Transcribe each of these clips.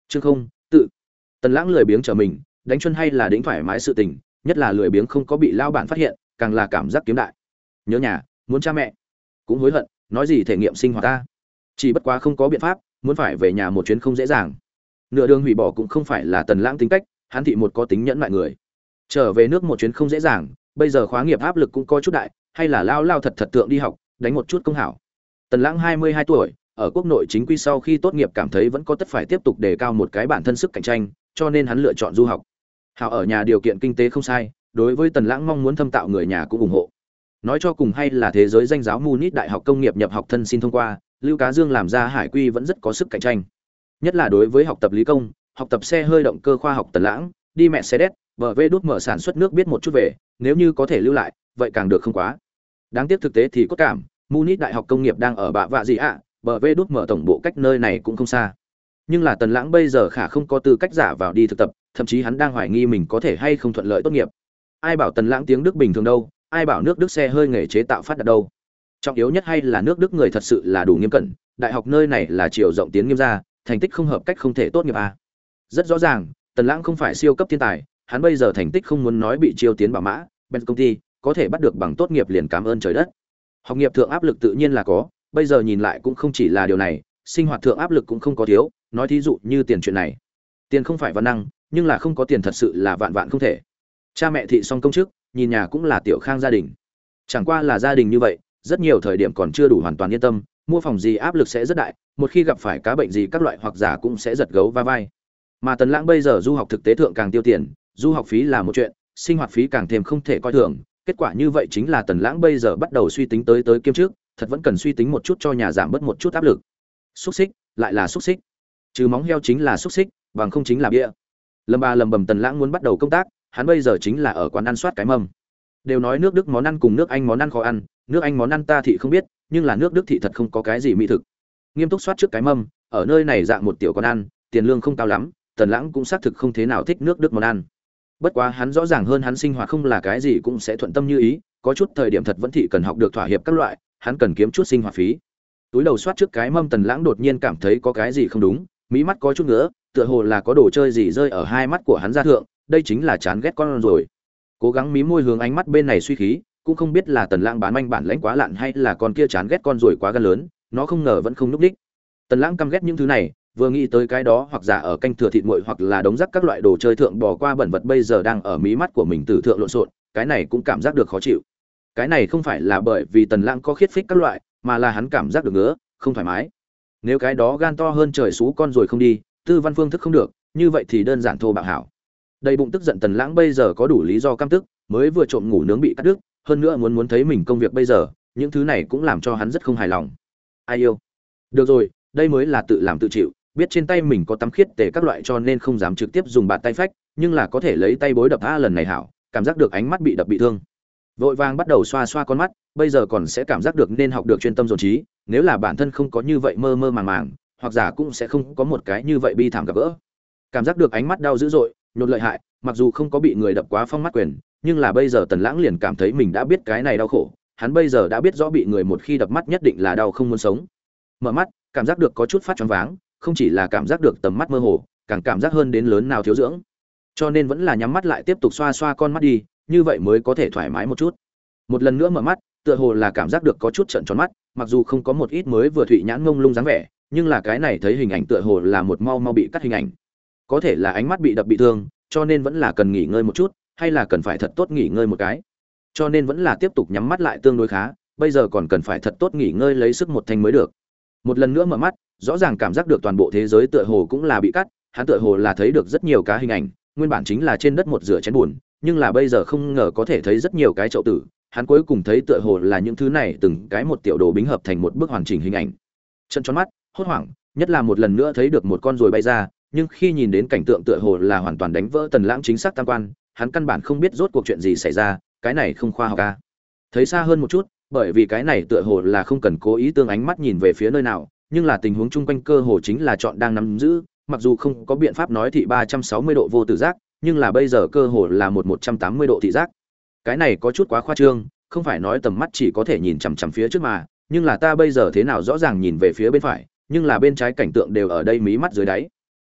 chương không tự Tần Lãng lười biếng trở mình, đánh chân hay là đỉnh thoải mái sự tình, nhất là lười biếng không có bị lao bản phát hiện, càng là cảm giác kiếm đại. Nhớ nhà, muốn cha mẹ, cũng hối hận, nói gì thể nghiệm sinh hoạt ta. Chỉ bất quá không có biện pháp, muốn phải về nhà một chuyến không dễ dàng. Nửa đường hủy bỏ cũng không phải là Tần Lãng tính cách, hắn thị một có tính nhẫn nại người. Trở về nước một chuyến không dễ dàng, bây giờ khóa nghiệp áp lực cũng có chút đại, hay là lao thật tượng đi học, đánh một chút công hảo. Tần Lãng 22 tuổi, ở quốc nội chính quy sau khi tốt nghiệp cảm thấy vẫn có tất phải tiếp tục đề cao một cái bản thân sức cạnh tranh, cho nên hắn lựa chọn du học. Hảo ở nhà điều kiện kinh tế không sai, đối với Tần Lãng mong muốn thâm tạo người nhà cũng ủng hộ. Nói cho cùng hay là thế giới danh giáo Munich Đại học Công nghiệp nhập học thân xin thông qua, Lưu Cá Dương làm ra hải quy vẫn rất có sức cạnh tranh. Nhất là đối với học tập lý công, học tập xe hơi động cơ khoa học Tần Lãng, đi Mercedes, BMW đút mở sản xuất nước biết một chút về, nếu như có thể lưu lại, vậy càng được không quá. Đáng tiếc thực tế thì có cảm, Munich Đại học Công nghiệp đang ở bạ vạ gì ạ, BMW đút mở tổng bộ cách nơi này cũng không xa. Nhưng là Tần Lãng bây giờ khả không có tư cách giả vào đi thực tập, thậm chí hắn đang hoài nghi mình có thể hay không thuận lợi tốt nghiệp. Ai bảo Tần Lãng tiếng Đức bình thường đâu, ai bảo nước Đức xe hơi nghề chế tạo phát đạt đâu. Trọng yếu nhất hay là nước Đức người thật sự là đủ nghiêm cẩn, đại học nơi này là chiều rộng tiến nghiêm ra, thành tích không hợp cách không thể tốt nghiệp à. Rất rõ ràng, Tần Lãng không phải siêu cấp thiên tài, hắn bây giờ thành tích không muốn nói bị chiêu tiến bảo mã, bên công ty có thể bắt được bằng tốt nghiệp liền cảm ơn trời đất. Học nghiệp thượng áp lực tự nhiên là có, bây giờ nhìn lại cũng không chỉ là điều này, sinh hoạt thượng áp lực cũng không có thiếu, nói thí dụ như tiền chuyện này. Tiền không phải văn năng, nhưng là không có tiền thật sự là vạn vạn không thể. Cha mẹ thị xong công chức, nhìn nhà cũng là tiểu khang gia đình. Chẳng qua là gia đình như vậy, rất nhiều thời điểm còn chưa đủ hoàn toàn yên tâm, mua phòng gì áp lực sẽ rất đại, một khi gặp phải cá bệnh gì các loại hoặc giả cũng sẽ giật gấu va vai. Mà Tần Lãng bây giờ du học thực tế thượng càng tiêu tiền, du học phí là một chuyện, sinh hoạt phí càng thêm không thể coi thường, kết quả như vậy chính là Tần Lãng bây giờ bắt đầu suy tính tới kiêm trước, thật vẫn cần suy tính một chút cho nhà giảm bớt một chút áp lực. Xúc xích, lại là xúc xích. Trừ móng heo chính là xúc xích, bằng không chính là bia. Lầm bầm Tần Lãng muốn bắt đầu công tác, hắn bây giờ chính là ở quán ăn soát cái mâm. Đều nói nước Đức món ăn cùng nước Anh món ăn khó ăn, nước Anh món ăn ta thị không biết, nhưng là nước Đức thị thật không có cái gì mỹ thực. Nghiêm túc soát trước cái mâm, ở nơi này dạng một tiểu quán ăn, tiền lương không cao lắm, Tần Lãng cũng xác thực không thế nào thích nước Đức món ăn. Bất quá hắn rõ ràng hơn hắn sinh hoạt không là cái gì cũng sẽ thuận tâm như ý, có chút thời điểm thật vẫn thị cần học được thỏa hiệp các loại, hắn cần kiếm chút sinh hoạt phí. Túi đầu soát trước cái mâm Tần Lãng đột nhiên cảm thấy có cái gì không đúng, mí mắt có chút nữa, tựa hồ là có đồ chơi gì rơi ở hai mắt của hắn ra thượng, đây chính là chán ghét con rồi. Cố gắng mím môi hướng ánh mắt bên này suy khí, cũng không biết là Tần Lãng bán manh bản lãnh quá lạn hay là con kia chán ghét con rồi quá gan lớn, nó không ngờ vẫn không núp đích. Tần Lãng căm ghét những thứ này, vừa nghĩ tới cái đó hoặc giả ở canh thừa thịt nguội hoặc là đống rác các loại đồ chơi thượng bò qua bẩn vật bây giờ đang ở mí mắt của mình tử thượng lộn xộn, cái này cũng cảm giác được khó chịu. Cái này không phải là bởi vì Tần Lãng có khiết phích các loại, mà là hắn cảm giác được ngứa, không thoải mái. Nếu cái đó gan to hơn trời xú con rồi không đi, tư văn phương thức không được, như vậy thì đơn giản thô bạo hảo. Đầy bụng tức giận Tần Lãng bây giờ có đủ lý do căm tức, mới vừa trộm ngủ nướng bị cắt đứt, hơn nữa muốn thấy mình công việc bây giờ, những thứ này cũng làm cho hắn rất không hài lòng. Ai yêu? Được rồi, đây mới là tự làm tự chịu, biết trên tay mình có tắm khiết tề các loại cho nên không dám trực tiếp dùng bàn tay phách, nhưng là có thể lấy tay bối đập lần này hảo, cảm giác được ánh mắt bị đập bị thương. Vội vàng bắt đầu xoa xoa con mắt, bây giờ còn sẽ cảm giác được nên học được chuyên tâm dồn trí, nếu là bản thân không có như vậy mơ mơ màng, hoặc giả cũng sẽ không có một cái như vậy bi thảm gặp gỡ. Cảm giác được ánh mắt đau dữ dội, nhột lợi hại, mặc dù không có bị người đập quá phong mắt quyền, nhưng là bây giờ Tần Lãng liền cảm thấy mình đã biết cái này đau khổ, hắn bây giờ đã biết rõ bị người một khi đập mắt nhất định là đau không muốn sống. Mở mắt, cảm giác được có chút phát choáng váng, không chỉ là cảm giác được tầm mắt mơ hồ, càng cảm giác hơn đến lớn nào thiếu dưỡng. Cho nên vẫn là nhắm mắt lại tiếp tục xoa xoa con mắt đi, như vậy mới có thể thoải mái một chút. Một lần nữa mở mắt, tựa hồ là cảm giác được có chút trợn tròn mắt, mặc dù không có một ít mới vừa thụy nhãn ngông lung dáng vẻ, nhưng là cái này thấy hình ảnh tựa hồ là một mau bị cắt hình ảnh. Có thể là ánh mắt bị đập bị thương, cho nên vẫn là cần nghỉ ngơi một chút, hay là cần phải thật tốt nghỉ ngơi một cái. Cho nên vẫn là tiếp tục nhắm mắt lại tương đối khá, bây giờ còn cần phải thật tốt nghỉ ngơi lấy sức một thanh mới được. Một lần nữa mở mắt, rõ ràng cảm giác được toàn bộ thế giới tựa hồ cũng là bị cắt, hắn tựa hồ là thấy được rất nhiều cá hình ảnh, nguyên bản chính là trên đất một rửa chén buồn, nhưng là bây giờ không ngờ có thể thấy rất nhiều cái chậu tử, hắn cuối cùng thấy tựa hồ là những thứ này từng cái một tiểu đồ bính hợp thành một bức hoàn chỉnh hình ảnh. Trận tròn mắt, hốt hoảng, nhất là một lần nữa thấy được một con ruồi bay ra, nhưng khi nhìn đến cảnh tượng tựa hồ là hoàn toàn đánh vỡ Tần Lãng chính xác tam quan, hắn căn bản không biết rốt cuộc chuyện gì xảy ra, cái này không khoa học a. Thấy xa hơn một chút, bởi vì cái này tựa hồ là không cần cố ý tương ánh mắt nhìn về phía nơi nào, nhưng là tình huống chung quanh cơ hồ chính là chọn đang nắm giữ, mặc dù không có biện pháp nói thị 360 độ vô tử giác, nhưng là bây giờ cơ hồ là 180 độ thị giác. Cái này có chút quá khoa trương, không phải nói tầm mắt chỉ có thể nhìn chằm chằm phía trước mà, nhưng là ta bây giờ thế nào rõ ràng nhìn về phía bên phải, nhưng là bên trái cảnh tượng đều ở đây mí mắt dưới đáy.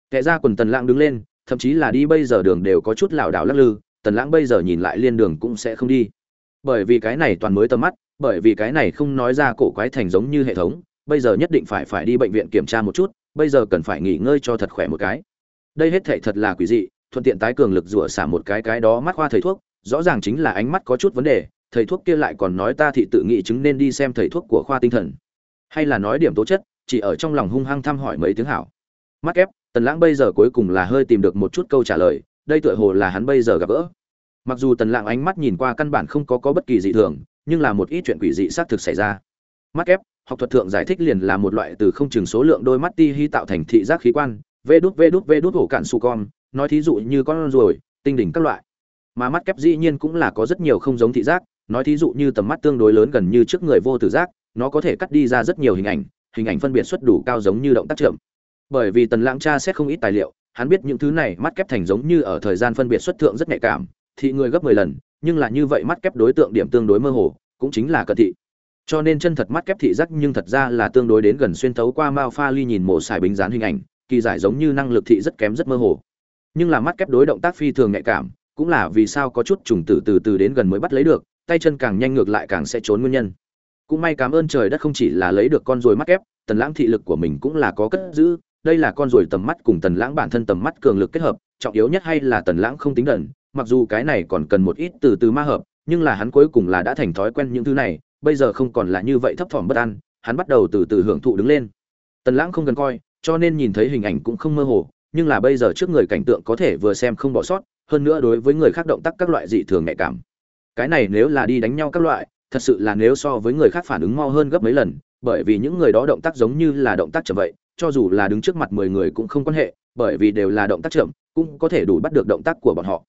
Kẻ ra quần Tần Lãng đứng lên, thậm chí là đi bây giờ đường đều có chút lảo đảo lắc lư, Tần Lãng bây giờ nhìn lại liên đường cũng sẽ không đi. Bởi vì cái này toàn mới tầm mắt, bởi vì cái này không nói ra cổ quái thành giống như hệ thống, bây giờ nhất định phải đi bệnh viện kiểm tra một chút, bây giờ cần phải nghỉ ngơi cho thật khỏe một cái. Đây hết thảy thật là quỷ dị, thuận tiện tái cường lực rủa xả một cái đó mắt khoa thầy thuốc, rõ ràng chính là ánh mắt có chút vấn đề, thầy thuốc kia lại còn nói ta thị tự nghị chứng nên đi xem thầy thuốc của khoa tinh thần. Hay là nói điểm tố chất, chỉ ở trong lòng hung hăng thăm hỏi mấy tiếng hảo. Mắt ép, Tần Lãng bây giờ cuối cùng là hơi tìm được một chút câu trả lời, đây tựa hồ là hắn bây giờ gặp gỡ. Mặc dù Tần Lãng ánh mắt nhìn qua căn bản không có bất kỳ dị thường, nhưng là một ít chuyện quỷ dị xác thực xảy ra. Mắt ép, học thuật thượng giải thích liền là một loại từ không chừng số lượng đôi mắt ti hi tạo thành thị giác khí quan, vê đút hổ cạn su con, nói thí dụ như con ruồi, tinh đỉnh các loại. Mà mắt kép dĩ nhiên cũng là có rất nhiều không giống thị giác, nói thí dụ như tầm mắt tương đối lớn gần như trước người vô tử giác, nó có thể cắt đi ra rất nhiều hình ảnh phân biệt xuất đủ cao giống như động tác chậm. Bởi vì Tần Lãng tra xét không ít tài liệu, hắn biết những thứ này mắt kép thành giống như ở thời gian phân biệt xuất thượng rất nhạy cảm, thị người gấp 10 lần, nhưng là như vậy mắt kép đối tượng điểm tương đối mơ hồ, cũng chính là cận thị. Cho nên chân thật mắt kép thị giác nhưng thật ra là tương đối đến gần xuyên thấu qua mao pha ly nhìn mổ xài bính dán hình ảnh, kỳ giải giống như năng lực thị rất kém rất mơ hồ. Nhưng là mắt kép đối động tác phi thường nhạy cảm, cũng là vì sao có chút trùng tử từ đến gần mới bắt lấy được, tay chân càng nhanh ngược lại càng sẽ trốn nguyên nhân. Cũng may cảm ơn trời đất không chỉ là lấy được con ruồi mắt kép, Tần Lãng thị lực của mình cũng là có cất giữ, đây là con ruồi tầm mắt cùng Tần Lãng bản thân tầm mắt cường lực kết hợp, trọng yếu nhất hay là Tần Lãng không tính đần, mặc dù cái này còn cần một ít từ ma hợp, nhưng là hắn cuối cùng là đã thành thói quen những thứ này, bây giờ không còn là như vậy thấp thỏm bất an, hắn bắt đầu từ hưởng thụ đứng lên. Tần Lãng không cần coi, cho nên nhìn thấy hình ảnh cũng không mơ hồ, nhưng là bây giờ trước người cảnh tượng có thể vừa xem không bỏ sót, hơn nữa đối với người khác động tác các loại dị thường nhạy cảm. Cái này nếu là đi đánh nhau các loại, thật sự là nếu so với người khác phản ứng mau hơn gấp mấy lần, bởi vì những người đó động tác giống như là động tác chậm vậy, cho dù là đứng trước mặt 10 người cũng không quan hệ, bởi vì đều là động tác chậm, cũng có thể đủ bắt được động tác của bọn họ.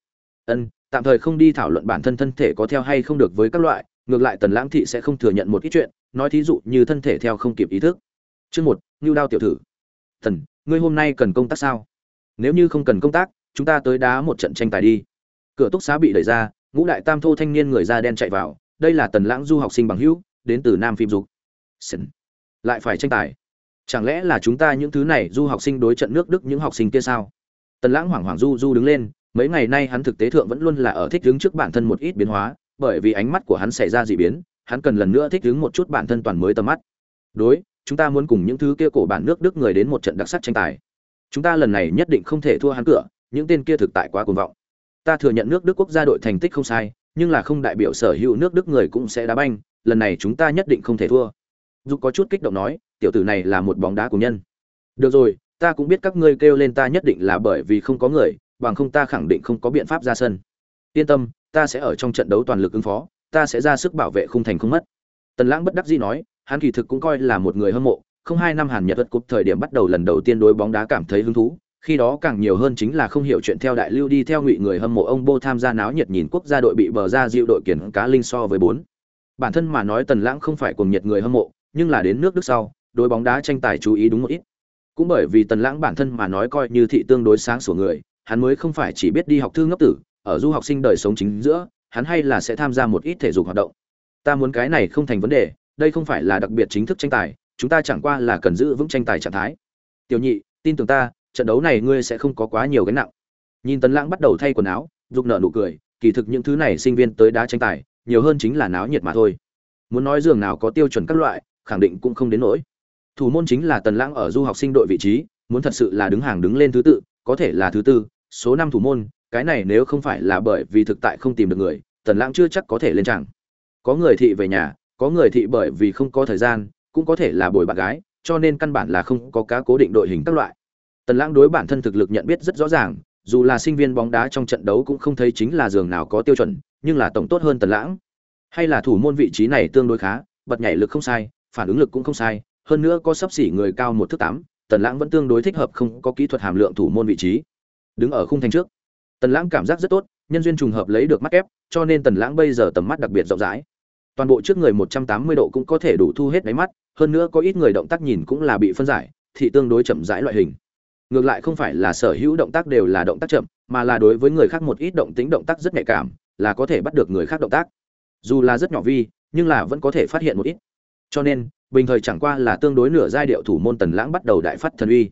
Tạm thời không đi thảo luận bản thân thân thể có theo hay không được với các loại, ngược lại Tần Lãng thị sẽ không thừa nhận một ít chuyện, nói thí dụ như thân thể theo không kịp ý thức. Chương 1, Nưu Đao tiểu thử. Thần, ngươi hôm nay cần công tác sao? Nếu như không cần công tác, chúng ta tới đá một trận tranh tài đi. Cửa túc xá bị đẩy ra, ngũ đại tam thô thanh niên người da đen chạy vào, đây là Tần Lãng du học sinh bằng hữu, đến từ Nam Phim Dục. Lại phải tranh tài? Chẳng lẽ là chúng ta những thứ này du học sinh đối trận nước Đức những học sinh kia sao? Tần Lãng hoảng hoảng du đứng lên, mấy ngày nay hắn thực tế thượng vẫn luôn là ở thích ứng trước bản thân một ít biến hóa, bởi vì ánh mắt của hắn xảy ra dị biến, hắn cần lần nữa thích ứng một chút bản thân toàn mới tầm mắt. Đối, chúng ta muốn cùng những thứ kia cổ bản nước Đức người đến một trận đặc sắc tranh tài. Chúng ta lần này nhất định không thể thua hắn cửa, những tên kia thực tại quá cuồng vọng. Ta thừa nhận nước Đức quốc gia đội thành tích không sai, nhưng là không đại biểu sở hữu nước Đức người cũng sẽ đá banh, lần này chúng ta nhất định không thể thua. Dục có chút kích động nói, tiểu tử này là một bóng đá của nhân. Được rồi, ta cũng biết các ngươi kêu lên ta nhất định là bởi vì không có người, bằng không ta khẳng định không có biện pháp ra sân. Yên tâm, ta sẽ ở trong trận đấu toàn lực ứng phó, ta sẽ ra sức bảo vệ khung thành không mất. Tần Lãng bất đắc dĩ nói, hắn kỳ thực cũng coi là một người hâm mộ, không 2 năm Hàn Nhật vật cúp thời điểm bắt đầu lần đầu tiên đối bóng đá cảm thấy hứng thú, khi đó càng nhiều hơn chính là không hiểu chuyện theo đại lưu đi theo ngụy người hâm mộ ông Bô tham gia náo nhiệt nhìn quốc gia đội bị bờ ra dịu đội kiển cá linh so với 4. Bản thân mà nói Tần Lãng không phải cuồng nhiệt người hâm mộ, nhưng là đến nước Đức sau, đối bóng đá tranh tài chú ý đúng một ít. Cũng bởi vì Tần Lãng bản thân mà nói coi như thị tương đối sáng sủa người, hắn mới không phải chỉ biết đi học thư ngốc tử, ở du học sinh đời sống chính giữa, hắn hay là sẽ tham gia một ít thể dục hoạt động. Ta muốn cái này không thành vấn đề, đây không phải là đặc biệt chính thức tranh tài, chúng ta chẳng qua là cần giữ vững tranh tài trạng thái. Tiểu Nhị, tin tưởng ta, trận đấu này ngươi sẽ không có quá nhiều gánh nặng. Nhìn Tần Lãng bắt đầu thay quần áo, Dục nở nụ cười, kỳ thực những thứ này sinh viên tới đá tranh tài, nhiều hơn chính là náo nhiệt mà thôi. Muốn nói giường nào có tiêu chuẩn các loại, khẳng định cũng không đến nỗi. Thủ môn chính là Tần Lãng ở du học sinh đội vị trí, muốn thật sự là đứng hàng đứng lên thứ tự, có thể là thứ tư, số 5 thủ môn, cái này nếu không phải là bởi vì thực tại không tìm được người, Tần Lãng chưa chắc có thể lên chẳng. Có người thị về nhà, có người thị bởi vì không có thời gian, cũng có thể là bồi bạn gái, cho nên căn bản là không có cá cố định đội hình các loại. Tần Lãng đối bản thân thực lực nhận biết rất rõ ràng, dù là sinh viên bóng đá trong trận đấu cũng không thấy chính là giường nào có tiêu chuẩn, nhưng là tổng tốt hơn Tần Lãng. Hay là thủ môn vị trí này tương đối khá, bật nhảy lực không sai, phản ứng lực cũng không sai, hơn nữa có sắp xỉ người cao 1 thước 8, Tần Lãng vẫn tương đối thích hợp không có kỹ thuật hàm lượng thủ môn vị trí. Đứng ở khung thành trước, Tần Lãng cảm giác rất tốt, nhân duyên trùng hợp lấy được mắt ép, cho nên Tần Lãng bây giờ tầm mắt đặc biệt rộng rãi. Toàn bộ trước người 180 độ cũng có thể đủ thu hết đáy mắt, hơn nữa có ít người động tác nhìn cũng là bị phân giải, thì tương đối chậm rãi loại hình. Ngược lại không phải là sở hữu động tác đều là động tác chậm, mà là đối với người khác một ít động tính động tác rất nhạy cảm, là có thể bắt được người khác động tác. Dù là rất nhỏ vi, nhưng là vẫn có thể phát hiện một ít. Cho nên, bình thời chẳng qua là tương đối nửa giai điệu thủ môn Tần Lãng bắt đầu đại phát thần uy.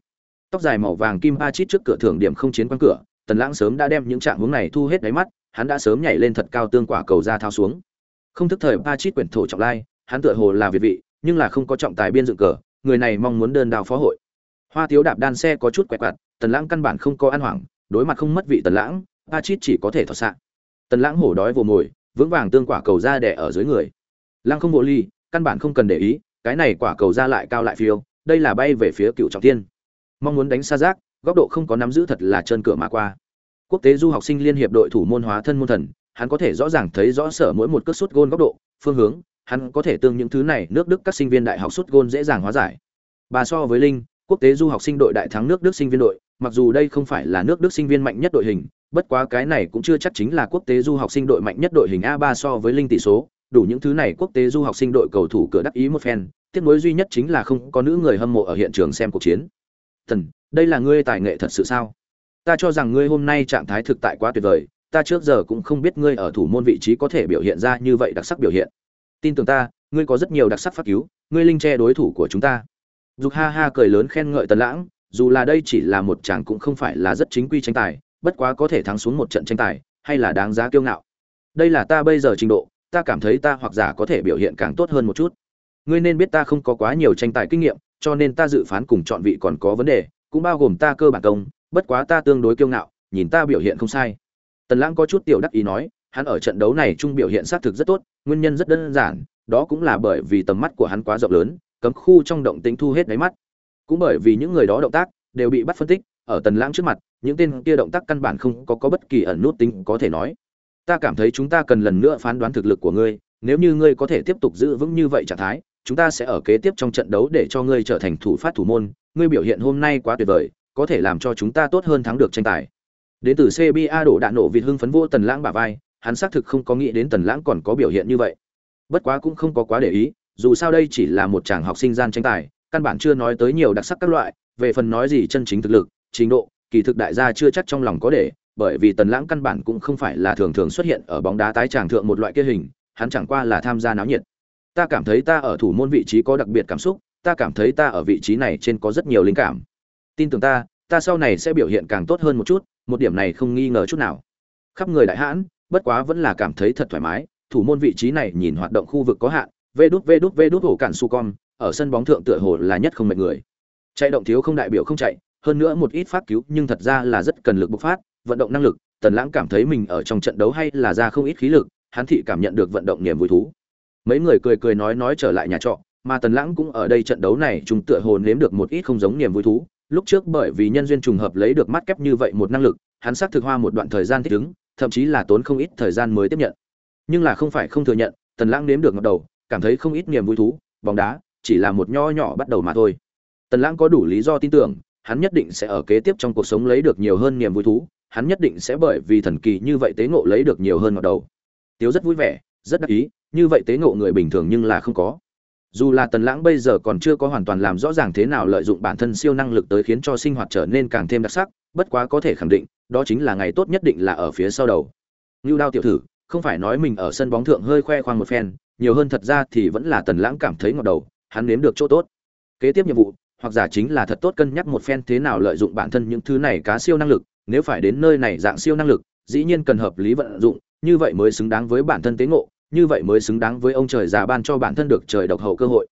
Tóc dài màu vàng kim ba chít trước cửa thưởng điểm không chiến quan cửa, Tần Lãng sớm đã đem những trạng huống này thu hết đáy mắt, hắn đã sớm nhảy lên thật cao tương quả cầu ra thao xuống. Không thức thời ba chít quyển thổ trọng lai, hắn tựa hồ là việt vị, nhưng là không có trọng tài biên dựng cờ, người này mong muốn đơn đào phó hội. Hoa Tiếu đạp đan xe có chút quẹt quạt, Tần Lãng căn bản không có ăn hoảng, đối mặt không mất vị Tần Lãng, ba chít chỉ có thể thỏa xạ. Tần Lãng hổ đói vồ mồi, vững vàng tương quả cầu ra đè ở dưới người. Lăng không bộ ly, căn bản không cần để ý, cái này quả cầu ra lại cao lại phiêu, đây là bay về phía Cựu Trọng Thiên. Mong muốn đánh xa giác, góc độ không có nắm giữ thật là trơn cửa mà qua. Quốc tế du học sinh liên hiệp đội thủ môn hóa thân môn thần, hắn có thể rõ ràng thấy rõ sở mỗi một cước sút gôn góc độ, phương hướng, hắn có thể tương những thứ này nước Đức các sinh viên đại học sút gôn dễ dàng hóa giải. Bà so với Linh, quốc tế du học sinh đội đại thắng nước Đức sinh viên đội, mặc dù đây không phải là nước Đức sinh viên mạnh nhất đội hình, bất quá cái này cũng chưa chắc chính là quốc tế du học sinh đội mạnh nhất đội hình A3 so với Linh tỷ số, đủ những thứ này quốc tế du học sinh đội cầu thủ cửa đắc ý một phen, tiếc nuối duy nhất chính là không có nữ người hâm mộ ở hiện trường xem cuộc chiến. Thần, đây là ngươi tài nghệ thật sự sao? Ta cho rằng ngươi hôm nay trạng thái thực tại quá tuyệt vời, ta trước giờ cũng không biết ngươi ở thủ môn vị trí có thể biểu hiện ra như vậy đặc sắc biểu hiện. Tin tưởng ta, ngươi có rất nhiều đặc sắc pháp cứu, ngươi linh che đối thủ của chúng ta. Dục ha ha cười lớn khen ngợi Tần Lãng, dù là đây chỉ là một chàng cũng không phải là rất chính quy tranh tài, bất quá có thể thắng xuống một trận tranh tài, hay là đáng giá kiêu ngạo. Đây là ta bây giờ trình độ, ta cảm thấy ta hoặc giả có thể biểu hiện càng tốt hơn một chút. Ngươi nên biết ta không có quá nhiều tranh tài kinh nghiệm, cho nên ta dự phán cùng chọn vị còn có vấn đề, cũng bao gồm ta cơ bản công, bất quá ta tương đối kiêu ngạo, nhìn ta biểu hiện không sai. Tần Lãng có chút tiểu đắc ý nói, hắn ở trận đấu này trung biểu hiện xác thực rất tốt, nguyên nhân rất đơn giản, đó cũng là bởi vì tầm mắt của hắn quá rộng lớn, cấm khu trong động tĩnh thu hết đáy mắt. Cũng bởi vì những người đó động tác đều bị bắt phân tích, ở Tần Lãng trước mặt, những tên kia động tác căn bản không có bất kỳ ẩn nút tính có thể nói. Ta cảm thấy chúng ta cần lần nữa phán đoán thực lực của ngươi, nếu như ngươi có thể tiếp tục giữ vững như vậy trạng thái, chúng ta sẽ ở kế tiếp trong trận đấu để cho ngươi trở thành thủ phát thủ môn, ngươi biểu hiện hôm nay quá tuyệt vời, có thể làm cho chúng ta tốt hơn thắng được tranh tài. Đến từ CBA đổ đạn nổ vịt hưng phấn vô Tần Lãng bả vai, hắn xác thực không có nghĩ đến Tần Lãng còn có biểu hiện như vậy. Bất quá cũng không có quá để ý, dù sao đây chỉ là một chàng học sinh gian tranh tài, căn bản chưa nói tới nhiều đặc sắc các loại, về phần nói gì chân chính thực lực, trình độ, kỳ thực đại gia chưa chắc trong lòng có để, bởi vì Tần Lãng căn bản cũng không phải là thường thường xuất hiện ở bóng đá tái tràng thượng một loại kia hình, hắn chẳng qua là tham gia náo nhiệt. Ta cảm thấy ta ở thủ môn vị trí có đặc biệt cảm xúc, ta cảm thấy ta ở vị trí này trên có rất nhiều linh cảm. Tin tưởng ta sau này sẽ biểu hiện càng tốt hơn một chút, một điểm này không nghi ngờ chút nào. Khắp người đại hãn, bất quá vẫn là cảm thấy thật thoải mái, thủ môn vị trí này nhìn hoạt động khu vực có hạn, vê đút hổ cản su con, ở sân bóng thượng tựa hồ là nhất không mệt người. Chạy động thiếu không đại biểu không chạy, hơn nữa một ít pháp cứu nhưng thật ra là rất cần lực bộc phát, vận động năng lực, Tần Lãng cảm thấy mình ở trong trận đấu hay là ra không ít khí lực, hắn thị cảm nhận được vận động niềm vui thú. Mấy người cười nói trở lại nhà trọ, mà Tần Lãng cũng ở đây trận đấu này trùng tựa hồ nếm được một ít không giống niềm vui thú. Lúc trước bởi vì nhân duyên trùng hợp lấy được mắt kép như vậy một năng lực, hắn xác thực hoa một đoạn thời gian thích ứng, thậm chí là tốn không ít thời gian mới tiếp nhận. Nhưng là không phải không thừa nhận, Tần Lãng nếm được ngập đầu, cảm thấy không ít niềm vui thú, bóng đá chỉ là một nho nhỏ bắt đầu mà thôi. Tần Lãng có đủ lý do tin tưởng, hắn nhất định sẽ ở kế tiếp trong cuộc sống lấy được nhiều hơn niềm vui thú, hắn nhất định sẽ bởi vì thần kỳ như vậy tế ngộ lấy được nhiều hơn ngọt đầu. Tiếu rất vui vẻ, rất đắc ý, như vậy tế ngộ người bình thường nhưng là không có. Dù là Tần Lãng bây giờ còn chưa có hoàn toàn làm rõ ràng thế nào lợi dụng bản thân siêu năng lực tới khiến cho sinh hoạt trở nên càng thêm đặc sắc, bất quá có thể khẳng định, đó chính là ngày tốt nhất định là ở phía sau đầu. Nưu Đao tiểu thử, không phải nói mình ở sân bóng thượng hơi khoe khoang một phen, nhiều hơn thật ra thì vẫn là Tần Lãng cảm thấy ngọt đầu, hắn nếm được chỗ tốt. Kế tiếp nhiệm vụ, hoặc giả chính là thật tốt cân nhắc một phen thế nào lợi dụng bản thân những thứ này cá siêu năng lực, nếu phải đến nơi này dạng siêu năng lực, dĩ nhiên cần hợp lý vận dụng, như vậy mới xứng đáng với bản thân tế ngộ, như vậy mới xứng đáng với ông trời già ban cho bản thân được trời độc hậu cơ hội.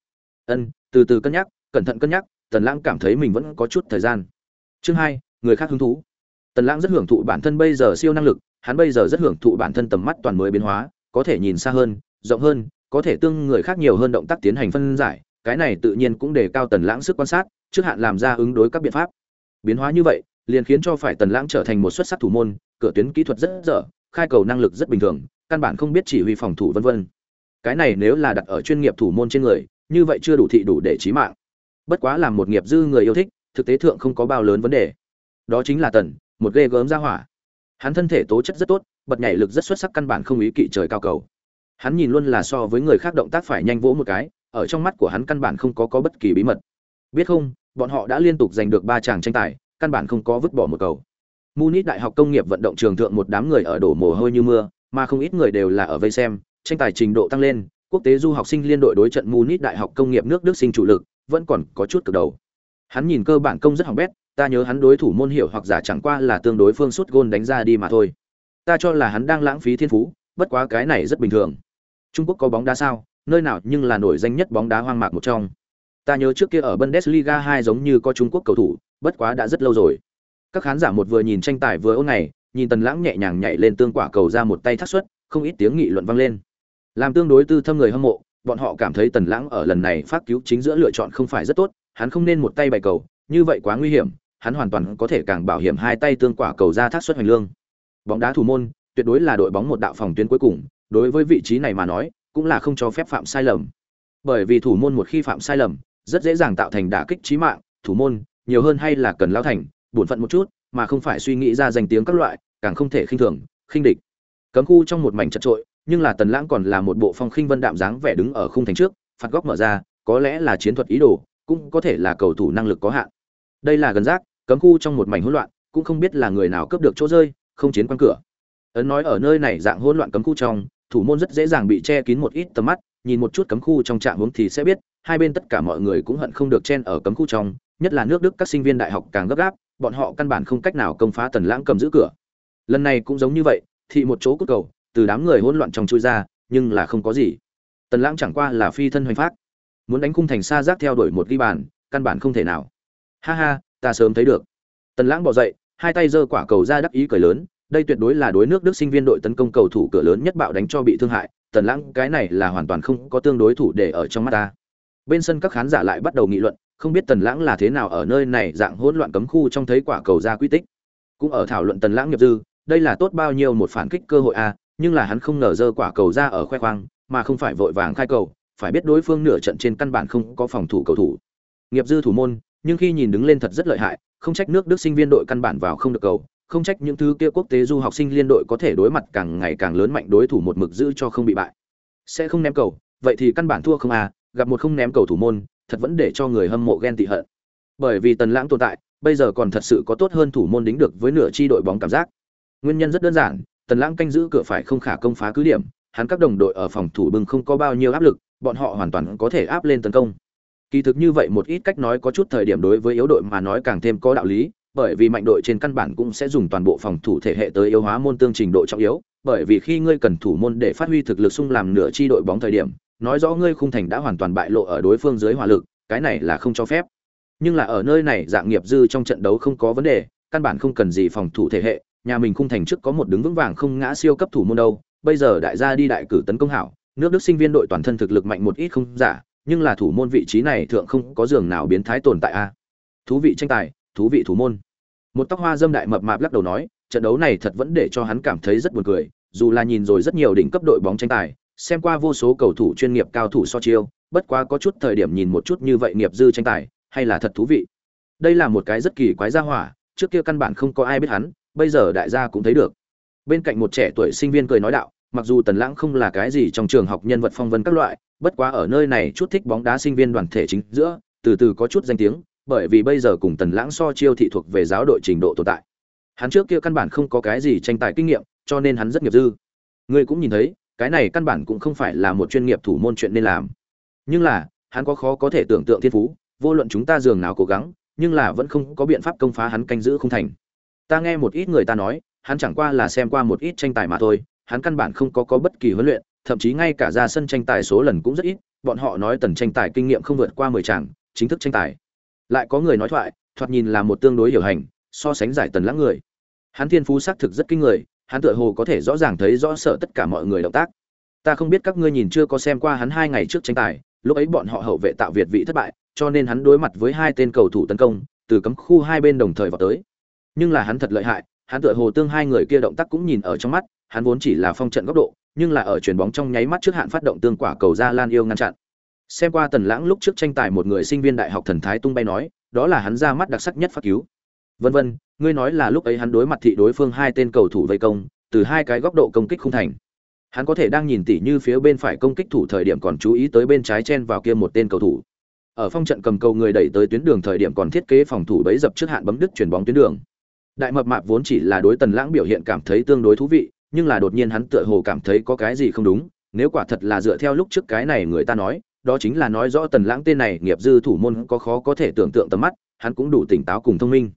Từ từ cân nhắc, cẩn thận cân nhắc, Tần Lãng cảm thấy mình vẫn có chút thời gian. Chương 2, người khác hứng thú. Tần Lãng rất hưởng thụ bản thân bây giờ siêu năng lực, hắn bây giờ rất hưởng thụ bản thân tầm mắt toàn mới biến hóa, có thể nhìn xa hơn, rộng hơn, có thể tương người khác nhiều hơn động tác tiến hành phân giải, cái này tự nhiên cũng đề cao Tần Lãng sức quan sát, trước hạn làm ra ứng đối các biện pháp. Biến hóa như vậy, liền khiến cho phải Tần Lãng trở thành một xuất sắc thủ môn, cửa tuyến kỹ thuật rất dở, khai cầu năng lực rất bình thường, căn bản không biết chỉ huy phòng thủ vân vân. Cái này nếu là đặt ở chuyên nghiệp thủ môn trên người, như vậy chưa đủ thị đủ để chí mạng. Bất quá làm một nghiệp dư người yêu thích, thực tế thượng không có bao lớn vấn đề. Đó chính là Tần, một ghê gớm ra hỏa. Hắn thân thể tố chất rất tốt, bật nhảy lực rất xuất sắc, căn bản không ý kỵ trời cao cầu. Hắn nhìn luôn là so với người khác động tác phải nhanh vỗ một cái, ở trong mắt của hắn căn bản không có bất kỳ bí mật. Biết không, bọn họ đã liên tục giành được 3 chàng tranh tài, căn bản không có vứt bỏ một cầu. Munich Đại học Công nghiệp vận động trường thượng một đám người ở đổ mồ hôi như mưa, mà không ít người đều là ở vây xem, tranh tài trình độ tăng lên, quốc tế du học sinh liên đội đối trận Munich Đại học Công nghiệp nước Đức sinh chủ lực, vẫn còn có chút cực đầu. Hắn nhìn cơ bản công rất hỏng bét, ta nhớ hắn đối thủ môn hiểu hoặc giả chẳng qua là tương đối phương sút gôn đánh ra đi mà thôi. Ta cho là hắn đang lãng phí thiên phú, bất quá cái này rất bình thường. Trung Quốc có bóng đá sao, nơi nào nhưng là nổi danh nhất bóng đá hoang mạc một trong. Ta nhớ trước kia ở Bundesliga 2 giống như có Trung Quốc cầu thủ, bất quá đã rất lâu rồi. Các khán giả một vừa nhìn tranh tài vừa ôn này, nhìn Tần Lãng nhẹ nhàng nhảy lên tương quả cầu ra một tay thắt xuất, không ít tiếng nghị luận vang lên. Làm tương đối tư thâm người hâm mộ, bọn họ cảm thấy Tần Lãng ở lần này phát cứu chính giữa lựa chọn không phải rất tốt, hắn không nên một tay bày cầu, như vậy quá nguy hiểm, hắn hoàn toàn có thể càng bảo hiểm hai tay tương quả cầu ra thắt xuất hoành lương. Bóng đá thủ môn, tuyệt đối là đội bóng một đạo phòng tuyến cuối cùng, đối với vị trí này mà nói, cũng là không cho phép phạm sai lầm. Bởi vì thủ môn một khi phạm sai lầm, rất dễ dàng tạo thành đả kích chí mạng, thủ môn, nhiều hơn hay là cần lao thành, bổn phận một chút, mà không phải suy nghĩ ra danh tiếng các loại, càng không thể khinh thường, khinh địch. Cấm khu trong một mảnh chật trội, nhưng là Tần Lãng còn là một bộ phong khinh vân đạm dáng vẻ đứng ở khung thành trước, phạt góc mở ra, có lẽ là chiến thuật ý đồ, cũng có thể là cầu thủ năng lực có hạn. Đây là gần giác, cấm khu trong một mảnh hỗn loạn, cũng không biết là người nào cướp được chỗ rơi, không chiến quan cửa. Ấn nói ở nơi này dạng hỗn loạn cấm khu trong, thủ môn rất dễ dàng bị che kín một ít tầm mắt, nhìn một chút cấm khu trong trạng huống thì sẽ biết, hai bên tất cả mọi người cũng hận không được chen ở cấm khu trong, nhất là nước Đức các sinh viên đại học càng gấp gáp, bọn họ căn bản không cách nào công phá Tần Lãng cầm giữ cửa. Lần này cũng giống như vậy, thị một chỗ cút cầu, từ đám người hỗn loạn trong chui ra, nhưng là không có gì. Tần Lãng chẳng qua là phi thân hoành phát, muốn đánh khung thành xa giác theo đuổi một ghi bàn, căn bản không thể nào. Ha ha, ta sớm thấy được. Tần Lãng bò dậy, hai tay giơ quả cầu ra đắc ý cười lớn, đây tuyệt đối là đối nước Đức sinh viên đội tấn công cầu thủ cửa lớn nhất bạo đánh cho bị thương hại, Tần Lãng cái này là hoàn toàn không có tương đối thủ để ở trong mắt ta. Bên sân các khán giả lại bắt đầu nghị luận, không biết Tần Lãng là thế nào ở nơi này dạng hỗn loạn cấm khu trong thấy quả cầu ra quy tích. Cũng ở thảo luận Tần Lãng nghiệp dư, đây là tốt bao nhiêu một phản kích cơ hội a, nhưng là hắn không ngờ giơ quả cầu ra ở khoe khoang, mà không phải vội vàng khai cầu, phải biết đối phương nửa trận trên căn bản không có phòng thủ cầu thủ. Nghiệp dư thủ môn, nhưng khi nhìn đứng lên thật rất lợi hại, không trách nước Đức sinh viên đội căn bản vào không được cầu, không trách những thứ kia quốc tế du học sinh liên đội có thể đối mặt càng ngày càng lớn mạnh đối thủ một mực giữ cho không bị bại. Sẽ không ném cầu, vậy thì căn bản thua không à, gặp một không ném cầu thủ môn, thật vẫn để cho người hâm mộ ghen tị hận. Bởi vì Tần Lãng tồn tại, bây giờ còn thật sự có tốt hơn thủ môn đính được với nửa chi đội bóng cảm giác. Nguyên nhân rất đơn giản, Tần Lãng canh giữ cửa phải không khả công phá cứ điểm, hắn các đồng đội ở phòng thủ bưng không có bao nhiêu áp lực, bọn họ hoàn toàn có thể áp lên tấn công. Kỳ thực như vậy một ít cách nói có chút thời điểm đối với yếu đội mà nói càng thêm có đạo lý, bởi vì mạnh đội trên căn bản cũng sẽ dùng toàn bộ phòng thủ thể hệ tới yếu hóa môn tương trình độ trọng yếu, bởi vì khi ngươi cần thủ môn để phát huy thực lực xung làm nửa chi đội bóng thời điểm, nói rõ ngươi khung thành đã hoàn toàn bại lộ ở đối phương dưới hỏa lực, cái này là không cho phép. Nhưng là ở nơi này dạng nghiệp dư trong trận đấu không có vấn đề, căn bản không cần gì phòng thủ thể hệ, nhà mình khung thành trước có một đứng vững vàng không ngã siêu cấp thủ môn đâu, bây giờ đại gia đi đại cử tấn công hảo, nước Đức sinh viên đội toàn thân thực lực mạnh một ít không giả, nhưng là thủ môn vị trí này thượng không có giường nào biến thái tồn tại a. Thú vị tranh tài, thú vị thủ môn. Một tóc hoa dâm đại mập mạp lắc đầu nói, trận đấu này thật vẫn để cho hắn cảm thấy rất buồn cười, dù là nhìn rồi rất nhiều đỉnh cấp đội bóng tranh tài, xem qua vô số cầu thủ chuyên nghiệp cao thủ so chiêu, bất quá có chút thời điểm nhìn một chút như vậy nghiệp dư tranh tài, hay là thật thú vị. Đây là một cái rất kỳ quái gia hỏa, trước kia căn bản không có ai biết hắn, bây giờ đại gia cũng thấy được. Bên cạnh một trẻ tuổi sinh viên cười nói đạo, mặc dù Tần Lãng không là cái gì trong trường học nhân vật phong vân các loại, bất quá ở nơi này chút thích bóng đá sinh viên đoàn thể chính giữa, từ từ có chút danh tiếng, bởi vì bây giờ cùng Tần Lãng so chiêu thị thuộc về giáo đội trình độ tồn tại. Hắn trước kia căn bản không có cái gì tranh tài kinh nghiệm, cho nên hắn rất nghiệp dư. Ngươi cũng nhìn thấy, cái này căn bản cũng không phải là một chuyên nghiệp thủ môn chuyện nên làm. Nhưng là, hắn có khó có thể tưởng tượng thiên phú, vô luận chúng ta dường nào cố gắng, nhưng là vẫn không có biện pháp công phá hắn canh giữ không thành. Ta nghe một ít người ta nói, hắn chẳng qua là xem qua một ít tranh tài mà thôi, hắn căn bản không có bất kỳ huấn luyện, thậm chí ngay cả ra sân tranh tài số lần cũng rất ít, bọn họ nói Tần tranh tài kinh nghiệm không vượt qua 10 trận, chính thức tranh tài. Lại có người nói thoạt nhìn là một tương đối hiểu hành, so sánh giải Tần Lãng người. Hắn thiên phú xác thực rất kinh người, hắn tựa hồ có thể rõ ràng thấy rõ sợ tất cả mọi người động tác. Ta không biết các ngươi nhìn chưa có xem qua hắn 2 ngày trước tranh tài, lúc ấy bọn họ hậu vệ tạo Việt vị thất bại, cho nên hắn đối mặt với hai tên cầu thủ tấn công, từ cấm khu hai bên đồng thời vào tới. Nhưng là hắn thật lợi hại, hắn tựa hồ tương hai người kia động tác cũng nhìn ở trong mắt, hắn vốn chỉ là phong trận góc độ, nhưng là ở chuyền bóng trong nháy mắt trước hạn phát động tương quả cầu ra Lan yêu ngăn chặn. Xem qua Tần Lãng lúc trước tranh tài một người sinh viên đại học thần thái tung bay nói, đó là hắn ra mắt đặc sắc nhất phát cứu. Vân vân, ngươi nói là lúc ấy hắn đối mặt thị đối phương hai tên cầu thủ vây công, từ hai cái góc độ công kích không thành. Hắn có thể đang nhìn tỉ như phía bên phải công kích thủ thời điểm còn chú ý tới bên trái chen vào kia một tên cầu thủ. Ở phong trận cầm cầu người đẩy tới tuyến đường thời điểm còn thiết kế phòng thủ bẫy dập trước hạn bấm đứt chuyển bóng tuyến đường. Đại mập mạp vốn chỉ là đối Tần Lãng biểu hiện cảm thấy tương đối thú vị, nhưng là đột nhiên hắn tựa hồ cảm thấy có cái gì không đúng, nếu quả thật là dựa theo lúc trước cái này người ta nói, đó chính là nói rõ Tần Lãng tên này nghiệp dư thủ môn có khó có thể tưởng tượng tầm mắt, hắn cũng đủ tỉnh táo cùng thông minh,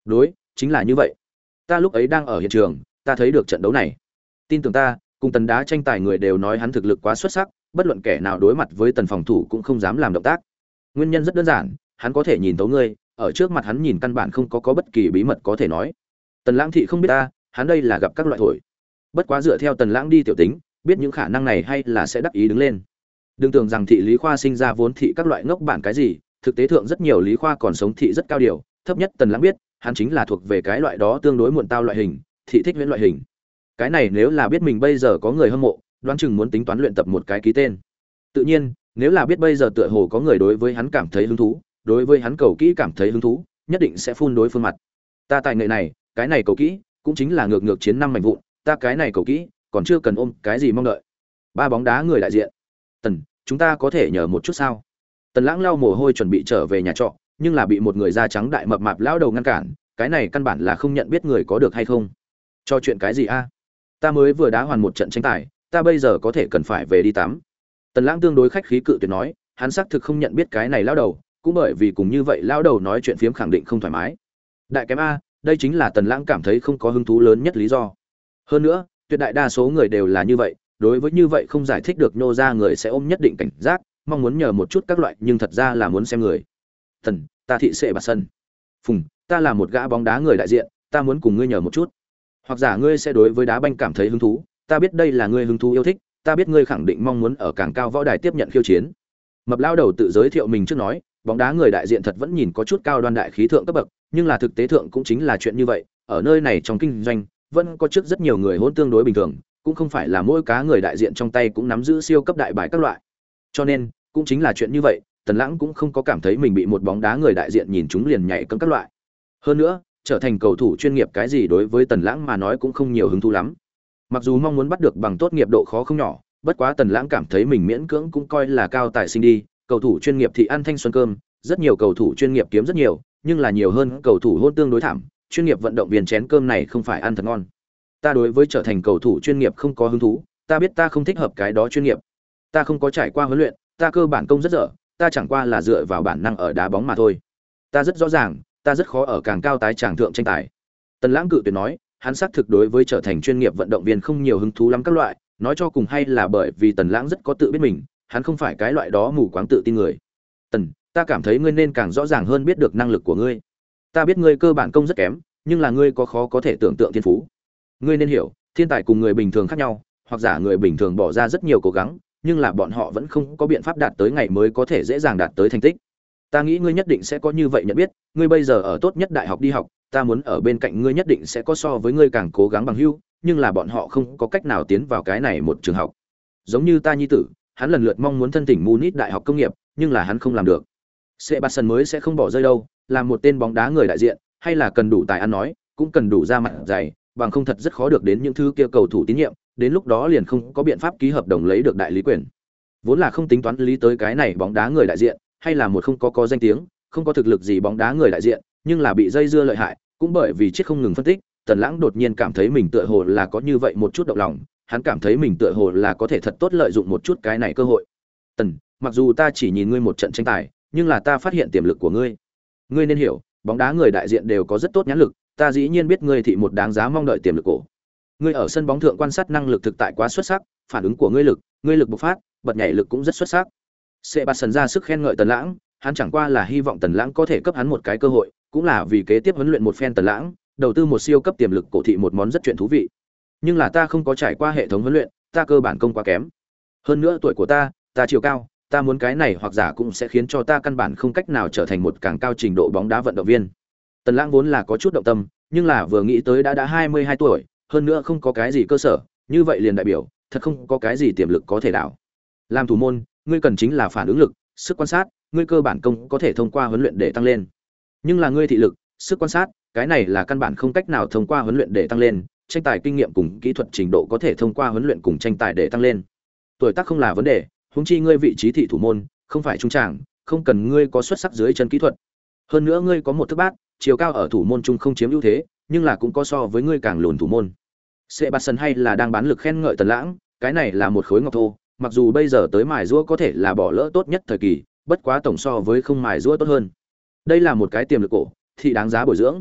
Đối, chính là như vậy. Ta lúc ấy đang ở hiện trường, ta thấy được trận đấu này. Tin tưởng ta, cùng Tần đá tranh tài người đều nói hắn thực lực quá xuất sắc, bất luận kẻ nào đối mặt với Tần phòng thủ cũng không dám làm động tác. Nguyên nhân rất đơn giản, hắn có thể nhìn thấu ngươi, ở trước mặt hắn nhìn căn bản không có bất kỳ bí mật có thể nói. Tần Lãng thị không biết ta, hắn đây là gặp các loại thổi. Bất quá dựa theo Tần Lãng đi tiểu tính, biết những khả năng này hay là sẽ đắc ý đứng lên. Đừng tưởng rằng thị lý khoa sinh ra vốn thị các loại ngốc bản cái gì, thực tế thượng rất nhiều lý khoa còn sống thị rất cao điều, thấp nhất Tần Lãng biết, hắn chính là thuộc về cái loại đó tương đối muộn tao loại hình, thị thích huyễn loại hình. Cái này nếu là biết mình bây giờ có người hâm mộ, đoán chừng muốn tính toán luyện tập một cái ký tên. Tự nhiên, nếu là biết bây giờ tựa hồ có người đối với hắn cảm thấy hứng thú, đối với hắn cầu kỹ cảm thấy hứng thú, nhất định sẽ phun đối phương mặt. Ta tài nghệ này, cái này cầu kỹ, cũng chính là ngược chiến năm mảnh vụn, ta cái này cầu kỹ, còn chưa cần ôm cái gì mong đợi. Ba bóng đá người đại diện. Tần, chúng ta có thể nhờ một chút sao? Tần Lãng lau mồ hôi chuẩn bị trở về nhà trọ, nhưng là bị một người da trắng đại mập mạp lão đầu ngăn cản, cái này căn bản là không nhận biết người có được hay không. Cho chuyện cái gì a? Ta mới vừa đá hoàn một trận tranh tài, ta bây giờ có thể cần phải về đi tắm. Tần Lãng tương đối khách khí cự tuyệt nói, hắn xác thực không nhận biết cái này lão đầu, cũng bởi vì cùng như vậy lão đầu nói chuyện phiếm khẳng định không thoải mái. Đại kém a, đây chính là Tần Lãng cảm thấy không có hứng thú lớn nhất lý do. Hơn nữa, tuyệt đại đa số người đều là như vậy, đối với như vậy không giải thích được nhô ra người sẽ ôm nhất định cảnh giác, mong muốn nhờ một chút các loại, nhưng thật ra là muốn xem người. Thần, ta thị sệ bạt sân. Phùng, ta là một gã bóng đá người đại diện, ta muốn cùng ngươi nhờ một chút. Hoặc giả ngươi sẽ đối với đá banh cảm thấy hứng thú, ta biết đây là ngươi hứng thú yêu thích, ta biết ngươi khẳng định mong muốn ở càng cao võ đài tiếp nhận khiêu chiến. Mập lao đầu tự giới thiệu mình trước nói, bóng đá người đại diện thật vẫn nhìn có chút cao đoan đại khí thượng cấp bậc, nhưng là thực tế thượng cũng chính là chuyện như vậy, ở nơi này trong kinh doanh, vẫn có trước rất nhiều người hỗn tương đối bình thường, cũng không phải là mỗi cá người đại diện trong tay cũng nắm giữ siêu cấp đại bài các loại. Cho nên, cũng chính là chuyện như vậy, Tần Lãng cũng không có cảm thấy mình bị một bóng đá người đại diện nhìn chúng liền nhảy cẫng các loại. Hơn nữa, trở thành cầu thủ chuyên nghiệp cái gì đối với Tần Lãng mà nói cũng không nhiều hứng thú lắm. Mặc dù mong muốn bắt được bằng tốt nghiệp độ khó không nhỏ, bất quá Tần Lãng cảm thấy mình miễn cưỡng cũng coi là cao tài sinh đi, cầu thủ chuyên nghiệp thì ăn thanh xuân cơm, rất nhiều cầu thủ chuyên nghiệp kiếm rất nhiều, nhưng là nhiều hơn cầu thủ hôn tương đối thảm, chuyên nghiệp vận động viên chén cơm này không phải ăn thật ngon. Ta đối với trở thành cầu thủ chuyên nghiệp không có hứng thú, ta biết ta không thích hợp cái đó chuyên nghiệp. Ta không có trải qua huấn luyện, ta cơ bản công rất dở, ta chẳng qua là dựa vào bản năng ở đá bóng mà thôi. Ta rất rõ ràng, ta rất khó ở càng cao tái tràng thượng tranh tài. Tần Lãng cự tuyệt nói, hắn xác thực đối với trở thành chuyên nghiệp vận động viên không nhiều hứng thú lắm các loại, nói cho cùng hay là bởi vì Tần Lãng rất có tự biết mình, hắn không phải cái loại đó mù quáng tự tin người. Tần, ta cảm thấy ngươi nên càng rõ ràng hơn biết được năng lực của ngươi. Ta biết ngươi cơ bản công rất kém, nhưng là ngươi có khó có thể tưởng tượng thiên phú. Ngươi nên hiểu, thiên tài cùng người bình thường khác nhau, hoặc giả người bình thường bỏ ra rất nhiều cố gắng, nhưng là bọn họ vẫn không có biện pháp đạt tới ngày mới có thể dễ dàng đạt tới thành tích. Ta nghĩ ngươi nhất định sẽ có như vậy nhận biết, ngươi bây giờ ở tốt nhất đại học đi học, ta muốn ở bên cạnh ngươi nhất định sẽ có so với ngươi càng cố gắng bằng hữu, nhưng là bọn họ không có cách nào tiến vào cái này một trường học. Giống như ta nhi tử, hắn lần lượt mong muốn thân tỉnh Munich đại học công nghiệp, nhưng là hắn không làm được. Sebastian mới sẽ không bỏ rơi đâu, làm một tên bóng đá người đại diện, hay là cần đủ tài ăn nói, cũng cần đủ ra mặt dày, bằng không thật rất khó được đến những thứ kia cầu thủ tín nhiệm, đến lúc đó liền không có biện pháp ký hợp đồng lấy được đại lý quyền. Vốn là không tính toán lý tới cái này bóng đá người đại diện, hay là một không có danh tiếng, không có thực lực gì bóng đá người đại diện, nhưng là bị dây dưa lợi hại, cũng bởi vì chết không ngừng phân tích, Tần Lãng đột nhiên cảm thấy mình tựa hồ là có như vậy một chút động lòng, hắn cảm thấy mình tựa hồ là có thể thật tốt lợi dụng một chút cái này cơ hội. Tần, mặc dù ta chỉ nhìn ngươi một trận tranh tài, nhưng là ta phát hiện tiềm lực của ngươi. Ngươi nên hiểu, bóng đá người đại diện đều có rất tốt nhãn lực, ta dĩ nhiên biết ngươi thị một đáng giá mong đợi tiềm lực cổ. Ngươi ở sân bóng thượng quan sát năng lực thực tại quá xuất sắc, phản ứng của ngươi lực bộc phát, bật nhảy lực cũng rất xuất sắc. Sebastian ra sức khen ngợi Tần Lãng, hắn chẳng qua là hy vọng Tần Lãng có thể cấp hắn một cái cơ hội, cũng là vì kế tiếp huấn luyện một phen Tần Lãng, đầu tư một siêu cấp tiềm lực cổ thị một món rất chuyện thú vị. Nhưng là ta không có trải qua hệ thống huấn luyện, ta cơ bản công quá kém. Hơn nữa tuổi của ta chiều cao, ta muốn cái này hoặc giả cũng sẽ khiến cho ta căn bản không cách nào trở thành một càng cao trình độ bóng đá vận động viên. Tần Lãng vốn là có chút động tâm, nhưng là vừa nghĩ tới đã 22 tuổi, hơn nữa không có cái gì cơ sở, như vậy liền đại biểu, thật không có cái gì tiềm lực có thể đảo. Làm thủ môn, ngươi cần chính là phản ứng lực, sức quan sát, ngươi cơ bản công có thể thông qua huấn luyện để tăng lên. Nhưng là ngươi thị lực, sức quan sát, cái này là căn bản không cách nào thông qua huấn luyện để tăng lên, tranh tài kinh nghiệm cùng kỹ thuật trình độ có thể thông qua huấn luyện cùng tranh tài để tăng lên. Tuổi tác không là vấn đề, huống chi ngươi vị trí thị thủ môn, không phải trung trảng, không cần ngươi có xuất sắc dưới chân kỹ thuật. Hơn nữa ngươi có một thước bát, chiều cao ở thủ môn trung không chiếm ưu thế, nhưng là cũng có so với ngươi càng lùn thủ môn. Sebastian hay là đang bán lực khen ngợi Tần Lãng, cái này là một khối ngọc thô, mặc dù bây giờ tới mài giũa có thể là bỏ lỡ tốt nhất thời kỳ, bất quá tổng so với không mài giũa tốt hơn. Đây là một cái tiềm lực cổ, thì đáng giá bồi dưỡng.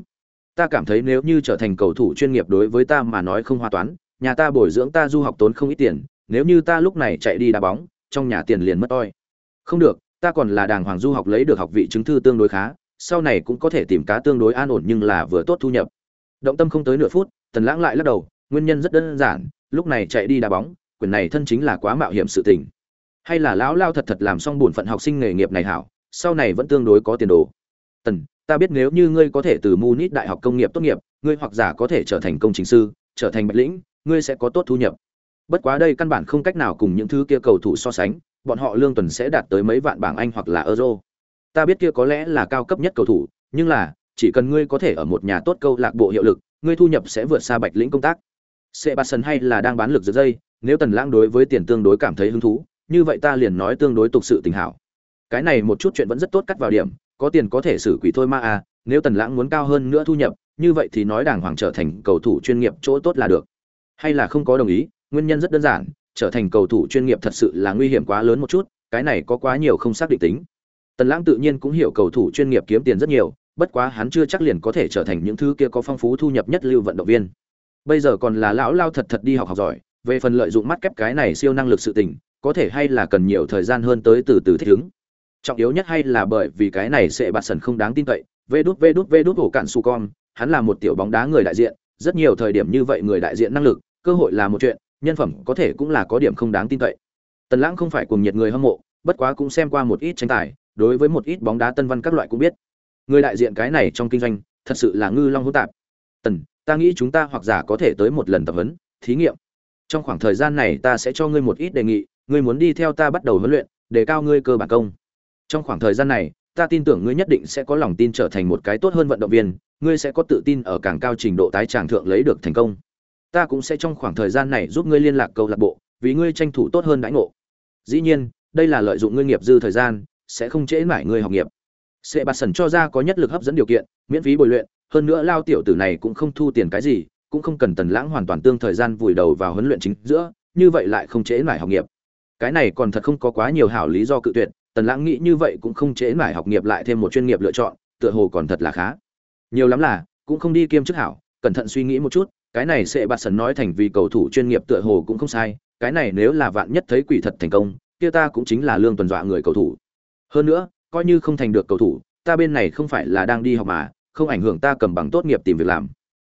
Ta cảm thấy nếu như trở thành cầu thủ chuyên nghiệp đối với ta mà nói không hoa toán, nhà ta bồi dưỡng ta du học tốn không ít tiền, nếu như ta lúc này chạy đi đá bóng, trong nhà tiền liền mất oi. Không được, ta còn là đàng hoàng du học lấy được học vị chứng thư tương đối khá, sau này cũng có thể tìm cá tương đối an ổn nhưng là vừa tốt thu nhập. Động tâm không tới nửa phút, Tần Lãng lại lắc đầu, nguyên nhân rất đơn giản, lúc này chạy đi đá bóng, quyền này thân chính là quá mạo hiểm sự tình. Hay là lão lao thật thật làm xong bổn phận học sinh nghề nghiệp này hảo, sau này vẫn tương đối có tiền đồ. Tần, ta biết nếu như ngươi có thể từ Munich đại học công nghiệp tốt nghiệp, ngươi hoặc giả có thể trở thành công trình sư, trở thành bạch lĩnh, ngươi sẽ có tốt thu nhập. Bất quá đây căn bản không cách nào cùng những thứ kia cầu thủ so sánh, bọn họ lương tuần sẽ đạt tới mấy vạn bảng Anh hoặc là euro. Ta biết kia có lẽ là cao cấp nhất cầu thủ, nhưng là chỉ cần ngươi có thể ở một nhà tốt câu lạc bộ hiệu lực, ngươi thu nhập sẽ vượt xa bạch lĩnh công tác. Sebastian hay là đang bán lực giật dây, nếu Tần Lãng đối với tiền tương đối cảm thấy hứng thú, như vậy ta liền nói tương đối tục sự tình hảo. Cái này một chút chuyện vẫn rất tốt cắt vào điểm, có tiền có thể xử quỷ thôi mà à, nếu Tần Lãng muốn cao hơn nữa thu nhập, như vậy thì nói đàng hoàng trở thành cầu thủ chuyên nghiệp chỗ tốt là được. Hay là không có đồng ý, nguyên nhân rất đơn giản, trở thành cầu thủ chuyên nghiệp thật sự là nguy hiểm quá lớn một chút, cái này có quá nhiều không xác định tính. Tần Lãng tự nhiên cũng hiểu cầu thủ chuyên nghiệp kiếm tiền rất nhiều, bất quá hắn chưa chắc liền có thể trở thành những thứ kia có phong phú thu nhập nhất lưu vận động viên. Bây giờ còn là lão lao thật thật đi học giỏi, về phần lợi dụng mắt kép cái này siêu năng lực sự tình, có thể hay là cần nhiều thời gian hơn tới từ từ thích ứng. Trọng yếu nhất hay là bởi vì cái này sẽ bạt sần không đáng tin cậy, vê đút hổ cản su con, hắn là một tiểu bóng đá người đại diện, rất nhiều thời điểm như vậy người đại diện năng lực, cơ hội là một chuyện, nhân phẩm có thể cũng là có điểm không đáng tin cậy. Tần Lãng không phải cuồng nhiệt người hâm mộ, bất quá cũng xem qua một ít tranh tài, đối với một ít bóng đá tân văn các loại cũng biết. Người đại diện cái này trong kinh doanh, thật sự là ngư long hỗn tạp. Tần, ta nghĩ chúng ta hoặc giả có thể tới một lần tập huấn, thí nghiệm. Trong khoảng thời gian này ta sẽ cho ngươi một ít đề nghị, ngươi muốn đi theo ta bắt đầu huấn luyện, đề cao ngươi cơ bản công. Trong khoảng thời gian này, ta tin tưởng ngươi nhất định sẽ có lòng tin trở thành một cái tốt hơn vận động viên, ngươi sẽ có tự tin ở càng cao trình độ tái tràng thượng lấy được thành công. Ta cũng sẽ trong khoảng thời gian này giúp ngươi liên lạc câu lạc bộ, vì ngươi tranh thủ tốt hơn đãi ngộ. Dĩ nhiên, đây là lợi dụng ngươi nghiệp dư thời gian, sẽ không trễ mãi ngươi học nghiệp. Sebastian cho ra có nhất lực hấp dẫn điều kiện, miễn phí bồi luyện, hơn nữa lao tiểu tử này cũng không thu tiền cái gì, cũng không cần Tần Lãng hoàn toàn tương thời gian vùi đầu vào huấn luyện chính giữa, như vậy lại không trễ mãi học nghiệp. Cái này còn thật không có quá nhiều hảo lý do cự tuyệt, Tần Lãng nghĩ như vậy cũng không trễ mãi học nghiệp lại thêm một chuyên nghiệp lựa chọn, tựa hồ còn thật là khá. Nhiều lắm là cũng không đi kiêm chức hảo, cẩn thận suy nghĩ một chút, cái này sẽ bạt sần nói thành vì cầu thủ chuyên nghiệp tựa hồ cũng không sai, cái này nếu là vạn nhất thấy quỷ thật thành công, kia ta cũng chính là lương tuần dọa người cầu thủ. Hơn nữa, coi như không thành được cầu thủ, ta bên này không phải là đang đi học mà, không ảnh hưởng ta cầm bằng tốt nghiệp tìm việc làm.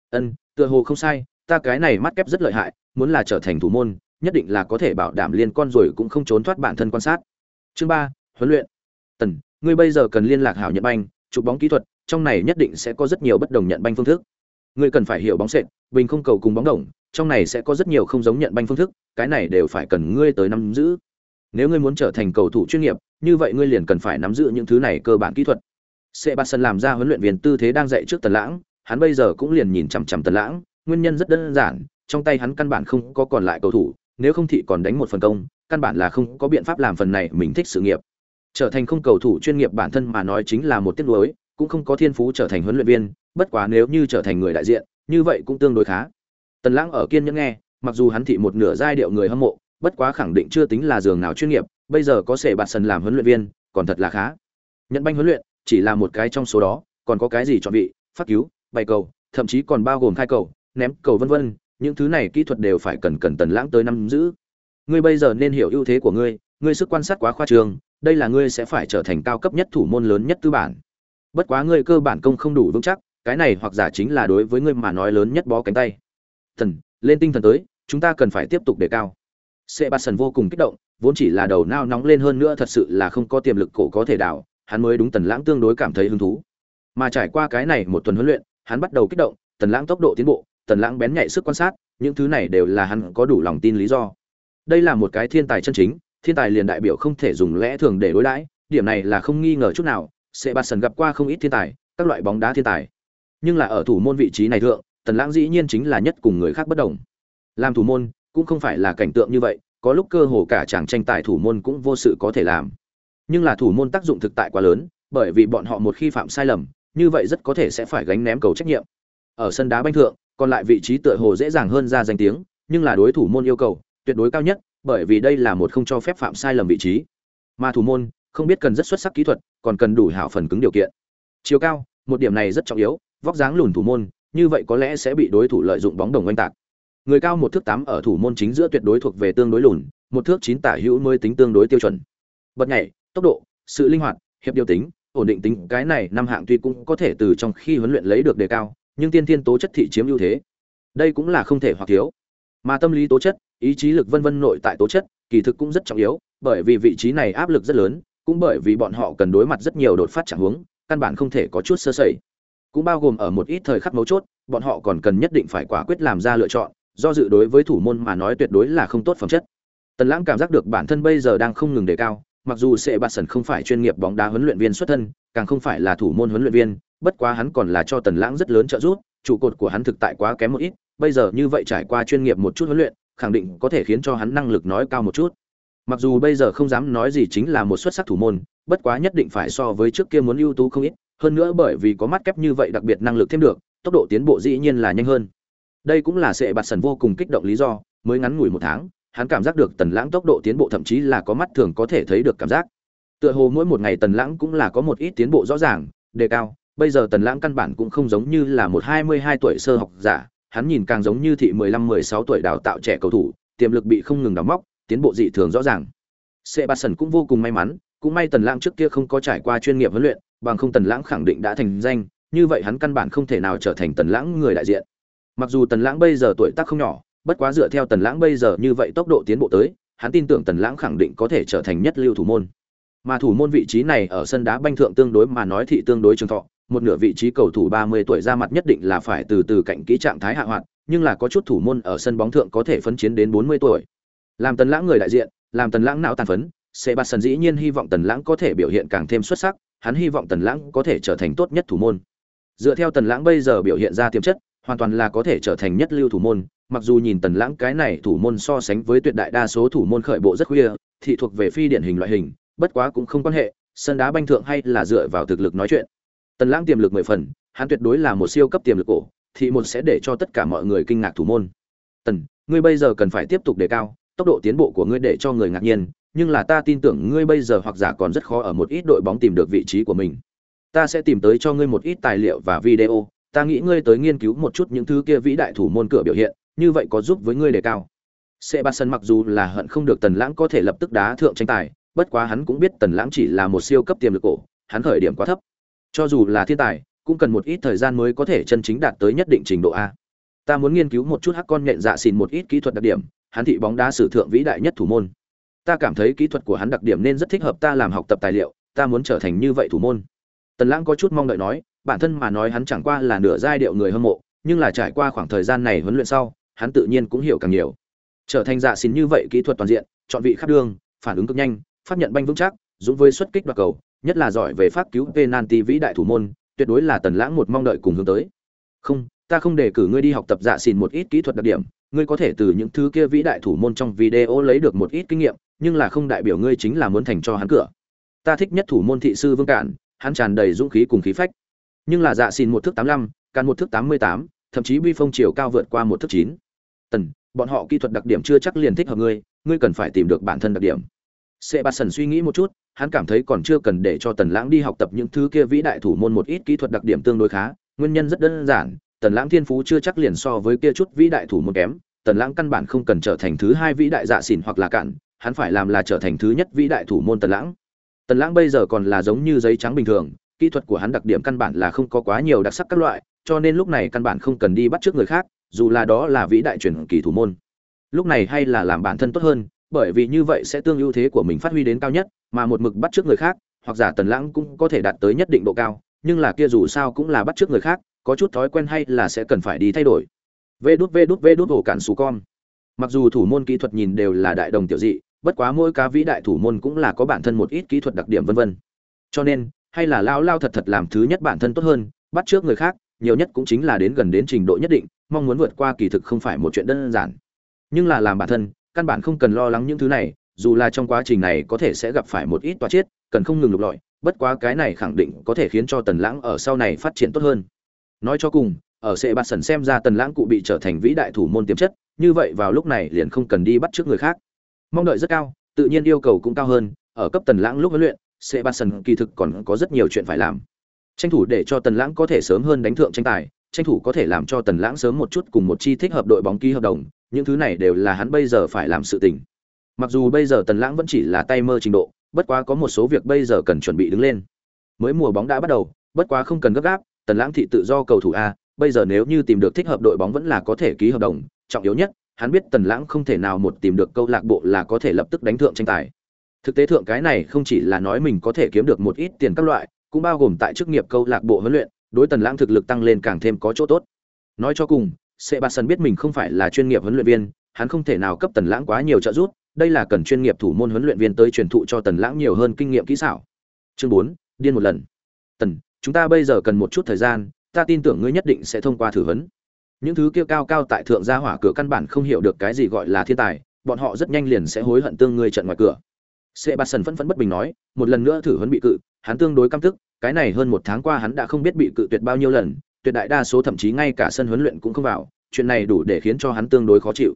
Tựa hồ không sai, ta cái này mắt kép rất lợi hại, muốn là trở thành thủ môn, nhất định là có thể bảo đảm liên con rồi cũng không trốn thoát bản thân quan sát. Chương 3, huấn luyện. Tần, ngươi bây giờ cần liên lạc hảo nhận banh, chụp bóng kỹ thuật, trong này nhất định sẽ có rất nhiều bất đồng nhận banh phương thức. Ngươi cần phải hiểu bóng sệt, bình không cầu cùng bóng đồng, trong này sẽ có rất nhiều không giống nhận banh phương thức, cái này đều phải cần ngươi tới nắm giữ. Nếu ngươi muốn trở thành cầu thủ chuyên nghiệp, như vậy ngươi liền cần phải nắm giữ những thứ này cơ bản kỹ thuật. Sebastian làm ra huấn luyện viên tư thế đang dạy trước Tần Lãng, hắn bây giờ cũng liền nhìn chằm chằm Tần Lãng, nguyên nhân rất đơn giản, trong tay hắn căn bản không có còn lại cầu thủ, nếu không thì còn đánh một phần công, căn bản là không có biện pháp làm phần này mình thích sự nghiệp. Trở thành không cầu thủ chuyên nghiệp bản thân mà nói chính là một tiếc nuối, cũng không có thiên phú trở thành huấn luyện viên, bất quá nếu như trở thành người đại diện, như vậy cũng tương đối khá. Tần Lãng ở kiên nhẫn nghe, mặc dù hắn thị một nửa giai điệu người hâm mộ, bất quá khẳng định chưa tính là giường nào chuyên nghiệp, bây giờ có sẽ bạt sần làm huấn luyện viên, còn thật là khá. Nhận banh huấn luyện chỉ là một cái trong số đó, còn có cái gì chọn vị, phát cứu, bày cầu, thậm chí còn bao gồm khai cầu, ném cầu vân vân, những thứ này kỹ thuật đều phải cần Tần Lãng tới nắm giữ. Ngươi bây giờ nên hiểu ưu thế của ngươi sức quan sát quá khoa trương, đây là ngươi sẽ phải trở thành cao cấp nhất thủ môn lớn nhất tư bản. Bất quá ngươi cơ bản công không đủ vững chắc, cái này hoặc giả chính là đối với ngươi mà nói lớn nhất bó cánh tay. Thần, lên tinh thần tới, chúng ta cần phải tiếp tục đề cao. Sebastian vô cùng kích động, vốn chỉ là đầu nao nóng lên hơn nữa thật sự là không có tiềm lực cổ có thể đảo, hắn mới đúng Tần Lãng tương đối cảm thấy hứng thú. Mà trải qua cái này một tuần huấn luyện, hắn bắt đầu kích động, Tần Lãng tốc độ tiến bộ, Tần Lãng bén nhạy sức quan sát, những thứ này đều là hắn có đủ lòng tin lý do. Đây là một cái thiên tài chân chính, thiên tài liền đại biểu không thể dùng lẽ thường để đối đãi, điểm này là không nghi ngờ chút nào. Sebastian gặp qua không ít thiên tài, các loại bóng đá thiên tài, nhưng là ở thủ môn vị trí này thượng, Tần Lãng dĩ nhiên chính là nhất cùng người khác bất đồng. Làm thủ môn cũng không phải là cảnh tượng như vậy, có lúc cơ hồ cả chàng tranh tài thủ môn cũng vô sự có thể làm. Nhưng là thủ môn tác dụng thực tại quá lớn, bởi vì bọn họ một khi phạm sai lầm, như vậy rất có thể sẽ phải gánh ném cầu trách nhiệm. Ở sân đá banh thượng, còn lại vị trí tựa hồ dễ dàng hơn ra danh tiếng, nhưng là đối thủ môn yêu cầu tuyệt đối cao nhất, bởi vì đây là một không cho phép phạm sai lầm vị trí. Mà thủ môn không biết cần rất xuất sắc kỹ thuật, còn cần đủ hảo phần cứng điều kiện. Chiều cao, một điểm này rất trọng yếu, vóc dáng lùn thủ môn, như vậy có lẽ sẽ bị đối thủ lợi dụng bóng đồng oanh tạc. Người cao 1 thước 8 ở thủ môn chính giữa tuyệt đối thuộc về tương đối lùn, 1 thước 9 tả hữu mới tính tương đối tiêu chuẩn. Bật nhảy, tốc độ, sự linh hoạt, hiệp điều tính, ổn định tính, cái này năm hạng tuy cũng có thể từ trong khi huấn luyện lấy được đề cao, nhưng tiên thiên tố chất thị chiếm ưu thế. Đây cũng là không thể hoặc thiếu. Mà tâm lý tố chất, ý chí lực vân vân nội tại tố chất, kỳ thực cũng rất trọng yếu, bởi vì vị trí này áp lực rất lớn, cũng bởi vì bọn họ cần đối mặt rất nhiều đột phát trạng huống, căn bản không thể có chút sơ sẩy. Cũng bao gồm ở một ít thời khắc mấu chốt, bọn họ còn cần nhất định phải quả quyết làm ra lựa chọn, do dự đối với thủ môn mà nói tuyệt đối là không tốt phẩm chất. Tần Lãng cảm giác được bản thân bây giờ đang không ngừng đề cao, mặc dù Sebastian không phải chuyên nghiệp bóng đá huấn luyện viên xuất thân, càng không phải là thủ môn huấn luyện viên, bất quá hắn còn là cho Tần Lãng rất lớn trợ giúp, trụ cột của hắn thực tại quá kém một ít, bây giờ như vậy trải qua chuyên nghiệp một chút huấn luyện, khẳng định có thể khiến cho hắn năng lực nói cao một chút. Mặc dù bây giờ không dám nói gì chính là một xuất sắc thủ môn, bất quá nhất định phải so với trước kia muốn ưu tú không ít, hơn nữa bởi vì có mắt kép như vậy đặc biệt năng lực thêm được, tốc độ tiến bộ dĩ nhiên là nhanh hơn. Đây cũng là Sebastian vô cùng kích động lý do, mới ngắn ngủi 1 tháng, hắn cảm giác được Tần Lãng tốc độ tiến bộ thậm chí là có mắt thường có thể thấy được cảm giác. Tựa hồ mỗi một ngày Tần Lãng cũng là có một ít tiến bộ rõ ràng, đề cao, bây giờ Tần Lãng căn bản cũng không giống như là một 22 tuổi sơ học giả, hắn nhìn càng giống như thị 15-16 tuổi đào tạo trẻ cầu thủ, tiềm lực bị không ngừng đào móc, tiến bộ dị thường rõ ràng. Sebastian cũng vô cùng may mắn, cũng may Tần Lãng trước kia không có trải qua chuyên nghiệp huấn luyện, bằng không Tần Lãng khẳng định đã thành danh, như vậy hắn căn bản không thể nào trở thành Tần Lãng người đại diện. Mặc dù Tần Lãng bây giờ tuổi tác không nhỏ, bất quá dựa theo Tần Lãng bây giờ như vậy tốc độ tiến bộ tới, hắn tin tưởng Tần Lãng khẳng định có thể trở thành nhất lưu thủ môn. Mà thủ môn vị trí này ở sân đá banh thượng tương đối mà nói thị tương đối trường thọ, một nửa vị trí cầu thủ 30 tuổi ra mặt nhất định là phải từ từ cạnh kỹ trạng thái hạ hoạt, nhưng là có chút thủ môn ở sân bóng thượng có thể phấn chiến đến 40 tuổi. Làm Tần Lãng người đại diện, làm Tần Lãng não tàn phấn, Sebastian dĩ nhiên hy vọng Tần Lãng có thể biểu hiện càng thêm xuất sắc, hắn hy vọng Tần Lãng có thể trở thành tốt nhất thủ môn. Dựa theo Tần Lãng bây giờ biểu hiện ra tiềm chất, hoàn toàn là có thể trở thành nhất lưu thủ môn, mặc dù nhìn Tần Lãng cái này thủ môn so sánh với tuyệt đại đa số thủ môn khởi bộ rất khuya, thị thuộc về phi điển hình loại hình, bất quá cũng không quan hệ, sân đá banh thượng hay là dựa vào thực lực nói chuyện. Tần Lãng tiềm lực 10 phần, hắn tuyệt đối là một siêu cấp tiềm lực cổ, thị một sẽ để cho tất cả mọi người kinh ngạc thủ môn. Tần, ngươi bây giờ cần phải tiếp tục đề cao, tốc độ tiến bộ của ngươi để cho người ngạc nhiên, nhưng là ta tin tưởng ngươi bây giờ hoặc giả còn rất khó ở một ít đội bóng tìm được vị trí của mình. Ta sẽ tìm tới cho ngươi một ít tài liệu và video, ta nghĩ ngươi tới nghiên cứu một chút những thứ kia vĩ đại thủ môn cửa biểu hiện, như vậy có giúp với ngươi đề cao. Sebastian mặc dù là hận không được Tần Lãng có thể lập tức đá thượng tranh tài, bất quá hắn cũng biết Tần Lãng chỉ là một siêu cấp tiềm lực cổ, hắn khởi điểm quá thấp. Cho dù là thiên tài, cũng cần một ít thời gian mới có thể chân chính đạt tới nhất định trình độ a. Ta muốn nghiên cứu một chút hắc con nhện dạ xỉn một ít kỹ thuật đặc điểm, hắn thị bóng đá sử thượng vĩ đại nhất thủ môn. Ta cảm thấy kỹ thuật của hắn đặc điểm nên rất thích hợp ta làm học tập tài liệu, ta muốn trở thành như vậy thủ môn. Tần Lãng có chút mong đợi nói, bản thân mà nói hắn chẳng qua là nửa giai điệu người hâm mộ, nhưng là trải qua khoảng thời gian này huấn luyện sau, hắn tự nhiên cũng hiểu càng nhiều. Trở thành dạ xỉn như vậy kỹ thuật toàn diện, chọn vị khắp đường, phản ứng cực nhanh, phát nhận banh vững chắc, dũng với xuất kích đoạt cầu, nhất là giỏi về phát cứu penalty vĩ đại thủ môn, tuyệt đối là Tần Lãng một mong đợi cùng hướng tới. Không, ta không đề cử ngươi đi học tập dạ xỉn một ít kỹ thuật đặc điểm, ngươi có thể từ những thứ kia vĩ đại thủ môn trong video lấy được một ít kinh nghiệm, nhưng là không đại biểu ngươi chính là muốn thành cho hắn cửa. Ta thích nhất thủ môn thị sư Vương Cản, hắn tràn đầy dũng khí cùng khí phách. Nhưng là dạ xỉn 1 thước 85, Cản 1 thước 88, thậm chí bi phong chiều cao vượt qua 1 thước 9. Tần, bọn họ kỹ thuật đặc điểm chưa chắc liền thích hợp ngươi, ngươi cần phải tìm được bản thân đặc điểm. Sebastian suy nghĩ một chút, hắn cảm thấy còn chưa cần để cho Tần Lãng đi học tập những thứ kia vĩ đại thủ môn một ít kỹ thuật đặc điểm tương đối khá, nguyên nhân rất đơn giản, Tần Lãng thiên phú chưa chắc liền so với kia chút vĩ đại thủ môn kém, Tần Lãng căn bản không cần trở thành thứ hai vĩ đại dạ xỉn hoặc là Cản, hắn phải làm là trở thành thứ nhất vĩ đại thủ môn Tần Lãng. Tần Lãng bây giờ còn là giống như giấy trắng bình thường, kỹ thuật của hắn đặc điểm căn bản là không có quá nhiều đặc sắc các loại, cho nên lúc này căn bản không cần đi bắt chước người khác, dù là đó là vĩ đại truyền kỳ thủ môn. Lúc này hay là làm bản thân tốt hơn, bởi vì như vậy sẽ tương ưu thế của mình phát huy đến cao nhất, mà một mực bắt chước người khác, hoặc giả Tần Lãng cũng có thể đạt tới nhất định độ cao, nhưng là kia dù sao cũng là bắt chước người khác, có chút thói quen hay là sẽ cần phải đi thay đổi. Vê đút ổ cản sú con. Mặc dù thủ môn kỹ thuật nhìn đều là đại đồng tiểu dị, bất quá mỗi cá vĩ đại thủ môn cũng là có bản thân một ít kỹ thuật đặc điểm vân vân. Cho nên, hay là lao thật làm thứ nhất bản thân tốt hơn, bắt trước người khác, nhiều nhất cũng chính là đến gần đến trình độ nhất định, mong muốn vượt qua kỳ thực không phải một chuyện đơn giản. Nhưng là làm bản thân, căn bản không cần lo lắng những thứ này, dù là trong quá trình này có thể sẽ gặp phải một ít toa chết, cần không ngừng lục lọi, bất quá cái này khẳng định có thể khiến cho Tần Lãng ở sau này phát triển tốt hơn. Nói cho cùng, ở Sebastian xem ra Tần Lãng cụ bị trở thành vĩ đại thủ môn tiềm chất, như vậy vào lúc này liền không cần đi bắt chước người khác. Mong đợi rất cao, tự nhiên yêu cầu cũng cao hơn, ở cấp Tần Lãng lúc huấn luyện, Sebastian kỳ thực còn có rất nhiều chuyện phải làm. Tranh thủ để cho Tần Lãng có thể sớm hơn đánh thượng tranh tài, tranh thủ có thể làm cho Tần Lãng sớm một chút cùng một chi thích hợp đội bóng ký hợp đồng, những thứ này đều là hắn bây giờ phải làm sự tình. Mặc dù bây giờ Tần Lãng vẫn chỉ là tay mơ trình độ, bất quá có một số việc bây giờ cần chuẩn bị đứng lên. Mới mùa bóng đã bắt đầu, bất quá không cần gấp gáp, Tần Lãng thị tự do cầu thủ a, bây giờ nếu như tìm được thích hợp đội bóng vẫn là có thể ký hợp đồng, trọng yếu nhất, hắn biết Tần Lãng không thể nào một tìm được câu lạc bộ là có thể lập tức đánh thượng tranh tài. Thực tế thượng cái này không chỉ là nói mình có thể kiếm được một ít tiền các loại, cũng bao gồm tại chức nghiệp câu lạc bộ huấn luyện, đối Tần Lãng thực lực tăng lên càng thêm có chỗ tốt. Nói cho cùng, Sebastian biết mình không phải là chuyên nghiệp huấn luyện viên, hắn không thể nào cấp Tần Lãng quá nhiều trợ giúp, đây là cần chuyên nghiệp thủ môn huấn luyện viên tới truyền thụ cho Tần Lãng nhiều hơn kinh nghiệm kỹ xảo. Chương 4, điên một lần. Tần, chúng ta bây giờ cần một chút thời gian, ta tin tưởng ngươi nhất định sẽ thông qua thử huấn. Những thứ kia cao cao tại thượng gia hỏa cửa căn bản không hiểu được cái gì gọi là thiên tài, bọn họ rất nhanh liền sẽ hối hận tương ngươi trận ngoài cửa. Sebastian phẫn phẫn bất bình nói, một lần nữa thử huấn bị cự, hắn tương đối căm tức, cái này hơn một tháng qua hắn đã không biết bị cự tuyệt bao nhiêu lần, tuyệt đại đa số thậm chí ngay cả sân huấn luyện cũng không vào, chuyện này đủ để khiến cho hắn tương đối khó chịu.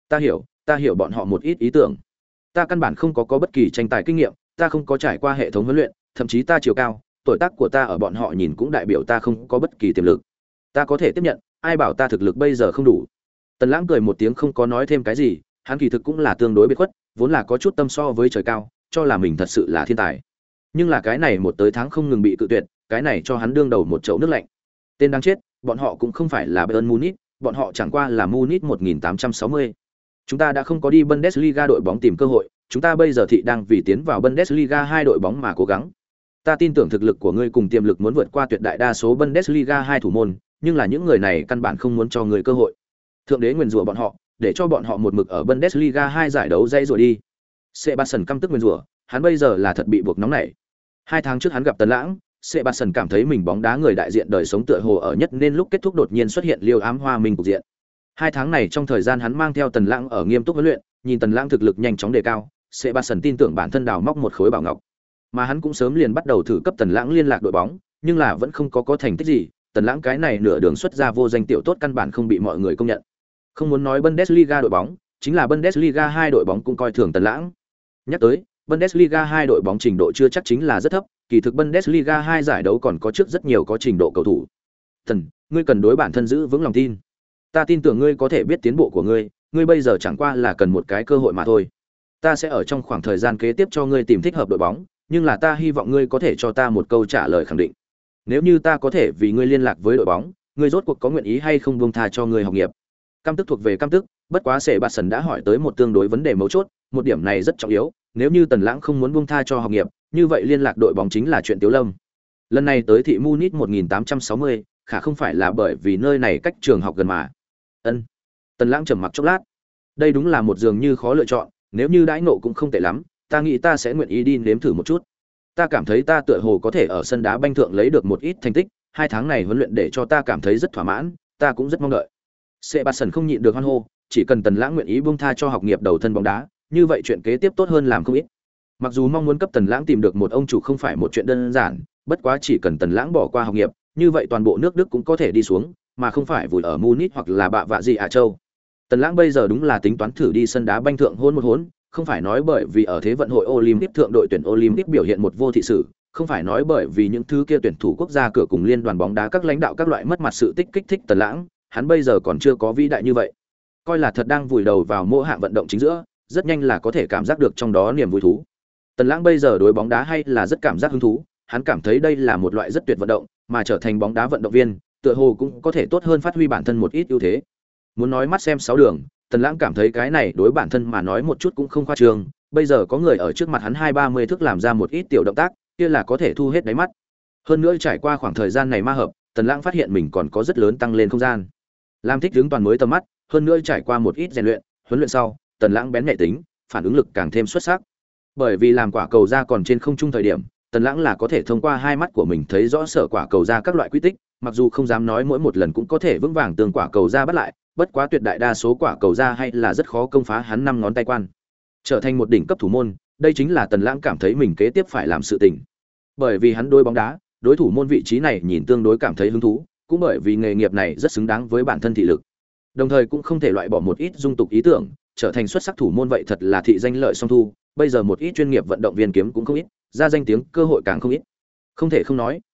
Ta hiểu bọn họ một ít ý tưởng. Ta căn bản không có bất kỳ tranh tài kinh nghiệm, ta không có trải qua hệ thống huấn luyện, thậm chí ta chiều cao, tuổi tác của ta ở bọn họ nhìn cũng đại biểu ta không có bất kỳ tiềm lực. Ta có thể tiếp nhận, ai bảo ta thực lực bây giờ không đủ. Tần Lãng cười một tiếng không có nói thêm cái gì, hắn kỳ thực cũng là tương đối biệt khuất, vốn là có chút tâm so với trời cao, cho là mình thật sự là thiên tài. Nhưng là cái này một tới tháng không ngừng bị cự tuyệt, cái này cho hắn đương đầu một chậu nước lạnh. Tên đáng chết, bọn họ cũng không phải là Bayern Munich, bọn họ chẳng qua là Munich 1860. Chúng ta đã không có đi Bundesliga đội bóng tìm cơ hội, chúng ta bây giờ thị đang vì tiến vào Bundesliga hai đội bóng mà cố gắng. Ta tin tưởng thực lực của ngươi cùng tiềm lực muốn vượt qua tuyệt đại đa số Bundesliga hai thủ môn, nhưng là những người này căn bản không muốn cho ngươi cơ hội. Thượng đế nguyền rủa bọn họ, để cho bọn họ một mực ở Bundesliga hai giải đấu dây rồi đi. Sebastian căm tức nguyền rủa, hắn bây giờ là thật bị buộc nóng nảy. 2 tháng trước hắn gặp Tần Lãng, Sebastian cảm thấy mình bóng đá người đại diện đời sống tựa hồ ở nhất nên lúc kết thúc đột nhiên xuất hiện liêu ám hoa minh cục diện. 2 tháng này trong thời gian hắn mang theo Tần Lãng ở nghiêm túc huấn luyện, nhìn Tần Lãng thực lực nhanh chóng đề cao, Sebastian tin tưởng bản thân đào móc một khối bảo ngọc. Mà hắn cũng sớm liền bắt đầu thử cấp Tần Lãng liên lạc đội bóng, nhưng là vẫn không có thành tích gì, Tần Lãng cái này nửa đường xuất ra vô danh tiểu tốt căn bản không bị mọi người công nhận. Không muốn nói Bundesliga đội bóng, chính là Bundesliga hai đội bóng cũng coi thường Tần Lãng. Nhắc tới, Bundesliga hai đội bóng trình độ chưa chắc chính là rất thấp, kỳ thực Bundesliga hai giải đấu còn có trước rất nhiều có trình độ cầu thủ. Tần, ngươi cần đối bản thân giữ vững lòng tin. Ta tin tưởng ngươi có thể biết tiến bộ của ngươi, ngươi bây giờ chẳng qua là cần một cái cơ hội mà thôi. Ta sẽ ở trong khoảng thời gian kế tiếp cho ngươi tìm thích hợp đội bóng, nhưng là ta hy vọng ngươi có thể cho ta một câu trả lời khẳng định. Nếu như ta có thể vì ngươi liên lạc với đội bóng, ngươi rốt cuộc có nguyện ý hay không buông tha cho ngươi học nghiệp. Cam tức thuộc về cam tức, bất quá Sebastian đã hỏi tới một tương đối vấn đề mấu chốt, một điểm này rất trọng yếu, nếu như Tần Lãng không muốn buông tha cho học nghiệp, như vậy liên lạc đội bóng chính là chuyện Tiếu Lâm. Lần này tới thị Munich 1860, khả không phải là bởi vì nơi này cách trường học gần mà. Ân. Tần Lãng trầm mặc chốc lát. Đây đúng là một dường như khó lựa chọn, nếu như đãi ngộ cũng không tệ lắm, ta nghĩ ta sẽ nguyện ý đi nếm thử một chút. Ta cảm thấy ta tựa hồ có thể ở sân đá banh thượng lấy được một ít thành tích, 2 tháng này huấn luyện để cho ta cảm thấy rất thỏa mãn, ta cũng rất mong đợi. Sebastian không nhịn được hoan hô, chỉ cần Tần Lãng nguyện ý buông tha cho học nghiệp đầu thân bóng đá, như vậy chuyện kế tiếp tốt hơn làm không ít. Mặc dù mong muốn cấp Tần Lãng tìm được một ông chủ không phải một chuyện đơn giản, bất quá chỉ cần Tần Lãng bỏ qua học nghiệp, như vậy toàn bộ nước Đức cũng có thể đi xuống, mà không phải vùi ở Munich hoặc là bạ vạ gì à châu. Tần Lãng bây giờ đúng là tính toán thử đi sân đá banh thượng hôn một hôn, không phải nói bởi vì ở thế vận hội Olympic thượng đội tuyển Olympic biểu hiện một vô thị sự, không phải nói bởi vì những thứ kia tuyển thủ quốc gia cửa cùng liên đoàn bóng đá các lãnh đạo các loại mất mặt sự tích kích thích Tần Lãng, hắn bây giờ còn chưa có vĩ đại như vậy. Coi là thật đang vùi đầu vào mỗi hạng vận động chính giữa, rất nhanh là có thể cảm giác được trong đó niềm vui thú. Tần Lãng bây giờ đối bóng đá hay là rất cảm giác hứng thú, hắn cảm thấy đây là một loại rất tuyệt vận động, mà trở thành bóng đá vận động viên, tựa hồ cũng có thể tốt hơn phát huy bản thân một ít ưu thế. Muốn nói mắt xem sáu đường, Tần Lãng cảm thấy cái này đối bản thân mà nói một chút cũng không khoa trương, bây giờ có người ở trước mặt hắn 2-30 thước làm ra một ít tiểu động tác, kia là có thể thu hết đáy mắt. Hơn nữa trải qua khoảng thời gian này ma hợp, Tần Lãng phát hiện mình còn có rất lớn tăng lên không gian. Làm thích ứng toàn mới tầm mắt, hơn nữa trải qua một ít rèn luyện, huấn luyện sau, Tần Lãng bén nhạy tính, phản ứng lực càng thêm xuất sắc. Bởi vì làm quả cầu ra còn trên không trung thời điểm, Tần Lãng là có thể thông qua hai mắt của mình thấy rõ sở quả cầu ra các loại quy tích, mặc dù không dám nói mỗi một lần cũng có thể vững vàng tường quả cầu ra bắt lại, bất quá tuyệt đại đa số quả cầu ra hay là rất khó công phá hắn 5 ngón tay quan. Trở thành một đỉnh cấp thủ môn, đây chính là Tần Lãng cảm thấy mình kế tiếp phải làm sự tình. Bởi vì hắn đối bóng đá, đối thủ môn vị trí này nhìn tương đối cảm thấy hứng thú, cũng bởi vì nghề nghiệp này rất xứng đáng với bản thân thị lực. Đồng thời cũng không thể loại bỏ một ít dung tục ý tưởng, trở thành xuất sắc thủ môn vậy thật là thị danh lợi song thu, bây giờ một ít chuyên nghiệp vận động viên kiếm cũng không ít, ra danh tiếng cơ hội càng không ít. Không thể không nói,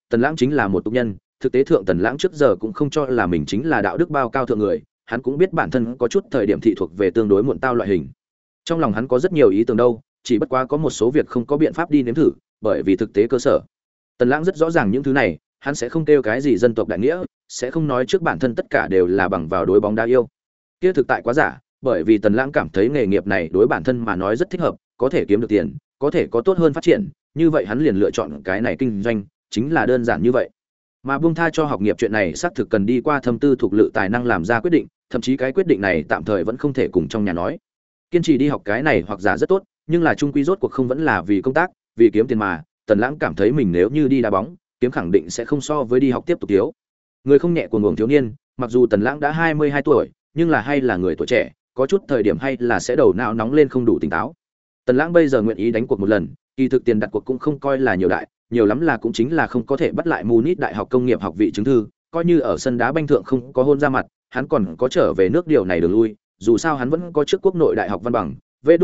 Tần Lãng chính là một tục nhân, thực tế thượng Tần Lãng trước giờ cũng không cho là mình chính là đạo đức bao cao thượng người, hắn cũng biết bản thân có chút thời điểm thị thuộc về tương đối muộn tao loại hình. Trong lòng hắn có rất nhiều ý tưởng đâu, chỉ bất quá có một số việc không có biện pháp đi nếm thử, bởi vì thực tế cơ sở. Tần Lãng rất rõ ràng những thứ này, hắn sẽ không kêu cái gì dân tộc đại nghĩa, sẽ không nói trước bản thân tất cả đều là bằng vào đối bóng đá yêu. Kia thực tại quá giả, bởi vì Tần Lãng cảm thấy nghề nghiệp này đối bản thân mà nói rất thích hợp, có thể kiếm được tiền, có thể có tốt hơn phát triển, như vậy hắn liền lựa chọn cái này kinh doanh, chính là đơn giản như vậy. Mà buông tha cho học nghiệp chuyện này xác thực cần đi qua thâm tư thuộc lự tài năng làm ra quyết định, thậm chí cái quyết định này tạm thời vẫn không thể cùng trong nhà nói. Kiên trì đi học cái này hoặc giả rất tốt, nhưng là chung quy rốt cuộc không vẫn là vì công tác, vì kiếm tiền mà, Tần Lãng cảm thấy mình nếu như đi đá bóng, kiếm khẳng định sẽ không so với đi học tiếp tục thiếu. Người không nhẹ của nguồn thiếu niên, mặc dù Tần Lãng đã 22 tuổi, nhưng là hay là người tuổi trẻ, có chút thời điểm hay là sẽ đầu não nóng lên không đủ tỉnh táo. Tần Lãng bây giờ nguyện ý đánh cuộc một lần, kỳ thực tiền đặt cuộc cũng không coi là nhiều đại, nhiều lắm là cũng chính là không có thể bắt lại Munich Đại học Công nghiệp học vị chứng thư, coi như ở sân đá banh thượng không có hôn ra mặt, hắn còn có trở về nước điều này đường lui, dù sao hắn vẫn có trước quốc nội đại học văn bằng,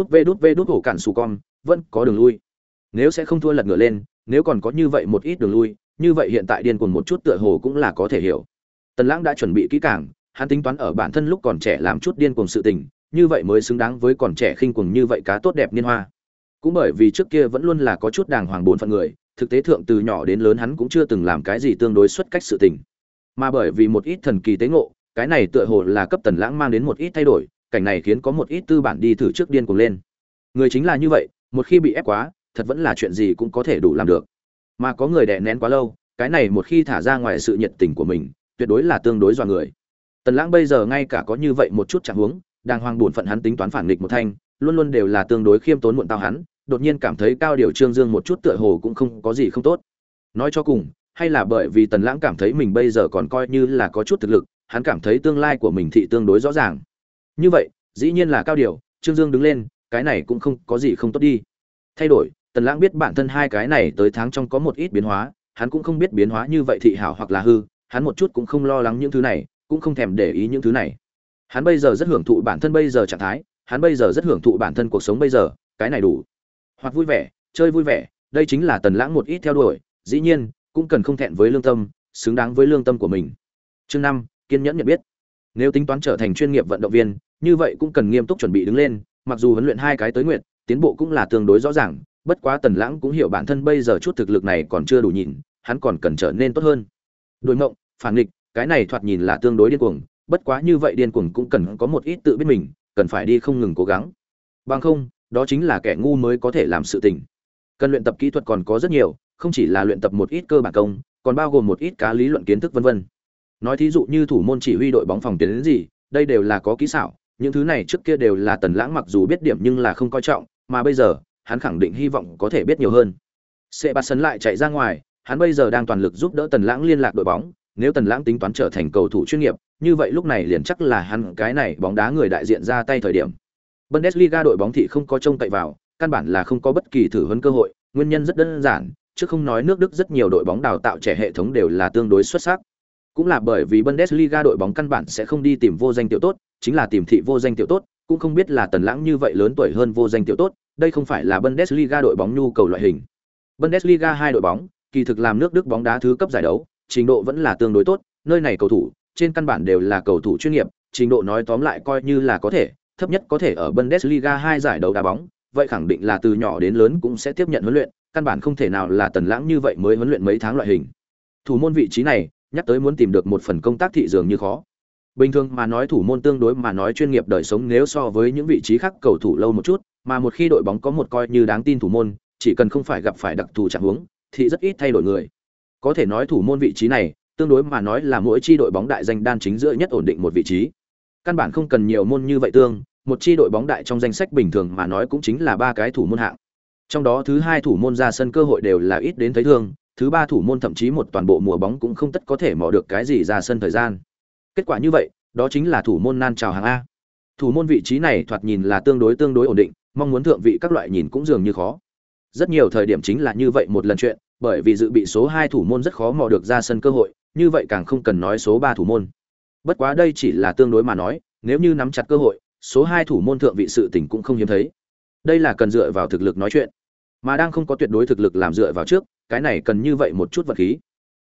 vê đút hổ cản sù con, vẫn có đường lui. Nếu sẽ không thua lật ngựa lên, nếu còn có như vậy một ít đường lui, như vậy hiện tại điên cuồng một chút tựa hồ cũng là có thể hiểu. Tần Lãng đã chuẩn bị kỹ càng, hắn tính toán ở bản thân lúc còn trẻ làm chút điên cuồng sự tình, như vậy mới xứng đáng với còn trẻ khinh cuồng như vậy cá tốt đẹp niên hoa. Cũng bởi vì trước kia vẫn luôn là có chút đàng hoàng bốn phận người, thực tế thượng từ nhỏ đến lớn hắn cũng chưa từng làm cái gì tương đối xuất cách sự tình. Mà bởi vì một ít thần kỳ tế ngộ, cái này tựa hồ là cấp Tần Lãng mang đến một ít thay đổi, cảnh này khiến có một ít tư bản đi thử trước điên cuồng lên. Người chính là như vậy, một khi bị ép quá, thật vẫn là chuyện gì cũng có thể đủ làm được. Mà có người đè nén quá lâu, cái này một khi thả ra ngoài sự nhiệt tình của mình, tuyệt đối là tương đối dọa người. Tần Lãng bây giờ ngay cả có như vậy một chút trạng huống, đàng hoàng buồn phận hắn tính toán phản nghịch một thanh, luôn luôn đều là tương đối khiêm tốn muộn tao hắn, đột nhiên cảm thấy cao điều trương dương một chút tựa hồ cũng không có gì không tốt. Nói cho cùng, hay là bởi vì Tần Lãng cảm thấy mình bây giờ còn coi như là có chút thực lực, hắn cảm thấy tương lai của mình thị tương đối rõ ràng. Như vậy, dĩ nhiên là cao điều, trương dương đứng lên, cái này cũng không có gì không tốt đi. Thay đổi, Tần Lãng biết bản thân hai cái này tới tháng trong có một ít biến hóa, hắn cũng không biết biến hóa như vậy thị hảo hoặc là hư, hắn một chút cũng không lo lắng những thứ này, cũng không thèm để ý những thứ này. Hắn bây giờ rất hưởng thụ bản thân bây giờ trạng thái, hắn bây giờ rất hưởng thụ bản thân cuộc sống bây giờ, cái này đủ. Hoặc vui vẻ, chơi vui vẻ, đây chính là Tần Lãng một ít theo đuổi, dĩ nhiên, cũng cần không thẹn với lương tâm, xứng đáng với lương tâm của mình. Chương 5, kiên nhẫn nhận biết. Nếu tính toán trở thành chuyên nghiệp vận động viên, như vậy cũng cần nghiêm túc chuẩn bị đứng lên, mặc dù huấn luyện hai cái tới nguyện, tiến bộ cũng là tương đối rõ ràng, bất quá Tần Lãng cũng hiểu bản thân bây giờ chút thực lực này còn chưa đủ nhìn, hắn còn cần trở nên tốt hơn. Đối ngộng, phản nghịch, cái này thoạt nhìn là tương đối điên cuồng, bất quá như vậy điên cuồng cũng cần có một ít tự biết mình, cần phải đi không ngừng cố gắng. Bằng không, đó chính là kẻ ngu mới có thể làm sự tình. Cần luyện tập kỹ thuật còn có rất nhiều, không chỉ là luyện tập một ít cơ bản công, còn bao gồm một ít cá lý luận kiến thức vân vân. Nói thí dụ như thủ môn chỉ huy đội bóng phòng tuyến đến gì, đây đều là có kỹ xảo, những thứ này trước kia đều là Tần Lãng mặc dù biết điểm nhưng là không coi trọng, mà bây giờ, hắn khẳng định hy vọng có thể biết nhiều hơn. Sebastian lại chạy ra ngoài, hắn bây giờ đang toàn lực giúp đỡ Tần Lãng liên lạc đội bóng, nếu Tần Lãng tính toán trở thành cầu thủ chuyên nghiệp, như vậy lúc này liền chắc là hắn cái này bóng đá người đại diện ra tay thời điểm. Bundesliga đội bóng thị không có trông cậy vào, căn bản là không có bất kỳ thử huấn cơ hội, nguyên nhân rất đơn giản, chứ không nói nước Đức rất nhiều đội bóng đào tạo trẻ hệ thống đều là tương đối xuất sắc. Cũng là bởi vì Bundesliga đội bóng căn bản sẽ không đi tìm vô danh tiểu tốt, chính là tìm thị vô danh tiểu tốt, cũng không biết là Tần Lãng như vậy lớn tuổi hơn vô danh tiểu tốt, đây không phải là Bundesliga đội bóng nhu cầu loại hình. Bundesliga hai đội bóng, kỳ thực làm nước Đức bóng đá thứ cấp giải đấu, trình độ vẫn là tương đối tốt, nơi này cầu thủ trên căn bản đều là cầu thủ chuyên nghiệp, trình độ nói tóm lại coi như là có thể, thấp nhất có thể ở Bundesliga 2 giải đấu đá bóng, vậy khẳng định là từ nhỏ đến lớn cũng sẽ tiếp nhận huấn luyện, căn bản không thể nào là Tần Lãng như vậy mới huấn luyện mấy tháng loại hình. Thủ môn vị trí này, nhắc tới muốn tìm được một phần công tác thị dường như khó. Bình thường mà nói thủ môn tương đối mà nói chuyên nghiệp đời sống nếu so với những vị trí khác cầu thủ lâu một chút, mà một khi đội bóng có một coi như đáng tin thủ môn, chỉ cần không phải gặp phải đặc thù trạng huống, thì rất ít thay đổi người. Có thể nói thủ môn vị trí này, tương đối mà nói là mỗi chi đội bóng đại danh đan chính giữa nhất ổn định một vị trí. Căn bản không cần nhiều môn như vậy tương, một chi đội bóng đại trong danh sách bình thường mà nói cũng chính là 3 cái thủ môn hạng. Trong đó thứ 2 thủ môn ra sân cơ hội đều là ít đến thấy thương, thứ 3 thủ môn thậm chí một toàn bộ mùa bóng cũng không tất có thể mò được cái gì ra sân thời gian. Kết quả như vậy, đó chính là thủ môn nan trào hàng A. Thủ môn vị trí này thoạt nhìn là tương đối ổn định, mong muốn thượng vị các loại nhìn cũng dường như khó. Rất nhiều thời điểm chính là như vậy một lần chuyện, bởi vì dự bị số 2 thủ môn rất khó mò được ra sân cơ hội, như vậy càng không cần nói số 3 thủ môn. Bất quá đây chỉ là tương đối mà nói, nếu như nắm chặt cơ hội, số 2 thủ môn thượng vị sự tình cũng không hiếm thấy. Đây là cần dựa vào thực lực nói chuyện, mà đang không có tuyệt đối thực lực làm dựa vào trước, cái này cần như vậy một chút vật khí.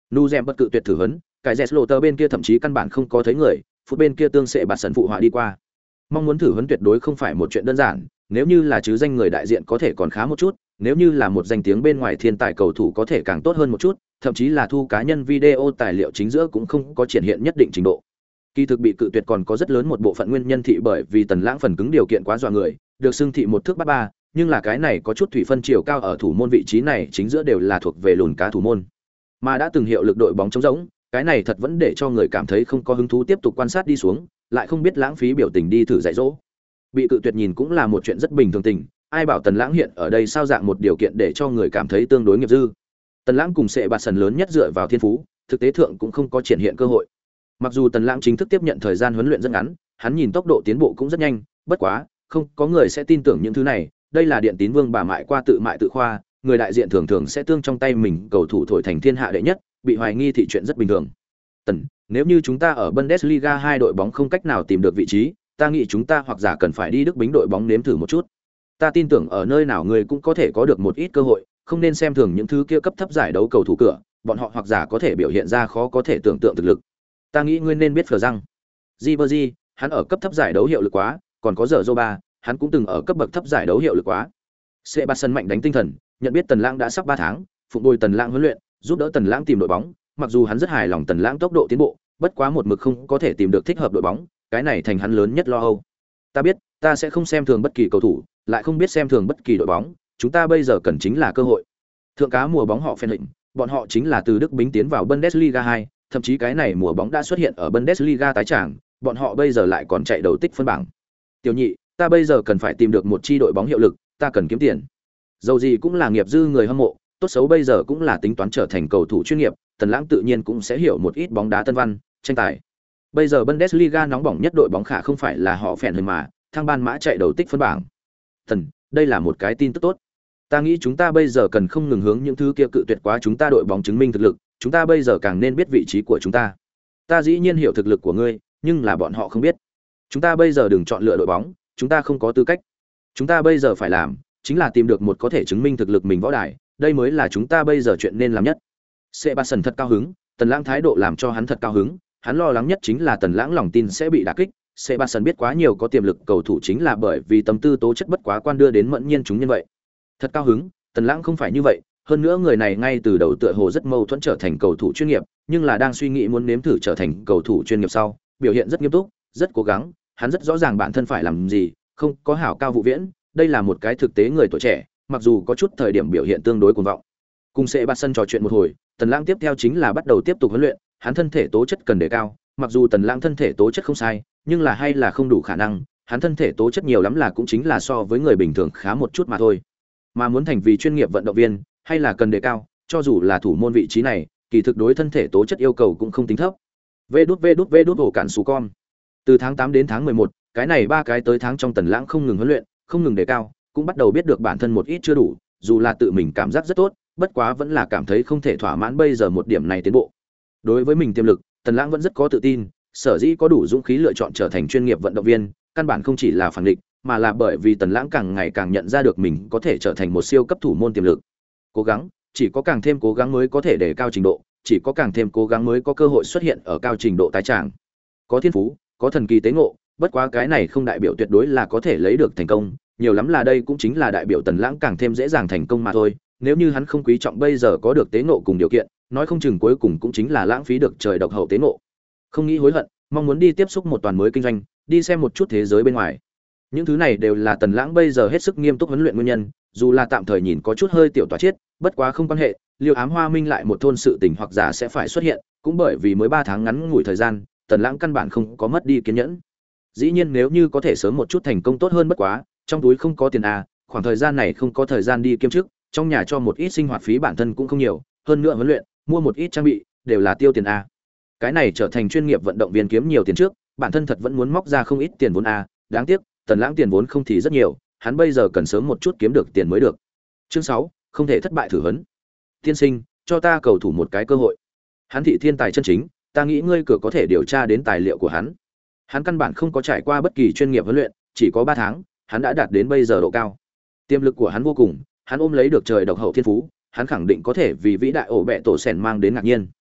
Nu Gem bất cự tuyệt thử huấn, cái Jesloter bên kia thậm chí căn bản không có thấy người, phút bên kia tương sẽ bạt sần phụ họa đi qua. Mong muốn thử huấn tuyệt đối không phải một chuyện đơn giản, nếu như là chứ danh người đại diện có thể còn khá một chút, nếu như là một danh tiếng bên ngoài thiên tài cầu thủ có thể càng tốt hơn một chút, thậm chí là thu cá nhân video tài liệu chính giữa cũng không có triển hiện nhất định trình độ. Kỳ thực bị cự tuyệt còn có rất lớn một bộ phận nguyên nhân thị bởi vì Tần Lãng phần cứng điều kiện quá dọa người, được xưng thị một thước bắt ba, nhưng là cái này có chút thủy phân chiều cao ở thủ môn vị trí này chính giữa đều là thuộc về lùn cá thủ môn. Mà đã từng hiệu lực đội bóng trống rỗng, cái này thật vẫn để cho người cảm thấy không có hứng thú tiếp tục quan sát đi xuống, lại không biết lãng phí biểu tình đi thử dạy dỗ. Bị cự tuyệt nhìn cũng là một chuyện rất bình thường tình, ai bảo Tần Lãng hiện ở đây sao dạng một điều kiện để cho người cảm thấy tương đối nghiệp dư. Tần Lãng cùng sẽ bạt sần lớn nhất dựa vào thiên phú, thực tế thượng cũng không có triển hiện cơ hội. Mặc dù Tần Lãng chính thức tiếp nhận thời gian huấn luyện rất ngắn, hắn nhìn tốc độ tiến bộ cũng rất nhanh, bất quá, không có người sẽ tin tưởng những thứ này, đây là điện tín vương bà mại qua tự mại tự khoa, người đại diện thường thường sẽ tương trong tay mình cầu thủ thổi thành thiên hạ đệ nhất, bị hoài nghi thì chuyện rất bình thường. Tần, nếu như chúng ta ở Bundesliga 2 đội bóng không cách nào tìm được vị trí, ta nghĩ chúng ta hoặc giả cần phải đi Đức Bính đội bóng nếm thử một chút. Ta tin tưởng ở nơi nào người cũng có thể có được một ít cơ hội, không nên xem thường những thứ kia cấp thấp giải đấu cầu thủ cửa, bọn họ hoặc giả có thể biểu hiện ra khó có thể tưởng tượng thực lực. Ta nghĩ ngươi nên biết Phở răng. Ribery, hắn ở cấp thấp giải đấu hiệu lực quá, còn có giờ Zoba, hắn cũng từng ở cấp bậc thấp giải đấu hiệu lực quá. Sebastian mạnh đánh tinh thần, nhận biết Tần Lãng đã sắp 3 tháng, phụng bồi Tần Lãng huấn luyện, giúp đỡ Tần Lãng tìm đội bóng, mặc dù hắn rất hài lòng Tần Lãng tốc độ tiến bộ, bất quá một mực không có thể tìm được thích hợp đội bóng, cái này thành hắn lớn nhất lo âu. Ta biết, ta sẽ không xem thường bất kỳ cầu thủ, lại không biết xem thường bất kỳ đội bóng, chúng ta bây giờ cần chính là cơ hội. Thượng cá mùa bóng họ phen lệnh, bọn họ chính là từ Đức Bính tiến vào Bundesliga 2, thậm chí cái này mùa bóng đã xuất hiện ở Bundesliga tái tràng, bọn họ bây giờ lại còn chạy đầu tích phân bảng. Tiểu nhị, ta bây giờ cần phải tìm được một chi đội bóng hiệu lực, ta cần kiếm tiền. Dầu gì cũng là nghiệp dư người hâm mộ, tốt xấu bây giờ cũng là tính toán trở thành cầu thủ chuyên nghiệp, Tần Lãng tự nhiên cũng sẽ hiểu một ít bóng đá tân văn, tranh tài. Bây giờ Bundesliga nóng bỏng nhất đội bóng khả không phải là họ phèn hình mà, thăng ban mã chạy đầu tích phân bảng. Thần, đây là một cái tin tức tốt. Ta nghĩ chúng ta bây giờ cần không ngừng hướng những thứ kia cự tuyệt quá chúng ta đội bóng chứng minh thực lực, chúng ta bây giờ càng nên biết vị trí của chúng ta. Ta dĩ nhiên hiểu thực lực của ngươi, nhưng là bọn họ không biết. Chúng ta bây giờ đừng chọn lựa đội bóng, chúng ta không có tư cách. Chúng ta bây giờ phải làm, chính là tìm được một có thể chứng minh thực lực mình võ đài, đây mới là chúng ta bây giờ chuyện nên làm nhất. Sebastian thật cao hứng, Tần Lãng thái độ làm cho hắn thật cao hứng, hắn lo lắng nhất chính là Tần Lãng lòng tin sẽ bị đả kích. Sebastian biết quá nhiều có tiềm lực cầu thủ chính là bởi vì tâm tư tố chất bất quá quan đưa đến mẫn nhiên chúng nhân vậy. Thật cao hứng, Tần Lãng không phải như vậy, hơn nữa người này ngay từ đầu tựa hồ rất mâu thuẫn trở thành cầu thủ chuyên nghiệp, nhưng là đang suy nghĩ muốn nếm thử trở thành cầu thủ chuyên nghiệp sau, biểu hiện rất nghiêm túc, rất cố gắng, hắn rất rõ ràng bản thân phải làm gì, không có hảo cao vụ viễn, đây là một cái thực tế người tuổi trẻ, mặc dù có chút thời điểm biểu hiện tương đối cuồng vọng. Cùng Sebastian trò chuyện một hồi, Tần Lãng tiếp theo chính là bắt đầu tiếp tục huấn luyện, hắn thân thể tố chất cần đề cao, mặc dù Tần Lãng thân thể tố chất không sai, nhưng là hay là không đủ khả năng, hắn thân thể tố chất nhiều lắm là cũng chính là so với người bình thường khá một chút mà thôi. Mà muốn thành vì chuyên nghiệp vận động viên, hay là cần đề cao, cho dù là thủ môn vị trí này, kỳ thực đối thân thể tố chất yêu cầu cũng không tính thấp. Vê đút ổ cản sù con. Từ tháng 8 đến tháng 11, cái này 3 cái tới tháng trong Tần Lãng không ngừng huấn luyện, không ngừng đề cao, cũng bắt đầu biết được bản thân một ít chưa đủ, dù là tự mình cảm giác rất tốt, bất quá vẫn là cảm thấy không thể thỏa mãn bây giờ một điểm này tiến bộ. Đối với mình tiềm lực, Tần Lãng vẫn rất có tự tin, sở dĩ có đủ dũng khí lựa chọn trở thành chuyên nghiệp vận động viên, căn bản không chỉ là phản định, mà là bởi vì Tần Lãng càng ngày càng nhận ra được mình có thể trở thành một siêu cấp thủ môn tiềm lực. Cố gắng, chỉ có càng thêm cố gắng mới có thể để cao trình độ, chỉ có càng thêm cố gắng mới có cơ hội xuất hiện ở cao trình độ tái tràng. Có thiên phú, có thần kỳ tế ngộ, bất quá cái này không đại biểu tuyệt đối là có thể lấy được thành công, nhiều lắm là đây cũng chính là đại biểu Tần Lãng càng thêm dễ dàng thành công mà thôi, nếu như hắn không quý trọng bây giờ có được tế ngộ cùng điều kiện, nói không chừng cuối cùng cũng chính là lãng phí được trời độc hậu tế ngộ. Không nghĩ hối hận, mong muốn đi tiếp xúc một toàn mới kinh doanh, đi xem một chút thế giới bên ngoài. Những thứ này đều là Tần Lãng bây giờ hết sức nghiêm túc huấn luyện nguyên nhân, dù là tạm thời nhìn có chút hơi tiểu tỏa chết, bất quá không quan hệ, Liêu Ám Hoa Minh lại một thôn sự tình hoặc giả sẽ phải xuất hiện, cũng bởi vì mới 3 tháng ngắn ngủi thời gian, Tần Lãng căn bản không có mất đi kiên nhẫn. Dĩ nhiên nếu như có thể sớm một chút thành công tốt hơn bất quá, trong túi không có tiền khoảng thời gian này không có thời gian đi kiêm chức, trong nhà cho một ít sinh hoạt phí bản thân cũng không nhiều, hơn nữa huấn luyện, mua một ít trang bị, đều là tiêu tiền Cái này trở thành chuyên nghiệp vận động viên kiếm nhiều tiền trước, bản thân thật vẫn muốn móc ra không ít tiền vốn đáng tiếc, Tần Lãng tiền vốn không thì rất nhiều, hắn bây giờ cần sớm một chút kiếm được tiền mới được. Chương 6, không thể thất bại thử huấn. Tiên sinh, cho ta cầu thủ một cái cơ hội. Hắn thị thiên tài chân chính, ta nghĩ ngươi cửa có thể điều tra đến tài liệu của hắn. Hắn căn bản không có trải qua bất kỳ chuyên nghiệp huấn luyện, chỉ có 3 tháng, hắn đã đạt đến bây giờ độ cao. Tiềm lực của hắn vô cùng, hắn ôm lấy được trời độc hậu thiên phú, hắn khẳng định có thể vì vĩ đại ổ bẹ tổ sèn mang đến ngạc nhiên.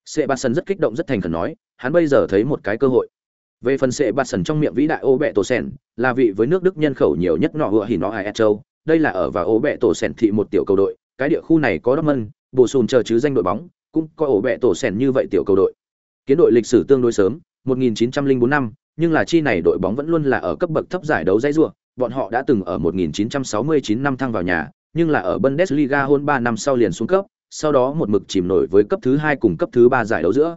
Sebastian rất kích động rất thành khẩn nói, hắn bây giờ thấy một cái cơ hội. Về phần Sebastian trong miệng vĩ đại ô bẹ tổ sen, là vị với nước Đức nhân khẩu nhiều nhất nọ hựa hỉ nó ai châu, đây là ở và ô bẹ tổ sen thị một tiểu cầu đội, cái địa khu này có Dortmund, bổ sung chờ chứ danh đội bóng, cũng có ổ bẹ tổ sen như vậy tiểu cầu đội. Kiến đội lịch sử tương đối sớm, 1904 năm, nhưng là chi này đội bóng vẫn luôn là ở cấp bậc thấp giải đấu dãy rùa, bọn họ đã từng ở 1969 năm thăng vào nhà, nhưng là ở Bundesliga hơn 3 năm sau liền xuống cấp, sau đó một mực chìm nổi với cấp thứ 2 cùng cấp thứ 3 giải đấu giữa.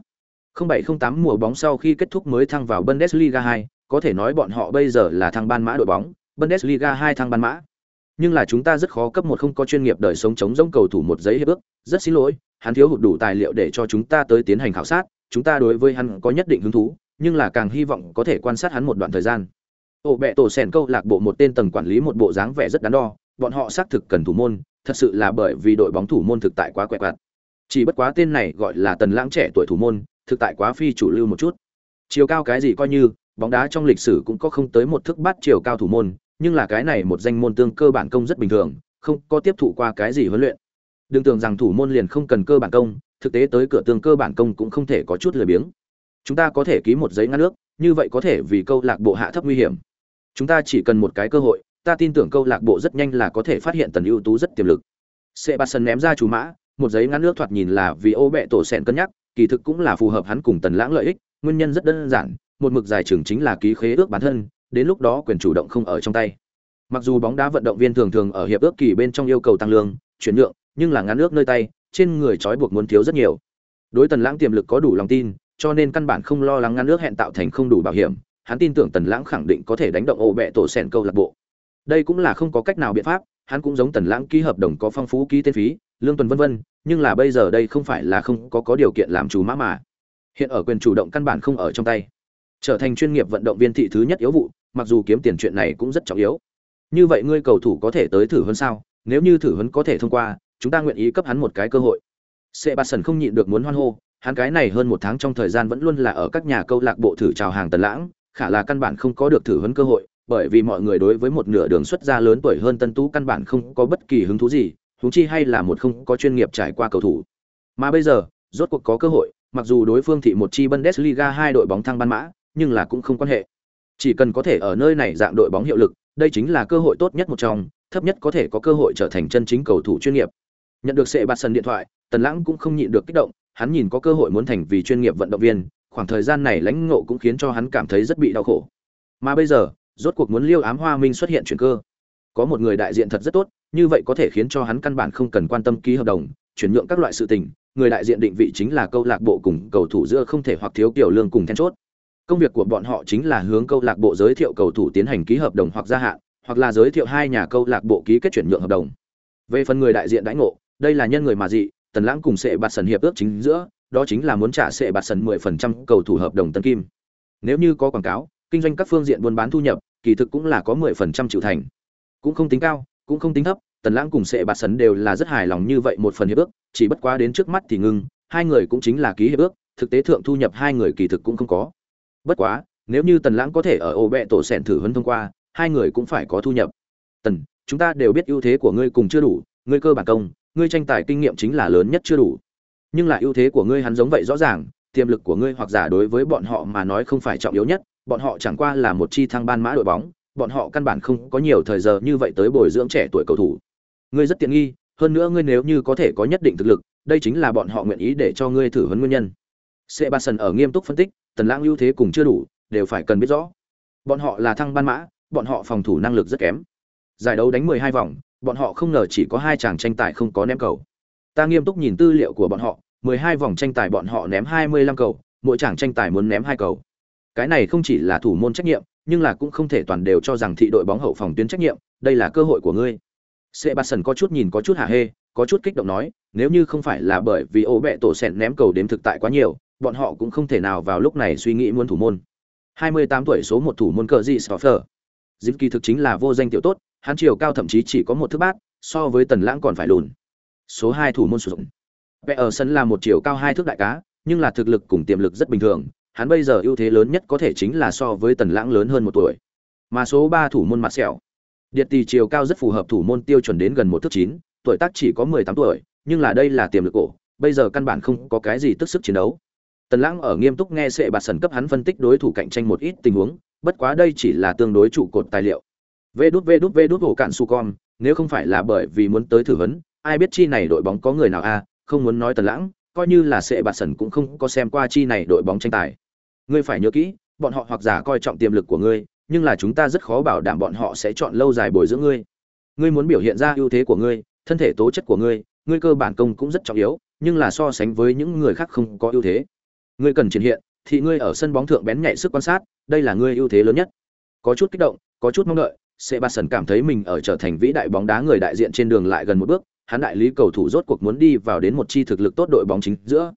0708 mùa bóng sau khi kết thúc mới thăng vào Bundesliga 2, có thể nói bọn họ bây giờ là thăng ban mã đội bóng, Bundesliga 2 thăng ban mã. Nhưng là chúng ta rất khó cấp một không có chuyên nghiệp đời sống chống giống cầu thủ một giấy hiệp ước, rất xin lỗi, hắn thiếu hụt đủ tài liệu để cho chúng ta tới tiến hành khảo sát, chúng ta đối với hắn có nhất định hứng thú, nhưng là càng hy vọng có thể quan sát hắn một đoạn thời gian. Ổ bẹ tổ sèn câu lạc bộ một tên tầng quản lý một bộ dáng vẻ rất đắn đo, bọn họ xác thực cần thủ môn, thật sự là bởi vì đội bóng thủ môn thực tại quá quẹt quạt. Chỉ bất quá tên này gọi là Tần Lãng trẻ tuổi thủ môn, thực tại quá phi chủ lưu một chút. Chiều cao cái gì coi như, bóng đá trong lịch sử cũng có không tới một thước bát chiều cao thủ môn, nhưng là cái này một danh môn tương cơ bản công rất bình thường, không có tiếp thụ qua cái gì huấn luyện. Đừng tưởng rằng thủ môn liền không cần cơ bản công, thực tế tới cửa tương cơ bản công cũng không thể có chút lười biếng. Chúng ta có thể ký một giấy ngăn nước, như vậy có thể vì câu lạc bộ hạ thấp nguy hiểm. Chúng ta chỉ cần một cái cơ hội, ta tin tưởng câu lạc bộ rất nhanh là có thể phát hiện Tần ưu tú rất tiềm lực. Sebastian ném ra chủ mã, một giấy ngăn nước thoạt nhìn là vì ô bẹ tổ sẹn cân nhắc, kỳ thực cũng là phù hợp hắn cùng Tần Lãng lợi ích, nguyên nhân rất đơn giản, một mực dài chừng chính là ký khế ước bản thân, đến lúc đó quyền chủ động không ở trong tay. Mặc dù bóng đá vận động viên thường thường ở hiệp ước kỳ bên trong yêu cầu tăng lương, chuyển nhượng, nhưng là ngăn nước nơi tay, trên người trói buộc muốn thiếu rất nhiều. Đối Tần Lãng tiềm lực có đủ lòng tin, cho nên căn bản không lo lắng ngăn nước hẹn tạo thành không đủ bảo hiểm, hắn tin tưởng Tần Lãng khẳng định có thể đánh động ô bẹ tổ sẹn câu lạc bộ. Đây cũng là không có cách nào biện pháp, hắn cũng giống Tần Lãng ký hợp đồng có phong phú ký tên phí, lương tuần vân vân, nhưng là bây giờ đây không phải là không có điều kiện làm chủ mã mà. Hiện ở quyền chủ động căn bản không ở trong tay. Trở thành chuyên nghiệp vận động viên thị thứ nhất yếu vụ, mặc dù kiếm tiền chuyện này cũng rất trọng yếu. Như vậy ngươi cầu thủ có thể tới thử huấn sao? Nếu như thử huấn có thể thông qua, chúng ta nguyện ý cấp hắn một cái cơ hội. Sebastian không nhịn được muốn hoan hô, hắn cái này hơn một tháng trong thời gian vẫn luôn là ở các nhà câu lạc bộ thử chào hàng Tần Lãng, khả là căn bản không có được thử huấn cơ hội, bởi vì mọi người đối với một nửa đường xuất gia lớn tuổi hơn Tân Tú căn bản không có bất kỳ hứng thú gì, huống chi hay là một không có chuyên nghiệp trải qua cầu thủ. Mà bây giờ, rốt cuộc có cơ hội, mặc dù đối phương thị một chi Bundesliga 2 đội bóng thăng ban mã, nhưng là cũng không quan hệ. Chỉ cần có thể ở nơi này dạng đội bóng hiệu lực, đây chính là cơ hội tốt nhất một trong, thấp nhất có thể có cơ hội trở thành chân chính cầu thủ chuyên nghiệp. Nhận được Sebastian điện thoại, Tần Lãng cũng không nhịn được kích động, hắn nhìn có cơ hội muốn thành vì chuyên nghiệp vận động viên, khoảng thời gian này lãnh ngộ cũng khiến cho hắn cảm thấy rất bị đau khổ. Mà bây giờ, rốt cuộc muốn Liêu Ám Hoa Minh xuất hiện chuyển cơ. Có một người đại diện thật rất tốt, như vậy có thể khiến cho hắn căn bản không cần quan tâm ký hợp đồng, chuyển nhượng các loại sự tình, người đại diện định vị chính là câu lạc bộ cùng cầu thủ giữa không thể hoặc thiếu kiểu lương cùng then chốt. Công việc của bọn họ chính là hướng câu lạc bộ giới thiệu cầu thủ tiến hành ký hợp đồng hoặc gia hạn, hoặc là giới thiệu hai nhà câu lạc bộ ký kết chuyển nhượng hợp đồng. Về phần người đại diện đãi ngộ, đây là nhân người mà dị, Tần Lãng cùng Sebastian hiệp ước chính giữa, đó chính là muốn trả Sebastian 10% cầu thủ hợp đồng tân kim. Nếu như có quảng cáo, kinh doanh các phương diện buôn bán thu nhập, kỳ thực cũng là có 10% chịu thành. Cũng không tính cao, cũng không tính thấp, Tần Lãng cùng Sebastian đều là rất hài lòng như vậy một phần hiệp ước, chỉ bất quá đến trước mắt thì ngưng, hai người cũng chính là ký hiệp ước, thực tế thượng thu nhập hai người kỳ thực cũng không có. Bất quá, nếu như Tần Lãng có thể ở ổ bẹ tổ sẹn thử huấn thông qua, hai người cũng phải có thu nhập. Tần, chúng ta đều biết ưu thế của ngươi cùng chưa đủ, ngươi cơ bản công, ngươi tranh tài kinh nghiệm chính là lớn nhất chưa đủ. Nhưng là ưu thế của ngươi hắn giống vậy rõ ràng, tiềm lực của ngươi hoặc giả đối với bọn họ mà nói không phải trọng yếu nhất, bọn họ chẳng qua là một chi thăng ban mã đội bóng, bọn họ căn bản không có nhiều thời giờ như vậy tới bồi dưỡng trẻ tuổi cầu thủ. Ngươi rất tiện nghi, hơn nữa ngươi nếu như có thể có nhất định thực lực, đây chính là bọn họ nguyện ý để cho ngươi thử huấn nguyên nhân. Sebastian ở nghiêm túc phân tích, Tần Lãng ưu thế cùng chưa đủ, đều phải cần biết rõ. Bọn họ là thăng ban mã, bọn họ phòng thủ năng lực rất kém. Giải đấu đánh 12 vòng, bọn họ không ngờ chỉ có 2 chàng tranh tài không có ném cầu. Ta nghiêm túc nhìn tư liệu của bọn họ, 12 vòng tranh tài bọn họ ném 25 cầu, mỗi chàng tranh tài muốn ném 2 cầu. Cái này không chỉ là thủ môn trách nhiệm, nhưng là cũng không thể toàn đều cho rằng thị đội bóng hậu phòng tuyến trách nhiệm, đây là cơ hội của ngươi. Sebastian có chút nhìn có chút hả hê, có chút kích động nói, nếu như không phải là bởi vì ổ bẹ tổ sẹn ném cầu đếm thực tại quá nhiều, bọn họ cũng không thể nào vào lúc này suy nghĩ muốn thủ môn. 28 tuổi số 1 thủ môn cờ gì Stoffer. Dịp kỳ thực chính là vô danh tiểu tốt, hắn chiều cao thậm chí chỉ có 1 thước bát, so với Tần Lãng còn phải lùn. Số 2 thủ môn sử dụng. Vẽ ở sân là một chiều cao 2 thước đại cá, nhưng là thực lực cùng tiềm lực rất bình thường, hắn bây giờ ưu thế lớn nhất có thể chính là so với Tần Lãng lớn hơn 1 tuổi. Mà số 3 thủ môn mặt sẹo. Điệt tỷ chiều cao rất phù hợp thủ môn tiêu chuẩn đến gần 1 thước 9, tuổi tác chỉ có 18 tuổi, nhưng là đây là tiềm lực cổ, bây giờ căn bản không có cái gì tức sức chiến đấu. Tần Lãng ở nghiêm túc nghe Sệ Bạt Sần cấp hắn phân tích đối thủ cạnh tranh một ít tình huống, bất quá đây chỉ là tương đối trụ cột tài liệu. Vê đút ổ cạn su con, nếu không phải là bởi vì muốn tới thử vấn, ai biết chi này đội bóng có người nào a, không muốn nói Tần Lãng, coi như là Sệ Bạt Sần cũng không có xem qua chi này đội bóng tranh tài. Ngươi phải nhớ kỹ, bọn họ hoặc giả coi trọng tiềm lực của ngươi, nhưng là chúng ta rất khó bảo đảm bọn họ sẽ chọn lâu dài bồi dưỡng ngươi. Ngươi muốn biểu hiện ra ưu thế của ngươi, thân thể tố chất của ngươi, ngươi cơ bản công cũng rất trọng yếu, nhưng là so sánh với những người khác không có ưu thế. Ngươi cần triển hiện, thì ngươi ở sân bóng thượng bén nhạy sức quan sát, đây là ngươi ưu thế lớn nhất. Có chút kích động, có chút mong đợi, Sebastian cảm thấy mình ở trở thành vĩ đại bóng đá người đại diện trên đường lại gần một bước, hắn đại lý cầu thủ rốt cuộc muốn đi vào đến một chi thực lực tốt đội bóng chính giữa.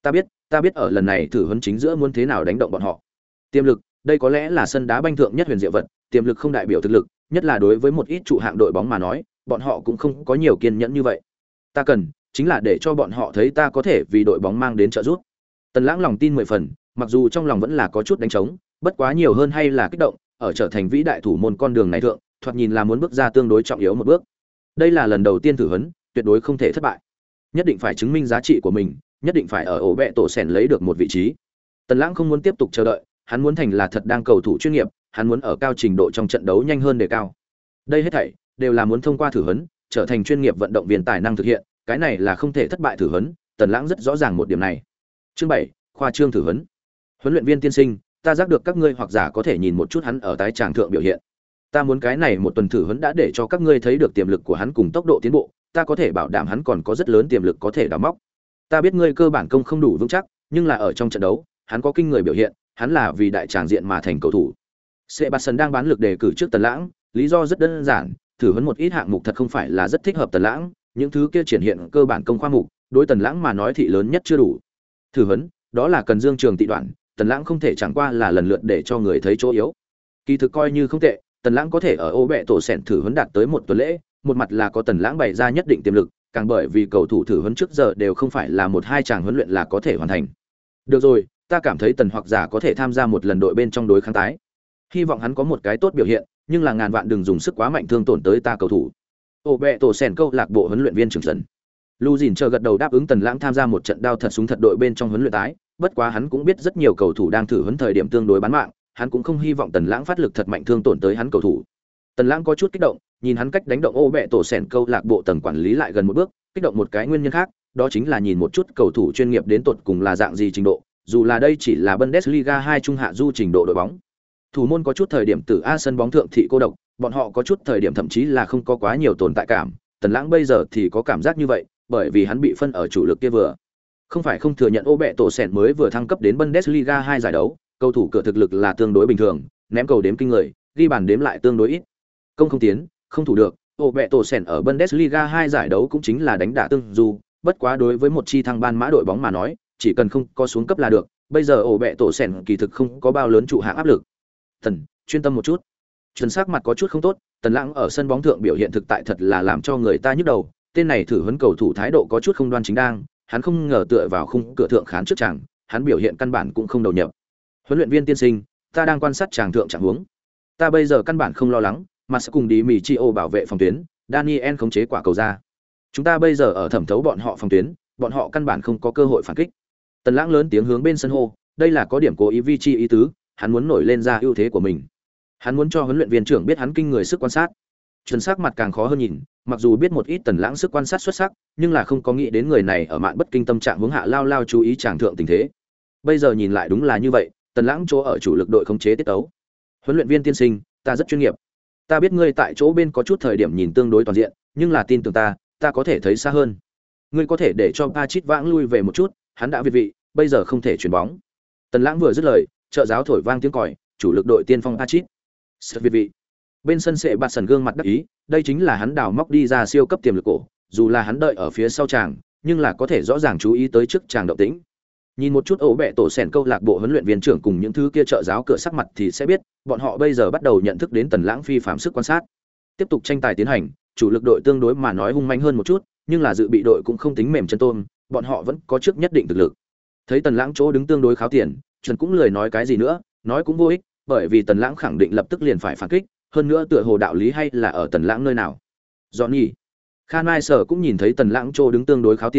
Ta biết ở lần này thử huấn chính giữa muốn thế nào đánh động bọn họ. Tiềm lực, đây có lẽ là sân đá banh thượng nhất huyền diệu vật, tiềm lực không đại biểu thực lực, nhất là đối với một ít trụ hạng đội bóng mà nói, bọn họ cũng không có nhiều kiên nhẫn như vậy. Ta cần chính là để cho bọn họ thấy ta có thể vì đội bóng mang đến trợ giúp. Tần Lãng lòng tin 10 phần, mặc dù trong lòng vẫn là có chút đánh trống, bất quá nhiều hơn hay là kích động, ở trở thành vĩ đại thủ môn con đường này thượng, thoạt nhìn là muốn bước ra tương đối trọng yếu một bước. Đây là lần đầu tiên thử huấn, tuyệt đối không thể thất bại. Nhất định phải chứng minh giá trị của mình, nhất định phải ở ổ bẹ tổ sèn lấy được một vị trí. Tần Lãng không muốn tiếp tục chờ đợi, hắn muốn thành là thật đang cầu thủ chuyên nghiệp, hắn muốn ở cao trình độ trong trận đấu nhanh hơn đề cao. Đây hết thảy đều là muốn thông qua thử huấn, trở thành chuyên nghiệp vận động viên tài năng thực hiện, cái này là không thể thất bại thử huấn, Tần Lãng rất rõ ràng một điểm này. Chương 7, khoa trương thử huấn. Huấn luyện viên tiên sinh, ta giác được các ngươi hoặc giả có thể nhìn một chút hắn ở tái tràng thượng biểu hiện. Ta muốn cái này một tuần thử huấn đã để cho các ngươi thấy được tiềm lực của hắn cùng tốc độ tiến bộ, ta có thể bảo đảm hắn còn có rất lớn tiềm lực có thể đào móc. Ta biết ngươi cơ bản công không đủ vững chắc, nhưng là ở trong trận đấu, hắn có kinh người biểu hiện, hắn là vì đại tràng diện mà thành cầu thủ. Sebastian đang bán lực đề cử trước Tần Lãng, lý do rất đơn giản, thử huấn một ít hạng mục thật không phải là rất thích hợp Tần Lãng, những thứ kia triển hiện cơ bản công khoa mục, đối Tần Lãng mà nói thị lớn nhất chưa đủ. Thử huấn, đó là cần dương trường tị đoạn, Tần Lãng không thể chẳng qua là lần lượt để cho người thấy chỗ yếu. Kỳ thực coi như không tệ, Tần Lãng có thể ở ô bẹ tổ sèn thử huấn đạt tới một tuần lễ, một mặt là có Tần Lãng bày ra nhất định tiềm lực, càng bởi vì cầu thủ thử huấn trước giờ đều không phải là một hai chàng huấn luyện là có thể hoàn thành. Được rồi, ta cảm thấy Tần hoặc giả có thể tham gia một lần đội bên trong đối kháng tái. Hy vọng hắn có một cái tốt biểu hiện, nhưng là ngàn vạn đừng dùng sức quá mạnh thương tổn tới ta cầu thủ. Ô bẹ tổ sèn câu lạc bộ huấn luyện viên trưởng dần. Lu Dìn chờ gật đầu đáp ứng Tần Lãng tham gia một trận đao thật súng thật đội bên trong huấn luyện tái, bất quá hắn cũng biết rất nhiều cầu thủ đang thử huấn thời điểm tương đối bán mạng, hắn cũng không hy vọng Tần Lãng phát lực thật mạnh thương tổn tới hắn cầu thủ. Tần Lãng có chút kích động, nhìn hắn cách đánh động ô bẹ tổ sèn câu lạc bộ tầng quản lý lại gần một bước, kích động một cái nguyên nhân khác, đó chính là nhìn một chút cầu thủ chuyên nghiệp đến tột cùng là dạng gì trình độ, dù là đây chỉ là Bundesliga 2 trung hạ du trình độ đội bóng. Thủ môn có chút thời điểm từ A sân bóng thượng thị cô độc, bọn họ có chút thời điểm thậm chí là không có quá nhiều tồn tại cảm, Tần Lãng bây giờ thì có cảm giác như vậy, bởi vì hắn bị phân ở chủ lực kia vừa. Không phải không thừa nhận ô bẹ tổ sèn mới vừa thăng cấp đến Bundesliga 2 giải đấu, cầu thủ cửa thực lực là tương đối bình thường, ném cầu đếm kinh người, ghi bàn đếm lại tương đối ít. Công không tiến, không thủ được, ô bẹ tổ sèn ở Bundesliga 2 giải đấu cũng chính là đánh đả tương du, bất quá đối với một chi thăng ban mã đội bóng mà nói, chỉ cần không có xuống cấp là được, bây giờ ổ bẹ tổ sèn kỳ thực không có bao lớn trụ hạng áp lực. Thần, chuyên tâm một chút. Chuẩn xác mặt có chút không tốt, Tần Lãng ở sân bóng thượng biểu hiện thực tại thật là làm cho người ta nhức đầu, tên này thử huấn cầu thủ thái độ có chút không đoan chính đang, hắn không ngờ tựa vào khung cửa thượng khán trước chàng, hắn biểu hiện căn bản cũng không đầu nhập. Huấn luyện viên tiên sinh, ta đang quan sát chàng thượng trạng huống. Ta bây giờ căn bản không lo lắng, mà sẽ cùng đi mì chi ô bảo vệ phòng tuyến, Daniel khống chế quả cầu ra. Chúng ta bây giờ ở thẩm thấu bọn họ phòng tuyến, bọn họ căn bản không có cơ hội phản kích. Tần Lãng lớn tiếng hướng bên sân hô, đây là có điểm cố ý vi chi ý tứ, hắn muốn nổi lên ra ưu thế của mình. Hắn muốn cho huấn luyện viên trưởng biết hắn kinh người sức quan sát. Chuẩn xác mặt càng khó hơn nhìn, mặc dù biết một ít Tần Lãng sức quan sát xuất sắc, nhưng là không có nghĩ đến người này ở mạn bất kinh tâm trạng hướng hạ lao lao chú ý chàng thượng tình thế. Bây giờ nhìn lại đúng là như vậy, Tần Lãng chỗ ở chủ lực đội khống chế tiết tấu. Huấn luyện viên tiên sinh, ta rất chuyên nghiệp. Ta biết ngươi tại chỗ bên có chút thời điểm nhìn tương đối toàn diện, nhưng là tin tưởng ta có thể thấy xa hơn. Ngươi có thể để cho Pachit vãng lui về một chút, hắn đã việt vị, bây giờ không thể chuyển bóng. Tần Lãng vừa dứt lời, trợ giáo thổi vang tiếng còi, chủ lực đội tiên phong Pachit. Sật việt vị. Bên sân sệ bạt sần gương mặt đắc ý, đây chính là hắn đào móc đi ra siêu cấp tiềm lực cổ, dù là hắn đợi ở phía sau chàng, nhưng là có thể rõ ràng chú ý tới trước chàng động tĩnh. Nhìn một chút ổ bẹ tổ sèn câu lạc bộ huấn luyện viên trưởng cùng những thứ kia trợ giáo cửa sắc mặt thì sẽ biết, bọn họ bây giờ bắt đầu nhận thức đến Tần Lãng phi phạm sức quan sát. Tiếp tục tranh tài tiến hành, chủ lực đội tương đối mà nói hung manh hơn một chút, nhưng là dự bị đội cũng không tính mềm chân tôm, bọn họ vẫn có trước nhất định thực lực. Thấy Tần Lãng chỗ đứng tương đối kháo tiền, Trần cũng lười nói cái gì nữa, nói cũng vô ích, bởi vì Tần Lãng khẳng định lập tức liền phải phản kích, hơn nữa tựa hồ đạo lý hay là ở Tần Lãng nơi nào. Johnny, Khan Mai Sở cũng nhìn thấy Tần Lãng chỗ đứng tương đối kháo tiền,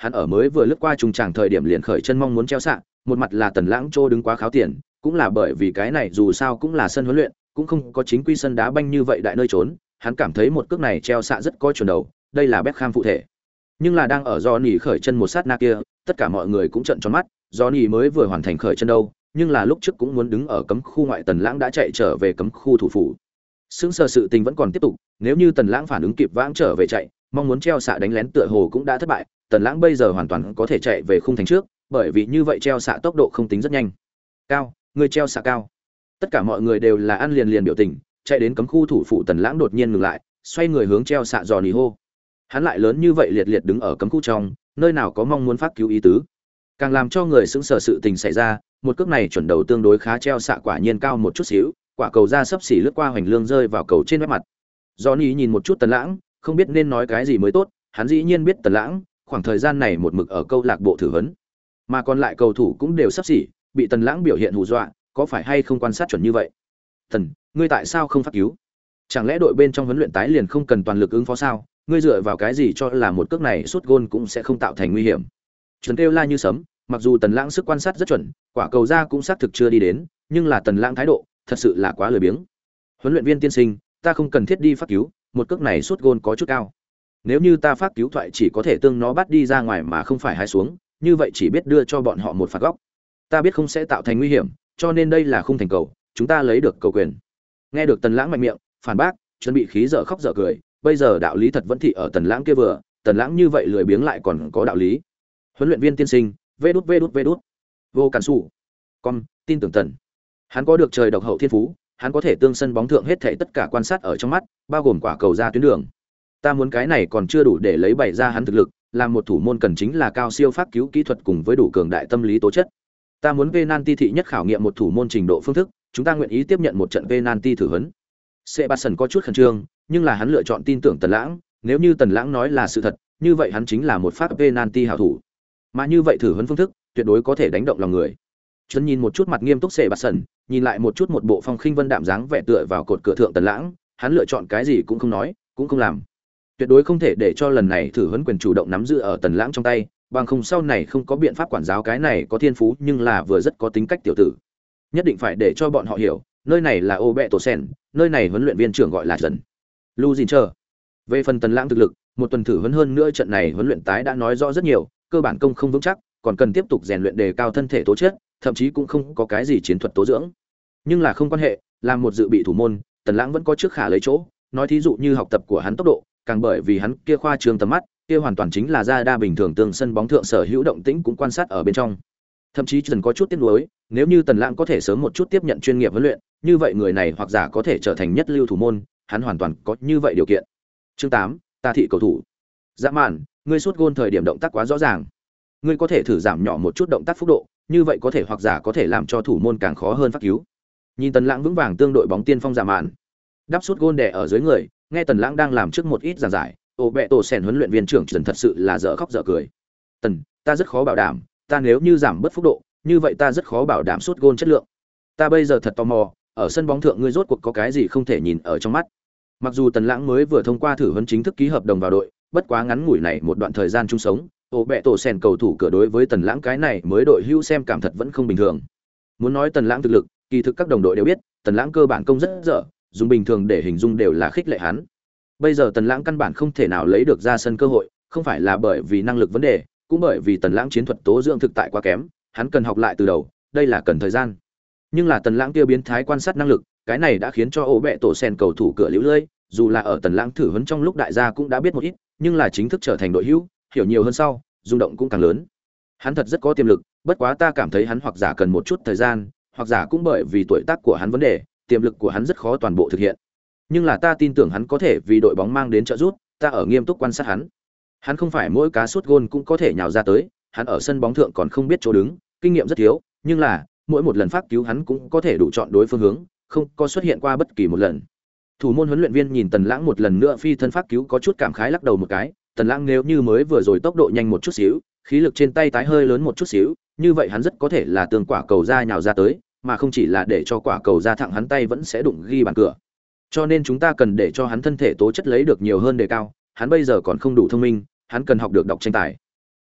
hắn ở mới vừa lướt qua trùng tràng thời điểm liền khởi chân mong muốn treo xạ, một mặt là Tần Lãng Trô đứng quá kháo tiền, cũng là bởi vì cái này dù sao cũng là sân huấn luyện, cũng không có chính quy sân đá banh như vậy đại nơi trốn, hắn cảm thấy một cước này treo xạ rất có chuẩn đầu, đây là Beckham phụ thể. Nhưng là đang ở Johnny khởi chân một sát na kia, tất cả mọi người cũng trợn tròn mắt, Johnny mới vừa hoàn thành khởi chân đâu, nhưng là lúc trước cũng muốn đứng ở cấm khu ngoại, Tần Lãng đã chạy trở về cấm khu thủ phủ. Sững sờ sự tình vẫn còn tiếp tục, nếu như Tần Lãng phản ứng kịp vãng trở về chạy, mong muốn treo xạ đánh lén tựa hồ cũng đã thất bại, Tần Lãng bây giờ hoàn toàn có thể chạy về khung thành trước, bởi vì như vậy treo xạ tốc độ không tính rất nhanh. Cao, người treo xạ cao. Tất cả mọi người đều là ăn liền liền biểu tình, chạy đến cấm khu thủ phủ Tần Lãng đột nhiên ngừng lại, xoay người hướng treo xạ dò nỉ hô. Hắn lại lớn như vậy liệt liệt đứng ở cấm khu trong, nơi nào có mong muốn phát cứu ý tứ. Càng làm cho người sững sờ sự tình xảy ra, một cước này chuẩn đầu tương đối khá treo xạ quả nhiên cao một chút xíu, quả cầu ra sấp xỉ lướt qua hoành lương rơi vào cầu trên mép mặt. Johnny nhìn một chút Tần Lãng, không biết nên nói cái gì mới tốt, hắn dĩ nhiên biết Tần Lãng, khoảng thời gian này một mực ở câu lạc bộ thử huấn, mà còn lại cầu thủ cũng đều sắp xỉ, bị Tần Lãng biểu hiện hù dọa, có phải hay không quan sát chuẩn như vậy? Tần, ngươi tại sao không phát cứu? Chẳng lẽ đội bên trong huấn luyện tái liền không cần toàn lực ứng phó sao? Ngươi dựa vào cái gì cho là một cước này sút gôn cũng sẽ không tạo thành nguy hiểm? Chuẩn kêu la như sấm, mặc dù Tần Lãng sức quan sát rất chuẩn, quả cầu ra cũng xác thực chưa đi đến, nhưng là Tần Lãng thái độ thật sự là quá lười biếng. Huấn luyện viên tiên sinh, ta không cần thiết đi phát cứu, một cước này sút gôn có chút cao. Nếu như ta phát cứu thoại chỉ có thể tương nó bắt đi ra ngoài mà không phải hai xuống, như vậy chỉ biết đưa cho bọn họ một phạt góc. Ta biết không sẽ tạo thành nguy hiểm, cho nên đây là khung thành cầu, chúng ta lấy được cầu quyền. Nghe được Tần Lãng mạnh miệng, phản bác, chuẩn bị khí dở khóc dở cười, bây giờ đạo lý thật vẫn thị ở Tần Lãng kia vừa, Tần Lãng như vậy lười biếng lại còn có đạo lý. Huấn luyện viên tiên sinh, vê đút. Vô cản sủ. Con, tin tưởng Tần. Hắn có được trời độc hậu thiên phú, hắn có thể tương sân bóng thượng hết thảy tất cả quan sát ở trong mắt, bao gồm quả cầu ra tuyến đường. Ta muốn cái này còn chưa đủ để lấy bày ra hắn thực lực, làm một thủ môn cần chính là cao siêu pháp cứu kỹ thuật cùng với đủ cường đại tâm lý tố chất. Ta muốn penalty thị nhất khảo nghiệm một thủ môn trình độ phương thức, chúng ta nguyện ý tiếp nhận một trận penalty thử huấn. Sebastian có chút khẩn trương, nhưng là hắn lựa chọn tin tưởng Tần Lãng, nếu như Tần Lãng nói là sự thật, như vậy hắn chính là một phát penalty hảo thủ. Mà như vậy thử huấn phương thức, tuyệt đối có thể đánh động lòng người. Chân nhìn một chút mặt nghiêm túc Sebastian, nhìn lại một chút một bộ phong khinh vân đạm dáng vẻ tựa vào cột cửa thượng Tần Lãng, hắn lựa chọn cái gì cũng không nói, cũng không làm. Tuyệt đối không thể để cho lần này thử huấn quyền chủ động nắm giữ ở Tần Lãng trong tay, bằng không sau này không có biện pháp quản giáo cái này có thiên phú nhưng là vừa rất có tính cách tiểu tử. Nhất định phải để cho bọn họ hiểu, nơi này là Obeto Sen, nơi này huấn luyện viên trưởng gọi là Dần. Lu Jin chờ. Về phần Tần Lãng thực lực, một tuần thử huấn hơn nữa trận này huấn luyện tái đã nói rõ rất nhiều, cơ bản công không vững chắc, còn cần tiếp tục rèn luyện đề cao thân thể tố chất, thậm chí cũng không có cái gì chiến thuật tố dưỡng. Nhưng là không quan hệ, làm một dự bị thủ môn, Tần Lãng vẫn có trước khả lấy chỗ, nói thí dụ như học tập của hắn tốc độ, càng bởi vì hắn kia khoa trương tầm mắt, kia hoàn toàn chính là ra đa bình thường tương sân bóng thượng sở hữu động tĩnh cũng quan sát ở bên trong. Thậm chí dần có chút tiếc nuối, nếu như Tần Lãng có thể sớm một chút tiếp nhận chuyên nghiệp huấn luyện, như vậy người này hoặc giả có thể trở thành nhất lưu thủ môn, hắn hoàn toàn có như vậy điều kiện. Chương 8, ta thị cầu thủ. Dạ mạn, ngươi sút gôn thời điểm động tác quá rõ ràng. Ngươi có thể thử giảm nhỏ một chút động tác phúc độ, như vậy có thể hoặc giả có thể làm cho thủ môn càng khó hơn phát cứu. Nhìn Tần Lãng vững vàng tương đội bóng tiên phong Dạ mạn. Đắp sút gôn đè ở dưới người, nghe Tần Lãng đang làm trước một ít giảng giải, Obeto Sen huấn luyện viên trưởng Trần thật sự là dở khóc dở cười. Tần, ta rất khó bảo đảm, ta nếu như giảm bớt phúc độ, như vậy ta rất khó bảo đảm sút gôn chất lượng. Ta bây giờ thật tò mò, ở sân bóng thượng ngươi rốt cuộc có cái gì không thể nhìn ở trong mắt. Mặc dù Tần Lãng mới vừa thông qua thử huấn chính thức ký hợp đồng vào đội, bất quá ngắn ngủi này một đoạn thời gian chung sống, Obeto Sen cầu thủ cửa đối với Tần Lãng cái này mới đội hưu xem cảm thật vẫn không bình thường. Muốn nói Tần Lãng thực lực, kỳ thực các đồng đội đều biết, Tần Lãng cơ bản công rất dở, dùng bình thường để hình dung đều là khích lệ hắn. Bây giờ Tần Lãng căn bản không thể nào lấy được ra sân cơ hội, không phải là bởi vì năng lực vấn đề, cũng bởi vì Tần Lãng chiến thuật tố dưỡng thực tại quá kém, hắn cần học lại từ đầu, đây là cần thời gian. Nhưng là Tần Lãng kia biến thái quan sát năng lực, cái này đã khiến cho Obeto Sen cầu thủ cửa liễu lơi, dù là ở Tần Lãng thử huấn trong lúc đại gia cũng đã biết một ít, nhưng là chính thức trở thành đội hữu, hiểu nhiều hơn sau, rung động cũng càng lớn. Hắn thật rất có tiềm lực, bất quá ta cảm thấy hắn hoặc giả cần một chút thời gian, hoặc giả cũng bởi vì tuổi tác của hắn vấn đề, tiềm lực của hắn rất khó toàn bộ thực hiện. Nhưng là ta tin tưởng hắn có thể vì đội bóng mang đến trợ giúp, ta ở nghiêm túc quan sát hắn. Hắn không phải mỗi cá sút gôn cũng có thể nhào ra tới, hắn ở sân bóng thượng còn không biết chỗ đứng, kinh nghiệm rất thiếu, nhưng là mỗi một lần phát cứu hắn cũng có thể đủ chọn đối phương hướng, không có xuất hiện qua bất kỳ một lần. Thủ môn huấn luyện viên nhìn Tần Lãng một lần nữa phi thân phát cứu có chút cảm khái lắc đầu một cái, Tần Lãng nếu như mới vừa rồi tốc độ nhanh một chút xíu, khí lực trên tay tái hơi lớn một chút xíu, như vậy hắn rất có thể là tường quả cầu ra nhào ra tới, mà không chỉ là để cho quả cầu ra thẳng hắn tay vẫn sẽ đụng ghi bàn cửa. Cho nên chúng ta cần để cho hắn thân thể tố chất lấy được nhiều hơn đề cao, hắn bây giờ còn không đủ thông minh, hắn cần học được đọc tranh tài.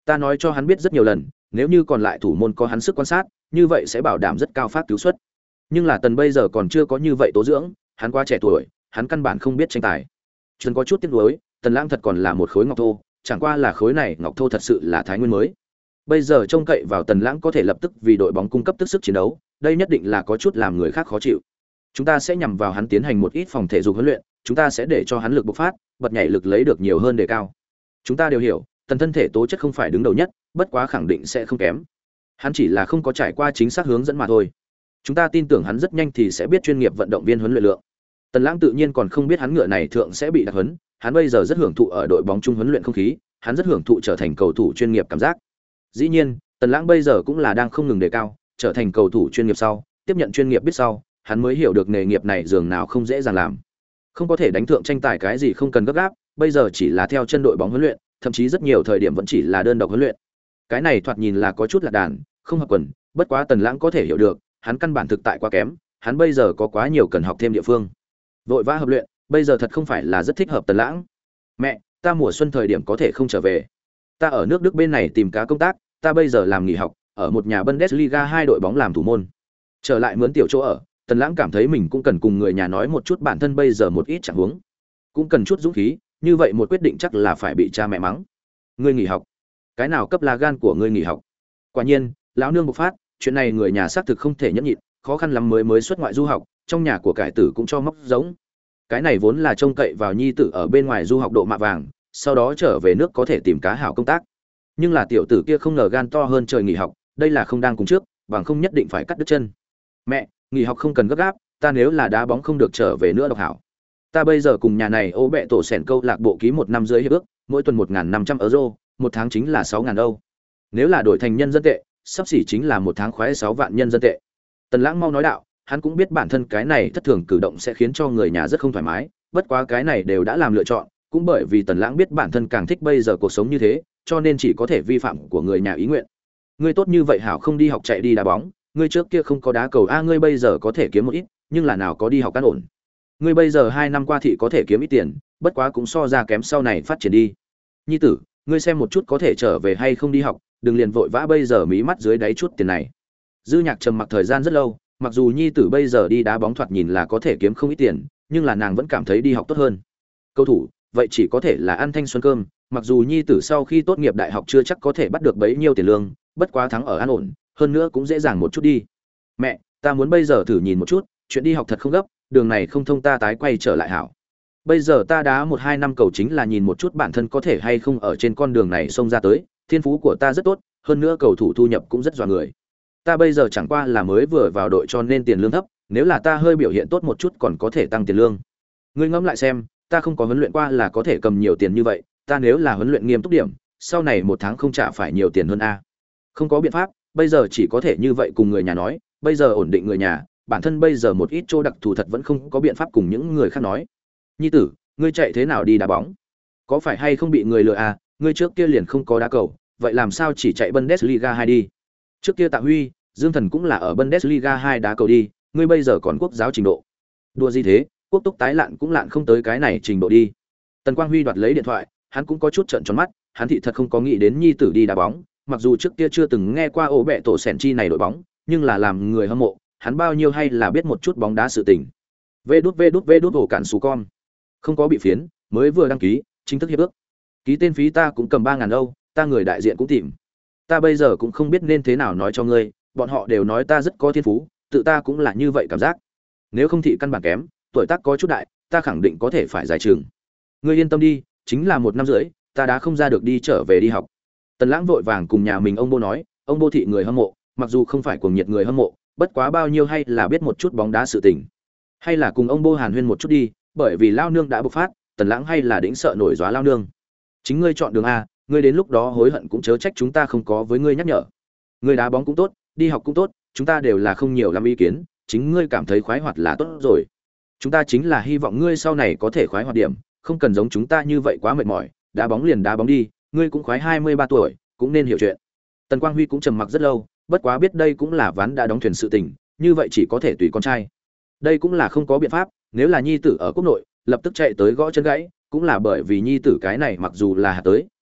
Ta nói cho hắn biết rất nhiều lần, nếu như còn lại thủ môn có hắn sức quan sát, như vậy sẽ bảo đảm rất cao phát cứu suất. Nhưng là Tần bây giờ còn chưa có như vậy tố dưỡng, hắn quá trẻ tuổi, hắn căn bản không biết tranh tài. Trần có chút tiếc nuối, Tần Lãng thật còn là một khối ngọc thô, chẳng qua là khối này ngọc thô thật sự là thái nguyên mới. Bây giờ trông cậy vào Tần Lãng có thể lập tức vì đội bóng cung cấp tức sức chiến đấu, đây nhất định là có chút làm người khác khó chịu. Chúng ta sẽ nhằm vào hắn tiến hành một ít phòng thể dục huấn luyện, chúng ta sẽ để cho hắn lực bộc phát, bật nhảy lực lấy được nhiều hơn đề cao. Chúng ta đều hiểu, Tần thân thể tố chất không phải đứng đầu nhất, bất quá khẳng định sẽ không kém. Hắn chỉ là không có trải qua chính xác hướng dẫn mà thôi. Chúng ta tin tưởng hắn rất nhanh thì sẽ biết chuyên nghiệp vận động viên huấn luyện lượng. Tần Lãng tự nhiên còn không biết hắn ngựa này thượng sẽ bị đặc huấn, hắn bây giờ rất hưởng thụ ở đội bóng chung huấn luyện không khí, hắn rất hưởng thụ trở thành cầu thủ chuyên nghiệp cảm giác. Dĩ nhiên, Tần Lãng bây giờ cũng là đang không ngừng đề cao, trở thành cầu thủ chuyên nghiệp sau, tiếp nhận chuyên nghiệp biết sau, hắn mới hiểu được nghề nghiệp này dường nào không dễ dàng làm. Không có thể đánh thượng tranh tài cái gì không cần gấp gáp, bây giờ chỉ là theo chân đội bóng huấn luyện, thậm chí rất nhiều thời điểm vẫn chỉ là đơn độc huấn luyện. Cái này thoạt nhìn là có chút lạc đàn, không hợp quần, bất quá Tần Lãng có thể hiểu được, hắn căn bản thực tại quá kém, hắn bây giờ có quá nhiều cần học thêm địa phương. Vội vã hợp luyện, bây giờ thật không phải là rất thích hợp Tần Lãng. Mẹ, ta mùa xuân thời điểm có thể không trở về. Ta ở nước Đức bên này tìm cá công tác, ta bây giờ làm nghỉ học, ở một nhà Bundesliga 2 đội bóng làm thủ môn. Trở lại mướn tiểu chỗ ở, Tần Lãng cảm thấy mình cũng cần cùng người nhà nói một chút bản thân bây giờ một ít trạng huống, cũng cần chút dũng khí, như vậy một quyết định chắc là phải bị cha mẹ mắng. Ngươi nghỉ học? Cái nào cấp là gan của ngươi nghỉ học? Quả nhiên, lão nương bộc phát, chuyện này người nhà xác thực không thể nhẫn nhịn, khó khăn lắm mới xuất ngoại du học, trong nhà của cải tử cũng cho móc giống. Cái này vốn là trông cậy vào nhi tử ở bên ngoài du học độ mạ vàng, sau đó trở về nước có thể tìm cá hảo công tác. Nhưng là tiểu tử kia không ngờ gan to hơn trời nghỉ học, đây là không đang cùng trước, bằng không nhất định phải cắt đứt chân. Mẹ, nghỉ học không cần gấp gáp, ta nếu là đá bóng không được trở về nữa độc hảo. Ta bây giờ cùng nhà này ô bẹ tổ sẻn câu lạc bộ ký 1 năm dưới hiệp ước, mỗi tuần 1.500 euro, một tháng chính là 6.000 Âu. Nếu là đổi thành nhân dân tệ, sắp xỉ chính là một tháng khoái 6 vạn nhân dân tệ. Tần Lãng mau nói đạo, hắn cũng biết bản thân cái này thất thường cử động sẽ khiến cho người nhà rất không thoải mái, bất quá cái này đều đã làm lựa chọn, cũng bởi vì Tần Lãng biết bản thân càng thích bây giờ cuộc sống như thế, cho nên chỉ có thể vi phạm của người nhà ý nguyện. Ngươi tốt như vậy hảo không đi học chạy đi đá bóng, ngươi trước kia không có đá cầu a, ngươi bây giờ có thể kiếm một ít, nhưng là nào có đi học căn ổn. Ngươi bây giờ 2 năm qua thị có thể kiếm ít tiền, bất quá cũng so ra kém sau này phát triển đi. Nhi tử, ngươi xem một chút có thể trở về hay không đi học, đừng liền vội vã bây giờ mí mắt dưới đáy chút tiền này. Dư Nhạc trầm mặc thời gian rất lâu, mặc dù nhi tử bây giờ đi đá bóng thoạt nhìn là có thể kiếm không ít tiền, nhưng là nàng vẫn cảm thấy đi học tốt hơn. Cầu thủ, vậy chỉ có thể là ăn thanh xuân cơm, mặc dù nhi tử sau khi tốt nghiệp đại học chưa chắc có thể bắt được bấy nhiêu tiền lương, bất quá thắng ở an ổn, hơn nữa cũng dễ dàng một chút đi. Mẹ, ta muốn bây giờ thử nhìn một chút, chuyện đi học thật không gấp, đường này không thông ta tái quay trở lại hảo. Bây giờ ta đá 1-2 năm cầu chính là nhìn một chút bản thân có thể hay không ở trên con đường này xông ra tới, thiên phú của ta rất tốt, hơn nữa cầu thủ thu nhập cũng rất dọa người. Ta bây giờ chẳng qua là mới vừa vào đội cho nên tiền lương thấp, nếu là ta hơi biểu hiện tốt một chút còn có thể tăng tiền lương. Ngươi ngẫm lại xem, ta không có huấn luyện qua là có thể cầm nhiều tiền như vậy, ta nếu là huấn luyện nghiêm túc điểm, sau này một tháng không trả phải nhiều tiền hơn a. Không có biện pháp, bây giờ chỉ có thể như vậy cùng người nhà nói, bây giờ ổn định người nhà, bản thân bây giờ một ít chỗ đặc thù thật vẫn không có biện pháp cùng những người khác nói. Nhi tử, ngươi chạy thế nào đi đá bóng? Có phải hay không bị người lừa à, ngươi trước kia liền không có đá cầu, vậy làm sao chỉ chạy Bundesliga 2 đi? Trước kia Tạ Huy, Dương Thần cũng là ở Bundesliga 2 đá cầu đi, ngươi bây giờ còn quốc giáo trình độ. Đùa gì thế, quốc túc tái lạn cũng lạn không tới cái này trình độ đi. Tần Quang Huy đoạt lấy điện thoại, hắn cũng có chút trợn tròn mắt, hắn thị thật không có nghĩ đến nhi tử đi đá bóng, mặc dù trước kia chưa từng nghe qua ổ bẹ tổ sẻn chi này đội bóng, nhưng là làm người hâm mộ, hắn bao nhiêu hay là biết một chút bóng đá sự tình. Vê đút ổ cản sú con. Không có bị phiến, mới vừa đăng ký, chính thức hiệp ước. Ký tên phí ta cũng cầm 3.000 Âu, ta người đại diện cũng tìm. Ta bây giờ cũng không biết nên thế nào nói cho ngươi, bọn họ đều nói ta rất có thiên phú, tự ta cũng là như vậy cảm giác. Nếu không thị căn bản kém, tuổi tác có chút đại, ta khẳng định có thể phải giải trường. Ngươi yên tâm đi, chính là 1 năm rưỡi, ta đã không ra được đi trở về đi học. Tần Lãng vội vàng cùng nhà mình ông Bô nói, ông Bô thị người hâm mộ, mặc dù không phải cuồng nhiệt người hâm mộ, bất quá bao nhiêu hay là biết một chút bóng đá sự tình. Hay là cùng ông Bô hàn huyên một chút đi, bởi vì lao nương đã bộc phát, Tần Lãng hay là đĩnh sợ nổi gióa lao nương. Chính ngươi chọn đường a, ngươi đến lúc đó hối hận cũng chớ trách chúng ta không có với ngươi nhắc nhở. Ngươi đá bóng cũng tốt, đi học cũng tốt, chúng ta đều là không nhiều lắm ý kiến, chính ngươi cảm thấy khoái hoạt là tốt rồi. Chúng ta chính là hy vọng ngươi sau này có thể khoái hoạt điểm, không cần giống chúng ta như vậy quá mệt mỏi, đá bóng liền đá bóng đi, ngươi cũng khoái 23 tuổi, cũng nên hiểu chuyện. Tần Quang Huy cũng trầm mặc rất lâu, bất quá biết đây cũng là ván đã đóng thuyền sự tình, như vậy chỉ có thể tùy con trai. Đây cũng là không có biện pháp, nếu là nhi tử ở quốc nội, lập tức chạy tới gõ chân gãy, cũng là bởi vì nhi tử cái này mặc dù là hạt tới,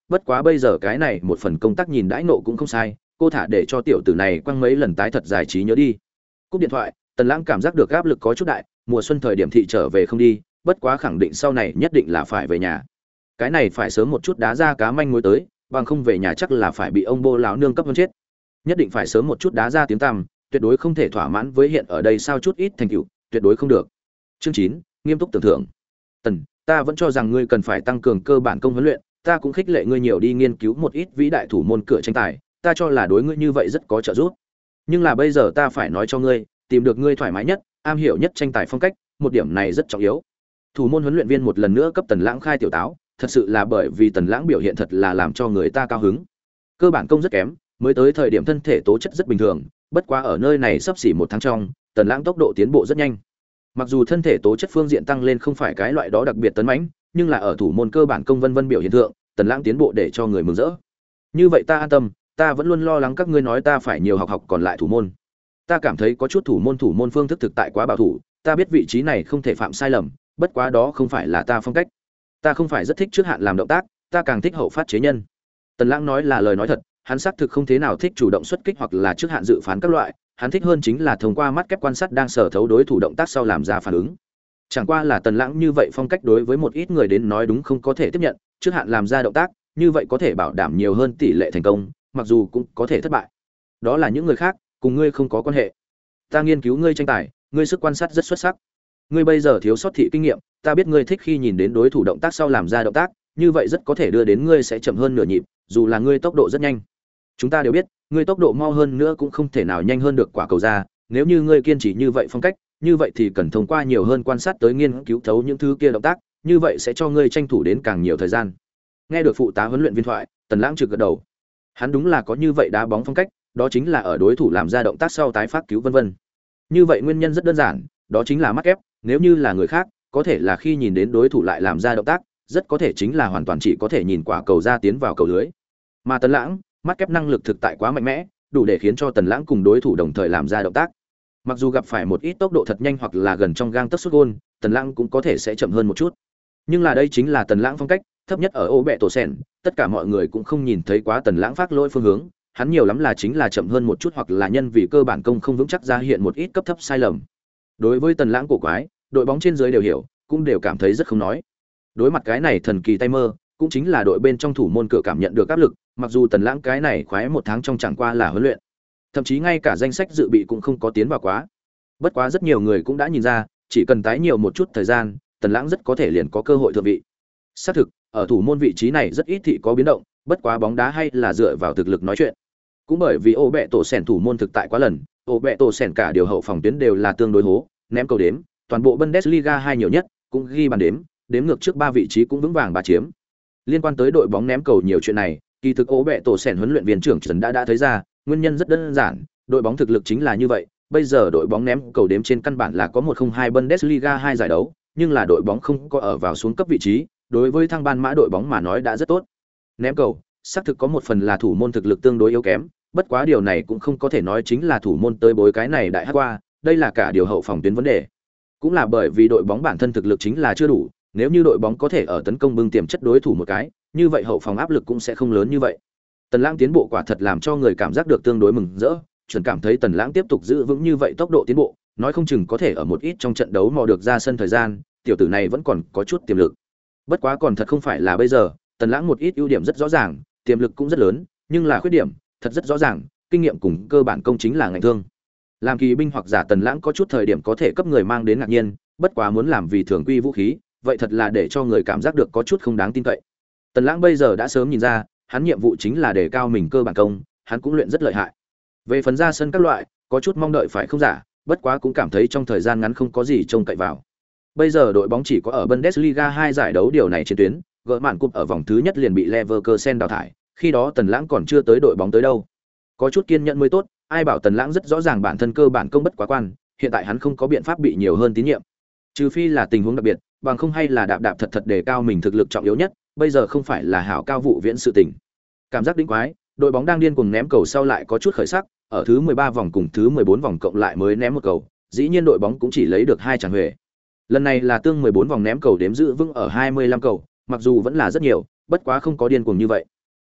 bất quá bây giờ cái này một phần công tác nhìn đãi nộ cũng không sai, cô thả để cho tiểu tử này quăng mấy lần tái thật giải trí nhớ đi. Cúp điện thoại, Tần Lãng cảm giác được áp lực có chút đại, mùa xuân thời điểm thị trở về không đi, bất quá khẳng định sau này nhất định là phải về nhà. Cái này phải sớm một chút đá ra cá manh mối tới, bằng không về nhà chắc là phải bị ông Bô lão nương cấp hơn chết. Nhất định phải sớm một chút đá ra tiếng tăm, tuyệt đối không thể thỏa mãn với hiện ở đây sao chút ít thành tựu, tuyệt đối không được. Chương 9, nghiêm túc tưởng thưởng. Tần, ta vẫn cho rằng ngươi cần phải tăng cường cơ bản công huấn luyện, ta cũng khích lệ ngươi nhiều đi nghiên cứu một ít vĩ đại thủ môn cửa tranh tài, ta cho là đối ngươi như vậy rất có trợ giúp. Nhưng là bây giờ ta phải nói cho ngươi, tìm được ngươi thoải mái nhất, am hiểu nhất tranh tài phong cách, một điểm này rất trọng yếu. Thủ môn huấn luyện viên một lần nữa cấp Tần Lãng khai tiểu táo, thật sự là bởi vì Tần Lãng biểu hiện thật là làm cho người ta cao hứng. Cơ bản công rất kém, mới tới thời điểm thân thể tố chất rất bình thường, bất quá ở nơi này sắp xỉ một tháng trong, Tần Lãng tốc độ tiến bộ rất nhanh. Mặc dù thân thể tố chất phương diện tăng lên không phải cái loại đó đặc biệt tấn mãnh, nhưng là ở thủ môn cơ bản công vân vân biểu hiện thượng, Tần Lãng tiến bộ để cho người mừng rỡ. Như vậy ta an tâm, ta vẫn luôn lo lắng các ngươi nói ta phải nhiều học còn lại thủ môn. Ta cảm thấy có chút thủ môn phương thức thực tại quá bảo thủ, ta biết vị trí này không thể phạm sai lầm, bất quá đó không phải là ta phong cách. Ta không phải rất thích trước hạn làm động tác, ta càng thích hậu phát chế nhân. Tần Lãng nói là lời nói thật, hắn xác thực không thế nào thích chủ động xuất kích hoặc là trước hạn dự phán các loại, hắn thích hơn chính là thông qua mắt kép quan sát đang sở thấu đối thủ động tác sau làm ra phản ứng. Chẳng qua là Tần Lãng như vậy phong cách đối với một ít người đến nói đúng không có thể tiếp nhận, trước hạn làm ra động tác, như vậy có thể bảo đảm nhiều hơn tỷ lệ thành công, mặc dù cũng có thể thất bại. Đó là những người khác, cùng ngươi không có quan hệ. Ta nghiên cứu ngươi tranh tài, ngươi sức quan sát rất xuất sắc. Ngươi bây giờ thiếu sót thị kinh nghiệm, ta biết ngươi thích khi nhìn đến đối thủ động tác sau làm ra động tác, như vậy rất có thể đưa đến ngươi sẽ chậm hơn nửa nhịp, dù là ngươi tốc độ rất nhanh. Chúng ta đều biết, ngươi tốc độ mau hơn nữa cũng không thể nào nhanh hơn được quả cầu ra, nếu như ngươi kiên trì như vậy phong cách, như vậy thì cần thông qua nhiều hơn quan sát tới nghiên cứu thấu những thứ kia động tác, như vậy sẽ cho ngươi tranh thủ đến càng nhiều thời gian. Nghe được phụ tá huấn luyện viên thoại, Tần Lãng trực gật đầu. Hắn đúng là có như vậy đá bóng phong cách, đó chính là ở đối thủ làm ra động tác sau tái phát cứu vân vân. Như vậy nguyên nhân rất đơn giản, đó chính là mắc ép, nếu như là người khác, có thể là khi nhìn đến đối thủ lại làm ra động tác, rất có thể chính là hoàn toàn chỉ có thể nhìn quả cầu ra tiến vào cầu lưới. Mà Tần Lãng, mắt kép năng lực thực tại quá mạnh mẽ, đủ để khiến cho Tần Lãng cùng đối thủ đồng thời làm ra động tác. Mặc dù gặp phải một ít tốc độ thật nhanh hoặc là gần trong gang tấc sút gôn, Tần Lãng cũng có thể sẽ chậm hơn một chút. Nhưng là đây chính là Tần Lãng phong cách, thấp nhất ở ô bẹ tổ sen, tất cả mọi người cũng không nhìn thấy quá Tần Lãng phát lỗi phương hướng, hắn nhiều lắm là chính là chậm hơn một chút hoặc là nhân vì cơ bản công không vững chắc ra hiện một ít cấp thấp sai lầm. Đối với Tần Lãng cổ quái, đội bóng trên dưới đều hiểu, cũng đều cảm thấy rất không nói. Đối mặt cái này thần kỳ tay mơ, cũng chính là đội bên trong thủ môn cửa cảm nhận được áp lực, mặc dù Tần Lãng cái này khoái một tháng trong chẳng qua là huấn luyện, thậm chí ngay cả danh sách dự bị cũng không có tiến vào quá. Bất quá rất nhiều người cũng đã nhìn ra, chỉ cần tái nhiều một chút thời gian, Tần Lãng rất có thể liền có cơ hội thượng vị. Xác thực, ở thủ môn vị trí này rất ít thị có biến động, bất quá bóng đá hay là dựa vào thực lực nói chuyện. Cũng bởi vì ô bẹ tổ sèn thủ môn thực tại quá lần, ô bẹ tổ sèn cả điều hậu phòng tuyến đều là tương đối hố, ném cầu đếm, toàn bộ Bundesliga 2 nhiều nhất, cũng ghi bàn đếm ngược trước 3 vị trí cũng vững vàng 3 chiếm. Liên quan tới đội bóng ném cầu nhiều chuyện này, kỳ thực ô bẹ tổ sèn huấn luyện viên trưởng Trần đã thấy ra, nguyên nhân rất đơn giản, đội bóng thực lực chính là như vậy, bây giờ đội bóng ném cầu đếm trên căn bản là có 102 Bundesliga 2 giải đấu, nhưng là đội bóng không có ở vào xuống cấp vị trí, đối với thăng ban mã đội bóng mà nói đã rất tốt. Ném cầu, xác thực có một phần là thủ môn thực lực tương đối yếu kém, bất quá điều này cũng không có thể nói chính là thủ môn tới bối cái này đại hắc qua, đây là cả điều hậu phòng tuyến vấn đề. Cũng là bởi vì đội bóng bản thân thực lực chính là chưa đủ, nếu như đội bóng có thể ở tấn công bưng tiềm chất đối thủ một cái, như vậy hậu phòng áp lực cũng sẽ không lớn như vậy. Tần Lãng tiến bộ quả thật làm cho người cảm giác được tương đối mừng rỡ, chuẩn cảm thấy Tần Lãng tiếp tục giữ vững như vậy tốc độ tiến bộ, nói không chừng có thể ở một ít trong trận đấu mò được ra sân thời gian, tiểu tử này vẫn còn có chút tiềm lực. Bất quá còn thật không phải là bây giờ, Tần Lãng một ít ưu điểm rất rõ ràng, tiềm lực cũng rất lớn, nhưng là khuyết điểm, thật rất rõ ràng, kinh nghiệm cùng cơ bản công chính là ngành thương. Làm kỳ binh hoặc giả Tần Lãng có chút thời điểm có thể cấp người mang đến ngạc nhiên, bất quá muốn làm vì thường quy vũ khí, vậy thật là để cho người cảm giác được có chút không đáng tin cậy. Tần Lãng bây giờ đã sớm nhìn ra, hắn nhiệm vụ chính là đề cao mình cơ bản công, hắn cũng luyện rất lợi hại. Về phần ra sân các loại, có chút mong đợi phải không giả, bất quá cũng cảm thấy trong thời gian ngắn không có gì trông cậy vào. Bây giờ đội bóng chỉ có ở Bundesliga 2 giải đấu điều này trên tuyến, gỡ mạn cúp ở vòng thứ nhất liền bị Leverkusen đào thải, khi đó Tần Lãng còn chưa tới đội bóng tới đâu. Có chút kiên nhẫn mới tốt, ai bảo Tần Lãng rất rõ ràng bản thân cơ bản công bất quá quan, hiện tại hắn không có biện pháp bị nhiều hơn tín nhiệm. Trừ phi là tình huống đặc biệt, bằng không hay là đạp thật thật đề cao mình thực lực trọng yếu nhất, bây giờ không phải là hảo cao vụ viễn sự tình. Cảm giác đỉnh quái, đội bóng đang điên cuồng ném cầu sau lại có chút khởi sắc, ở thứ 13 vòng cùng thứ 14 vòng cộng lại mới ném một cầu, dĩ nhiên đội bóng cũng chỉ lấy được 2 tràng huề. Lần này là tương 14 vòng ném cầu đếm giữ vững ở 25 cầu, mặc dù vẫn là rất nhiều, bất quá không có điên cuồng như vậy.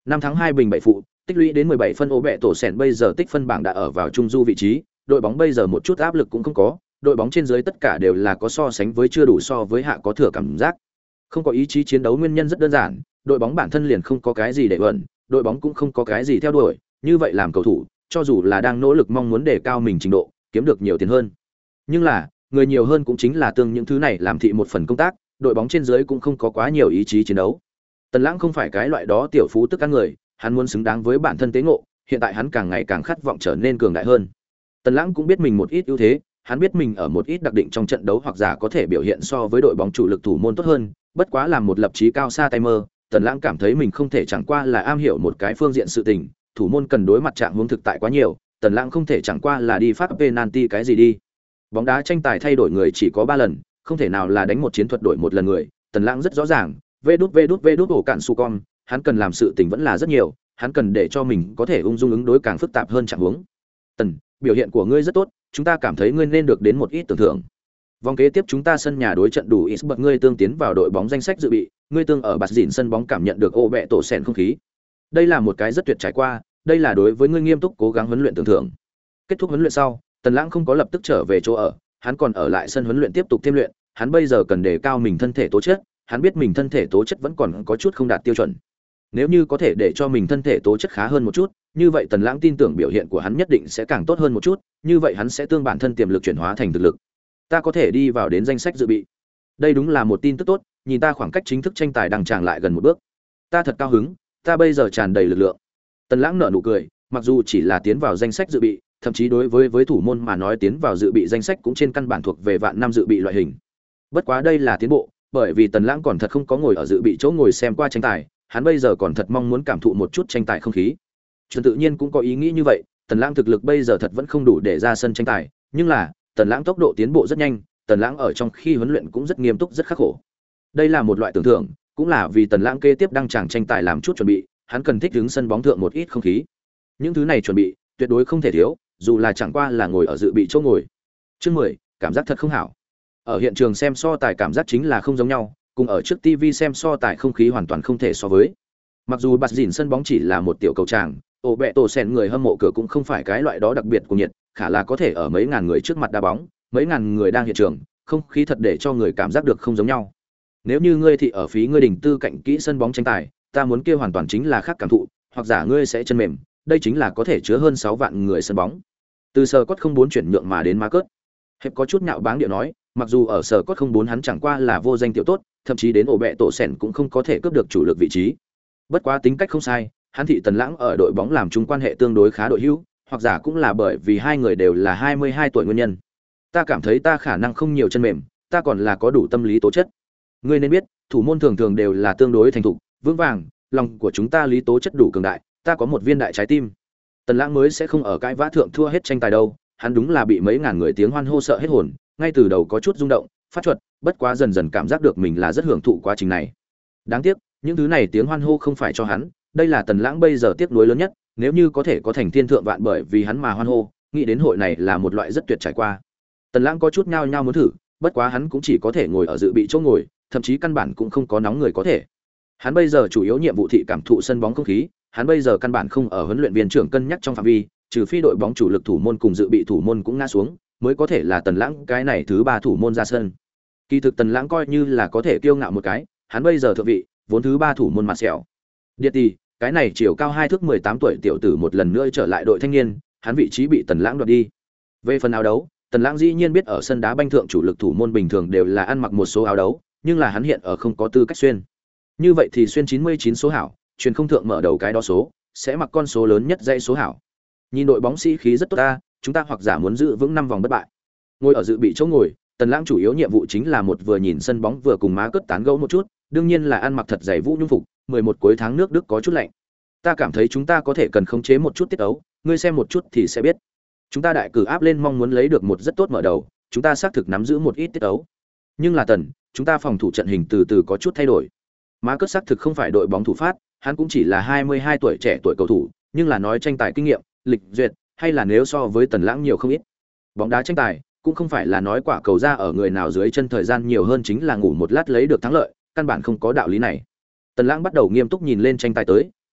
5 thắng 2 bình 7 phụ, tích lũy đến 17 phân. Ổ bẹ tổ sèn bây giờ tích phân bảng đã ở vào trung du vị trí, đội bóng bây giờ một chút áp lực cũng không có, đội bóng trên dưới tất cả đều là có so sánh với chưa đủ so với hạ có thừa cảm giác. Không có ý chí chiến đấu nguyên nhân rất đơn giản, đội bóng bản thân liền không có cái gì để ẩn, đội bóng cũng không có cái gì theo đuổi, như vậy làm cầu thủ, cho dù là đang nỗ lực mong muốn đề cao mình trình độ, kiếm được nhiều tiền hơn. Nhưng là, người nhiều hơn cũng chính là tương những thứ này làm thị một phần công tác, đội bóng trên dưới cũng không có quá nhiều ý chí chiến đấu. Tần Lãng không phải cái loại đó tiểu phú tức ăn người, hắn muốn xứng đáng với bản thân tế ngộ, hiện tại hắn càng ngày càng khát vọng trở nên cường đại hơn. Tần Lãng cũng biết mình một ít ưu thế, hắn biết mình ở một ít đặc định trong trận đấu hoặc giả có thể biểu hiện so với đội bóng chủ lực thủ môn tốt hơn, bất quá làm một lập chí cao xa tay mơ, Tần Lãng cảm thấy mình không thể chẳng qua là am hiểu một cái phương diện sự tình, thủ môn cần đối mặt trạng huống thực tại quá nhiều, Tần Lãng không thể chẳng qua là đi phát penalty cái gì đi. Bóng đá tranh tài thay đổi người chỉ có 3 lần, không thể nào là đánh một chiến thuật đổi một lần người, Tần Lãng rất rõ ràng, vê đút ổ cạn su con, hắn cần làm sự tình vẫn là rất nhiều, hắn cần để cho mình có thể ung dung ứng đối càng phức tạp hơn trạng huống. Tần, biểu hiện của ngươi rất tốt, chúng ta cảm thấy ngươi nên được đến một ít tưởng thưởng. Vòng kế tiếp chúng ta sân nhà đối trận đủ ít bậc ngươi tương tiến vào đội bóng danh sách dự bị, ngươi tương ở bạt dịn sân bóng cảm nhận được ô bẹ tổ sèn không khí. Đây là một cái rất tuyệt trải qua, đây là đối với ngươi nghiêm túc cố gắng huấn luyện tưởng thưởng. Kết thúc huấn luyện sau, Tần Lãng không có lập tức trở về chỗ ở, hắn còn ở lại sân huấn luyện tiếp tục thêm luyện, hắn bây giờ cần đề cao mình thân thể tố chất, hắn biết mình thân thể tố chất vẫn còn có chút không đạt tiêu chuẩn. Nếu như có thể để cho mình thân thể tố chất khá hơn một chút, như vậy Tần Lãng tin tưởng biểu hiện của hắn nhất định sẽ càng tốt hơn một chút, như vậy hắn sẽ tương bản thân tiềm lực chuyển hóa thành thực lực. Ta có thể đi vào đến danh sách dự bị. Đây đúng là một tin tức tốt, nhìn ta khoảng cách chính thức tranh tài đang tràn lại gần một bước. Ta thật cao hứng, ta bây giờ tràn đầy lực lượng. Tần Lãng nở nụ cười, mặc dù chỉ là tiến vào danh sách dự bị, thậm chí đối với thủ môn mà nói tiến vào dự bị danh sách cũng trên căn bản thuộc về vạn năm dự bị loại hình. Bất quá đây là tiến bộ, bởi vì Tần Lãng còn thật không có ngồi ở dự bị chỗ ngồi xem qua tranh tài, hắn bây giờ còn thật mong muốn cảm thụ một chút tranh tài không khí. Chuẩn tự nhiên cũng có ý nghĩ như vậy, Tần Lãng thực lực bây giờ thật vẫn không đủ để ra sân tranh tài, nhưng là, Tần Lãng tốc độ tiến bộ rất nhanh, Tần Lãng ở trong khi huấn luyện cũng rất nghiêm túc rất khắc khổ. Đây là một loại tưởng thưởng, cũng là vì Tần Lãng kế tiếp đăng tràng tranh tài làm chút chuẩn bị, hắn cần thích ứng sân bóng thượng một ít không khí. Những thứ này chuẩn bị, tuyệt đối không thể thiếu, dù là chẳng qua là ngồi ở dự bị chỗ ngồi. Chương 10, cảm giác thật không hảo. Ở hiện trường xem so tài cảm giác chính là không giống nhau, cùng ở trước TV xem so tài không khí hoàn toàn không thể so với. Mặc dù bạt dìn sân bóng chỉ là một tiểu cầu tràng, ổ bẹ tổ sen người hâm mộ cửa cũng không phải cái loại đó đặc biệt của nhiệt, khả là có thể ở mấy ngàn người trước mặt đá bóng, mấy ngàn người đang hiện trường, không khí thật để cho người cảm giác được không giống nhau. Nếu như ngươi thì ở phí ngươi đình tư cạnh kỹ sân bóng tranh tài, ta muốn kia hoàn toàn chính là khác cảm thụ, hoặc giả ngươi sẽ chân mềm, đây chính là có thể chứa hơn 6 vạn người sân bóng. Từ sở cốt 04 chuyển nhượng mà đến Marcus. Hẹp có chút nhạo báng điệu nói, mặc dù ở sở cốt 04 hắn chẳng qua là vô danh tiểu tốt, thậm chí đến ổ bẹ tổ sèn cũng không có thể cướp được chủ lực vị trí. Bất quá tính cách không sai, hắn thị Tần Lãng ở đội bóng làm chung quan hệ tương đối khá đội hữu, hoặc giả cũng là bởi vì hai người đều là 22 tuổi nguyên nhân. Ta cảm thấy ta khả năng không nhiều chân mềm, ta còn là có đủ tâm lý tố chất. Ngươi nên biết, thủ môn thường thường đều là tương đối thành thục, vững vàng, lòng của chúng ta lý tố chất đủ cường đại, ta có một viên đại trái tim. Tần Lãng mới sẽ không ở cãi vã thượng thua hết tranh tài đâu, hắn đúng là bị mấy ngàn người tiếng hoan hô sợ hết hồn, ngay từ đầu có chút rung động, phát chuột, bất quá dần dần cảm giác được mình là rất hưởng thụ quá trình này. Đáng tiếc, những thứ này tiếng hoan hô không phải cho hắn, đây là Tần Lãng bây giờ tiếc nuối lớn nhất, nếu như có thể có thành thiên thượng vạn bởi vì hắn mà hoan hô, nghĩ đến hội này là một loại rất tuyệt trải qua. Tần Lãng có chút nhao nhao muốn thử, bất quá hắn cũng chỉ có thể ngồi ở dự bị chỗ ngồi, thậm chí căn bản cũng không có nóng người có thể. Hắn bây giờ chủ yếu nhiệm vụ thị cảm thụ sân bóng không khí, hắn bây giờ căn bản không ở huấn luyện viên trưởng cân nhắc trong phạm vi, trừ phi đội bóng chủ lực thủ môn cùng dự bị thủ môn cũng ngã xuống, mới có thể là Tần Lãng cái này thứ 3 thủ môn ra sân. Kỳ thực Tần Lãng coi như là có thể kiêu ngạo một cái, hắn bây giờ thượng vị, vốn thứ 3 thủ môn mặt sẹo. Điệt tỷ, cái này chiều cao 2 thước 18 tuổi tiểu tử một lần nữa trở lại đội thanh niên, hắn vị trí bị Tần Lãng đoạt đi. Về phần áo đấu, Tần Lãng dĩ nhiên biết ở sân đá banh thượng chủ lực thủ môn bình thường đều là ăn mặc một số áo đấu, nhưng là hắn hiện ở không có tư cách xuyên. Như vậy thì xuyên 99 số hảo, truyền không thượng mở đầu cái đó số, sẽ mặc con số lớn nhất dãy số hảo. Nhìn đội bóng sĩ khí rất tốt ta, chúng ta hoặc giả muốn giữ vững 5 vòng bất bại. Ngồi ở dự bị chỗ ngồi, Tần Lãng chủ yếu nhiệm vụ chính là một vừa nhìn sân bóng vừa cùng má cất tán gẫu một chút, đương nhiên là ăn mặc thật dày vũ nhung phục, 11 cuối tháng nước Đức có chút lạnh. Ta cảm thấy chúng ta có thể cần khống chế một chút tiết ấu, ngươi xem một chút thì sẽ biết. Chúng ta đại cử áp lên mong muốn lấy được một rất tốt mở đầu, chúng ta xác thực nắm giữ một ít tiết ấu. Nhưng là Tần, chúng ta phòng thủ trận hình từ từ có chút thay đổi. Má cất xác thực không phải đội bóng thủ phát, hắn cũng chỉ là 22 tuổi trẻ tuổi cầu thủ, nhưng là nói tranh tài kinh nghiệm, lịch duyệt, hay là nếu so với Tần Lãng nhiều không ít. Bóng đá tranh tài cũng không phải là nói quả cầu ra ở người nào dưới chân thời gian nhiều hơn chính là ngủ một lát lấy được thắng lợi, căn bản không có đạo lý này. Tần Lãng bắt đầu nghiêm túc nhìn lên tranh tài tới,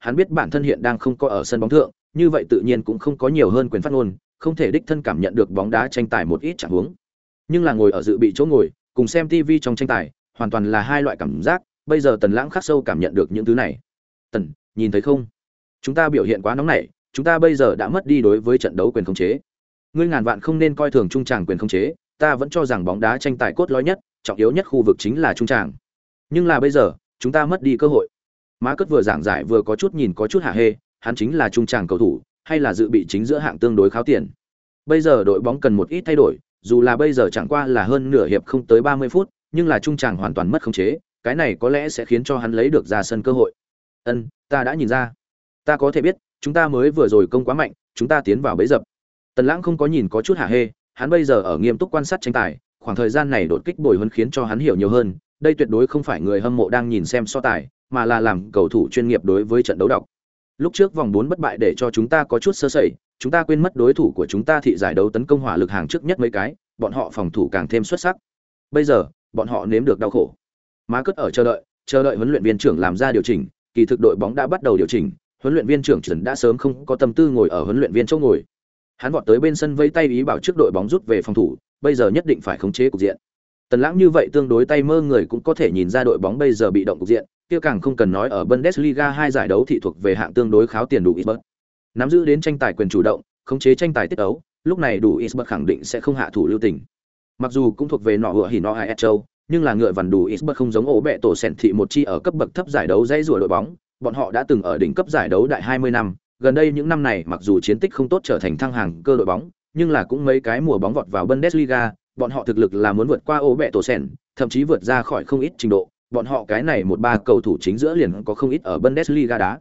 hắn biết bản thân hiện đang không có ở sân bóng thượng, như vậy tự nhiên cũng không có nhiều hơn quyền phát ngôn, không thể đích thân cảm nhận được bóng đá tranh tài một ít trạng huống. Nhưng là ngồi ở dự bị chỗ ngồi, cùng xem TV trong tranh tài, hoàn toàn là hai loại cảm giác, bây giờ Tần Lãng khắc sâu cảm nhận được những thứ này. Tần, nhìn thấy không? Chúng ta biểu hiện quá nóng nảy, chúng ta bây giờ đã mất đi đối với trận đấu quyền khống chế. Ngươi ngàn vạn không nên coi thường trung tràng quyền khống chế, ta vẫn cho rằng bóng đá tranh tài cốt lõi nhất, trọng yếu nhất khu vực chính là trung tràng. Nhưng là bây giờ, chúng ta mất đi cơ hội. Má Cất vừa giảng giải vừa có chút nhìn có chút hả hê, hắn chính là trung tràng cầu thủ, hay là dự bị chính giữa hạng tương đối kháo tiền. Bây giờ đội bóng cần một ít thay đổi, dù là bây giờ chẳng qua là hơn nửa hiệp không tới 30 phút, nhưng là trung tràng hoàn toàn mất khống chế, cái này có lẽ sẽ khiến cho hắn lấy được ra sân cơ hội. Ta đã nhìn ra. Ta có thể biết, chúng ta mới vừa rồi công quá mạnh, chúng ta tiến vào bẫy dập. Tần Lãng không có nhìn có chút hả hê, hắn bây giờ ở nghiêm túc quan sát tranh tài, khoảng thời gian này đột kích bồi huấn khiến cho hắn hiểu nhiều hơn, đây tuyệt đối không phải người hâm mộ đang nhìn xem so tài, mà là làm cầu thủ chuyên nghiệp đối với trận đấu đọc. Lúc trước vòng 4 bất bại để cho chúng ta có chút sơ sẩy, chúng ta quên mất đối thủ của chúng ta thị giải đấu tấn công hỏa lực hàng trước nhất mấy cái, bọn họ phòng thủ càng thêm xuất sắc. Bây giờ, bọn họ nếm được đau khổ. Má Cất ở chờ đợi huấn luyện viên trưởng làm ra điều chỉnh, kỳ thực đội bóng đã bắt đầu điều chỉnh, huấn luyện viên trưởng Trần đã sớm không có tâm tư ngồi ở huấn luyện viên chỗ ngồi. Hắn vọt tới bên sân vẫy tay ý bảo trước đội bóng rút về phòng thủ, bây giờ nhất định phải khống chế cục diện. Tần Lãng như vậy tương đối tay mơ người cũng có thể nhìn ra đội bóng bây giờ bị động cục diện, kia càng không cần nói ở Bundesliga 2 giải đấu thị thuộc về hạng tương đối kháo tiền đủ Isberg. Nắm giữ đến tranh tài quyền chủ động, khống chế tranh tài tiết tấu, lúc này đủ Isberg khẳng định sẽ không hạ thủ lưu tình. Mặc dù cũng thuộc về nọ hựa hỉ nọ ai châu, nhưng là ngựa vằn đủ Isberg không giống ổ bẹ tổ sèn thị một chi ở cấp bậc thấp giải đấu dây rùa đội bóng, bọn họ đã từng ở đỉnh cấp giải đấu đại 20 năm, gần đây những năm này mặc dù chiến tích không tốt trở thành thăng hàng cơ đội bóng, nhưng là cũng mấy cái mùa bóng vọt vào Bundesliga, bọn họ thực lực là muốn vượt qua ổ bẹ tổ sèn, thậm chí vượt ra khỏi không ít trình độ, bọn họ cái này một ba cầu thủ chính giữa liền có không ít ở Bundesliga đá.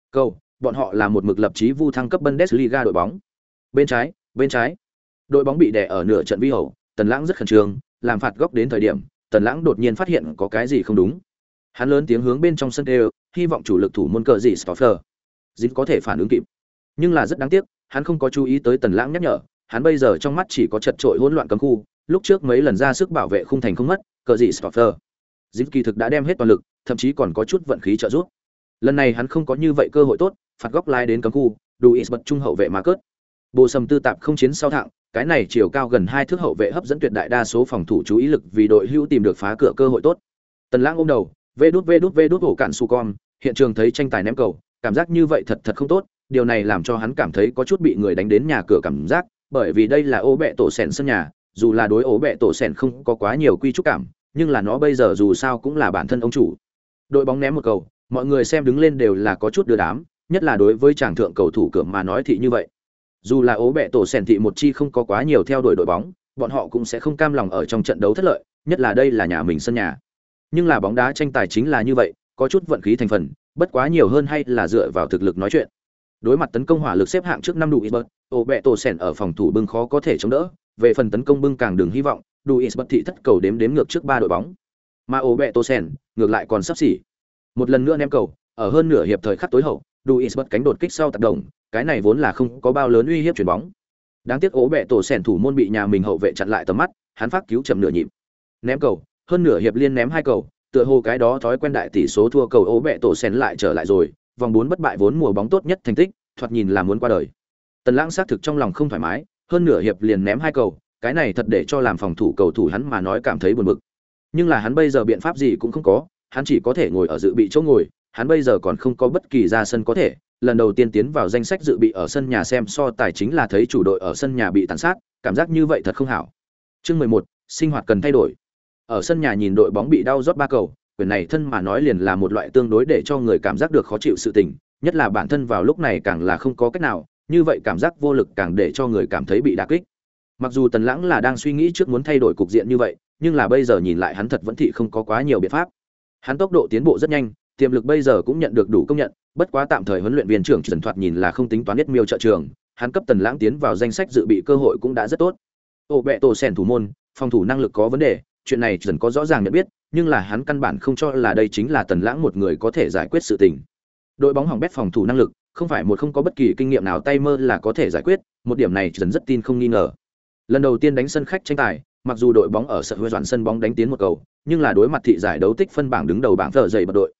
Bọn họ là một mực lập chí vu thăng cấp Bundesliga đội bóng. Bên trái. Đội bóng bị đè ở nửa trận vi hậu, Tần Lãng rất khẩn trương, làm phạt góc đến thời điểm, Tần Lãng đột nhiên phát hiện có cái gì không đúng. Hắn lớn tiếng hướng bên trong sân kêu, hy vọng chủ lực thủ môn cờ gì Stoffer dính có thể phản ứng kịp. Nhưng là rất đáng tiếc, hắn không có chú ý tới Tần Lãng nhắc nhở, hắn bây giờ trong mắt chỉ có chật trội hỗn loạn cấm khu, lúc trước mấy lần ra sức bảo vệ khung thành không mất, cờ gì Stoffer dính kỳ thực đã đem hết toàn lực, thậm chí còn có chút vận khí trợ giúp. Lần này hắn không có như vậy cơ hội tốt, phạt góc lai đến cấm khu, Luis bật trung hậu vệ mà cướp. Bộ sầm tư tạp không chiến sau thẳng, cái này chiều cao gần 2 thước hậu vệ hấp dẫn tuyệt đại đa số phòng thủ chú ý lực vì đội hữu tìm được phá cửa cơ hội tốt. Tần Lãng ôm đầu, vê đút ổ cản su con, hiện trường thấy tranh tài ném cầu, cảm giác như vậy thật không tốt, điều này làm cho hắn cảm thấy có chút bị người đánh đến nhà cửa cảm giác, bởi vì đây là ổ bẹ tổ sèn sân nhà, dù là đối ổ bẹ tổ sèn không có quá nhiều quy trúc cảm, nhưng là nó bây giờ dù sao cũng là bản thân ông chủ. Đội bóng ném một cầu, mọi người xem đứng lên đều là có chút đưa đám, nhất là đối với chàng thượng cầu thủ cửa mà nói thị như vậy. Dù là ố bẹ tổ sèn thị một chi không có quá nhiều theo đuổi đội bóng, bọn họ cũng sẽ không cam lòng ở trong trận đấu thất lợi, nhất là đây là nhà mình sân nhà. Nhưng là bóng đá tranh tài chính là như vậy, có chút vận khí thành phần, bất quá nhiều hơn hay là dựa vào thực lực nói chuyện. Đối mặt tấn công hỏa lực xếp hạng trước năm đủ Isbert, ố bẹ tổ sèn ở phòng thủ bưng khó có thể chống đỡ, về phần tấn công bưng càng đừng hy vọng, đủ Isbert thị thất cầu đếm ngược trước 3 đội bóng. Mà ố bẹ tổ sèn ngược lại còn sắp xỉ. Một lần nữa ném cầu, ở hơn nửa hiệp thời khắc tối hậu, Luis bật cánh đột kích sau tác động, cái này vốn là không có bao lớn uy hiếp chuyển bóng. Đáng tiếc ố bẹ tổ sèn thủ môn bị nhà mình hậu vệ chặn lại tầm mắt, hắn phát cứu chậm nửa nhịp. Ném cầu, hơn nửa hiệp liên ném 2 cầu, tựa hồ cái đó thói quen đại tỷ số thua cầu ố bẹ tổ sèn lại trở lại rồi, vòng 4 bất bại vốn mùa bóng tốt nhất thành tích, thoạt nhìn là muốn qua đời. Tần Lãng xác thực trong lòng không thoải mái, hơn nửa hiệp liền ném 2 cầu, cái này thật để cho làm phòng thủ cầu thủ hắn mà nói cảm thấy buồn bực. Nhưng là hắn bây giờ biện pháp gì cũng không có, hắn chỉ có thể ngồi ở dự bị chỗ ngồi, hắn bây giờ còn không có bất kỳ ra sân có thể, lần đầu tiên tiến vào danh sách dự bị ở sân nhà xem so tài chính là thấy chủ đội ở sân nhà bị tàn sát, cảm giác như vậy thật không hảo. Chương 11, sinh hoạt cần thay đổi. Ở sân nhà nhìn đội bóng bị đau rót 3 cầu, quyền này thân mà nói liền là một loại tương đối để cho người cảm giác được khó chịu sự tình, nhất là bản thân vào lúc này càng là không có cách nào, như vậy cảm giác vô lực càng để cho người cảm thấy bị đả kích. Mặc dù Tần Lãng là đang suy nghĩ trước muốn thay đổi cục diện như vậy, nhưng là bây giờ nhìn lại hắn thật vẫn thị không có quá nhiều biện pháp. Hắn tốc độ tiến bộ rất nhanh, tiềm lực bây giờ cũng nhận được đủ công nhận, bất quá tạm thời huấn luyện viên trưởng Trần Thoạt nhìn là không tính toán nhất miêu trợ trường, hắn cấp Tần Lãng tiến vào danh sách dự bị cơ hội cũng đã rất tốt. Ổ bẹ tổ sèn thủ môn, phòng thủ năng lực có vấn đề, chuyện này Trần có rõ ràng nhận biết, nhưng là hắn căn bản không cho là đây chính là Tần Lãng một người có thể giải quyết sự tình. Đội bóng hỏng bét phòng thủ năng lực, không phải một không có bất kỳ kinh nghiệm nào tay mơ là có thể giải quyết, một điểm này Trần rất tin không nghi ngờ. Lần đầu tiên đánh sân khách tranh tài, mặc dù đội bóng ở sở hữu dọn sân bóng đánh tiến một cầu, nhưng là đối mặt thị giải đấu tích phân bảng đứng đầu bảng thở dày bật đội.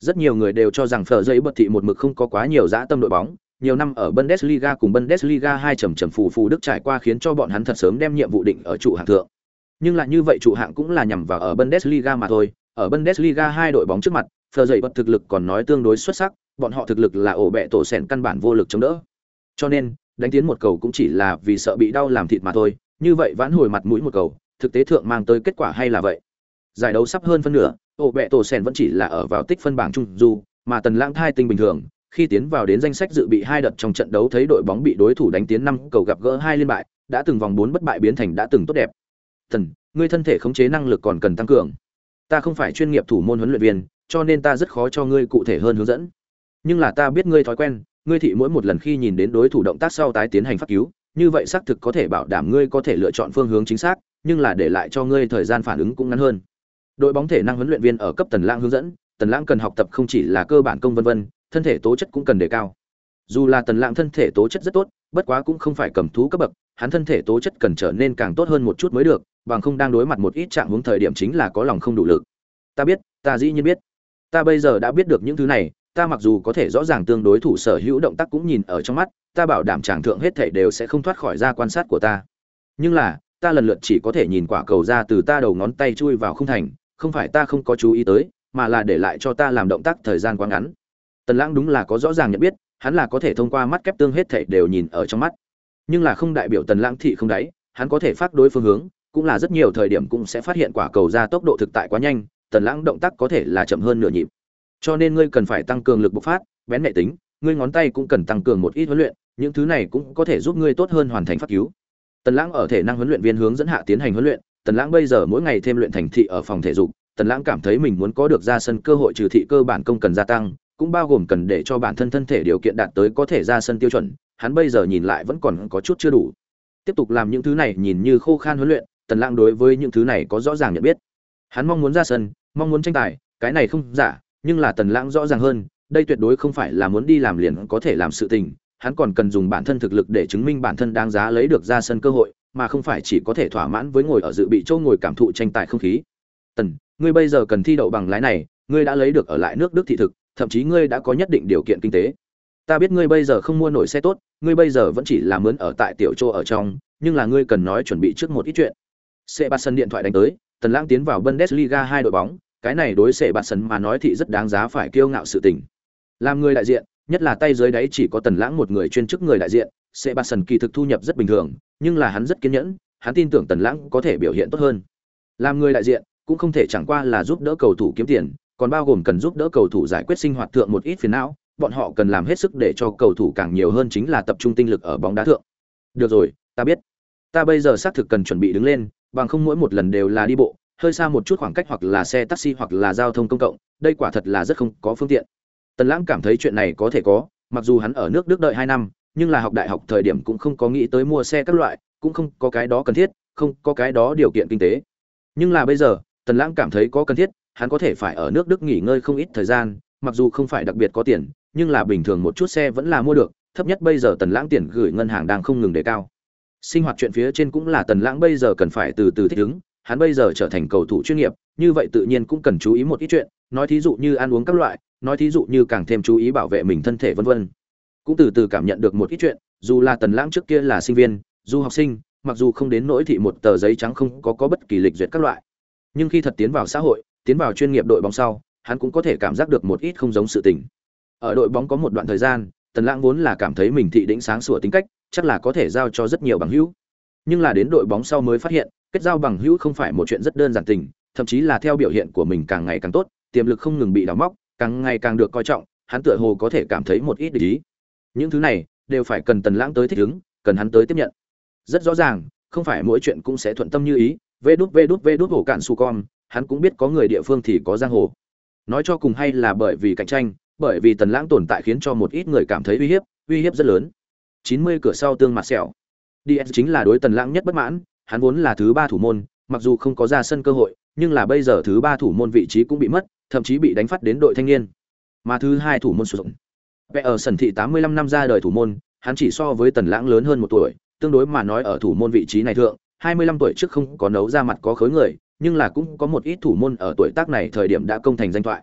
Rất nhiều người đều cho rằng Phở Giấy Bật thị một mực không có quá nhiều dã tâm đội bóng, nhiều năm ở Bundesliga cùng Bundesliga 2 trầm phù đức trải qua khiến cho bọn hắn thật sớm đem nhiệm vụ định ở trụ hạng thượng. Nhưng lại như vậy trụ hạng cũng là nhằm vào ở Bundesliga mà thôi, ở Bundesliga 2 đội bóng trước mặt, Phở Giấy Bật thực lực còn nói tương đối xuất sắc, bọn họ thực lực là ổ bẹ tổ sèn căn bản vô lực chống đỡ. Cho nên, đánh tiến một cầu cũng chỉ là vì sợ bị đau làm thịt mà thôi, như vậy vãn hồi mặt mũi một cầu, thực tế thượng mang tới kết quả hay là vậy. Giải đấu sắp hơn phân nửa, ổ bẹ tổ sèn vẫn chỉ là ở vào tích phân bảng trung du, mà Tần Lãng thai tinh bình thường, khi tiến vào đến danh sách dự bị 2 đợt trong trận đấu thấy đội bóng bị đối thủ đánh tiến 5 cầu gặp gỡ 2 liên bại, đã từng vòng 4 bất bại biến thành đã từng tốt đẹp. Tần, ngươi thân thể khống chế năng lực còn cần tăng cường. Ta không phải chuyên nghiệp thủ môn huấn luyện viên, cho nên ta rất khó cho ngươi cụ thể hơn hướng dẫn. Nhưng là ta biết ngươi thói quen, ngươi thị mỗi một lần khi nhìn đến đối thủ động tác sau tái tiến hành pháp cứu, như vậy xác thực có thể bảo đảm ngươi có thể lựa chọn phương hướng chính xác, nhưng là để lại cho ngươi thời gian phản ứng cũng ngắn hơn. Đội bóng thể năng huấn luyện viên ở cấp Tần Lãng hướng dẫn, Tần Lãng cần học tập không chỉ là cơ bản công vân vân, thân thể tố chất cũng cần đề cao. Dù là Tần Lãng thân thể tố chất rất tốt, bất quá cũng không phải cầm thú cấp bậc, hắn thân thể tố chất cần trở nên càng tốt hơn một chút mới được, bằng không đang đối mặt một ít trạng huống thời điểm chính là có lòng không đủ lực. Ta biết, ta dĩ nhiên biết. Ta bây giờ đã biết được những thứ này, ta mặc dù có thể rõ ràng tương đối thủ sở hữu động tác cũng nhìn ở trong mắt, ta bảo đảm chàng thượng hết thảy đều sẽ không thoát khỏi ra quan sát của ta. Nhưng là, ta lần lượt chỉ có thể nhìn quả cầu ra từ ta đầu ngón tay chui vào không thành, không phải ta không có chú ý tới, mà là để lại cho ta làm động tác thời gian quá ngắn. Tần Lãng đúng là có rõ ràng nhận biết, hắn là có thể thông qua mắt kép tương hết thảy đều nhìn ở trong mắt. Nhưng là không đại biểu Tần Lãng thị không đáy, hắn có thể phát đối phương hướng, cũng là rất nhiều thời điểm cũng sẽ phát hiện quả cầu ra tốc độ thực tại quá nhanh, Tần Lãng động tác có thể là chậm hơn nửa nhịp. Cho nên ngươi cần phải tăng cường lực bộc phát, bén nhạy tính, ngươi ngón tay cũng cần tăng cường một ít huấn luyện, những thứ này cũng có thể giúp ngươi tốt hơn hoàn thành pháp cứu. Tần Lãng ở thể năng huấn luyện viên hướng dẫn hạ tiến hành huấn luyện, Tần Lãng bây giờ mỗi ngày thêm luyện thành thị ở phòng thể dục, Tần Lãng cảm thấy mình muốn có được ra sân cơ hội trừ thị cơ bản công cần gia tăng, cũng bao gồm cần để cho bản thân thân thể điều kiện đạt tới có thể ra sân tiêu chuẩn, hắn bây giờ nhìn lại vẫn còn có chút chưa đủ. Tiếp tục làm những thứ này nhìn như khô khan huấn luyện, Tần Lãng đối với những thứ này có rõ ràng nhận biết. Hắn mong muốn ra sân, mong muốn tranh tài, cái này không giả, nhưng là Tần Lãng rõ ràng hơn, đây tuyệt đối không phải là muốn đi làm liền có thể làm sự tình, hắn còn cần dùng bản thân thực lực để chứng minh bản thân đáng giá lấy được ra sân cơ hội, mà không phải chỉ có thể thỏa mãn với ngồi ở dự bị chỗ ngồi cảm thụ tranh tài không khí. Tần, ngươi bây giờ cần thi đậu bằng lái này, ngươi đã lấy được ở lại nước Đức thị thực, thậm chí ngươi đã có nhất định điều kiện kinh tế. Ta biết ngươi bây giờ không mua nổi xe tốt, ngươi bây giờ vẫn chỉ là mướn ở tại tiểu chỗ ở trong, nhưng là ngươi cần nói chuẩn bị trước một ít chuyện. Sebastian điện thoại đánh tới, Tần Lãng tiến vào Bundesliga 2 đội bóng, cái này đối Sebastian mà nói thì rất đáng giá phải kiêu ngạo sự tình. Làm người đại diện, nhất là tay dưới đáy chỉ có Tần Lãng một người chuyên chức người đại diện, Sebastian kỳ thực thu nhập rất bình thường, nhưng là hắn rất kiên nhẫn, hắn tin tưởng Tần Lãng có thể biểu hiện tốt hơn. Làm người đại diện, cũng không thể chẳng qua là giúp đỡ cầu thủ kiếm tiền, còn bao gồm cần giúp đỡ cầu thủ giải quyết sinh hoạt thượng một ít phiền não, bọn họ cần làm hết sức để cho cầu thủ càng nhiều hơn chính là tập trung tinh lực ở bóng đá thượng. Được rồi, ta biết. Ta bây giờ xác thực cần chuẩn bị đứng lên, bằng không mỗi một lần đều là đi bộ, hơi xa một chút khoảng cách hoặc là xe taxi hoặc là giao thông công cộng, đây quả thật là rất không có phương tiện. Tần Lãng cảm thấy chuyện này có thể có, mặc dù hắn ở nước Đức đợi 2 năm, nhưng là học đại học thời điểm cũng không có nghĩ tới mua xe các loại, cũng không có cái đó cần thiết, không có cái đó điều kiện kinh tế. Nhưng là bây giờ, Tần Lãng cảm thấy có cần thiết, hắn có thể phải ở nước Đức nghỉ ngơi không ít thời gian, mặc dù không phải đặc biệt có tiền, nhưng là bình thường một chút xe vẫn là mua được, thấp nhất bây giờ Tần Lãng tiền gửi ngân hàng đang không ngừng đề cao. Sinh hoạt chuyện phía trên cũng là Tần Lãng bây giờ cần phải từ từ thích ứng, hắn bây giờ trở thành cầu thủ chuyên nghiệp, như vậy tự nhiên cũng cần chú ý một ít chuyện, nói thí dụ như ăn uống các loại, nói thí dụ như càng thêm chú ý bảo vệ mình thân thể vân vân. Cũng từ từ cảm nhận được một ít chuyện, dù là Tần Lãng trước kia là sinh viên, du học sinh, mặc dù không đến nỗi thị một tờ giấy trắng không có bất kỳ lịch duyệt các loại, nhưng khi thật tiến vào xã hội, tiến vào chuyên nghiệp đội bóng sau, hắn cũng có thể cảm giác được một ít không giống sự tình. Ở đội bóng có một đoạn thời gian, Tần Lãng vốn là cảm thấy mình thị đỉnh sáng sủa tính cách, chắc là có thể giao cho rất nhiều bằng hữu. Nhưng là đến đội bóng sau mới phát hiện, kết giao bằng hữu không phải một chuyện rất đơn giản tình, thậm chí là theo biểu hiện của mình càng ngày càng tốt, tiềm lực không ngừng bị đào móc, càng ngày càng được coi trọng, hắn tựa hồ có thể cảm thấy một ít địch ý. Những thứ này đều phải cần Tần Lãng tới thích ứng, cần hắn tới tiếp nhận. Rất rõ ràng, không phải mỗi chuyện cũng sẽ thuận tâm như ý, vê đút hổ cạn su con, hắn cũng biết có người địa phương thì có giang hồ. Nói cho cùng hay là bởi vì cạnh tranh, bởi vì Tần Lãng tồn tại khiến cho một ít người cảm thấy uy hiếp rất lớn. 90 cửa sau tương mặt sẹo. DS chính là đối Tần Lãng nhất bất mãn, hắn vốn là thứ 3 thủ môn, mặc dù không có ra sân cơ hội, nhưng là bây giờ thứ 3 thủ môn vị trí cũng bị mất, thậm chí bị đánh phát đến đội thanh niên. Mà thứ 2 thủ môn sử dụng. Vẽ ở sân thị 85 năm ra đời thủ môn, hắn chỉ so với Tần Lãng lớn hơn 1 tuổi, tương đối mà nói ở thủ môn vị trí này thượng, 25 tuổi trước không có nấu ra mặt có khối người, nhưng là cũng có một ít thủ môn ở tuổi tác này thời điểm đã công thành danh thoại.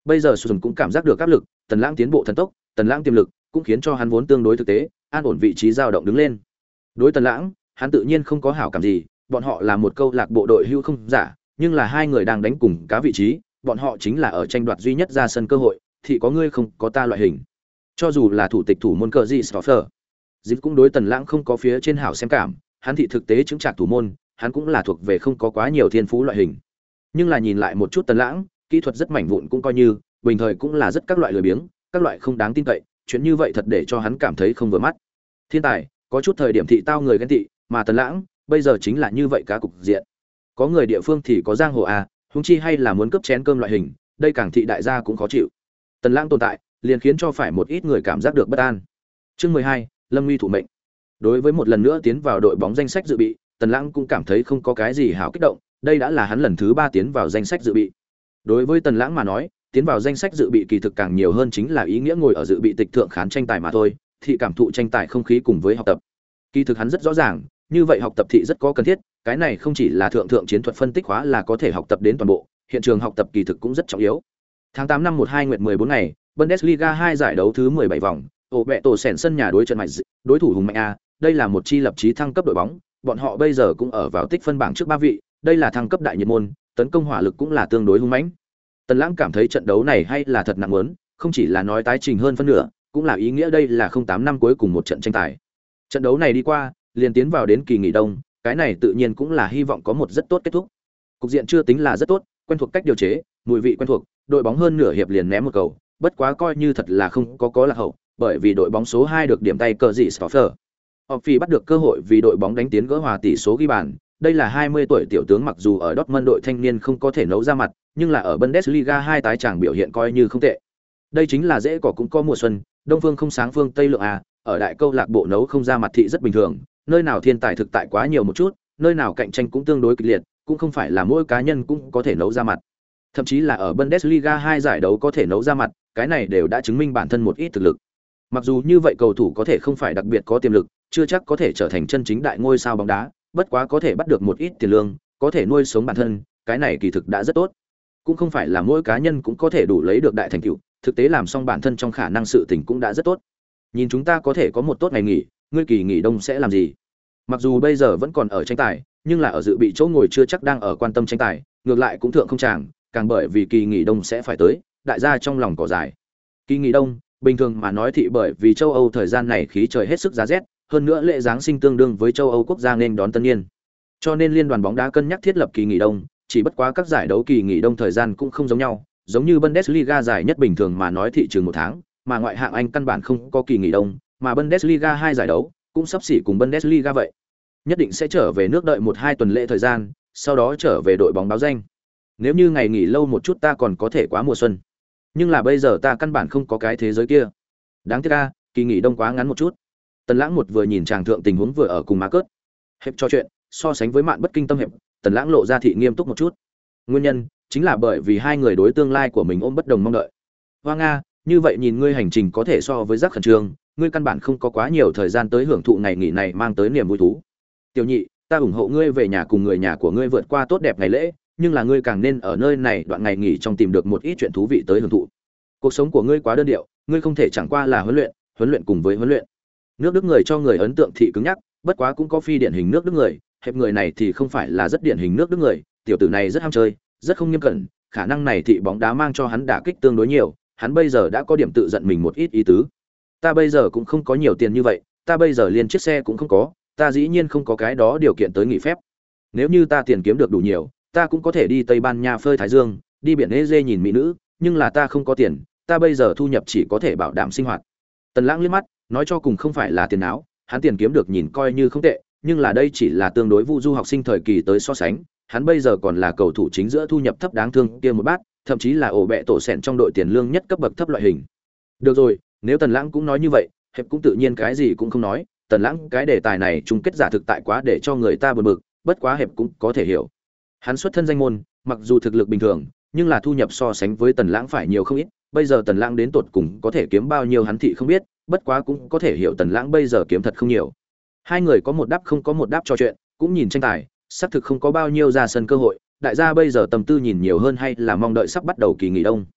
Bây giờ Sùn cũng cảm giác được áp lực, Tần Lãng tiến bộ thần tốc, Tần Lãng tiềm lực cũng khiến cho hắn vốn tương đối thực tế, an ổn vị trí dao động đứng lên. Đối Tần Lãng, hắn tự nhiên không có hảo cảm gì, bọn họ là một câu lạc bộ đội hưu không giả, nhưng là hai người đang đánh cùng cá vị trí, bọn họ chính là ở tranh đoạt duy nhất ra sân cơ hội, thì có ngươi không có ta loại hình. Cho dù là thủ tịch thủ môn cờ gì Stoffer, Dịp cũng đối Tần Lãng không có phía trên hảo xem cảm, hắn thị thực tế chứng trạc thủ môn, hắn cũng là thuộc về không có quá nhiều thiên phú loại hình. Nhưng là nhìn lại một chút Tần Lãng, kỹ thuật rất mảnh vụn cũng coi như, bình thời cũng là rất các loại lười biếng, các loại không đáng tin cậy, chuyện như vậy thật để cho hắn cảm thấy không vừa mắt. Thiên tài, có chút thời điểm thị tao người ghen tị, mà Tần Lãng, bây giờ chính là như vậy cá cục diện. Có người địa phương thì có giang hồ à, huống chi hay là muốn cướp chén cơm loại hình, đây càng thị đại gia cũng khó chịu. Tần Lãng tồn tại, liền khiến cho phải một ít người cảm giác được bất an. Chương 12, Lâm Nguy thủ mệnh. Đối với một lần nữa tiến vào đội bóng danh sách dự bị, Tần Lãng cũng cảm thấy không có cái gì hảo kích động, đây đã là hắn lần thứ 3 tiến vào danh sách dự bị. Đối với Tần Lãng mà nói, tiến vào danh sách dự bị kỳ thực càng nhiều hơn chính là ý nghĩa ngồi ở dự bị tịch thượng khán tranh tài mà thôi, thì cảm thụ tranh tài không khí cùng với học tập. Kỳ thực hắn rất rõ ràng, như vậy học tập thị rất có cần thiết, cái này không chỉ là thượng chiến thuật phân tích khóa là có thể học tập đến toàn bộ, hiện trường học tập kỳ thực cũng rất trọng yếu. Tháng 8 năm 12 nguyệt 14 ngày, Bundesliga 2 giải đấu thứ 17 vòng, ổ bẹ tổ sèn sân nhà đối trận mạnh, đối thủ hùng mạnh a, đây là một chi lập chí thăng cấp đội bóng, bọn họ bây giờ cũng ở vào tích phân bảng trước 3 vị, đây là thăng cấp đại nhiệt môn, tấn công hỏa lực cũng là tương đối hung mãnh. Tần Lãng cảm thấy trận đấu này hay là thật nặng muốn, không chỉ là nói tái trình hơn phân nửa, cũng là ý nghĩa đây là 08 năm cuối cùng một trận tranh tài. Trận đấu này đi qua, liền tiến vào đến kỳ nghỉ đông, cái này tự nhiên cũng là hy vọng có một rất tốt kết thúc. Cục diện chưa tính là rất tốt, quen thuộc cách điều chế, mùi vị quen thuộc, đội bóng hơn nửa hiệp liền ném một cầu, bất quá coi như thật là không có lạc hậu, bởi vì đội bóng số 2 được điểm tay cờ dị Stoffer. Phi bắt được cơ hội vì đội bóng đánh tiến gỡ hòa tỷ số ghi bàn, đây là 20 tuổi tiểu tướng mặc dù ở Dortmund đội thanh niên không có thể nấu ra mặt, nhưng là ở Bundesliga 2 tái tràng biểu hiện coi như không tệ. Đây chính là dễ cỏ cũng có mùa xuân, đông phương không sáng phương tây lượng à, ở đại câu lạc bộ nấu không ra mặt thị rất bình thường, nơi nào thiên tài thực tại quá nhiều một chút, nơi nào cạnh tranh cũng tương đối kịch liệt, cũng không phải là mỗi cá nhân cũng có thể nấu ra mặt. Thậm chí là ở Bundesliga 2 giải đấu có thể nấu ra mặt, cái này đều đã chứng minh bản thân một ít thực lực. Mặc dù như vậy cầu thủ có thể không phải đặc biệt có tiềm lực, chưa chắc có thể trở thành chân chính đại ngôi sao bóng đá, bất quá có thể bắt được một ít tiền lương, có thể nuôi sống bản thân, cái này kỳ thực đã rất tốt. Cũng không phải là mỗi cá nhân cũng có thể đủ lấy được đại thành tựu, thực tế làm xong bản thân trong khả năng sự tình cũng đã rất tốt. Nhìn chúng ta có thể có một tốt ngày nghỉ, ngươi kỳ nghỉ đông sẽ làm gì? Mặc dù bây giờ vẫn còn ở tranh tài, nhưng là ở dự bị chỗ ngồi chưa chắc đang ở quan tâm tranh tài, ngược lại cũng thượng không chàng, càng bởi vì kỳ nghỉ đông sẽ phải tới, đại gia trong lòng cỏ dài. Kỳ nghỉ đông, bình thường mà nói thị bởi vì châu Âu thời gian này khí trời hết sức giá rét, hơn nữa lễ giáng sinh tương đương với châu Âu quốc gia nên đón tân niên. Cho nên liên đoàn bóng đá cân nhắc thiết lập kỳ nghỉ đông, chỉ bất quá các giải đấu kỳ nghỉ đông thời gian cũng không giống nhau, giống như Bundesliga dài nhất bình thường mà nói thị trường 1 tháng, mà ngoại hạng Anh căn bản không có kỳ nghỉ đông, mà Bundesliga 2 giải đấu cũng sắp xỉ cùng Bundesliga vậy. Nhất định sẽ trở về nước đợi 1-2 tuần lễ thời gian, sau đó trở về đội bóng báo danh. Nếu như ngày nghỉ lâu một chút ta còn có thể quá mùa xuân. Nhưng là bây giờ ta căn bản không có cái thế giới kia. Đáng tiếc a, kỳ nghỉ đông quá ngắn một chút. Tần Lãng một vừa nhìn chàng thượng tình huống vừa ở cùng Marcus. Hẹp cho chuyện, so sánh với Mạn Bất Kinh tâm hẹp, Tần Lãng lộ ra thị nghiêm túc một chút. Nguyên nhân chính là bởi vì hai người đối tương lai của mình ôm bất đồng mong đợi. Hoa Nga, như vậy nhìn ngươi hành trình có thể so với giác khẩn trương, ngươi căn bản không có quá nhiều thời gian tới hưởng thụ ngày nghỉ này mang tới niềm vui thú. Tiểu nhị, ta ủng hộ ngươi về nhà cùng người nhà của ngươi vượt qua tốt đẹp ngày lễ, nhưng là ngươi càng nên ở nơi này đoạn ngày nghỉ trong tìm được một ít chuyện thú vị tới hưởng thụ. Cuộc sống của ngươi quá đơn điệu, ngươi không thể chẳng qua là huấn luyện cùng với huấn luyện. Nước Đức người cho người ấn tượng thị cứng nhắc, bất quá cũng có phi điển hình nước Đức người, hẹp người này thì không phải là rất điển hình nước Đức người, tiểu tử này rất ham chơi, rất không nghiêm cẩn, khả năng này thị bóng đá mang cho hắn đả kích tương đối nhiều, hắn bây giờ đã có điểm tự giận mình một ít ý tứ. Ta bây giờ cũng không có nhiều tiền như vậy, ta bây giờ liền chiếc xe cũng không có, ta dĩ nhiên không có cái đó điều kiện tới nghỉ phép. Nếu như ta tiền kiếm được đủ nhiều, ta cũng có thể đi Tây Ban Nha phơi thái dương, đi biển Eze nhìn mỹ nữ, nhưng là ta không có tiền, ta bây giờ thu nhập chỉ có thể bảo đảm sinh hoạt. Tần Lãng liếc mắt, nói cho cùng không phải là tiền áo, hắn tiền kiếm được nhìn coi như không tệ, nhưng là đây chỉ là tương đối vu du học sinh thời kỳ tới so sánh, hắn bây giờ còn là cầu thủ chính giữa thu nhập thấp đáng thương kia một bát, thậm chí là ổ bẹ tổ sẹn trong đội tiền lương nhất cấp bậc thấp loại hình. Được rồi, nếu Tần Lãng cũng nói như vậy, hẹp cũng tự nhiên cái gì cũng không nói, Tần Lãng cái đề tài này chung kết giả thực tại quá để cho người ta buồn bực, bất quá hẹp cũng có thể hiểu. Hắn xuất thân danh môn, mặc dù thực lực bình thường, nhưng là thu nhập so sánh với Tần Lãng phải nhiều không ít, bây giờ Tần Lãng đến tột cùng có thể kiếm bao nhiêu hắn thị không biết, bất quá cũng có thể hiểu Tần Lãng bây giờ kiếm thật không nhiều. Hai người có một đáp không có một đáp trò chuyện, cũng nhìn tranh tài, xác thực không có bao nhiêu ra sân cơ hội, đại gia bây giờ tâm tư nhìn nhiều hơn hay là mong đợi sắp bắt đầu kỳ nghỉ đông.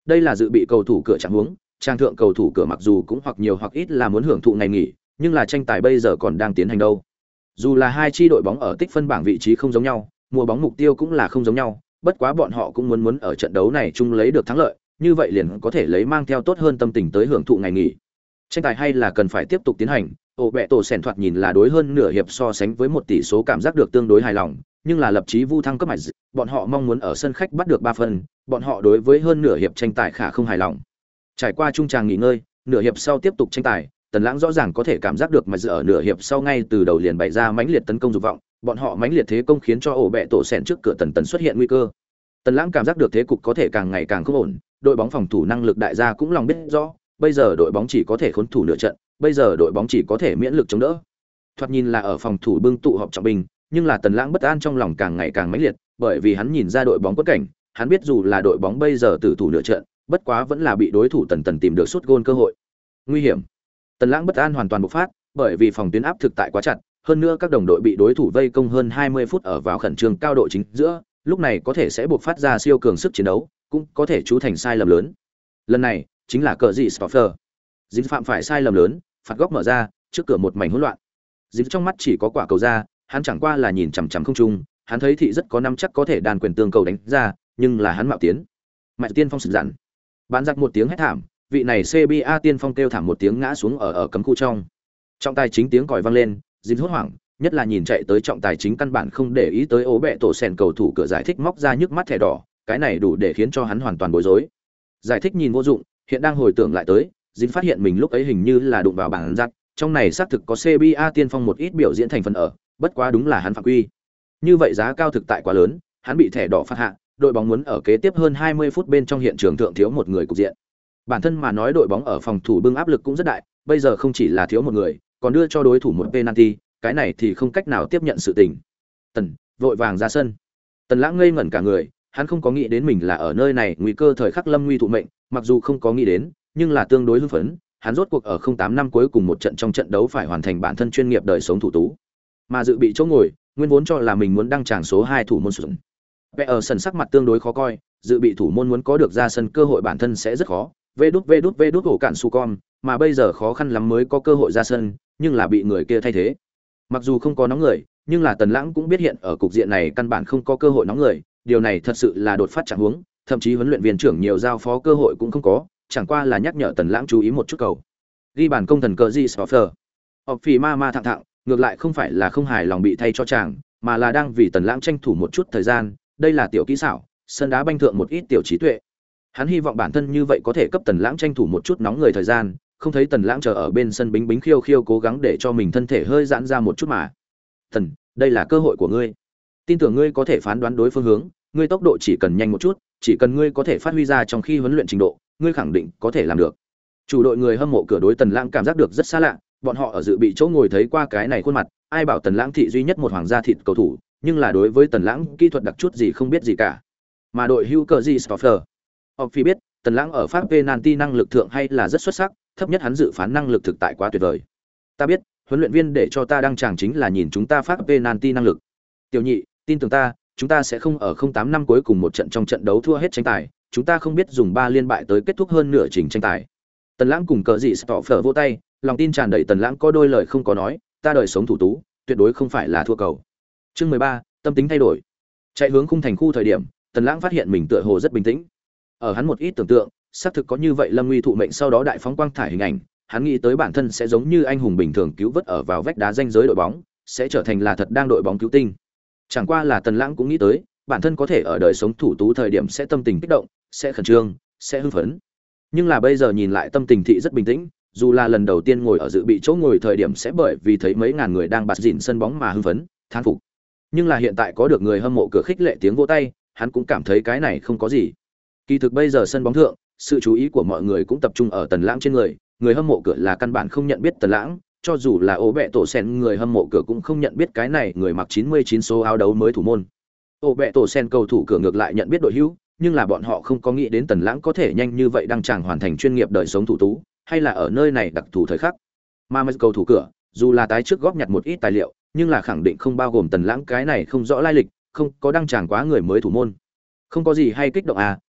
Đây là dự bị cầu thủ cửa trạng huống, trang thượng cầu thủ cửa mặc dù cũng hoặc nhiều hoặc ít là muốn hưởng thụ ngày nghỉ, nhưng là tranh tài bây giờ còn đang tiến hành đâu. Dù là hai chi đội bóng ở tích phân bảng vị trí không giống nhau, mùa bóng mục tiêu cũng là không giống nhau, bất quá bọn họ cũng muốn ở trận đấu này chung lấy được thắng lợi, như vậy liền có thể lấy mang theo tốt hơn tâm tình tới hưởng thụ ngày nghỉ. Tranh tài hay là cần phải tiếp tục tiến hành, ổ bẹ tổ sèn thoạt nhìn là đối hơn nửa hiệp so sánh với một tỷ số cảm giác được tương đối hài lòng, nhưng là lập chí vu thăng cấp mạch, bọn họ mong muốn ở sân khách bắt được 3 phần, bọn họ đối với hơn nửa hiệp tranh tài khá không hài lòng. Trải qua trung tràng nghỉ ngơi, nửa hiệp sau tiếp tục tranh tài, Tần Lãng rõ ràng có thể cảm giác được mà ở nửa hiệp sau ngay từ đầu liền bày ra mãnh liệt tấn công dục vọng, bọn họ mãnh liệt thế công khiến cho ổ bẹ tổ sèn trước cửa Tần xuất hiện nguy cơ. Tần Lãng cảm giác được thế cục có thể càng ngày càng không ổn, đội bóng phòng thủ năng lực đại gia cũng lòng biết rõ, bây giờ đội bóng chỉ có thể khốn thủ nửa trận, bây giờ đội bóng chỉ có thể miễn lực chống đỡ. Thoạt nhìn là ở phòng thủ bưng tụ họp trọng binh, nhưng là Tần Lãng bất an trong lòng càng ngày càng mãnh liệt, bởi vì hắn nhìn ra đội bóng quất cảnh, hắn biết dù là đội bóng bây giờ tử thủ nửa trận, bất quá vẫn là bị đối thủ Tần tìm được sút gôn cơ hội. Nguy hiểm. Tần Lãng bất an hoàn toàn bộc phát, bởi vì phòng tuyến áp thực tại quá chặt, hơn nữa các đồng đội bị đối thủ vây công hơn 20 phút ở vào khẩn trương cao độ chính giữa, lúc này có thể sẽ bộc phát ra siêu cường sức chiến đấu, cũng có thể chú thành sai lầm lớn. Lần này chính là cờ gì Stoffer. Dính phạm phải sai lầm lớn, phạt góc mở ra, trước cửa một mảnh hỗn loạn. Dính trong mắt chỉ có quả cầu ra, hắn chẳng qua là nhìn chằm chằm không trung, hắn thấy thị rất có năm chắc có thể đàn quyền tương cầu đánh ra, nhưng là hắn mạo tiến. Mạnh tiên phong sực dặn. Bán giặc một tiếng hét thảm, vị này CBA tiên phong kêu thảm một tiếng ngã xuống ở cấm khu trong. Trọng tài chính tiếng còi vang lên, Dính hốt hoảng, nhất là nhìn chạy tới trọng tài chính căn bản không để ý tới ố bẹ tổ sèn cầu thủ cửa giải thích móc ra nhức mắt thẻ đỏ, cái này đủ để khiến cho hắn hoàn toàn bối rối. Giải thích nhìn vô dụng, hiện đang hồi tưởng lại tới, Dính phát hiện mình lúc ấy hình như là đụng vào bảng giặc, trong này xác thực có CBA tiên phong một ít biểu diễn thành phần ở, bất quá đúng là hắn phạm quy. Như vậy giá cao thực tại quá lớn, hắn bị thẻ đỏ phạt hạ, đội bóng muốn ở kế tiếp hơn 20 phút bên trong hiện trường thượng thiếu một người cục diện. Bản thân mà nói đội bóng ở phòng thủ bưng áp lực cũng rất đại, bây giờ không chỉ là thiếu một người, còn đưa cho đối thủ một penalty, cái này thì không cách nào tiếp nhận sự tình. Tần vội vàng ra sân. Tần Lãng ngây ngẩn cả người, hắn không có nghĩ đến mình là ở nơi này nguy cơ thời khắc lâm nguy thụ mệnh, mặc dù không có nghĩ đến, nhưng là tương đối hưng phấn, hắn rốt cuộc ở 08 năm cuối cùng một trận trong trận đấu phải hoàn thành bản thân chuyên nghiệp đời sống thủ tú. Mà dự bị chỗ ngồi, nguyên vốn cho là mình muốn đăng tràng số 2 thủ môn sử dụng. Vẻ ở sân sắc mặt tương đối khó coi, dự bị thủ môn muốn có được ra sân cơ hội bản thân sẽ rất khó. Vê đút hổ cản su con, mà bây giờ khó khăn lắm mới có cơ hội ra sân, nhưng là bị người kia thay thế. Mặc dù không có nóng người, nhưng là Tần Lãng cũng biết hiện ở cục diện này căn bản không có cơ hội nóng người, điều này thật sự là đột phát trạng huống, thậm chí huấn luyện viên trưởng nhiều giao phó cơ hội cũng không có, chẳng qua là nhắc nhở Tần Lãng chú ý một chút cầu. Ghi bàn công thần cờ gì Stoffer. Học phì ma thẳng, ngược lại không phải là không hài lòng bị thay cho chàng, mà là đang vì Tần Lãng tranh thủ một chút thời gian, đây là tiểu kỹ xảo, sân đá banh thượng một ít tiểu trí tuệ. Hắn hy vọng bản thân như vậy có thể cấp Tần Lãng tranh thủ một chút nóng người thời gian, không thấy Tần Lãng chờ ở bên sân bính bính khiêu khiêu cố gắng để cho mình thân thể hơi giãn ra một chút mà. Tần, đây là cơ hội của ngươi. Tin tưởng ngươi có thể phán đoán đối phương hướng, ngươi tốc độ chỉ cần nhanh một chút, chỉ cần ngươi có thể phát huy ra trong khi huấn luyện trình độ, ngươi khẳng định có thể làm được. Chủ đội người hâm mộ cửa đối Tần Lãng cảm giác được rất xa lạ, bọn họ ở dự bị chỗ ngồi thấy qua cái này khuôn mặt, ai bảo Tần Lãng thị duy nhất một hoàng gia thịt cầu thủ, nhưng là đối với Tần Lãng kỹ thuật đặc chút gì không biết gì cả. Mà đội hữu cờ gì Stoffer, ông phi biết, Tần Lãng ở phát penalty năng lực thượng hay là rất xuất sắc, thấp nhất hắn dự phán năng lực thực tại quá tuyệt vời. Ta biết, huấn luyện viên để cho ta đăng tràng chính là nhìn chúng ta phát penalty năng lực. Tiểu nhị, tin tưởng ta, chúng ta sẽ không ở 08 năm cuối cùng một trận trong trận đấu thua hết tranh tài, chúng ta không biết dùng 3 liên bại tới kết thúc hơn nửa trình tranh tài. Tần Lãng cùng cờ dị Stoffer vỗ tay, lòng tin tràn đầy. Tần Lãng có đôi lời không có nói, ta đời sống thủ tú, tuyệt đối không phải là thua cầu. Chương 13, tâm tính thay đổi. Chạy hướng khung thành khu thời điểm, Tần Lãng phát hiện mình tựa hồ rất bình tĩnh. Ở hắn một ít tưởng tượng, xác thực có như vậy lâm nguy thụ mệnh sau đó đại phóng quang thải hình ảnh, hắn nghĩ tới bản thân sẽ giống như anh hùng bình thường cứu vớt ở vào vách đá ranh giới đội bóng, sẽ trở thành là thật đang đội bóng cứu tinh. Chẳng qua là Tần Lãng cũng nghĩ tới, bản thân có thể ở đời sống thủ tú thời điểm sẽ tâm tình kích động, sẽ khẩn trương, sẽ hưng phấn. Nhưng là bây giờ nhìn lại tâm tình thị rất bình tĩnh, dù là lần đầu tiên ngồi ở dự bị chỗ ngồi thời điểm sẽ bởi vì thấy mấy ngàn người đang bạt dỉn sân bóng mà hưng phấn, thán phục. Nhưng là hiện tại có được người hâm mộ cửa khích lệ tiếng vỗ tay, hắn cũng cảm thấy cái này không có gì. Kỳ thực bây giờ sân bóng thượng, sự chú ý của mọi người cũng tập trung ở Tần Lãng trên người hâm mộ cửa là căn bản không nhận biết Tần Lãng, cho dù là ố bẹ tổ sen người hâm mộ cửa cũng không nhận biết cái này người mặc 99 số áo đấu mới thủ môn. Ố bẹ tổ sen cầu thủ cửa ngược lại nhận biết đội hữu, nhưng là bọn họ không có nghĩ đến Tần Lãng có thể nhanh như vậy đăng tràng hoàn thành chuyên nghiệp đời sống thủ tú, hay là ở nơi này đặc thù thời khắc. Mà mấy cầu thủ cửa, dù là tái trước góp nhặt một ít tài liệu, nhưng là khẳng định không bao gồm Tần Lãng cái này không rõ lai lịch, không có đăng tràng quá người mới thủ môn. Không có gì hay kích động à,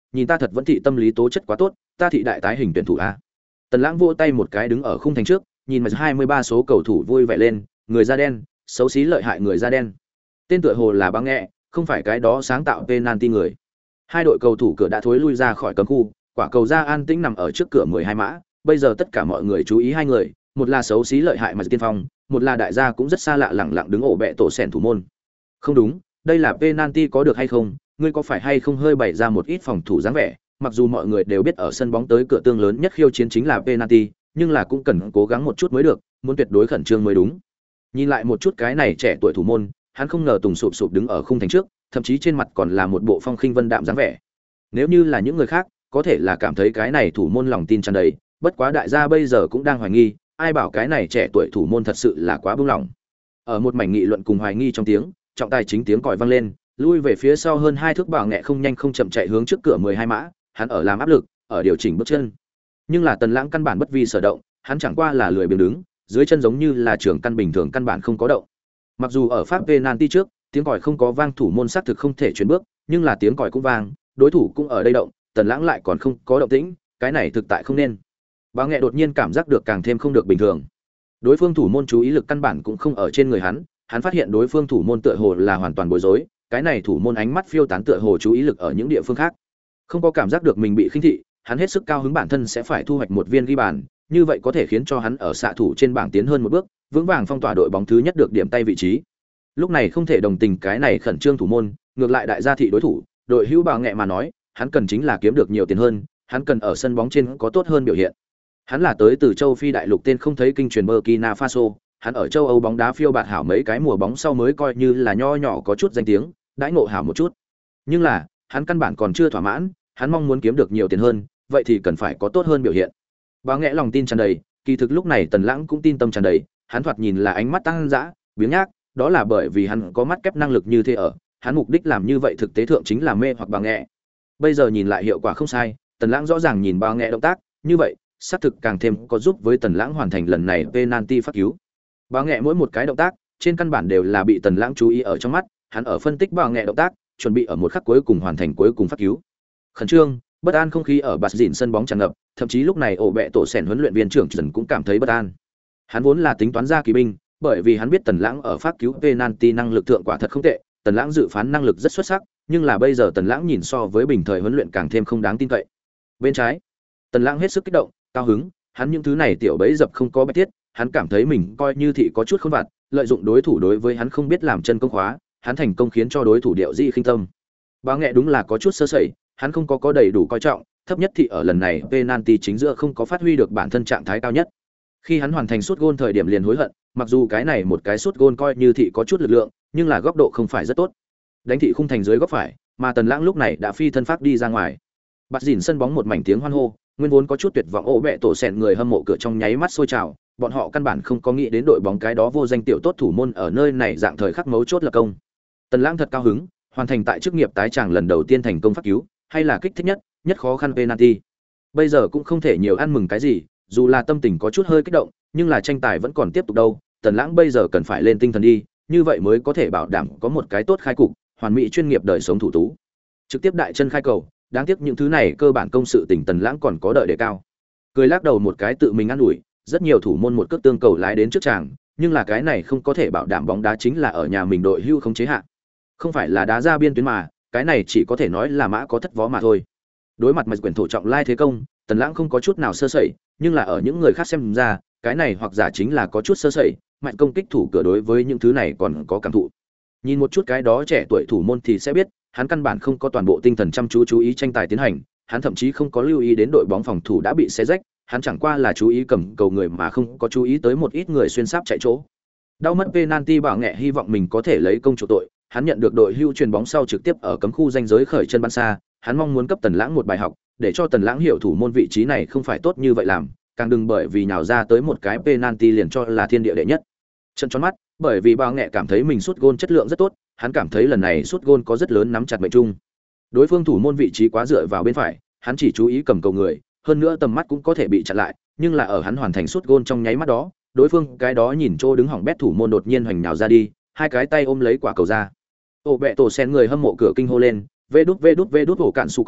nhìn ta thật vẫn thị tâm lý tố chất quá tốt, ta thị đại tái hình tuyển thủ a. Tần Lãng vỗ tay một cái đứng ở khung thành trước, nhìn mà 23 số cầu thủ vui vẻ lên, người da đen, xấu xí lợi hại người da đen. Tên tựa hồ là Bá Nghệ, không phải cái đó sáng tạo penalty người. Hai đội cầu thủ cửa đã thối lui ra khỏi cấm khu, quả cầu ra an tĩnh nằm ở trước cửa 12 mã, bây giờ tất cả mọi người chú ý hai người, một là xấu xí lợi hại mà tiên phong, một là đại gia cũng rất xa lạ lẳng lặng đứng ổ bẹ tổ sèn thủ môn. Không đúng, đây là penalty có được hay không, ngươi có phải hay không hơi bày ra một ít phòng thủ dáng vẻ, mặc dù mọi người đều biết ở sân bóng tới cửa tương lớn nhất khiêu chiến chính là penalty, nhưng là cũng cần cố gắng một chút mới được, muốn tuyệt đối khẩn trương mới đúng. Nhìn lại một chút cái này trẻ tuổi thủ môn, hắn không ngờ tùng sụp sụp đứng ở khung thành trước, thậm chí trên mặt còn là một bộ phong khinh vân đạm dáng vẻ. Nếu như là những người khác, có thể là cảm thấy cái này thủ môn lòng tin tràn đầy, bất quá đại gia bây giờ cũng đang hoài nghi, ai bảo cái này trẻ tuổi thủ môn thật sự là quá buông lỏng. Ở một mảnh nghị luận cùng hoài nghi trong tiếng, trọng tài chính tiếng còi vang lên, lui về phía sau hơn 2 thước Bảo Nghệ không nhanh không chậm chạy hướng trước cửa 12 mã, hắn ở làm áp lực, ở điều chỉnh bước chân. Nhưng là Tần Lãng căn bản bất vi sở động, hắn chẳng qua là lười biếng đứng, dưới chân giống như là trưởng căn bình thường căn bản không có động. Mặc dù ở pháp penalty trước, tiếng còi không có vang thủ môn xác thực không thể chuyển bước, nhưng là tiếng còi cũng vang, đối thủ cũng ở đây động, Tần Lãng lại còn không có động tĩnh, cái này thực tại không nên. Bảo Nghệ đột nhiên cảm giác được càng thêm không được bình thường. Đối phương thủ môn chú ý lực căn bản cũng không ở trên người hắn, hắn phát hiện đối phương thủ môn tựa hồ là hoàn toàn bối rối, cái này thủ môn ánh mắt phiêu tán tựa hồ chú ý lực ở những địa phương khác. Không có cảm giác được mình bị khinh thị, hắn hết sức cao hứng bản thân sẽ phải thu hoạch một viên ghi bàn, như vậy có thể khiến cho hắn ở xạ thủ trên bảng tiến hơn một bước, vững vàng phong tỏa đội bóng thứ nhất được điểm tay vị trí. Lúc này không thể đồng tình cái này khẩn trương thủ môn, ngược lại đại gia thị đối thủ, đội hữu Bảo Nghệ mà nói, hắn cần chính là kiếm được nhiều tiền hơn, hắn cần ở sân bóng trên có tốt hơn biểu hiện. Hắn là tới từ châu Phi đại lục tên không thấy kinh truyền Burkina Faso, hắn ở châu Âu bóng đá phiêu bạt hảo mấy cái mùa bóng sau mới coi như là nho nhỏ có chút danh tiếng, đãi ngộ hảo một chút. Nhưng là, hắn căn bản còn chưa thỏa mãn, hắn mong muốn kiếm được nhiều tiền hơn, vậy thì cần phải có tốt hơn biểu hiện. Bảo Nghệ lòng tin tràn đầy, kỳ thực lúc này Tần Lãng cũng tin tâm tràn đầy, hắn thoạt nhìn là ánh mắt tăng dã, biếng nhác, đó là bởi vì hắn có mắt kép năng lực như thế ở, hắn mục đích làm như vậy thực tế thượng chính là mê hoặc Bảo Nghệ. Bây giờ nhìn lại hiệu quả không sai, Tần Lãng rõ ràng nhìn Bảo Nghệ động tác, như vậy, xác thực càng thêm có giúp với Tần Lãng hoàn thành lần này penalty phát cứu. Bảo Nghệ mỗi một cái động tác, trên căn bản đều là bị Tần Lãng chú ý ở trong mắt, hắn ở phân tích Bảo Nghệ động tác, chuẩn bị ở một khắc cuối cùng hoàn thành cuối cùng phát cứu. Khẩn trương, bất an không khí ở bạt dịn sân bóng tràn ngập, thậm chí lúc này ổ bẹ tổ sèn huấn luyện viên trưởng Trần cũng cảm thấy bất an. Hắn vốn là tính toán ra kỳ binh, bởi vì hắn biết Tần Lãng ở phát cứu penalty năng lực thượng quả thật không tệ, Tần Lãng dự phán năng lực rất xuất sắc, nhưng là bây giờ Tần Lãng nhìn so với bình thời huấn luyện càng thêm không đáng tin cậy. Bên trái, Tần Lãng hết sức kích động, cao hứng, hắn những thứ này tiểu bẫy dập không có bạch tiết, hắn cảm thấy mình coi như thị có chút khôn vặt, lợi dụng đối thủ đối với hắn không biết làm chân công khóa, hắn thành công khiến cho đối thủ điệu di khinh tâm. Bảo Nghệ đúng là có chút sơ sẩy, hắn không có đầy đủ coi trọng, thấp nhất thị ở lần này penalty chính giữa không có phát huy được bản thân trạng thái cao nhất. Khi hắn hoàn thành sút gôn thời điểm liền hối hận, mặc dù cái này một cái sút gôn coi như thị có chút lực lượng, nhưng là góc độ không phải rất tốt. Đánh thị khung thành dưới góc phải, mà Tần Lãng lúc này đã phi thân phát đi ra ngoài. Bạt dỉn sân bóng một mảnh tiếng hoan hô, nguyên vốn có chút tuyệt vọng ổ bẹ tổ sẹn người hâm mộ cửa trong nháy mắt sôi trào, bọn họ căn bản không có nghĩ đến đội bóng cái đó vô danh tiểu tốt thủ môn ở nơi này dạng thời khắc mấu chốt lập công. Tần Lãng thật cao hứng, hoàn thành tại chức nghiệp tái tràng lần đầu tiên thành công phát cứu, hay là kích thích nhất khó khăn penalty. Bây giờ cũng không thể nhiều ăn mừng cái gì, dù là tâm tình có chút hơi kích động, nhưng là tranh tài vẫn còn tiếp tục đâu, Tần Lãng bây giờ cần phải lên tinh thần đi, như vậy mới có thể bảo đảm có một cái tốt khai cục, hoàn mỹ chuyên nghiệp đời sống thủ tú. Trực tiếp đại chân khai cầu, đáng tiếc những thứ này cơ bản công sự tỉnh Tần Lãng còn có đợi đề cao. Cười lắc đầu một cái tự mình ăn ủi, rất nhiều thủ môn một cước tương cầu lái đến trước tràng, nhưng là cái này không có thể bảo đảm bóng đá chính là ở nhà mình đội hưu không chế hạn. Không phải là đá ra biên tuyến mà, cái này chỉ có thể nói là mã có thất vó mà thôi. Đối mặt mạch quyền thổ trọng lai thế công, Tần Lãng không có chút nào sơ sẩy, nhưng là ở những người khác xem ra, cái này hoặc giả chính là có chút sơ sẩy, mạnh công kích thủ cửa đối với những thứ này còn có cảm thụ. Nhìn một chút cái đó trẻ tuổi thủ môn thì sẽ biết, hắn căn bản không có toàn bộ tinh thần chăm chú ý tranh tài tiến hành, hắn thậm chí không có lưu ý đến đội bóng phòng thủ đã bị xé rách, hắn chẳng qua là chú ý cầm cầu người mà không có chú ý tới một ít người xuyên sáp chạy chỗ. Đau mất penalty Bảo Nghệ hy vọng mình có thể lấy công chủ tội, hắn nhận được đội hưu chuyền bóng sau trực tiếp ở cấm khu ranh giới khởi chân bắn xa, hắn mong muốn cấp Tần Lãng một bài học, để cho Tần Lãng hiểu thủ môn vị trí này không phải tốt như vậy làm, càng đừng bởi vì nhào ra tới một cái penalty liền cho là thiên địa đệ nhất. Trận tròn mắt, bởi vì Bảo Nghệ cảm thấy mình sút gôn chất lượng rất tốt, hắn cảm thấy lần này sút gôn có rất lớn nắm chặt mệnh trung. Đối phương thủ môn vị trí quá dựa vào bên phải, hắn chỉ chú ý cầm cầu người, hơn nữa tầm mắt cũng có thể bị chặn lại, nhưng là ở hắn hoàn thành sút gôn trong nháy mắt đó, đối phương cái đó nhìn chỗ đứng hỏng bét thủ môn đột nhiên hoành nhào ra đi, hai cái tay ôm lấy quả cầu ra. Ổ bẹ tổ sen người hâm mộ cửa kinh hô lên, vê đút ổ cạn su con,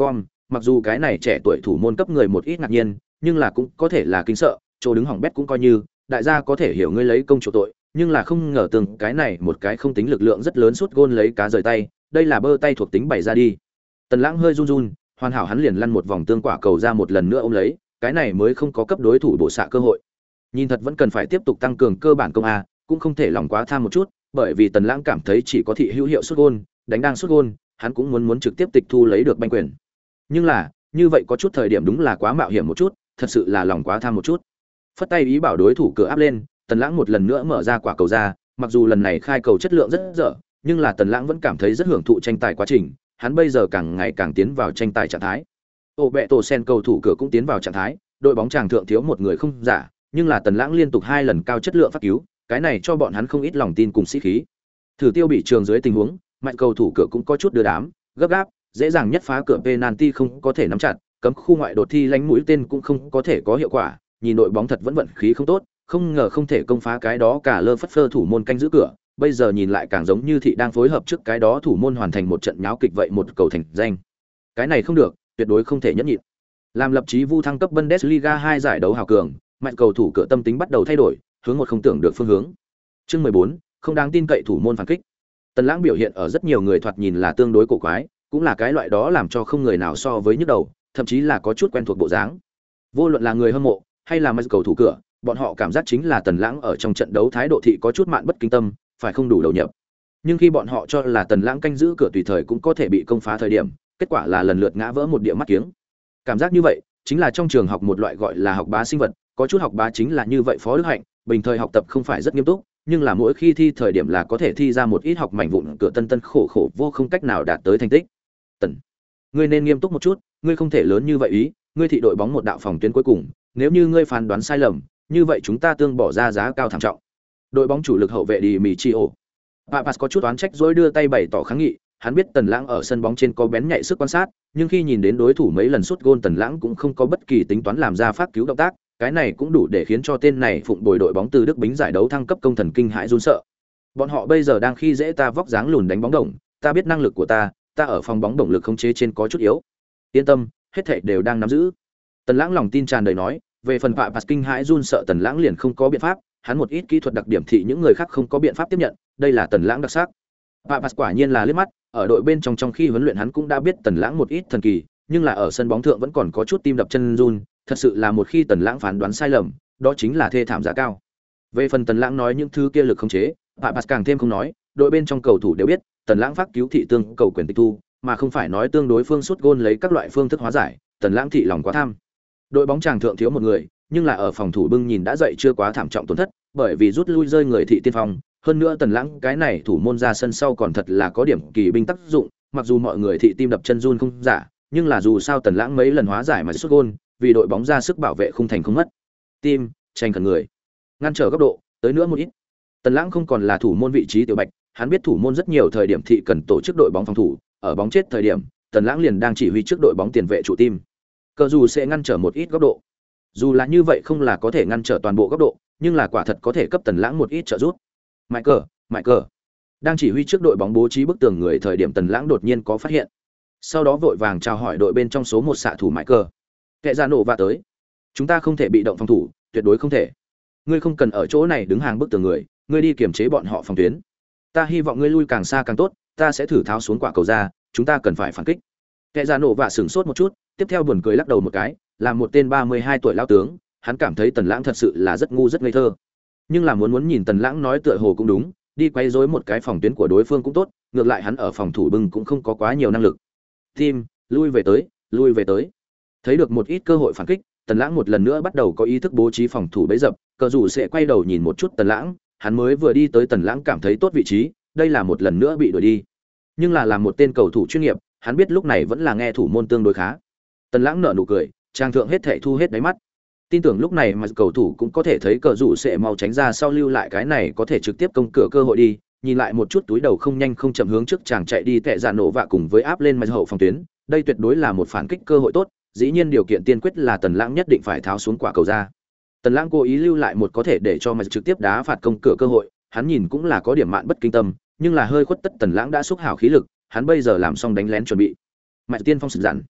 mặc dù cái này trẻ tuổi thủ môn cấp người một ít ngạc nhiên, nhưng là cũng có thể là kinh sợ, chỗ đứng hỏng bét cũng coi như, đại gia có thể hiểu ngươi lấy công chủ tội, nhưng là không ngờ từng cái này một cái không tính lực lượng rất lớn sút gôn lấy cá rời tay, đây là bơ tay thuộc tính bày ra đi. Tần Lãng hơi run run, hoàn hảo hắn liền lăn một vòng tương quả cầu ra một lần nữa ôm lấy, cái này mới không có cấp đối thủ bổ xạ cơ hội. Nhìn thật vẫn cần phải tiếp tục tăng cường cơ bản công a, cũng không thể lòng quá tham một chút, bởi vì Tần Lãng cảm thấy chỉ có thị hữu hiệu sút gôn, đánh đang sút gôn, hắn cũng muốn trực tiếp tịch thu lấy được banh quyền. Nhưng là, như vậy có chút thời điểm đúng là quá mạo hiểm một chút, thật sự là lòng quá tham một chút. Phất tay ý bảo đối thủ cửa áp lên, Tần Lãng một lần nữa mở ra quả cầu ra, mặc dù lần này khai cầu chất lượng rất dở, nhưng là Tần Lãng vẫn cảm thấy rất hưởng thụ tranh tài quá trình, hắn bây giờ càng ngày càng tiến vào tranh tài trạng thái. Ô bẹ tổ sen cầu thủ cửa cũng tiến vào trạng thái, đội bóng chàng thượng thiếu một người không giả, nhưng là Tần Lãng liên tục 2 lần cao chất lượng phát cứu, cái này cho bọn hắn không ít lòng tin cùng sĩ khí. Thử tiêu bị trường dưới tình huống, mạnh cầu thủ cửa cũng có chút đưa đám, gấp gáp, dễ dàng nhất phá cửa penalty không có thể nắm chặt, cấm khu ngoại đột thi lánh mũi tên cũng không có thể có hiệu quả, nhìn đội bóng thật vẫn vận khí không tốt, không ngờ không thể công phá cái đó cả lơ phất phơ thủ môn canh giữ cửa, bây giờ nhìn lại càng giống như thị đang phối hợp trước cái đó thủ môn hoàn thành một trận nháo kịch vậy một cầu thành danh. Cái này không được, tuyệt đối không thể nhẫn nhịn. Làm lập chí vu thăng cấp Bundesliga 2 giải đấu hào cường, mạnh cầu thủ cửa tâm tính bắt đầu thay đổi, hướng một không tưởng được phương hướng. Chương 14, không đáng tin cậy thủ môn phản kích. Tần Lãng biểu hiện ở rất nhiều người thoạt nhìn là tương đối cổ quái, cũng là cái loại đó làm cho không người nào so với nhức đầu, thậm chí là có chút quen thuộc bộ dáng. Vô luận là người hâm mộ hay là cầu thủ cửa, bọn họ cảm giác chính là Tần Lãng ở trong trận đấu thái độ thị có chút mạn bất kinh tâm, phải không đủ đầu nhập. Nhưng khi bọn họ cho là Tần Lãng canh giữ cửa tùy thời cũng có thể bị công phá thời điểm, kết quả là lần lượt ngã vỡ một địa mắt kiếng. Cảm giác như vậy, chính là trong trường học một loại gọi là học bá sinh vật, có chút học bá chính là như vậy Phó Đức Hạnh, bình thời học tập không phải rất nghiêm túc, nhưng là mỗi khi thi thời điểm là có thể thi ra một ít học mảnh vụn cửa tân tân khổ khổ vô không cách nào đạt tới thành tích. Tần, ngươi nên nghiêm túc một chút, ngươi không thể lớn như vậy ý, ngươi thị đội bóng một đạo phòng tuyến cuối cùng, nếu như ngươi phán đoán sai lầm, như vậy chúng ta tương bỏ ra giá cao thảm trọng. Đội bóng chủ lực hậu vệ đi Michio. Papas có chút oán trách rồi đưa tay bày tỏ kháng nghị, hắn biết Tần Lãng ở sân bóng trên có bén nhạy sức quan sát, nhưng khi nhìn đến đối thủ mấy lần sút gôn Tần Lãng cũng không có bất kỳ tính toán làm ra phát cứu động tác, cái này cũng đủ để khiến cho tên này phụng bồi đội bóng từ Đức Bính giải đấu thăng cấp công thần kinh hãi run sợ. Bọn họ bây giờ đang khi dễ ta vóc dáng lùn đánh bóng đồng, ta biết năng lực của ta ở phòng bóng đồng lực khống chế trên có chút yếu. Yên tâm, hết thảy đều đang nắm giữ. Tần Lãng lòng tin tràn đầy nói, về phần Papas kinh hãi run sợ Tần Lãng liền không có biện pháp, hắn một ít kỹ thuật đặc điểm thị những người khác không có biện pháp tiếp nhận, đây là Tần Lãng đặc sắc. Papas quả nhiên là liếc mắt, ở đội bên trong khi huấn luyện hắn cũng đã biết Tần Lãng một ít thần kỳ, nhưng là ở sân bóng thượng vẫn còn có chút tim đập chân run, thật sự là một khi Tần Lãng phán đoán sai lầm, đó chính là thê thảm giá cao. Về phần Tần Lãng nói những thứ kia lực khống chế, Papas càng thêm không nói, đội bên trong cầu thủ đều biết, Tần Lãng phát cứu thị tương cầu quyền tịch thu, mà không phải nói tương đối phương sút gôn lấy các loại phương thức hóa giải, Tần Lãng thị lòng quá tham. Đội bóng chàng thượng thiếu một người, nhưng là ở phòng thủ bưng nhìn đã dậy chưa quá thảm trọng tổn thất, bởi vì rút lui rơi người thị tiên phong, hơn nữa Tần Lãng cái này thủ môn ra sân sau còn thật là có điểm kỳ binh tác dụng, mặc dù mọi người thị tim đập chân run không giả, nhưng là dù sao Tần Lãng mấy lần hóa giải mà sút gôn, vì đội bóng ra sức bảo vệ không thành không mất. Tim, tranh cần người, ngăn trở góc độ, tới nữa một ít. Tần Lãng không còn là thủ môn vị trí tiểu bạch, hắn biết thủ môn rất nhiều thời điểm thị cần tổ chức đội bóng phòng thủ, ở bóng chết thời điểm, Tần Lãng liền đang chỉ huy trước đội bóng tiền vệ trụ tim. Cờ dù sẽ ngăn trở một ít góc độ. Dù là như vậy không là có thể ngăn trở toàn bộ góc độ, nhưng là quả thật có thể cấp Tần Lãng một ít trợ giúp. Michael đang chỉ huy trước đội bóng bố trí bức tường người thời điểm Tần Lãng đột nhiên có phát hiện. Sau đó vội vàng chào hỏi đội bên trong số 1 xạ thủ Michael. Kệ ra nổ và tới. Chúng ta không thể bị động phòng thủ, tuyệt đối không thể. Ngươi không cần ở chỗ này đứng hàng bức tường người, ngươi đi kiểm chế bọn họ phòng tuyến. Ta hy vọng ngươi lui càng xa càng tốt, ta sẽ thử tháo xuống quả cầu ra, chúng ta cần phải phản kích. Kệ ra nổ và sửng sốt một chút, tiếp theo buồn cười lắc đầu một cái, là một tên 32 tuổi lão tướng, hắn cảm thấy Tần Lãng thật sự là rất ngu rất ngây thơ. Nhưng là muốn nhìn Tần Lãng nói tựa hồ cũng đúng, đi quay rối một cái phòng tuyến của đối phương cũng tốt, ngược lại hắn ở phòng thủ bưng cũng không có quá nhiều năng lực. Tim, lui về tới. Thấy được một ít cơ hội phản kích, Tần Lãng một lần nữa bắt đầu có ý thức bố trí phòng thủ bẫy dập, cờ rủ sẽ quay đầu nhìn một chút Tần Lãng, hắn mới vừa đi tới Tần Lãng cảm thấy tốt vị trí, đây là một lần nữa bị đuổi đi. Nhưng là làm một tên cầu thủ chuyên nghiệp, hắn biết lúc này vẫn là nghe thủ môn tương đối khá. Tần Lãng nở nụ cười, trang thượng hết thảy thu hết đáy mắt. Tin tưởng lúc này mà cầu thủ cũng có thể thấy cờ rủ sẽ mau tránh ra sau lưu lại cái này có thể trực tiếp công cửa cơ hội đi, nhìn lại một chút túi đầu không nhanh không chậm hướng trước chàng chạy đi tệ dạ nổ vạ cùng với áp lên mà hậu phòng tuyến, đây tuyệt đối là một phản kích cơ hội tốt, dĩ nhiên điều kiện tiên quyết là Tần Lãng nhất định phải tháo xuống quả cầu ra. Tần Lãng cố ý lưu lại một có thể để cho mà trực tiếp đá phạt công cửa cơ hội, hắn nhìn cũng là có điểm mạn bất kinh tâm, nhưng là hơi khuất tất Tần Lãng đã xúc hảo khí lực, hắn bây giờ làm xong đánh lén chuẩn bị. Mạnh tiên phong sực dặn.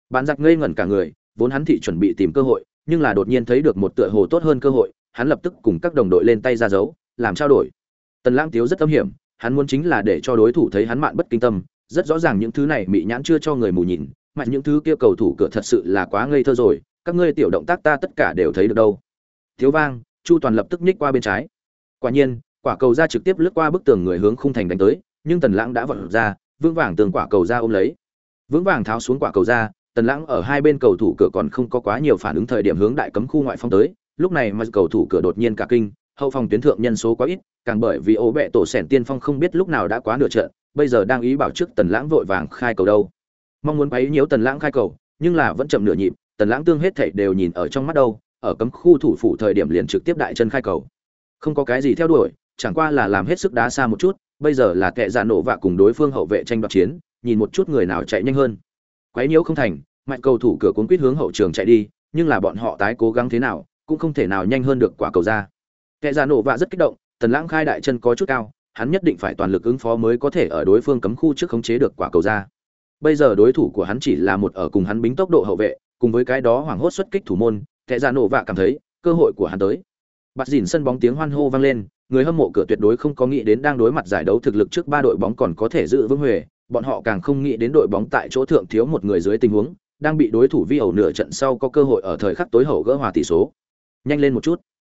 Bạn giặc ngây ngẩn cả người, vốn hắn thị chuẩn bị tìm cơ hội, nhưng là đột nhiên thấy được một tựa hồ tốt hơn cơ hội, hắn lập tức cùng các đồng đội lên tay ra dấu, làm trao đổi. Tần Lãng tiếu rất âm hiểm, hắn muốn chính là để cho đối thủ thấy hắn mạn bất kinh tâm, rất rõ ràng những thứ này mị nhãn chưa cho người mù nhìn, mà những thứ kia cầu thủ cửa thật sự là quá ngây thơ rồi, các ngươi tiểu động tác ta tất cả đều thấy được đâu. Thiếu vang, Chu Toàn lập tức nhích qua bên trái. Quả nhiên, quả cầu ra trực tiếp lướt qua bức tường người hướng khung thành đánh tới, nhưng Tần Lãng đã vọt ra, vững vàng tường quả cầu ra ôm lấy. Vững vàng tháo xuống quả cầu ra, Tần Lãng ở hai bên cầu thủ cửa còn không có quá nhiều phản ứng thời điểm hướng đại cấm khu ngoại phong tới, lúc này mà cầu thủ cửa đột nhiên cả kinh, hậu phòng tuyến thượng nhân số quá ít, càng bởi vì ố bẹ tổ sẻn tiên phong không biết lúc nào đã quá nửa trận, bây giờ đang ý bảo trước Tần Lãng vội vàng khai cầu đâu. Mong muốn quấy nhiễu Tần Lãng khai cầu, nhưng là vẫn chậm nửa nhịp, Tần Lãng tương hết thảy đều nhìn ở trong mắt đâu, ở cấm khu thủ phủ thời điểm liền trực tiếp đại chân khai cầu. Không có cái gì theo đuổi, chẳng qua là làm hết sức đá xa một chút, bây giờ là kẻ già nổ vạ cùng đối phương hậu vệ tranh đoạt chiến, nhìn một chút người nào chạy nhanh hơn. Quấy nhiễu không thành, mạnh cầu thủ cửa cuốn quýt hướng hậu trường chạy đi, nhưng là bọn họ tái cố gắng thế nào, cũng không thể nào nhanh hơn được quả cầu ra. Kẻ già nổ vạ rất kích động, Tần Lãng khai đại chân có chút cao, hắn nhất định phải toàn lực ứng phó mới có thể ở đối phương cấm khu trước khống chế được quả cầu ra. Bây giờ đối thủ của hắn chỉ là một ở cùng hắn bính tốc độ hậu vệ, cùng với cái đó hoảng hốt xuất kích thủ môn, kẻ già nổ vạ cảm thấy cơ hội của hắn tới. Bạt dỉn sân bóng tiếng hoan hô vang lên, người hâm mộ cửa tuyệt đối không có nghĩ đến đang đối mặt giải đấu thực lực trước ba đội bóng còn có thể giữ vững huề, bọn họ càng không nghĩ đến đội bóng tại chỗ thượng thiếu một người dưới tình huống, đang bị đối thủ vi ẩu nửa trận sau có cơ hội ở thời khắc tối hậu gỡ hòa tỷ số. Nhanh lên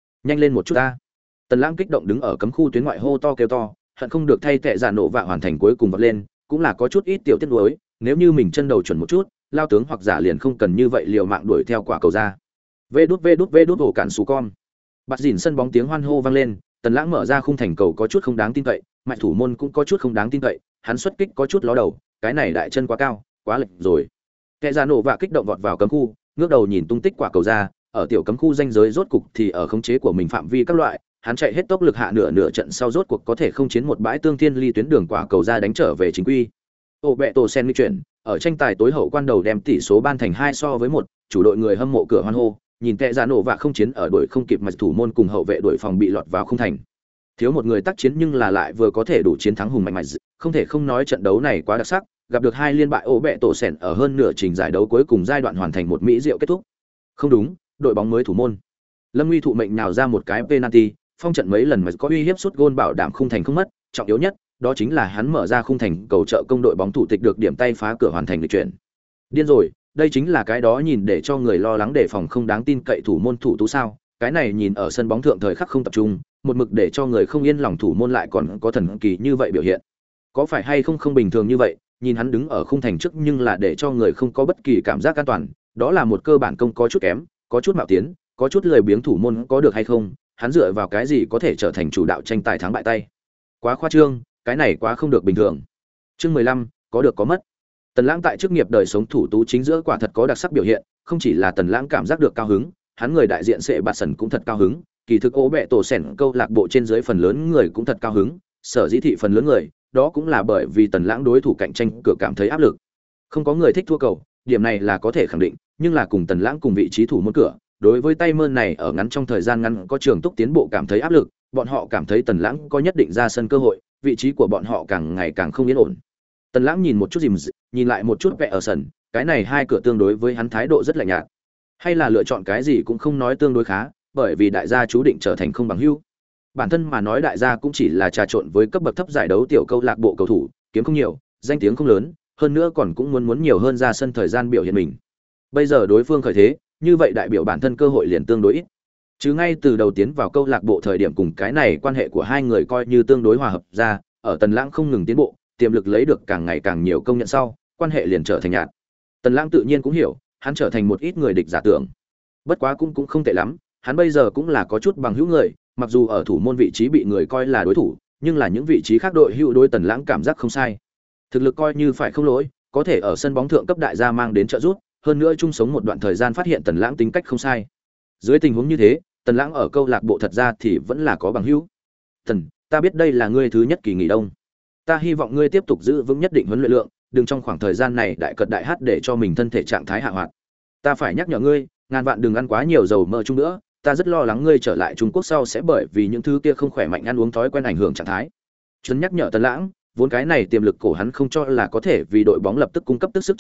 một chút ta. Tần Lãng kích động đứng ở cấm khu tuyến ngoại hô to kêu to, hận không được thay tệ giả nổ vạ hoàn thành cuối cùng vọt lên, cũng là có chút ít tiểu tiết nuối, nếu như mình chân đầu chuẩn một chút, lao tướng hoặc giả liền không cần như vậy liều mạng đuổi theo quả cầu ra. Vê đút ổ cản sù con. Bạt dỉn sân bóng tiếng hoan hô vang lên, Tần Lãng mở ra khung thành cầu có chút không đáng tin cậy, mạnh thủ môn cũng có chút không đáng tin cậy, hắn xuất kích có chút ló đầu, cái này đại chân quá cao, quá lệch rồi. Kẻ già nổ vạ kích động vọt vào cấm khu, ngước đầu nhìn tung tích quả cầu ra, ở tiểu cấm khu ranh giới rốt cục thì ở khống chế của mình phạm vi các loại, hắn chạy hết tốc lực hạ nửa trận sau rốt cuộc có thể không chiến một bãi tương thiên ly tuyến đường quả cầu ra đánh trở về chính quy. Ô bẹ tổ sen đi chuyển, ở tranh tài tối hậu quan đầu đem tỷ số ban thành 2-1, chủ đội người hâm mộ cửa hoan hô, nhìn kẻ già nổ vạ không chiến ở đội không kịp mà thủ môn cùng hậu vệ đội phòng bị lọt vào không thành. Thiếu một người tác chiến nhưng là lại vừa có thể đủ chiến thắng hùng mạnh mạnh, không thể không nói trận đấu này quá đặc sắc, gặp được hai liên bại ổ bẹ tổ sèn ở hơn nửa trình giải đấu cuối cùng giai đoạn hoàn thành một mỹ diệu kết thúc. Không đúng, đội bóng mới thủ môn. Lâm Nguy thụ mệnh nào ra một cái penalty, phong trận mấy lần mà có uy hiếp sút gôn bảo đảm khung thành không mất, trọng yếu nhất, đó chính là hắn mở ra khung thành cầu trợ công đội bóng thủ tịch được điểm tay phá cửa hoàn thành lịch chuyển. Điên rồi, đây chính là cái đó nhìn để cho người lo lắng đề phòng không đáng tin cậy thủ môn thủ tú sao? Cái này nhìn ở sân bóng thượng thời khắc không tập trung, một mực để cho người không yên lòng thủ môn lại còn có thần kỳ như vậy biểu hiện. Có phải hay không không bình thường như vậy, nhìn hắn đứng ở khung thành trước nhưng là để cho người không có bất kỳ cảm giác an toàn, đó là một cơ bản công có chút kém, có chút mạo tiến, có chút lười biếng thủ môn có được hay không, hắn dựa vào cái gì có thể trở thành chủ đạo tranh tài thắng bại tay. Quá khoa trương, cái này quá không được bình thường. Chương 15, có được có mất. Tần Lãng tại chức nghiệp đời sống thủ tú chính giữa quả thật có đặc sắc biểu hiện, không chỉ là Tần Lãng cảm giác được cao hứng, hắn người đại diện Sệ Bạt Sần cũng thật cao hứng, kỳ thực ố bẹ tổ sẻn câu lạc bộ trên dưới phần lớn người cũng thật cao hứng, sở dĩ thị phần lớn người, đó cũng là bởi vì Tần Lãng đối thủ cạnh tranh cửa cảm thấy áp lực. Không có người thích thua cầu, điểm này là có thể khẳng định, nhưng là cùng Tần Lãng cùng vị trí thủ môn cửa, đối với tay mơn này ở ngắn trong thời gian ngắn có trường túc tiến bộ cảm thấy áp lực, bọn họ cảm thấy Tần Lãng có nhất định ra sân cơ hội, vị trí của bọn họ càng ngày càng không yên ổn. Tần Lãng nhìn một chút Dìm, nhìn lại một chút Vẹ ở sân, cái này hai cửa tương đối với hắn thái độ rất lạnh nhạt. Hay là lựa chọn cái gì cũng không nói tương đối khá, bởi vì đại gia chú định trở thành không bằng hữu. Bản thân mà nói đại gia cũng chỉ là trà trộn với cấp bậc thấp giải đấu tiểu câu lạc bộ cầu thủ, kiếm không nhiều, danh tiếng không lớn, hơn nữa còn cũng muốn nhiều hơn ra sân thời gian biểu hiện mình. Bây giờ đối phương khởi thế, như vậy đại biểu bản thân cơ hội liền tương đối ít. Chứ ngay từ đầu tiến vào câu lạc bộ thời điểm cùng cái này quan hệ của hai người coi như tương đối hòa hợp ra, ở Tần Lãng không ngừng tiến bộ, tiềm lực lấy được càng ngày càng nhiều công nhận sau, quan hệ liền trở thành nhạt. Tần Lãng tự nhiên cũng hiểu, hắn trở thành một ít người địch giả tưởng. Bất quá cũng không tệ lắm, hắn bây giờ cũng là có chút bằng hữu người, mặc dù ở thủ môn vị trí bị người coi là đối thủ, nhưng là những vị trí khác đội hữu đối Tần Lãng cảm giác không sai. Thực lực coi như phải không lỗi, có thể ở sân bóng thượng cấp đại gia mang đến trợ giúp, hơn nữa chung sống một đoạn thời gian phát hiện Tần Lãng tính cách không sai. Dưới tình huống như thế, Tần Lãng ở câu lạc bộ thật ra thì vẫn là có bằng hữu. "Tần, ta biết đây là ngươi thứ nhất kỳ nghỉ đông. Ta hy vọng ngươi tiếp tục giữ vững nhất định huấn luyện lượng, đừng trong khoảng thời gian này đại cật đại hát để cho mình thân thể trạng thái hạ hoạt. Ta phải nhắc nhở ngươi, ngàn vạn đừng ăn quá nhiều dầu mỡ chung nữa, ta rất lo lắng ngươi trở lại Trung Quốc sau sẽ bởi vì những thứ kia không khỏe mạnh ăn uống thói quen ảnh hưởng trạng thái." Trấn nhắc nhở Tần Lãng, vốn cái này tiềm lực cổ hắn không cho là có thể vì đội bóng lập tức cung cấp tức sức chiến đấu,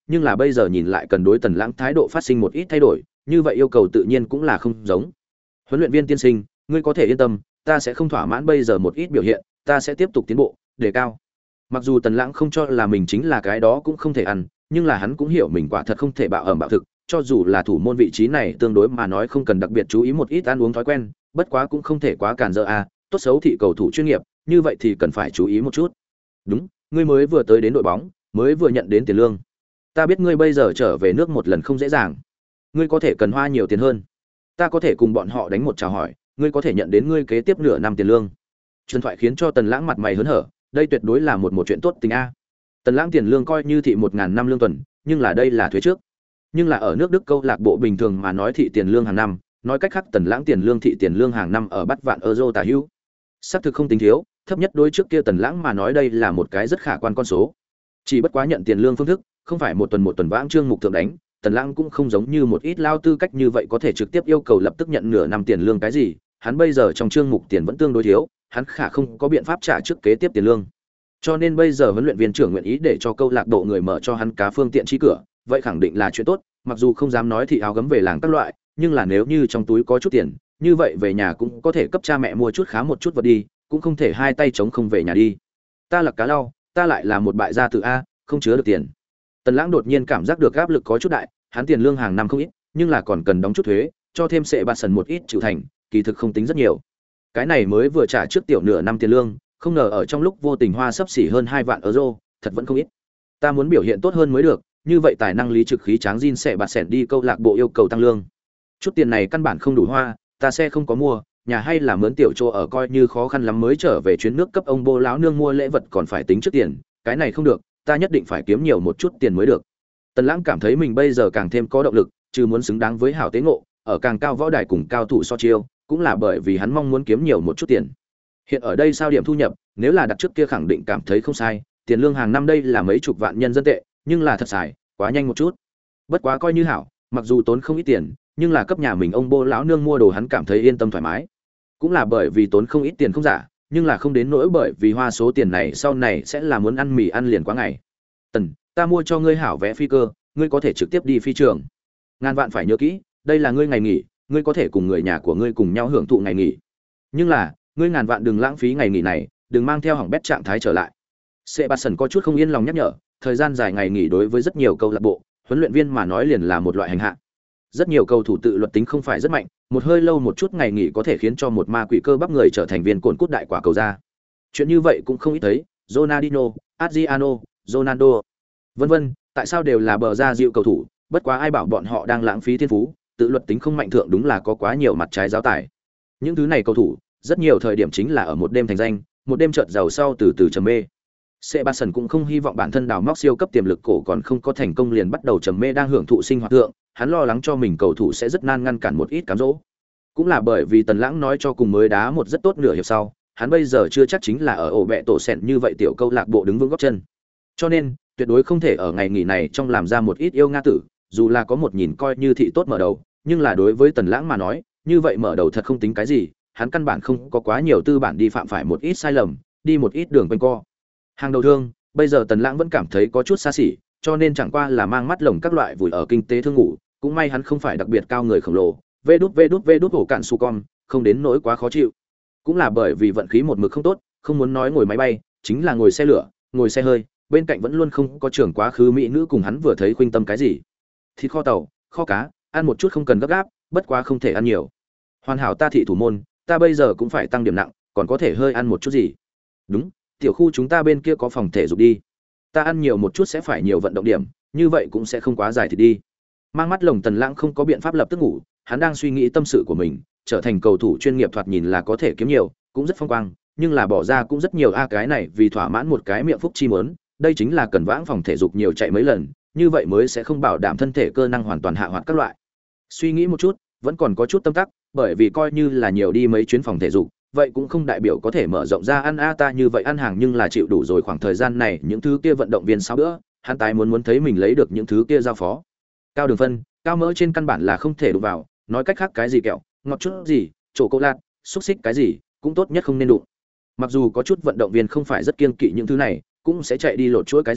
nhưng là bây giờ nhìn lại cần đối Tần Lãng thái độ phát sinh một ít thay đổi, như vậy yêu cầu tự nhiên cũng là không giống. Huấn luyện viên tiên sinh, ngươi có thể yên tâm, ta sẽ không thỏa mãn bây giờ một ít biểu hiện, ta sẽ tiếp tục tiến bộ, đề cao. Mặc dù Tần Lãng không cho là mình chính là cái đó cũng không thể ăn, nhưng là hắn cũng hiểu mình quả thật không thể bạo ẩm bạo thực, cho dù là thủ môn vị trí này tương đối mà nói không cần đặc biệt chú ý một ít ăn uống thói quen, bất quá cũng không thể quá càn dỡ a, tốt xấu thị cầu thủ chuyên nghiệp, như vậy thì cần phải chú ý một chút. Đúng, ngươi mới vừa tới đến đội bóng, mới vừa nhận đến tiền lương. Ta biết ngươi bây giờ trở về nước một lần không dễ dàng, ngươi có thể cần hoa nhiều tiền hơn. Ta có thể cùng bọn họ đánh một chào hỏi, ngươi có thể nhận đến ngươi kế tiếp nửa năm tiền lương. Truyền thoại khiến cho Tần Lãng mặt mày hớn hở, đây tuyệt đối là một chuyện tốt tình a. Tần Lãng tiền lương coi như thị 1000 năm lương tuần, nhưng là đây là thuế trước. Nhưng là ở nước Đức câu lạc bộ bình thường mà nói thị tiền lương hàng năm, nói cách khác Tần Lãng tiền lương thị tiền lương hàng năm ở bắt vạn euro tả hữu. Xác thực không tính thiếu, thấp nhất đối trước kia Tần Lãng mà nói đây là một cái rất khả quan con số. Chỉ bất quá nhận tiền lương phương thức, không phải một tuần vãng trương mục thượng đánh, Tần Lãng cũng không giống như một ít lao tư cách như vậy có thể trực tiếp yêu cầu lập tức nhận nửa năm tiền lương cái gì, hắn bây giờ trong trương mục tiền vẫn tương đối thiếu, hắn khả không có biện pháp trả trước kế tiếp tiền lương. Cho nên bây giờ huấn luyện viên trưởng nguyện ý để cho câu lạc bộ người mở cho hắn cá phương tiện chi cửa, vậy khẳng định là chuyện tốt, mặc dù không dám nói thị áo gấm về làng các loại, nhưng là nếu như trong túi có chút tiền, như vậy về nhà cũng có thể cấp cha mẹ mua chút khá một chút vật đi, cũng không thể hai tay trống không về nhà đi. Ta là cá lau, ta lại là một bại gia tử a, không chứa được tiền. Tần Lãng đột nhiên cảm giác được áp lực có chút đại, hắn tiền lương hàng năm không ít, nhưng là còn cần đóng chút thuế, cho thêm sẽ bạt sần một ít chịu thành, kỳ thực không tính rất nhiều. Cái này mới vừa trả trước tiểu nửa năm tiền lương, không ngờ ở trong lúc vô tình hoa sấp xỉ hơn 2 vạn euro, thật vẫn không ít. Ta muốn biểu hiện tốt hơn mới được, như vậy tài năng lý trực khí tráng Jin sẽ bạt sẻn đi câu lạc bộ yêu cầu tăng lương. Chút tiền này căn bản không đủ hoa, ta sẽ không có mua, nhà hay là mướn tiểu chỗ ở coi như khó khăn lắm mới trở về chuyến nước cấp ông bô lão nương mua lễ vật còn phải tính trước tiền, cái này không được, ta nhất định phải kiếm nhiều một chút tiền mới được. Tần Lãng cảm thấy mình bây giờ càng thêm có động lực, trừ muốn xứng đáng với hảo tế ngộ, ở càng cao võ đài cùng cao thủ so chiêu, cũng là bởi vì hắn mong muốn kiếm nhiều một chút tiền. Hiện ở đây sao điểm thu nhập, nếu là đặt trước kia khẳng định cảm thấy không sai, tiền lương hàng năm đây là mấy chục vạn nhân dân tệ, nhưng là thật xài, quá nhanh một chút. Bất quá coi như hảo, mặc dù tốn không ít tiền, nhưng là cấp nhà mình ông bô lão nương mua đồ hắn cảm thấy yên tâm thoải mái. Cũng là bởi vì tốn không ít tiền không giả, nhưng là không đến nỗi bởi vì hoa số tiền này sau này sẽ là muốn ăn mì ăn liền quá ngày. Tần, ta mua cho ngươi hảo vé phi cơ, ngươi có thể trực tiếp đi phi trường. Ngàn vạn phải nhớ kỹ, đây là ngươi ngày nghỉ, ngươi có thể cùng người nhà của ngươi cùng nhau hưởng thụ ngày nghỉ. Nhưng là, ngươi ngàn vạn đừng lãng phí ngày nghỉ này, đừng mang theo hỏng bét trạng thái trở lại. Sebastian có chút không yên lòng nhắc nhở, thời gian dài ngày nghỉ đối với rất nhiều câu lạc bộ, huấn luyện viên mà nói liền là một loại hành hạ. Rất nhiều cầu thủ tự luật tính không phải rất mạnh, một hơi lâu một chút ngày nghỉ có thể khiến cho một ma quỷ cơ bắp người trở thành viên cồn cút đại quả cầu ra. Chuyện như vậy cũng không ít thấy, Ronaldinho, Adriano, Ronaldo, vân vân, tại sao đều là bờ ra dịu cầu thủ, bất quá ai bảo bọn họ đang lãng phí thiên phú, tự luật tính không mạnh thượng đúng là có quá nhiều mặt trái giáo tải. Những thứ này cầu thủ, rất nhiều thời điểm chính là ở một đêm thành danh, một đêm chợt giàu sau từ từ trầm mê. Sebastian cũng không hy vọng bản thân đào móc siêu cấp tiềm lực cổ còn không có thành công liền bắt đầu trầm mê đang hưởng thụ sinh hoạt thượng, hắn lo lắng cho mình cầu thủ sẽ rất nan ngăn cản một ít cám dỗ. Cũng là bởi vì Tần Lãng nói cho cùng mới đá một rất tốt nửa hiệp sau, hắn bây giờ chưa chắc chính là ở ổ bẹ tổ sẹn như vậy tiểu câu lạc bộ đứng vững gót chân. Cho nên, tuyệt đối không thể ở ngày nghỉ này trong làm ra một ít yêu nga tử, dù là có một nhìn coi như thị tốt mở đầu, nhưng là đối với Tần Lãng mà nói, như vậy mở đầu thật không tính cái gì, hắn căn bản không có quá nhiều tư bản đi phạm phải một ít sai lầm, đi một ít đường quanh co. Hàng đầu thương, bây giờ Tần Lãng vẫn cảm thấy có chút xa xỉ, cho nên chẳng qua là mang mắt lồng các loại vùi ở kinh tế thương ngủ, cũng may hắn không phải đặc biệt cao người khổng lồ, vê đút hổ cạn su con, không đến nỗi quá khó chịu. Cũng là bởi vì vận khí một mực không tốt, không muốn nói ngồi máy bay, chính là ngồi xe lửa, ngồi xe hơi, bên cạnh vẫn luôn không có trưởng quá khứ mỹ nữ cùng hắn vừa thấy khuynh tâm cái gì. Thịt kho tàu, kho cá, ăn một chút không cần gấp gáp, bất quá không thể ăn nhiều. Hoàn hảo ta thị thủ môn, ta bây giờ cũng phải tăng điểm nặng, còn có thể hơi ăn một chút gì. Đúng, tiểu khu chúng ta bên kia có phòng thể dục đi. Ta ăn nhiều một chút sẽ phải nhiều vận động điểm, như vậy cũng sẽ không quá dài thì đi. Mang mắt lồng Tần Lãng không có biện pháp lập tức ngủ, hắn đang suy nghĩ tâm sự của mình, trở thành cầu thủ chuyên nghiệp thoạt nhìn là có thể kiếm nhiều, cũng rất phong quang, nhưng là bỏ ra cũng rất nhiều cái này vì thỏa mãn một cái miệng phúc chi muốn, đây chính là cần vãng phòng thể dục nhiều chạy mấy lần, như vậy mới sẽ không bảo đảm thân thể cơ năng hoàn toàn hạ hoạt các loại. Suy nghĩ một chút, vẫn còn có chút tâm tắc, bởi vì coi như là nhiều đi mấy chuyến phòng thể dục, vậy cũng không đại biểu có thể mở rộng ra ăn ta như vậy ăn hàng nhưng là chịu đủ rồi khoảng thời gian này những thứ kia vận động viên sau bữa, hắn tái muốn thấy mình lấy được những thứ kia giao phó. Cao đường phân, cao mỡ trên căn bản là không thể đụng vào, nói cách khác cái gì kẹo, ngọt chút gì, chocolate, xúc xích cái gì, cũng tốt nhất không nên đụng. Mặc dù có chút vận động viên không phải rất kiêng kỵ những thứ này, cũng sẽ chạy đi lột chuỗi cái gì,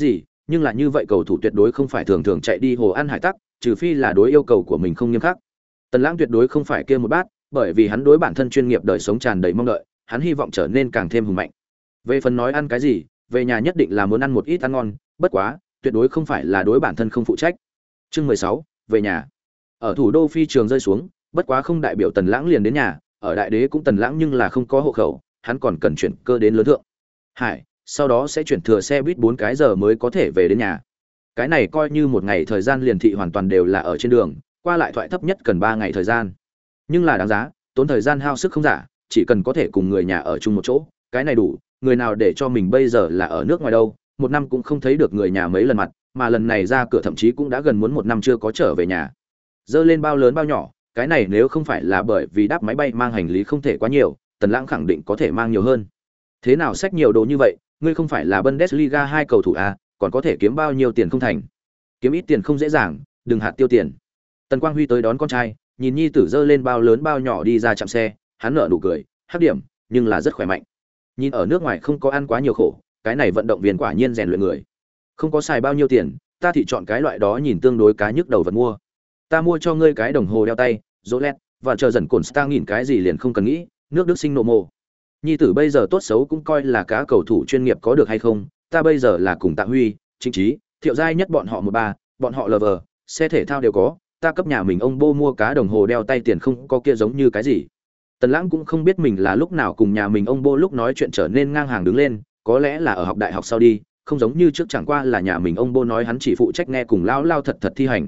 nhưng là như vậy cầu thủ tuyệt đối không phải thường thường chạy đi hồ ăn hải tắc, trừ phi là đối yêu cầu của mình không nghiêm khắc. Tần Lãng tuyệt đối không phải kia một bát, bởi vì hắn đối bản thân chuyên nghiệp đời sống tràn đầy mong đợi, hắn hy vọng trở nên càng thêm hùng mạnh. Về phần nói ăn cái gì, về nhà nhất định là muốn ăn một ít ăn ngon, bất quá, tuyệt đối không phải là đối bản thân không phụ trách. Chương 16, về nhà. Ở thủ đô phi trường rơi xuống, bất quá không đại biểu Tần Lãng liền đến nhà, ở Đại Đế cũng Tần Lãng nhưng là không có hộ khẩu, hắn còn cần chuyển cơ đến lớn thượng Hải, sau đó sẽ chuyển thừa xe buýt 4 cái giờ mới có thể về đến nhà. Cái này coi như một ngày thời gian liền thị hoàn toàn đều là ở trên đường, qua lại thoại thấp nhất cần 3 ngày thời gian. Nhưng là đáng giá, tốn thời gian hao sức không giả, chỉ cần có thể cùng người nhà ở chung một chỗ, cái này đủ, người nào để cho mình bây giờ là ở nước ngoài đâu, một năm cũng không thấy được người nhà mấy lần mặt, mà lần này ra cửa thậm chí cũng đã gần muốn một năm chưa có trở về nhà. Dơ lên bao lớn bao nhỏ, cái này nếu không phải là bởi vì đáp máy bay mang hành lý không thể quá nhiều, Tần Lãng khẳng định có thể mang nhiều hơn. Thế nào xách nhiều đồ như vậy, ngươi không phải là Bundesliga 2 cầu thủ à, còn có thể kiếm bao nhiêu tiền không thành? Kiếm ít tiền không dễ dàng, đừng hạt tiêu tiền. Tần Quang Huy tới đón con trai, nhìn nhi tử dơ lên bao lớn bao nhỏ đi ra trạm xe, hắn nở nụ cười, hắc điểm, nhưng là rất khỏe mạnh. Nhìn ở nước ngoài không có ăn quá nhiều khổ, cái này vận động viên quả nhiên rèn luyện người. Không có xài bao nhiêu tiền, ta thì chọn cái loại đó nhìn tương đối cá nhức đầu vật mua. Ta mua cho ngươi cái đồng hồ đeo tay, Rolex, và chờ dần cồn Star nghìn cái gì liền không cần nghĩ, nước Đức sinh nộ mồ. Nhi tử bây giờ tốt xấu cũng coi là cá cầu thủ chuyên nghiệp có được hay không, ta bây giờ là cùng Tạ Huy, Trịnh Trí, Thiệu Giai nhất bọn họ 13, bọn họ LV, xe thể thao đều có, ta cấp nhà mình ông Bô mua cá đồng hồ đeo tay tiền không có kia giống như cái gì. Tần Lãng cũng không biết mình là lúc nào cùng nhà mình ông Bô lúc nói chuyện trở nên ngang hàng đứng lên, có lẽ là ở học đại học sau đi, không giống như trước chẳng qua là nhà mình ông Bô nói hắn chỉ phụ trách nghe cùng lao lao thật thật thi hành.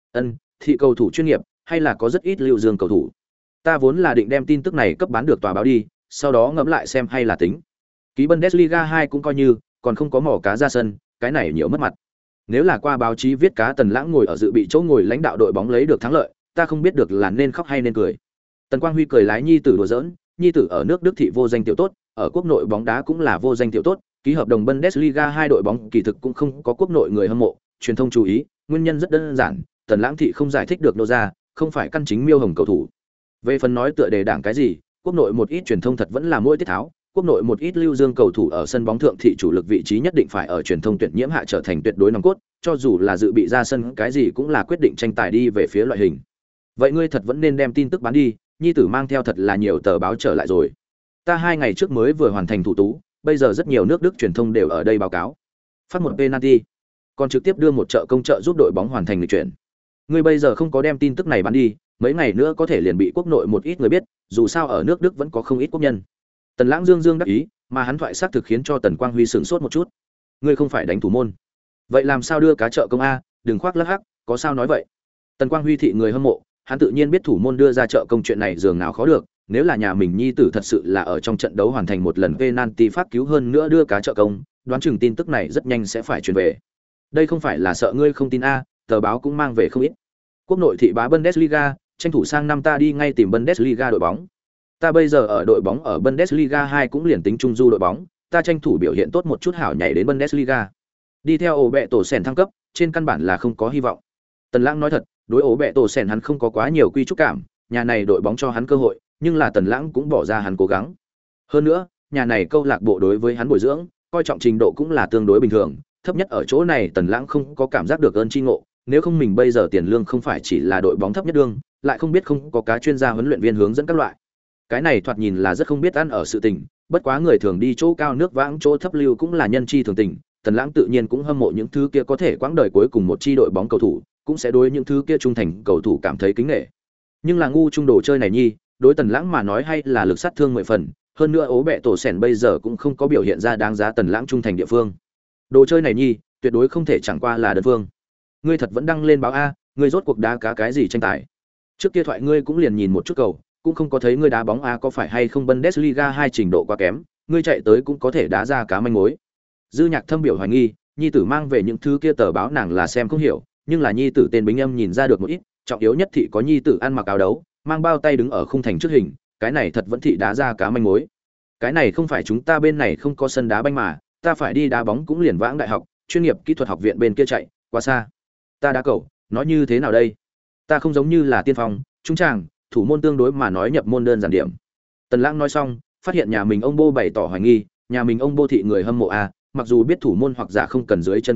Thị cầu thủ chuyên nghiệp, hay là có rất ít lưu dương cầu thủ. Ta vốn là định đem tin tức này cấp bán được tòa báo đi, sau đó ngẫm lại xem hay là tính. Ký Bundesliga 2 cũng coi như, còn không có mỏ cá ra sân, cái này nhiều mất mặt. Nếu là qua báo chí viết cá Tần Lãng ngồi ở dự bị chỗ ngồi lãnh đạo đội bóng lấy được thắng lợi, ta không biết được là nên khóc hay nên cười. Tần Quang Huy cười lái nhi tử đùa giỡn, nhi tử ở nước Đức thị vô danh tiểu tốt, ở quốc nội bóng đá cũng là vô danh tiểu tốt, ký hợp đồng Bundesliga 2 đội bóng kỳ thực cũng không có quốc nội người hâm mộ, truyền thông chú ý, nguyên nhân rất đơn giản, Tần Lãng thị không giải thích được nô ra, không phải căn chính miêu hồng cầu thủ. Về phần nói tựa đề đảng cái gì, quốc nội một ít truyền thông thật vẫn là mỗi tiết tháo, quốc nội một ít lưu dương cầu thủ ở sân bóng thượng thị chủ lực vị trí nhất định phải ở truyền thông tuyển nhiễm hạ trở thành tuyệt đối nòng cốt, cho dù là dự bị ra sân cái gì cũng là quyết định tranh tài đi về phía loại hình. Vậy ngươi thật vẫn nên đem tin tức bán đi, nhi tử mang theo thật là nhiều tờ báo trở lại rồi. Ta 2 ngày trước mới vừa hoàn thành thủ tú, bây giờ rất nhiều nước Đức truyền thông đều ở đây báo cáo. Phát một penalty, còn trực tiếp đưa một trợ công trợ giúp đội bóng hoàn thành lịch chuyển. Ngươi bây giờ không có đem tin tức này bán đi, mấy ngày nữa có thể liền bị quốc nội một ít người biết, dù sao ở nước Đức vẫn có không ít quốc nhân. Tần Lãng dương dương đắc ý, mà hắn thoại xác thực khiến cho Tần Quang Huy sửng sốt một chút. Ngươi không phải đánh thủ môn, vậy làm sao đưa cá trợ công a? Đừng khoác lác hắc, có sao nói vậy? Tần Quang Huy thị người hâm mộ, hắn tự nhiên biết thủ môn đưa ra trợ công chuyện này dường nào khó được, nếu là nhà mình nhi tử thật sự là ở trong trận đấu hoàn thành một lần penalty phát cứu hơn nữa đưa cá trợ công, đoán chừng tin tức này rất nhanh sẽ phải truyền về. Đây không phải là sợ ngươi không tin a, tờ báo cũng mang về không ít. Quốc nội thị bá Bundesliga, tranh thủ sang năm ta đi ngay tìm Bundesliga đội bóng. Ta bây giờ ở đội bóng ở Bundesliga 2 cũng liền tính trung du đội bóng, ta tranh thủ biểu hiện tốt một chút hảo nhảy đến Bundesliga. Đi theo ổ bẹ tổ sèn thăng cấp, trên căn bản là không có hy vọng. Tần Lãng nói thật, đối ổ bẹ tổ sèn hắn không có quá nhiều quy trúc cảm, nhà này đội bóng cho hắn cơ hội, nhưng là Tần Lãng cũng bỏ ra hắn cố gắng. Hơn nữa, nhà này câu lạc bộ đối với hắn bồi dưỡng, coi trọng trình độ cũng là tương đối bình thường, thấp nhất ở chỗ này Tần Lãng không có cảm giác được ơn chi ngộ, nếu không mình bây giờ tiền lương không phải chỉ là đội bóng thấp nhất đương, lại không biết không có cá chuyên gia huấn luyện viên hướng dẫn các loại. Cái này thoạt nhìn là rất không biết ăn ở sự tình, bất quá người thường đi chỗ cao nước vãng chỗ thấp lưu cũng là nhân chi thường tình, Tần Lãng tự nhiên cũng hâm mộ những thứ kia có thể quãng đời cuối cùng một chi đội bóng cầu thủ, cũng sẽ đối những thứ kia trung thành cầu thủ cảm thấy kính nể. Nhưng là ngu trung đồ chơi này nhi, đối Tần Lãng mà nói hay là lực sát thương 10 phần, hơn nữa ố bẹ tổ sèn bây giờ cũng không có biểu hiện ra đáng giá Tần Lãng trung thành địa phương. Đồ chơi này nhi, tuyệt đối không thể chẳng qua là đơn phương. Ngươi thật vẫn đăng lên báo a, ngươi rốt cuộc đá cá cái gì tranh tài? Trước kia thoại ngươi cũng liền nhìn một chút cầu, cũng không có thấy ngươi đá bóng a có phải hay không Bundesliga 2 trình độ quá kém, ngươi chạy tới cũng có thể đá ra cá manh mối. Dư Nhạc Thâm biểu hoài nghi, nhi tử mang về những thứ kia tờ báo nàng là xem không hiểu, nhưng là nhi tử tên Bính Âm nhìn ra được một ít, trọng yếu nhất thị có nhi tử ăn mặc áo đấu, mang bao tay đứng ở khung thành trước hình, cái này thật vẫn thị đá ra cá manh mối. Cái này không phải chúng ta bên này không có sân đá banh mà, ta phải đi đá bóng cũng liền vãng đại học, chuyên nghiệp kỹ thuật học viện bên kia chạy, quá xa. Ta đá cầu, nói như thế nào đây? Ta không giống như là tiên phong, trung tràng, thủ môn tương đối mà nói nhập môn đơn giản điểm. Tần Lãng nói xong, phát hiện nhà mình ông Bô bày tỏ hoài nghi, nhà mình ông Bô thị người hâm mộ a, mặc dù biết thủ môn hoặc giả không cần dưới chân kỹ thuật,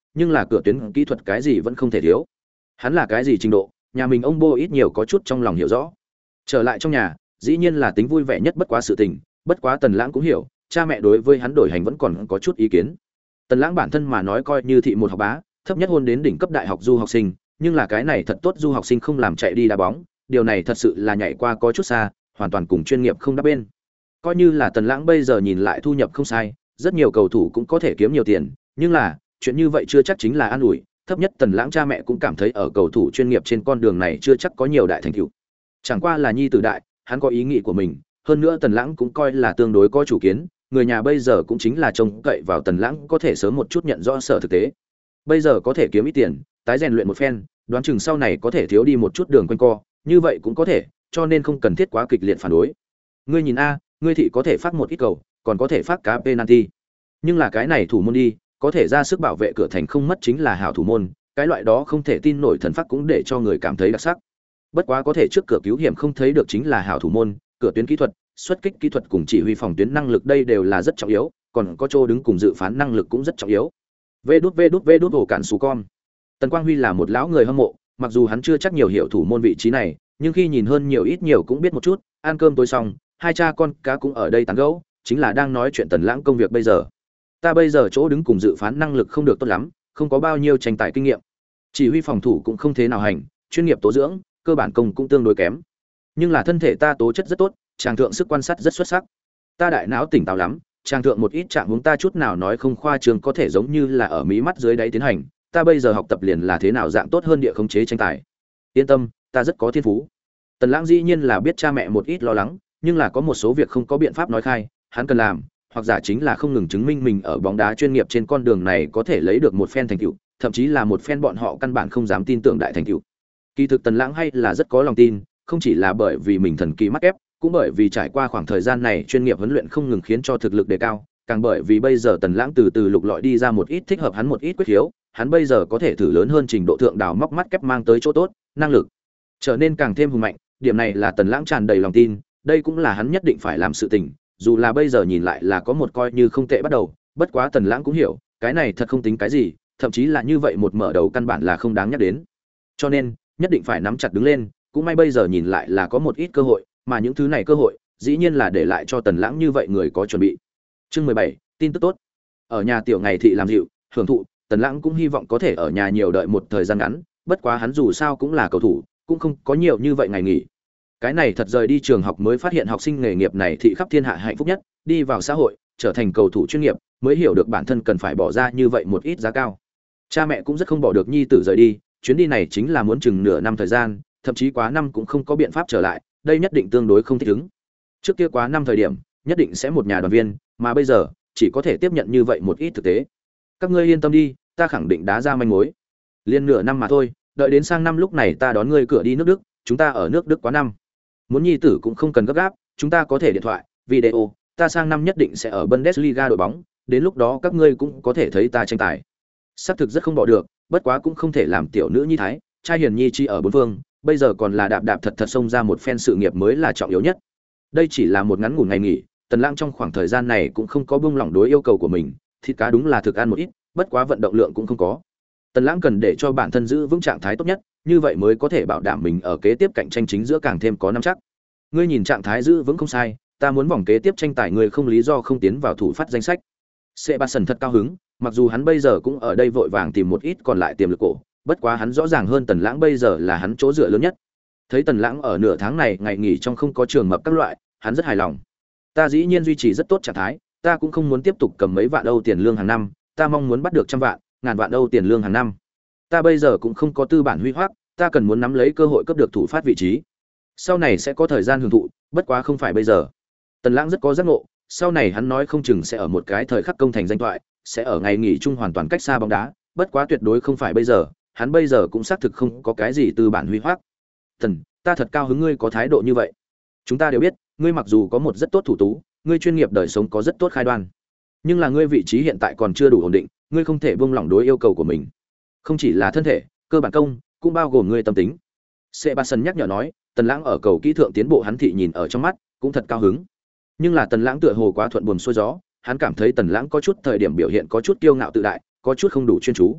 nhưng là cửa tuyến kỹ thuật cái gì vẫn không thể thiếu. Hắn là cái gì trình độ, nhà mình ông Bô ít nhiều có chút trong lòng hiểu rõ. Trở lại trong nhà, dĩ nhiên là tính vui vẻ nhất bất quá sự tình, bất quá Tần Lãng cũng hiểu, cha mẹ đối với hắn đổi hành vẫn còn có chút ý kiến. Tần Lãng bản thân mà nói coi như thị một học bá, thấp nhất hôn đến đỉnh cấp đại học du học sinh, nhưng là cái này thật tốt du học sinh không làm chạy đi đá bóng, điều này thật sự là nhảy qua có chút xa, hoàn toàn cùng chuyên nghiệp không đáp bên. Coi như là Tần Lãng bây giờ nhìn lại thu nhập không sai, rất nhiều cầu thủ cũng có thể kiếm nhiều tiền, nhưng là chuyện như vậy chưa chắc chính là an ủi, thấp nhất Tần Lãng cha mẹ cũng cảm thấy ở cầu thủ chuyên nghiệp trên con đường này chưa chắc có nhiều đại thành tựu. Chẳng qua là nhi tử đại, hắn có ý nghĩ của mình, hơn nữa Tần Lãng cũng coi là tương đối có chủ kiến, người nhà bây giờ cũng chính là trông cậy vào Tần Lãng có thể sớm một chút nhận rõ sở thực tế. Bây giờ có thể kiếm ít tiền, tái rèn luyện một phen, đoán chừng sau này có thể thiếu đi một chút đường quanh co, như vậy cũng có thể, cho nên không cần thiết quá kịch liệt phản đối. Ngươi nhìn a, ngươi thị có thể phát một ít cầu, còn có thể phát cá penalty. Nhưng là cái này thủ môn đi, có thể ra sức bảo vệ cửa thành không mất chính là hảo thủ môn, cái loại đó không thể tin nổi thần phát cũng để cho người cảm thấy đặc sắc. Bất quá có thể trước cửa cứu hiểm không thấy được chính là hảo thủ môn, cửa tuyến kỹ thuật, xuất kích kỹ thuật cùng chỉ huy phòng tuyến năng lực đây đều là rất trọng yếu, còn có chỗ đứng cùng dự phán năng lực cũng rất trọng yếu. Vê đút ổ cản sú con. Tần Quang Huy là một lão người hâm mộ, mặc dù hắn chưa chắc nhiều hiểu thủ môn vị trí này, nhưng khi nhìn hơn nhiều ít nhiều cũng biết một chút, ăn cơm tối xong, hai cha con cá cũng ở đây tán gẫu, chính là đang nói chuyện Tần Lãng công việc bây giờ. Ta bây giờ chỗ đứng cùng dự phán năng lực không được tốt lắm, không có bao nhiêu tranh tài kinh nghiệm. Chỉ huy phòng thủ cũng không thế nào hành, chuyên nghiệp tố dưỡng, cơ bản công cũng tương đối kém. Nhưng là thân thể ta tố chất rất tốt, tràng thượng sức quan sát rất xuất sắc. Ta đại não tỉnh táo lắm, tràng thượng một ít trạng huống ta chút nào nói không khoa trương có thể giống như là ở mí mắt dưới đáy tiến hành, ta bây giờ học tập liền là thế nào dạng tốt hơn địa khống chế tranh tài. Yên tâm, ta rất có thiên phú. Tần Lãng dĩ nhiên là biết cha mẹ một ít lo lắng, nhưng là có một số việc không có biện pháp nói khai, hắn cần làm, hoặc giả chính là không ngừng chứng minh mình ở bóng đá chuyên nghiệp trên con đường này có thể lấy được một phen thành tựu, thậm chí là một phen bọn họ căn bản không dám tin tưởng đại thành tựu. Kỳ thực Tần Lãng hay là rất có lòng tin, không chỉ là bởi vì mình thần kỳ mắc ép, cũng bởi vì trải qua khoảng thời gian này chuyên nghiệp huấn luyện không ngừng khiến cho thực lực đề cao, càng bởi vì bây giờ Tần Lãng từ từ lục lọi đi ra một ít thích hợp hắn một ít quyết khiếu, hắn bây giờ có thể thử lớn hơn trình độ thượng đào móc mắt kép mang tới chỗ tốt, năng lực trở nên càng thêm hùng mạnh, điểm này là Tần Lãng tràn đầy lòng tin, đây cũng là hắn nhất định phải làm sự tình, dù là bây giờ nhìn lại là có một coi như không tệ bắt đầu, bất quá Tần Lãng cũng hiểu, cái này thật không tính cái gì, thậm chí là như vậy một mở đầu căn bản là không đáng nhắc đến. Cho nên, nhất định phải nắm chặt đứng lên, cũng may bây giờ nhìn lại là có một ít cơ hội, mà những thứ này cơ hội, dĩ nhiên là để lại cho Tần Lãng như vậy người có chuẩn bị. Chương 17, tin tức tốt. Ở nhà tiểu ngày thị làm dịu, hưởng thụ, Tần Lãng cũng hy vọng có thể ở nhà nhiều đợi một thời gian ngắn, bất quá hắn dù sao cũng là cầu thủ, cũng không có nhiều như vậy ngày nghỉ. Cái này thật rời đi trường học mới phát hiện học sinh nghề nghiệp này thị khắp thiên hạ hạnh phúc nhất, đi vào xã hội, trở thành cầu thủ chuyên nghiệp, mới hiểu được bản thân cần phải bỏ ra như vậy một ít giá cao. Cha mẹ cũng rất không bỏ được nhi tử rời đi, chuyến đi này chính là muốn chừng nửa năm thời gian, thậm chí quá năm cũng không có biện pháp trở lại, đây nhất định tương đối không thích ứng. Trước kia quá năm thời điểm, nhất định sẽ một nhà đoàn viên, mà bây giờ chỉ có thể tiếp nhận như vậy một ít thực tế. Các ngươi yên tâm đi, ta khẳng định đá ra manh mối. Liên nửa năm mà thôi, đợi đến sang năm lúc này ta đón ngươi cửa đi nước Đức, chúng ta ở nước Đức quá năm. Muốn nhi tử cũng không cần gấp gáp, chúng ta có thể điện thoại, video, ta sang năm nhất định sẽ ở Bundesliga đội bóng, đến lúc đó các ngươi cũng có thể thấy ta tranh tài. Xác thực rất không bỏ được, bất quá cũng không thể làm tiểu nữ nhi thái, trai hiền nhi chi ở bốn phương, bây giờ còn là đạp đạp thật thật xông ra một phen sự nghiệp mới là trọng yếu nhất. Đây chỉ là một ngắn ngủn ngày nghỉ, Tần Lãng trong khoảng thời gian này cũng không có buông lỏng đối yêu cầu của mình, thịt cá đúng là thực ăn một ít, bất quá vận động lượng cũng không có. Tần Lãng cần để cho bản thân giữ vững trạng thái tốt nhất, như vậy mới có thể bảo đảm mình ở kế tiếp cạnh tranh chính giữa càng thêm có nắm chắc. Ngươi nhìn trạng thái giữ vững không sai, ta muốn vòng kế tiếp tranh tài người không lý do không tiến vào thủ phát danh sách. Sebastian thật cao hứng, mặc dù hắn bây giờ cũng ở đây vội vàng tìm một ít còn lại tiềm lực cổ, bất quá hắn rõ ràng hơn Tần Lãng bây giờ là hắn chỗ dựa lớn nhất. Thấy Tần Lãng ở nửa tháng này ngày nghỉ trong không có trường mập các loại, hắn rất hài lòng. Ta dĩ nhiên duy trì rất tốt trạng thái, ta cũng không muốn tiếp tục cầm mấy vạn Âu tiền lương hàng năm, ta mong muốn bắt được trăm vạn, ngàn vạn Âu tiền lương hàng năm. Ta bây giờ cũng không có tư bản huy hoác, ta cần muốn nắm lấy cơ hội cấp được thủ phát vị trí. Sau này sẽ có thời gian hưởng thụ, bất quá không phải bây giờ. Tần Lãng rất có giác ngộ, sau này hắn nói không chừng sẽ ở một cái thời khắc công thành danh thoại, sẽ ở ngày nghỉ chung hoàn toàn cách xa bóng đá, bất quá tuyệt đối không phải bây giờ, hắn bây giờ cũng xác thực không có cái gì tư bản huy hoác. Tần, ta thật cao hứng ngươi có thái độ như vậy. Chúng ta đều biết, ngươi mặc dù có một rất tốt thủ tú, ngươi chuyên nghiệp đời sống có rất tốt khai đoan, nhưng là ngươi vị trí hiện tại còn chưa đủ ổn định, ngươi không thể buông lỏng đối yêu cầu của mình. Không chỉ là thân thể, cơ bản công, cũng bao gồm ngươi tâm tính. Sebastian nhắc nhở nói, Tần Lãng ở cầu kỹ thượng tiến bộ hắn thị nhìn ở trong mắt, cũng thật cao hứng. Nhưng là Tần Lãng tựa hồ quá thuận buồm xuôi gió, hắn cảm thấy Tần Lãng có chút thời điểm biểu hiện có chút kiêu ngạo tự đại, có chút không đủ chuyên chú.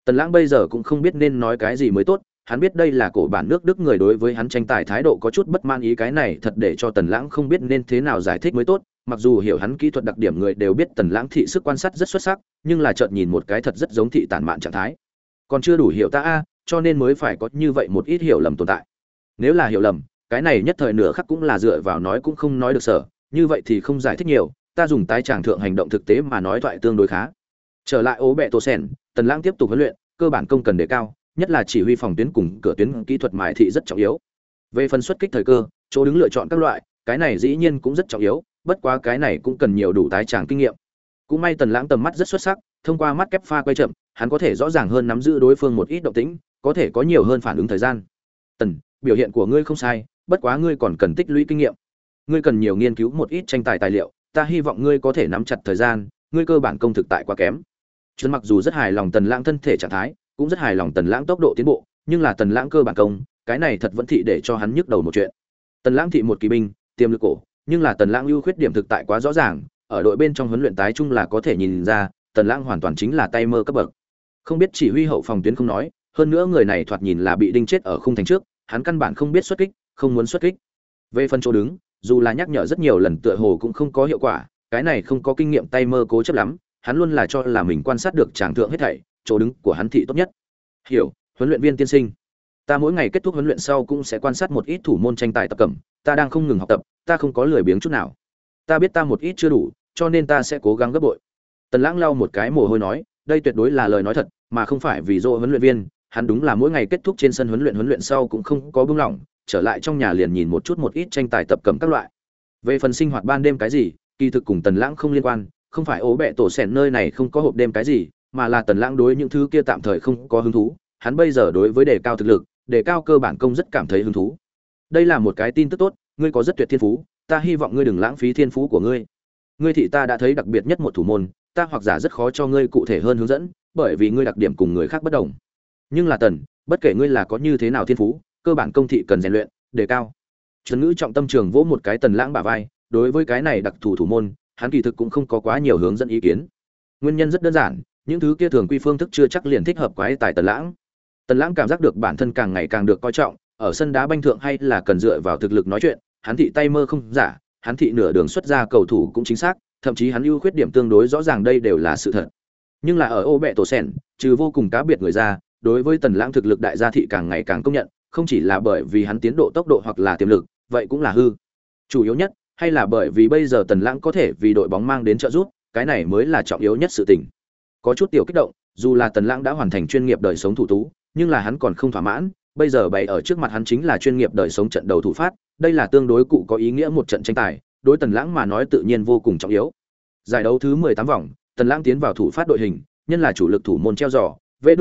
Tần Lãng bây giờ cũng không biết nên nói cái gì mới tốt, hắn biết đây là cổ bản nước Đức người đối với hắn tranh tài thái độ có chút bất mãn, ý cái này thật để cho Tần Lãng không biết nên thế nào giải thích mới tốt. Mặc dù hiểu hắn kỹ thuật đặc điểm, người đều biết Tần Lãng thị sức quan sát rất xuất sắc, nhưng là chợt nhìn một cái thật rất giống thị tản mạn trạng thái. Còn chưa đủ hiểu ta a, cho nên mới phải có như vậy một ít hiểu lầm tồn tại. Nếu là hiểu lầm, cái này nhất thời nửa khắc cũng là dựa vào nói cũng không nói được sở, như vậy thì không giải thích nhiều, ta dùng tái tràng thượng hành động thực tế mà nói thoại tương đối khá. Trở lại ố bẹ tổ sen, Tần Lãng tiếp tục huấn luyện, cơ bản công cần đề cao, nhất là chỉ huy phòng tuyến cùng cửa tuyến kỹ thuật mài thị rất trọng yếu. Về phần xuất kích thời cơ, chỗ đứng lựa chọn các loại, cái này dĩ nhiên cũng rất trọng yếu, bất quá cái này cũng cần nhiều đủ tái tràng kinh nghiệm. Cũng may Tần Lãng tầm mắt rất xuất sắc, thông qua mắt kép pha quay chậm, hắn có thể rõ ràng hơn nắm giữ đối phương một ít động tĩnh, có thể có nhiều hơn phản ứng thời gian. Tần, biểu hiện của ngươi không sai, bất quá ngươi còn cần tích lũy kinh nghiệm. Ngươi cần nhiều nghiên cứu một ít tranh tài tài liệu, ta hy vọng ngươi có thể nắm chặt thời gian, ngươi cơ bản công thực tại quá kém. Trấn mặc dù rất hài lòng Tần Lãng thân thể trạng thái, cũng rất hài lòng Tần Lãng tốc độ tiến bộ, nhưng là Tần Lãng cơ bản công, cái này thật vẫn thị để cho hắn nhức đầu một chuyện. Tần Lãng thị một kỳ binh, tiềm lực cổ, nhưng là Tần Lãng ưu khuyết điểm thực tại quá rõ ràng, ở đội bên trong huấn luyện tái chung là có thể nhìn ra, Tần Lãng hoàn toàn chính là tay mơ cấp bậc. Không biết chỉ huy hậu phòng tuyến không nói, hơn nữa người này thoạt nhìn là bị đinh chết ở khung thành trước, hắn căn bản không biết xuất kích, không muốn xuất kích. Về phần chỗ đứng, dù là nhắc nhở rất nhiều lần tựa hồ cũng không có hiệu quả, cái này không có kinh nghiệm tay mơ cố chấp lắm, hắn luôn là cho là mình quan sát được tràng thượng hết thảy, chỗ đứng của hắn thị tốt nhất. Hiểu, huấn luyện viên tiên sinh. Ta mỗi ngày kết thúc huấn luyện sau cũng sẽ quan sát một ít thủ môn tranh tài tập cẩm, ta đang không ngừng học tập, ta không có lười biếng chút nào. Ta biết ta một ít chưa đủ, cho nên ta sẽ cố gắng gấp bội. Tần Lãng lau một cái mồ hôi nói, đây tuyệt đối là lời nói thật, mà không phải vì dỗ huấn luyện viên, hắn đúng là mỗi ngày kết thúc trên sân huấn luyện sau cũng không có buông lỏng, trở lại trong nhà liền nhìn một chút một ít tranh tài tập cẩm các loại. Về phần sinh hoạt ban đêm cái gì, kỳ thực cùng Tần Lãng không liên quan, không phải ố bẹ tổ sèn nơi này không có hộp đêm cái gì, mà là Tần Lãng đối những thứ kia tạm thời không có hứng thú, hắn bây giờ đối với đề cao thực lực, đề cao cơ bản công rất cảm thấy hứng thú. Đây là một cái tin tức tốt, ngươi có rất tuyệt thiên phú, ta hy vọng ngươi đừng lãng phí thiên phú của ngươi. Ngươi thị ta đã thấy đặc biệt nhất một thủ môn, ta hoặc giả rất khó cho ngươi cụ thể hơn hướng dẫn, bởi vì ngươi đặc điểm cùng người khác bất đồng. Nhưng là Tần, bất kể ngươi là có như thế nào thiên phú, cơ bản công thị cần rèn luyện, đề cao. Trấn Ngữ trọng tâm trường vỗ một cái Tần Lãng bả vai, đối với cái này đặc thù thủ môn, hắn kỳ thực cũng không có quá nhiều hướng dẫn ý kiến. Nguyên nhân rất đơn giản, những thứ kia thường quy phương thức chưa chắc liền thích hợp quái tài Tần Lãng. Tần Lãng cảm giác được bản thân càng ngày càng được coi trọng, ở sân đá banh thượng hay là cần dựa vào thực lực nói chuyện, hắn thị tay mơ không giả, hắn thị nửa đường xuất ra cầu thủ cũng chính xác, thậm chí hắn ưu khuyết điểm tương đối rõ ràng, đây đều là sự thật. Nhưng là ở ô bẹ tổ sen, trừ vô cùng cá biệt người ra, đối với Tần Lãng thực lực đại gia thị càng ngày càng công nhận, không chỉ là bởi vì hắn tiến độ tốc độ hoặc là tiềm lực, vậy cũng là hư. Chủ yếu nhất hay là bởi vì bây giờ Tần Lãng có thể vì đội bóng mang đến trợ giúp, cái này mới là trọng yếu nhất sự tình. Có chút tiểu kích động, dù là Tần Lãng đã hoàn thành chuyên nghiệp đời sống thủ tú, nhưng là hắn còn không thỏa mãn, bây giờ bày ở trước mặt hắn chính là chuyên nghiệp đời sống trận đầu thủ phát, đây là tương đối cụ có ý nghĩa một trận tranh tài, đối Tần Lãng mà nói tự nhiên vô cùng trọng yếu. Giải đấu thứ 18 vòng, Tần Lãng tiến vào thủ phát đội hình, nhân là chủ lực thủ môn treo giò,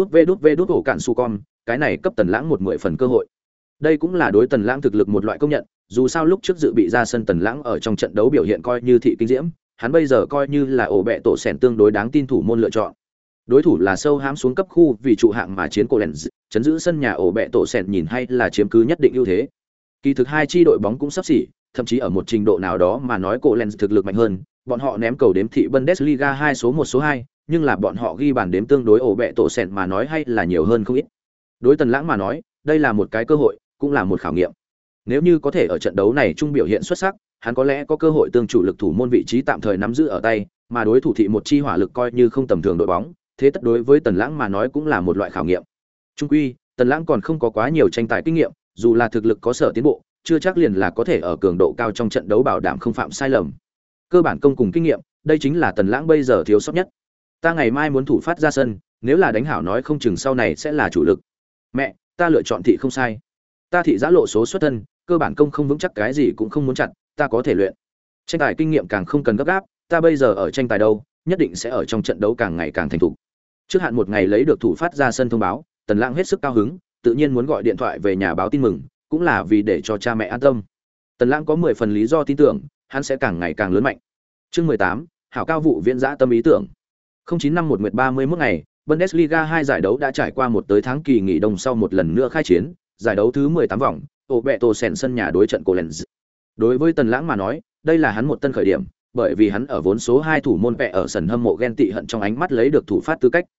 vê đút ổ cạn su con, cái này cấp Tần Lãng một 10 phần cơ hội. Đây cũng là đối Tần Lãng thực lực một loại công nhận, dù sao lúc trước dự bị ra sân Tần Lãng ở trong trận đấu biểu hiện coi như thị kinh diễm, hắn bây giờ coi như là ổ bẹ tổ sèn tương đối đáng tin thủ môn lựa chọn. Đối thủ là sâu hãm xuống cấp khu vì trụ hạng mà chiến Colenz, chấn giữ sân nhà ổ bẹ tổ sèn nhìn hay là chiếm cứ nhất định ưu thế. Kỳ thực hai chi đội bóng cũng sắp xỉ, thậm chí ở một trình độ nào đó mà nói Colenz thực lực mạnh hơn, bọn họ ném cầu đếm thị Bundesliga 2 số 1 số 2, nhưng là bọn họ ghi bàn đếm tương đối ổ bẹ tổ sèn mà nói hay là nhiều hơn không ít. Đối Tần Lãng mà nói, đây là một cái cơ hội, cũng là một khảo nghiệm. Nếu như có thể ở trận đấu này trung biểu hiện xuất sắc, hắn có lẽ có cơ hội tương chủ lực thủ môn vị trí tạm thời nắm giữ ở tay, mà đối thủ thị một chi hỏa lực coi như không tầm thường đội bóng, thế tất đối với Tần Lãng mà nói cũng là một loại khảo nghiệm. Trung quy, Tần Lãng còn không có quá nhiều tranh tài kinh nghiệm, dù là thực lực có sở tiến bộ, chưa chắc liền là có thể ở cường độ cao trong trận đấu bảo đảm không phạm sai lầm. Cơ bản công cùng kinh nghiệm, đây chính là Tần Lãng bây giờ thiếu sót nhất. Ta ngày mai muốn thủ phát ra sân, nếu là đánh hảo nói không chừng sau này sẽ là chủ lực. Mẹ, ta lựa chọn thị không sai. Ta thị giã lộ số xuất thân, cơ bản công không vững chắc cái gì cũng không muốn chặt, ta có thể luyện. Tranh tài kinh nghiệm càng không cần gấp gáp, ta bây giờ ở tranh tài đâu, nhất định sẽ ở trong trận đấu càng ngày càng thành thục. Trước hạn một ngày lấy được thủ phát ra sân thông báo, Tần Lãng hết sức cao hứng, tự nhiên muốn gọi điện thoại về nhà báo tin mừng, cũng là vì để cho cha mẹ an tâm. Tần Lãng có 10 phần lý do tin tưởng, hắn sẽ càng ngày càng lớn mạnh. Chương 18, hảo cao vụ viễn dã tâm ý tưởng. 09 năm 1 nguyệt 31 ngày, Bundesliga 2 giải đấu đã trải qua một tới tháng kỳ nghỉ đông sau một lần nữa khai chiến, giải đấu thứ 18 vòng, ổ bẹ tổ sèn sân nhà đối trận Colenz. Đối với Tần Lãng mà nói, đây là hắn một tân khởi điểm, bởi vì hắn ở vốn số 2 thủ môn vẽ ở sân hâm mộ ghen tị hận trong ánh mắt lấy được thủ phát tư cách.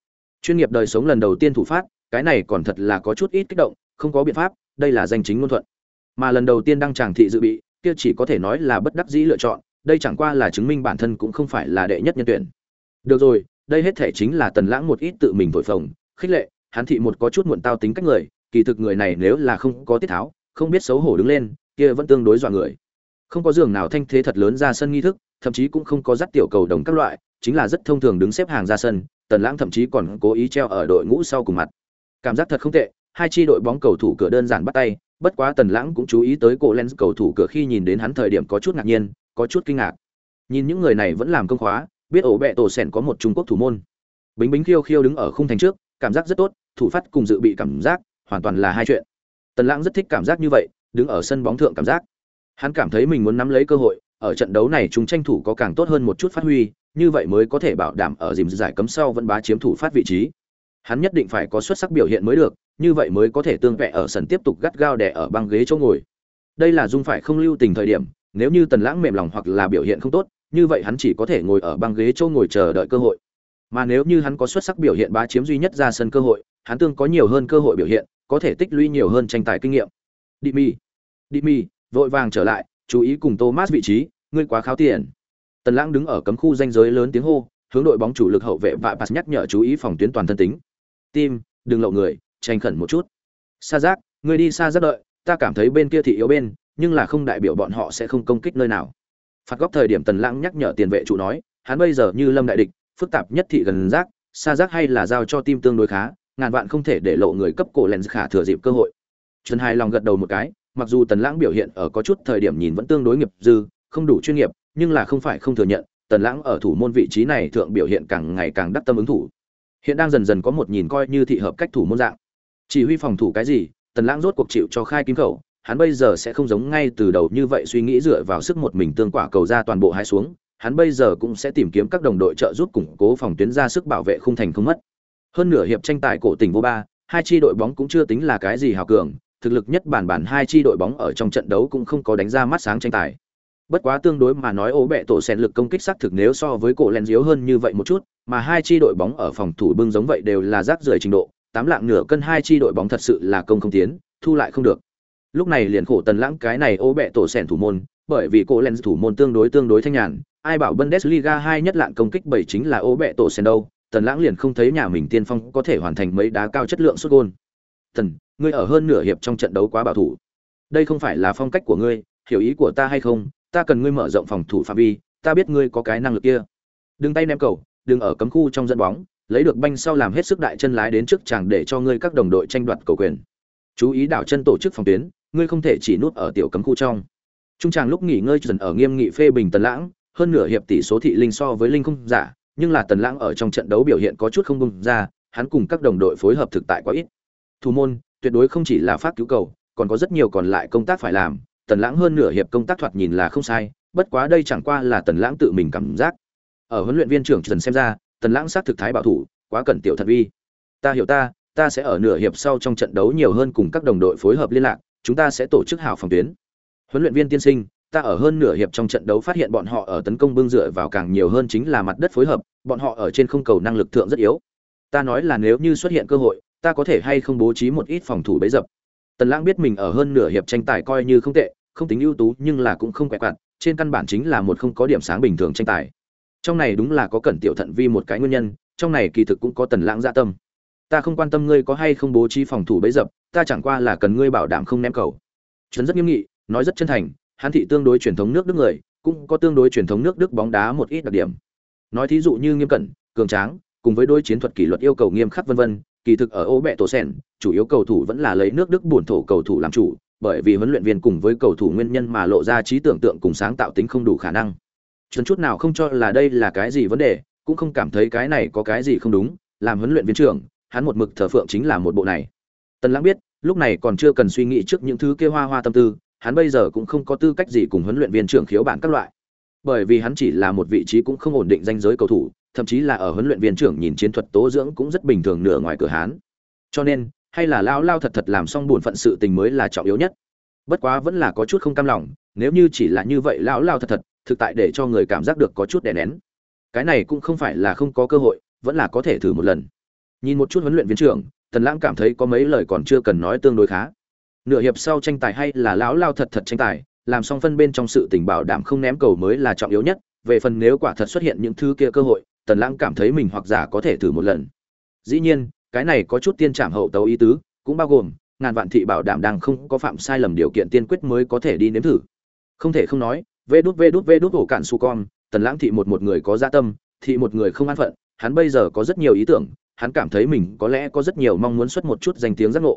Chuyên nghiệp đời sống lần đầu tiên thủ phát, cái này còn thật là có chút ít kích động, không có biện pháp, đây là danh chính ngôn thuận. Mà lần đầu tiên đăng tràng thị dự bị, kia chỉ có thể nói là bất đắc dĩ lựa chọn, đây chẳng qua là chứng minh bản thân cũng không phải là đệ nhất nhân tuyển. Được rồi, đây hết thể chính là Tần Lãng một ít tự mình thổi phồng, khích lệ, hắn thị một có chút muộn tao tính cách người, kỳ thực người này nếu là không có tiết tháo, không biết xấu hổ đứng lên, kia vẫn tương đối dọa người. Không có giường nào thanh thế thật lớn ra sân nghi thức, thậm chí cũng không có dắt tiểu cầu đồng các loại, chính là rất thông thường đứng xếp hàng ra sân, Tần Lãng thậm chí còn cố ý treo ở đội ngũ sau cùng mặt. Cảm giác thật không tệ, hai chi đội bóng cầu thủ cửa đơn giản bắt tay, bất quá Tần Lãng cũng chú ý tới cổ Lens cầu thủ cửa khi nhìn đến hắn thời điểm có chút ngạc nhiên, có chút kinh ngạc. Nhìn những người này vẫn làm công khóa, biết ổ bẹ tổ sèn có một Trung Quốc thủ môn. Bính Bính khiêu khiêu đứng ở khung thành trước, cảm giác rất tốt, thủ phát cùng dự bị cảm giác, hoàn toàn là hai chuyện. Tần Lãng rất thích cảm giác như vậy, đứng ở sân bóng thượng cảm giác. Hắn cảm thấy mình muốn nắm lấy cơ hội, ở trận đấu này chúng tranh thủ có càng tốt hơn một chút phát huy, như vậy mới có thể bảo đảm ở dìm giải cấm sau vẫn bá chiếm thủ phát vị trí. Hắn nhất định phải có xuất sắc biểu hiện mới được, như vậy mới có thể tương vẽ ở sân tiếp tục gắt gao đè ở băng ghế chỗ ngồi. Đây là dung phải không lưu tình thời điểm, nếu như Tần Lãng mềm lòng hoặc là biểu hiện không tốt, như vậy hắn chỉ có thể ngồi ở băng ghế chỗ ngồi chờ đợi cơ hội. Mà nếu như hắn có xuất sắc biểu hiện bá chiếm duy nhất ra sân cơ hội, hắn tương có nhiều hơn cơ hội biểu hiện, có thể tích lũy nhiều hơn tranh tài kinh nghiệm. Dimi, vội vàng trở lại, chú ý cùng Thomas vị trí, ngươi quá kháo tiền. Tần Lãng đứng ở cấm khu ranh giới lớn tiếng hô, hướng đội bóng chủ lực hậu vệ và pass nhắc nhở chú ý phòng tuyến toàn thân tính. Tim, đừng lộ người, tranh khẩn một chút. Sa Giác, ngươi đi xa rất đợi, ta cảm thấy bên kia thị yếu bên, nhưng là không đại biểu bọn họ sẽ không công kích nơi nào. Phạt góc thời điểm Tần Lãng nhắc nhở tiền vệ trụ nói, hắn bây giờ như lâm đại địch, phức tạp nhất thị gần giác, Sa Giác hay là giao cho tim tương đối khá, ngàn vạn không thể để lộ người cấp cổ Lens khả thừa dịp cơ hội. Trần Hai lòng gật đầu một cái, mặc dù Tần Lãng biểu hiện ở có chút thời điểm nhìn vẫn tương đối nghiệp dư, không đủ chuyên nghiệp, nhưng là không phải không thừa nhận, Tần Lãng ở thủ môn vị trí này thượng biểu hiện càng ngày càng đắc tâm ứng thủ. Hiện đang dần dần có một nhìn coi như thị hợp cách thủ môn dạng. Chỉ huy phòng thủ cái gì, Tần Lãng rốt cuộc chịu cho khai kim khẩu, hắn bây giờ sẽ không giống ngay từ đầu như vậy suy nghĩ dựa vào sức một mình tương quả cầu ra toàn bộ hai xuống, hắn bây giờ cũng sẽ tìm kiếm các đồng đội trợ giúp củng cố phòng tuyến ra sức bảo vệ khung thành không mất. Hơn nửa hiệp tranh tài cổ tình vô ba, hai chi đội bóng cũng chưa tính là cái gì hào cường, thực lực nhất bản hai chi đội bóng ở trong trận đấu cũng không có đánh ra mắt sáng tranh tài. Bất quá tương đối mà nói ố bẹ tổ sen lực công kích xác thực nếu so với cổ len yếu hơn như vậy một chút, mà hai chi đội bóng ở phòng thủ bưng giống vậy đều là rác rưởi trình độ, 8 lạng nửa cân hai chi đội bóng thật sự là công không tiến, thu lại không được. Lúc này liền khổ Tần Lãng cái này ố bẹ tổ sen thủ môn, bởi vì cổ len thủ môn tương đối thanh nhàn, ai bảo Bundesliga 2 nhất lạng công kích 7 chính là ố bẹ tổ sen đâu, Tần Lãng liền không thấy nhà mình tiên phong có thể hoàn thành mấy đá cao chất lượng sút gol. Tần, ngươi ở hơn nửa hiệp trong trận đấu quá bảo thủ. Đây không phải là phong cách của ngươi, hiểu ý của ta hay không? Ta cần ngươi mở rộng phòng thủ phạm vi, ta biết ngươi có cái năng lực kia. Đừng tay ném cầu, đừng ở cấm khu trong dẫn bóng, lấy được banh sau làm hết sức đại chân lái đến trước chàng để cho ngươi các đồng đội tranh đoạt cầu quyền. Chú ý đảo chân tổ chức phòng tuyến, ngươi không thể chỉ nút ở tiểu cấm khu trong. Trung tràng lúc nghỉ ngơi dần ở nghiêm nghị phê bình Tần Lãng, hơn nửa hiệp tỷ số thị linh so với linh không giả, nhưng là Tần Lãng ở trong trận đấu biểu hiện có chút không bung ra, hắn cùng các đồng đội phối hợp thực tại quá ít. Thủ môn tuyệt đối không chỉ là phát cứu cầu, còn có rất nhiều còn lại công tác phải làm. Tần Lãng hơn nửa hiệp công tác thoạt nhìn là không sai, bất quá đây chẳng qua là Tần Lãng tự mình cảm giác. Ở huấn luyện viên trưởng Trần xem ra, Tần Lãng sát thực thái bảo thủ, quá cẩn tiểu thật vi. Ta hiểu ta sẽ ở nửa hiệp sau trong trận đấu nhiều hơn cùng các đồng đội phối hợp liên lạc, chúng ta sẽ tổ chức hảo phòng tuyến. Huấn luyện viên tiên sinh, ta ở hơn nửa hiệp trong trận đấu phát hiện bọn họ ở tấn công bưng dựa vào càng nhiều hơn chính là mặt đất phối hợp, bọn họ ở trên không cầu năng lực thượng rất yếu. Ta nói là nếu như xuất hiện cơ hội, ta có thể hay không bố trí một ít phòng thủ bẫy dập. Tần Lãng biết mình ở hơn nửa hiệp tranh tài coi như không tệ, không tính ưu tú nhưng là cũng không quẹt quạt, trên căn bản chính là một không có điểm sáng bình thường tranh tài. Trong này đúng là có cẩn tiểu thận vi một cái nguyên nhân, trong này kỳ thực cũng có Tần Lãng dạ tâm. Ta không quan tâm ngươi có hay không bố trí phòng thủ bẫy dập, ta chẳng qua là cần ngươi bảo đảm không ném cầu. Trấn rất nghiêm nghị, nói rất chân thành, hắn thị tương đối truyền thống nước Đức người, cũng có tương đối truyền thống nước Đức bóng đá một ít đặc điểm. Nói thí dụ như nghiêm cẩn, cường tráng, cùng với đối chiến thuật kỷ luật yêu cầu nghiêm khắc vân vân, kỳ thực ở Ô Bẹ Tổ Sen, chủ yếu cầu thủ vẫn là lấy nước Đức bổn thổ cầu thủ làm chủ, bởi vì huấn luyện viên cùng với cầu thủ nguyên nhân mà lộ ra trí tưởng tượng cùng sáng tạo tính không đủ khả năng. Trấn chút nào không cho là đây là cái gì vấn đề, cũng không cảm thấy cái này có cái gì không đúng, làm huấn luyện viên trưởng, hắn một mực thờ phượng chính là một bộ này. Tần Lãng biết, lúc này còn chưa cần suy nghĩ trước những thứ kia hoa hoa tâm tư, hắn bây giờ cũng không có tư cách gì cùng huấn luyện viên trưởng khiếu bản các loại. Bởi vì hắn chỉ là một vị trí cũng không ổn định danh giới cầu thủ, thậm chí là ở huấn luyện viên trưởng nhìn chiến thuật tố dưỡng cũng rất bình thường nửa ngoài cửa hán. Cho nên, hay là lao thật thật làm xong buồn phận sự tình mới là trọng yếu nhất. Bất quá vẫn là có chút không cam lòng, nếu như chỉ là như vậy lao thật thật, thực tại để cho người cảm giác được có chút đè nén. Cái này cũng không phải là không có cơ hội, vẫn là có thể thử một lần. Nhìn một chút huấn luyện viên trưởng, Tần Lãng cảm thấy có mấy lời còn chưa cần nói tương đối khá. Nửa hiệp sau tranh tài hay là lão lao thật thật tranh tài, làm xong phân bên trong sự tình bảo đảm không ném cầu mới là trọng yếu nhất, về phần nếu quả thật xuất hiện những thứ kia cơ hội, Tần Lãng cảm thấy mình hoặc giả có thể thử một lần. Dĩ nhiên, cái này có chút tiên trảm hậu tấu ý tứ, cũng bao gồm ngàn vạn thị bảo đảm đang không có phạm sai lầm điều kiện tiên quyết mới có thể đi nếm thử. Không thể không nói, vê đút ổ cạn su con, Tần Lãng thị một người có dạ tâm, thị một người không an phận, hắn bây giờ có rất nhiều ý tưởng, hắn cảm thấy mình có lẽ có rất nhiều mong muốn xuất một chút danh tiếng giác ngộ.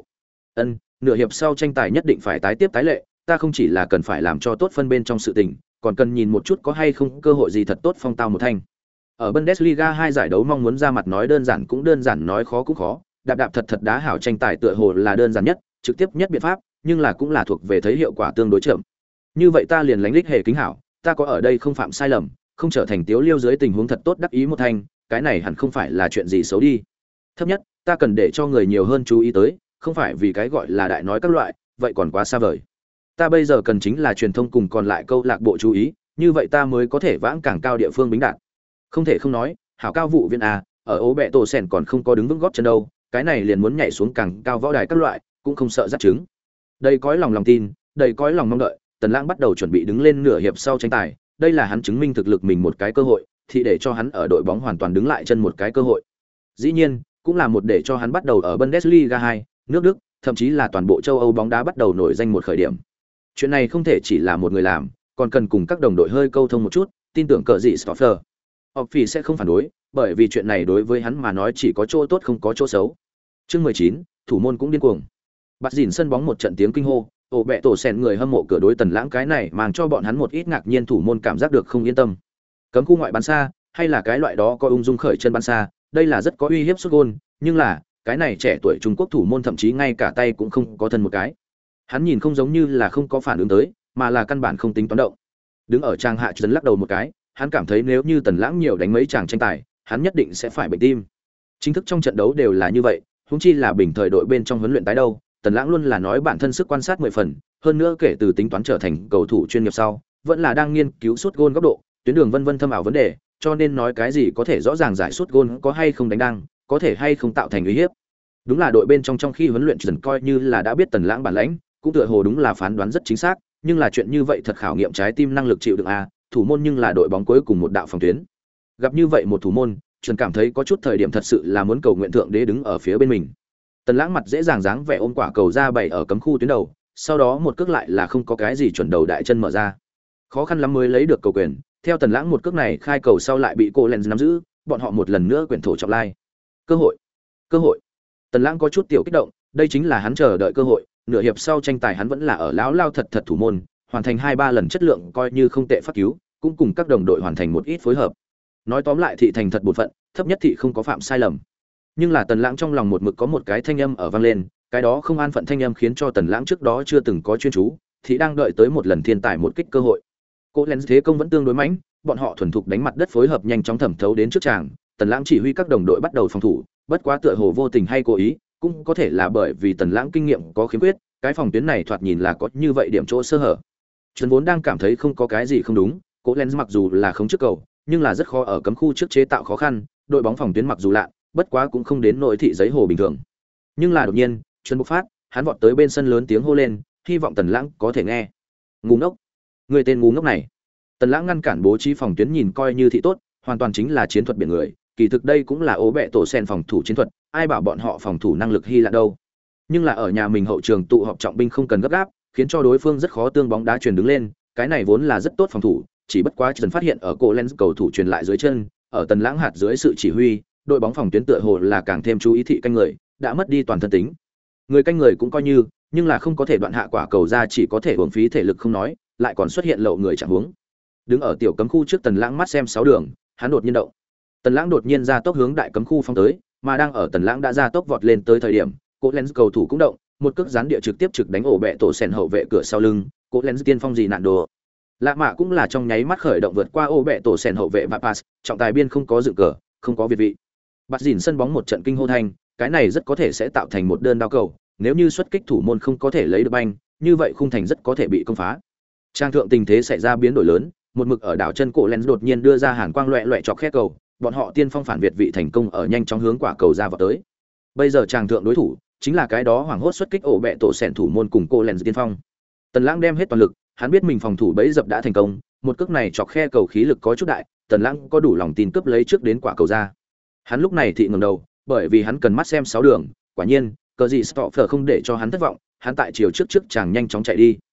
Nửa hiệp sau tranh tài nhất định phải tái tiếp tái lệ, ta không chỉ là cần phải làm cho tốt phân bên trong sự tình, còn cần nhìn một chút có hay không cơ hội gì thật tốt phong tao một thanh. Ở Bundesliga 2 giải đấu mong muốn ra mặt nói đơn giản cũng đơn giản, nói khó cũng khó, đạp thật thật đá hảo tranh tài tựa hồ là đơn giản nhất, trực tiếp nhất biện pháp, nhưng là cũng là thuộc về thấy hiệu quả tương đối chậm. Như vậy ta liền lánh lích hề kính hảo, ta có ở đây không phạm sai lầm, không trở thành tiếu liêu dưới tình huống thật tốt đắc ý một thanh, cái này hẳn không phải là chuyện gì xấu đi. Thấp nhất, ta cần để cho người nhiều hơn chú ý tới, không phải vì cái gọi là đại nói các loại, vậy còn quá xa vời. Ta bây giờ cần chính là truyền thông cùng còn lại câu lạc bộ chú ý, như vậy ta mới có thể vãng càng cao địa phương bính đạt. Không thể không nói, hảo cao vụ viên a, ở ố bẹ tổ sèn còn không có đứng vững gót chân đâu, cái này liền muốn nhảy xuống càng cao võ đài các loại, cũng không sợ dắt trứng. Đây cõi lòng tin, đầy cõi lòng mong đợi, Tần Lãng bắt đầu chuẩn bị đứng lên nửa hiệp sau tranh tài, đây là hắn chứng minh thực lực mình một cái cơ hội, thì để cho hắn ở đội bóng hoàn toàn đứng lại chân một cái cơ hội. Dĩ nhiên, cũng là một để cho hắn bắt đầu ở Bundesliga 2, nước Đức, thậm chí là toàn bộ châu Âu bóng đá bắt đầu nổi danh một khởi điểm. Chuyện này không thể chỉ là một người làm, còn cần cùng các đồng đội hơi câu thông một chút, tin tưởng cờ gì Stoffer. Offi sẽ không phản đối, bởi vì chuyện này đối với hắn mà nói chỉ có chỗ tốt không có chỗ xấu. Chương 19, thủ môn cũng điên cuồng. Bắt dỉn sân bóng một trận tiếng kinh hô, ổ bẹ tổ sèn người hâm mộ cửa đối Tần Lãng cái này mang cho bọn hắn một ít ngạc nhiên, thủ môn cảm giác được không yên tâm. Cấm khu ngoại bắn xa, hay là cái loại đó có ung dung khởi chân bắn xa, đây là rất có uy hiếp sút gol, nhưng là cái này trẻ tuổi Trung Quốc thủ môn thậm chí ngay cả tay cũng không có thân một cái. Hắn nhìn không giống như là không có phản ứng tới, mà là căn bản không tính toán động. Đứng ở trang hạ trấn lắc đầu một cái, hắn cảm thấy nếu như Tần Lãng nhiều đánh mấy chàng tranh tài, hắn nhất định sẽ phải bệnh tim. Chính thức trong trận đấu đều là như vậy, huống chi là bình thời đội bên trong huấn luyện tái đâu, Tần Lãng luôn là nói bản thân sức quan sát 10 phần, hơn nữa kể từ tính toán trở thành cầu thủ chuyên nghiệp sau, vẫn là đang nghiên cứu sút gôn góc độ, tuyến đường vân vân thâm ảo vấn đề, cho nên nói cái gì có thể rõ ràng giải sút gôn có hay không đánh đang, có thể hay không tạo thành uy hiếp. Đúng là đội bên trong khi huấn luyện dần coi như là đã biết Tần Lãng bản lãnh, cũng tựa hồ đúng là phán đoán rất chính xác, nhưng là chuyện như vậy thật khảo nghiệm trái tim năng lực chịu đựng a, thủ môn nhưng là đội bóng cuối cùng một đạo phòng tuyến. Gặp như vậy một thủ môn, Trần cảm thấy có chút thời điểm thật sự là muốn cầu nguyện thượng đế đứng ở phía bên mình. Tần Lãng mặt dễ dàng dáng vẻ ôm quả cầu ra bày ở cấm khu tuyến đầu, sau đó một cước lại là không có cái gì chuẩn đầu đại chân mở ra. Khó khăn lắm mới lấy được cầu quyền, theo Tần Lãng một cước này khai cầu sau lại bị cô Lens nắm giữ, bọn họ một lần nữa quyển thổ trọng lai. Cơ hội. Tần Lãng có chút tiểu kích động, đây chính là hắn chờ đợi cơ hội, nửa hiệp sau tranh tài hắn vẫn là ở lão lao thật thật thủ môn, hoàn thành 2-3 lần chất lượng coi như không tệ phát cứu, cũng cùng các đồng đội hoàn thành một ít phối hợp. Nói tóm lại thị thành thật bổn phận, thấp nhất thị không có phạm sai lầm. Nhưng là Tần Lãng trong lòng một mực có một cái thanh âm ở vang lên, cái đó không an phận thanh âm khiến cho Tần Lãng trước đó chưa từng có chuyên chú, thì đang đợi tới một lần thiên tài một kích cơ hội. Cố Lens thế công vẫn tương đối mãnh, bọn họ thuần thục đánh mặt đất phối hợp nhanh chóng thẩm thấu đến trước tràng, Tần Lãng chỉ huy các đồng đội bắt đầu phòng thủ, bất quá tựa hồ vô tình hay cố ý, cũng có thể là bởi vì Tần Lãng kinh nghiệm có khiếm khuyết, cái phòng tuyến này thoạt nhìn là có như vậy điểm chỗ sơ hở. Trần vốn đang cảm thấy không có cái gì không đúng, Cố Lens mặc dù là không trước cầu, nhưng là rất khó ở cấm khu trước chế tạo khó khăn, đội bóng phòng tuyến mặc dù lạ, bất quá cũng không đến nỗi thị giấy hồ bình thường. Nhưng là đột nhiên, Trần bộc phát, hắn vọt tới bên sân lớn tiếng hô lên, hy vọng Tần Lãng có thể nghe. Ngu ngốc, người tên ngu ngốc này. Tần Lãng ngăn cản bố trí phòng tuyến nhìn coi như thị tốt, hoàn toàn chính là chiến thuật biển người, kỳ thực đây cũng là ố bẹ tổ sen phòng thủ chiến thuật, ai bảo bọn họ phòng thủ năng lực hy lạ đâu. Nhưng là ở nhà mình hậu trường tụ họp trọng binh không cần gấp gáp, khiến cho đối phương rất khó tương bóng đá truyền đứng lên, cái này vốn là rất tốt phòng thủ, chỉ bất quá Trần phát hiện ở cổ Lens cầu thủ truyền lại dưới chân, ở Tần Lãng hạt dưới sự chỉ huy, đội bóng phòng tuyến tựa hồ là càng thêm chú ý thị canh người, đã mất đi toàn thân tính. Người canh người cũng coi như, nhưng là không có thể đoạn hạ quả cầu ra, chỉ có thể uổng phí thể lực không nói, lại còn xuất hiện lậu người chẳng huống. Đứng ở tiểu cấm khu trước Tần Lãng mắt xem 6 đường, hắn đột nhiên động. Tần Lãng đột nhiên ra tốc hướng đại cấm khu phóng tới, mà đang ở Tần Lãng đã ra tốc vọt lên tới thời điểm, Cố Lens cầu thủ cũng động, một cước gián địa trực tiếp trực đánh ổ bẹ tổ sèn hậu vệ cửa sau lưng, Cố Lens tiên phong gì nạn đồ. Lạ mạ cũng là trong nháy mắt khởi động vượt qua ổ bẹ tổ sèn hậu vệ và pass, trọng tài biên không có dựng cờ, không có việt vị. Bắt dỉn sân bóng một trận kinh hô thanh, cái này rất có thể sẽ tạo thành một đơn đao cầu, nếu như xuất kích thủ môn không có thể lấy được banh, như vậy khung thành rất có thể bị công phá. Trang thượng tình thế xảy ra biến đổi lớn, một mực ở đảo chân cổ Lens đột nhiên đưa ra hàn quang loẹt loẹt chọc khe cầu, bọn họ tiên phong phản việt vị thành công ở nhanh chóng hướng quả cầu ra vào tới. Bây giờ chàng thượng đối thủ chính là cái đó hoảng hốt xuất kích ổ bẹ tổ sẹn thủ môn cùng cô lens tiên phong. Tần Lãng đem hết toàn lực, hắn biết mình phòng thủ bẫy dập đã thành công, một cước này chọc khe cầu khí lực có chút đại, Tần Lãng có đủ lòng tin cướp lấy trước đến quả cầu ra. Hắn lúc này thị ngẩng đầu, bởi vì hắn cần mắt xem sáu đường, quả nhiên, cờ gì Stoffer không để cho hắn thất vọng, hắn tại chiều trước chàng nhanh chóng chạy đi.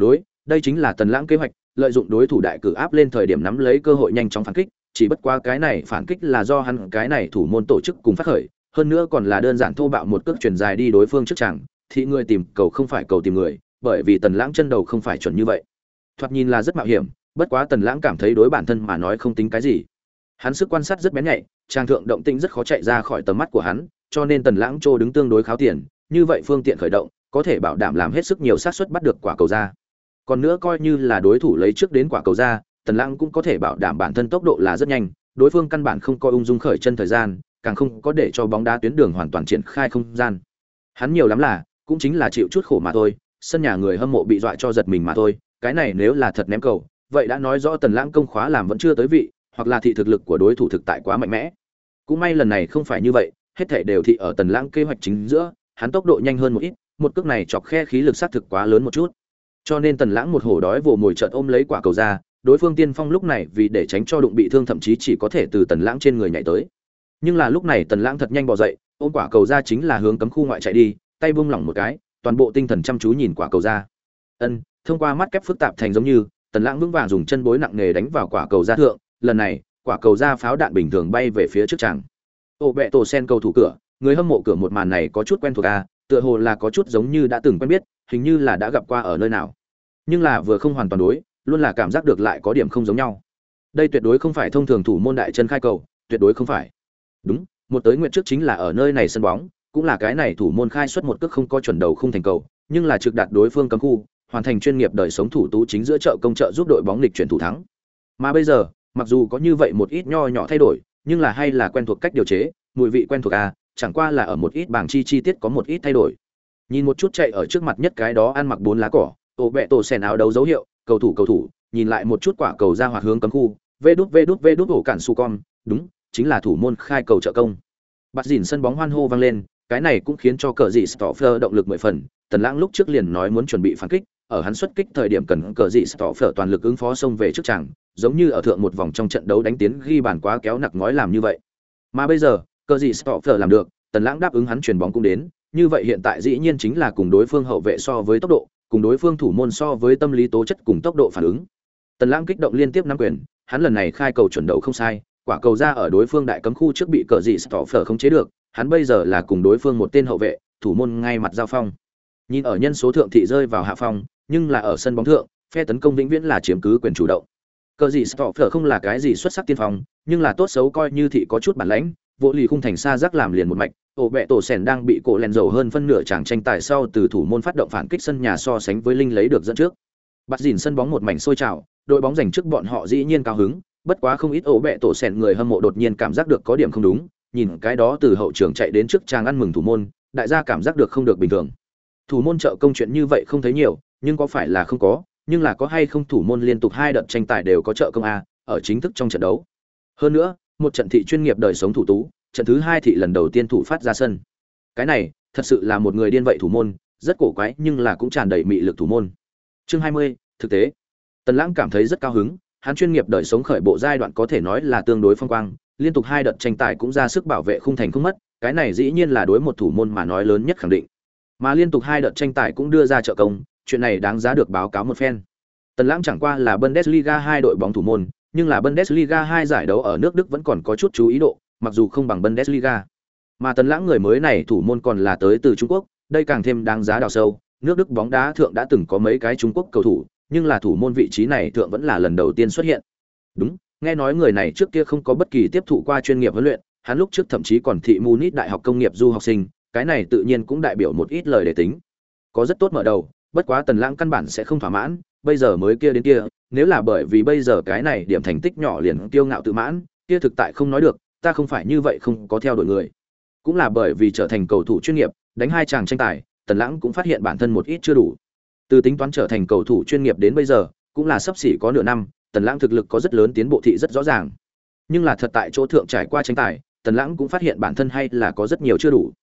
Đây chính là Tần Lãng kế hoạch, lợi dụng đối thủ đại cử áp lên thời điểm nắm lấy cơ hội nhanh chóng phản kích, chỉ bất quá cái này phản kích là do hắn cái này thủ môn tổ chức cùng phát khởi, hơn nữa còn là đơn giản thô bạo một cước chuyển dài đi đối phương trước chàng, thị người tìm cầu không phải cầu tìm người, bởi vì Tần Lãng chân đầu không phải chuẩn như vậy. Thoạt nhìn là rất mạo hiểm, bất quá Tần Lãng cảm thấy đối bản thân mà nói không tính cái gì. Hắn sức quan sát rất bén nhạy, trang thượng động tĩnh rất khó chạy ra khỏi tầm mắt của hắn, cho nên Tần Lãng trô đứng tương đối kháo tiền, như vậy phương tiện khởi động, có thể bảo đảm làm hết sức nhiều xác suất bắt được quả cầu ra. Còn nữa coi như là đối thủ lấy trước đến quả cầu ra, Tần Lãng cũng có thể bảo đảm bản thân tốc độ là rất nhanh, đối phương căn bản không coi ung dung khởi chân thời gian, càng không có để cho bóng đá tuyến đường hoàn toàn triển khai không gian. Hắn nhiều lắm là cũng chính là chịu chút khổ mà thôi, sân nhà người hâm mộ bị dọa cho giật mình mà thôi, cái này nếu là thật ném cầu, vậy đã nói rõ Tần Lãng công khóa làm vẫn chưa tới vị, hoặc là thị thực lực của đối thủ thực tại quá mạnh mẽ. Cũng may lần này không phải như vậy, hết thảy đều thị ở Tần Lãng kế hoạch chính giữa, hắn tốc độ nhanh hơn một ít, một cước này chọc khe khí lực sát thực quá lớn một chút. Cho nên Tần Lãng một hổ đói vồ mồi chợt ôm lấy quả cầu ra, đối phương tiên phong lúc này vì để tránh cho đụng bị thương thậm chí chỉ có thể từ Tần Lãng trên người nhảy tới. Nhưng là lúc này Tần Lãng thật nhanh bò dậy, ôm quả cầu ra chính là hướng cấm khu ngoại chạy đi, tay buông lỏng một cái, toàn bộ tinh thần chăm chú nhìn quả cầu ra. Thông qua mắt kép phức tạp thành giống như, Tần Lãng vững vàng dùng chân bối nặng nề đánh vào quả cầu ra thượng, lần này, quả cầu ra pháo đạn bình thường bay về phía trước chàng. Ổ bẹ tổ sen cầu thủ cửa, người hâm mộ cửa một màn này có chút quen thuộc tựa hồ là có chút giống như đã từng quen biết, hình như là đã gặp qua ở nơi nào. Nhưng là vừa không hoàn toàn đối, luôn là cảm giác được lại có điểm không giống nhau. Đây tuyệt đối không phải thông thường thủ môn đại chân khai cầu, tuyệt đối không phải. Đúng, một tới nguyện trước chính là ở nơi này sân bóng, cũng là cái này thủ môn khai xuất một cước không có chuẩn đầu không thành cầu, nhưng là trực đạt đối phương cấm khu, hoàn thành chuyên nghiệp đời sống thủ tú chính giữa trợ công trợ giúp đội bóng lịch chuyển thủ thắng. Mà bây giờ, mặc dù có như vậy một ít nho nhỏ thay đổi, nhưng là hay là quen thuộc cách điều chế, mùi vị quen thuộc chẳng qua là ở một ít bảng chi tiết có một ít thay đổi. Nhìn một chút chạy ở trước mặt nhất cái đó ăn mặc bốn lá cỏ, ổ bẹ tổ xèn áo đấu dấu hiệu, cầu thủ, nhìn lại một chút quả cầu ra hoạt hướng cấm khu, vê đút ổ cản su con, đúng, chính là thủ môn khai cầu trợ công. Bắt dỉn sân bóng hoan hô vang lên, cái này cũng khiến cho cờ dị Stoffer động lực 10 phần, Tần Lãng lúc trước liền nói muốn chuẩn bị phản kích, ở hắn xuất kích thời điểm cần cờ dị Stoffer toàn lực ứng phó xông về trước chàng, giống như ở thượng một vòng trong trận đấu đánh tiến ghi bàn quá kéo nặc ngói làm như vậy. Mà bây giờ, cờ dị Stoffer làm được, Tần Lãng đáp ứng hắn chuyền bóng cũng đến, như vậy hiện tại dĩ nhiên chính là cùng đối phương hậu vệ so với tốc độ, cùng đối phương thủ môn so với tâm lý tố chất cùng tốc độ phản ứng. Tần Lãng kích động liên tiếp nắm quyền, hắn lần này khai cầu chuẩn đầu không sai, quả cầu ra ở đối phương đại cấm khu trước bị cờ dị Stoffer không chế được, hắn bây giờ là cùng đối phương một tên hậu vệ, thủ môn ngay mặt giao phong. Nhìn ở nhân số thượng thị rơi vào hạ phong, nhưng là ở sân bóng thượng, phe tấn công vĩnh viễn là chiếm cứ quyền chủ động. Cờ dị Stoffer không là cái gì xuất sắc tiên phong, nhưng là tốt xấu coi như thị có chút bản lãnh, vỗ lì khung thành xa rắc làm liền một mạch. Ổ bẹ tổ sèn đang bị cổ len dầu hơn phân nửa chàng tranh tài sau từ thủ môn phát động phản kích sân nhà so sánh với linh lấy được dẫn trước. Bắt dỉn sân bóng một mảnh sôi trào, đội bóng giành trước bọn họ dĩ nhiên cao hứng, bất quá không ít ổ bẹ tổ sèn người hâm mộ đột nhiên cảm giác được có điểm không đúng, nhìn cái đó từ hậu trường chạy đến trước chàng ăn mừng thủ môn, đại gia cảm giác được không được bình thường. Thủ môn trợ công chuyện như vậy không thấy nhiều, nhưng có phải là không có, nhưng là có hay không thủ môn liên tục 2 đợt tranh tài đều có trợ công ở chính thức trong trận đấu. Hơn nữa, một trận thị chuyên nghiệp đời sống thủ tú, trận thứ 2 thị lần đầu tiên thủ phát ra sân. Cái này, thật sự là một người điên vậy thủ môn, rất cổ quái nhưng là cũng tràn đầy mị lực thủ môn. Chương 20, thực tế. Tần Lãng cảm thấy rất cao hứng, hắn chuyên nghiệp đời sống khởi bộ giai đoạn có thể nói là tương đối phong quang, liên tục 2 đợt tranh tài cũng ra sức bảo vệ khung thành không mất, cái này dĩ nhiên là đối một thủ môn mà nói lớn nhất khẳng định. Mà liên tục 2 đợt tranh tài cũng đưa ra trợ công, chuyện này đáng giá được báo cáo một phen. Tần Lãng chẳng qua là Bundesliga 2 đội bóng thủ môn, nhưng là Bundesliga 2 giải đấu ở nước Đức vẫn còn có chút chú ý độ, mặc dù không bằng Bundesliga. Mà Tần Lãng người mới này thủ môn còn là tới từ Trung Quốc, đây càng thêm đáng giá đào sâu, nước Đức bóng đá thượng đã từng có mấy cái Trung Quốc cầu thủ, nhưng là thủ môn vị trí này thượng vẫn là lần đầu tiên xuất hiện. Đúng, nghe nói người này trước kia không có bất kỳ tiếp thụ qua chuyên nghiệp huấn luyện, hắn lúc trước thậm chí còn thị Munich đại học công nghiệp du học sinh, cái này tự nhiên cũng đại biểu một ít lời để tính. Có rất tốt mở đầu, bất quá Tần Lãng căn bản sẽ không thỏa mãn, bây giờ mới kia đến kia, nếu là bởi vì bây giờ cái này điểm thành tích nhỏ liền kiêu ngạo tự mãn, kia thực tại không nói được, ta không phải như vậy không có theo đuổi người. Cũng là bởi vì trở thành cầu thủ chuyên nghiệp, đánh 2 chàng tranh tài, Tần Lãng cũng phát hiện bản thân một ít chưa đủ. Từ tính toán trở thành cầu thủ chuyên nghiệp đến bây giờ, cũng là sắp xỉ có nửa năm, Tần Lãng thực lực có rất lớn tiến bộ thị rất rõ ràng. Nhưng là thật tại chỗ thượng trải qua tranh tài, Tần Lãng cũng phát hiện bản thân hay là có rất nhiều chưa đủ.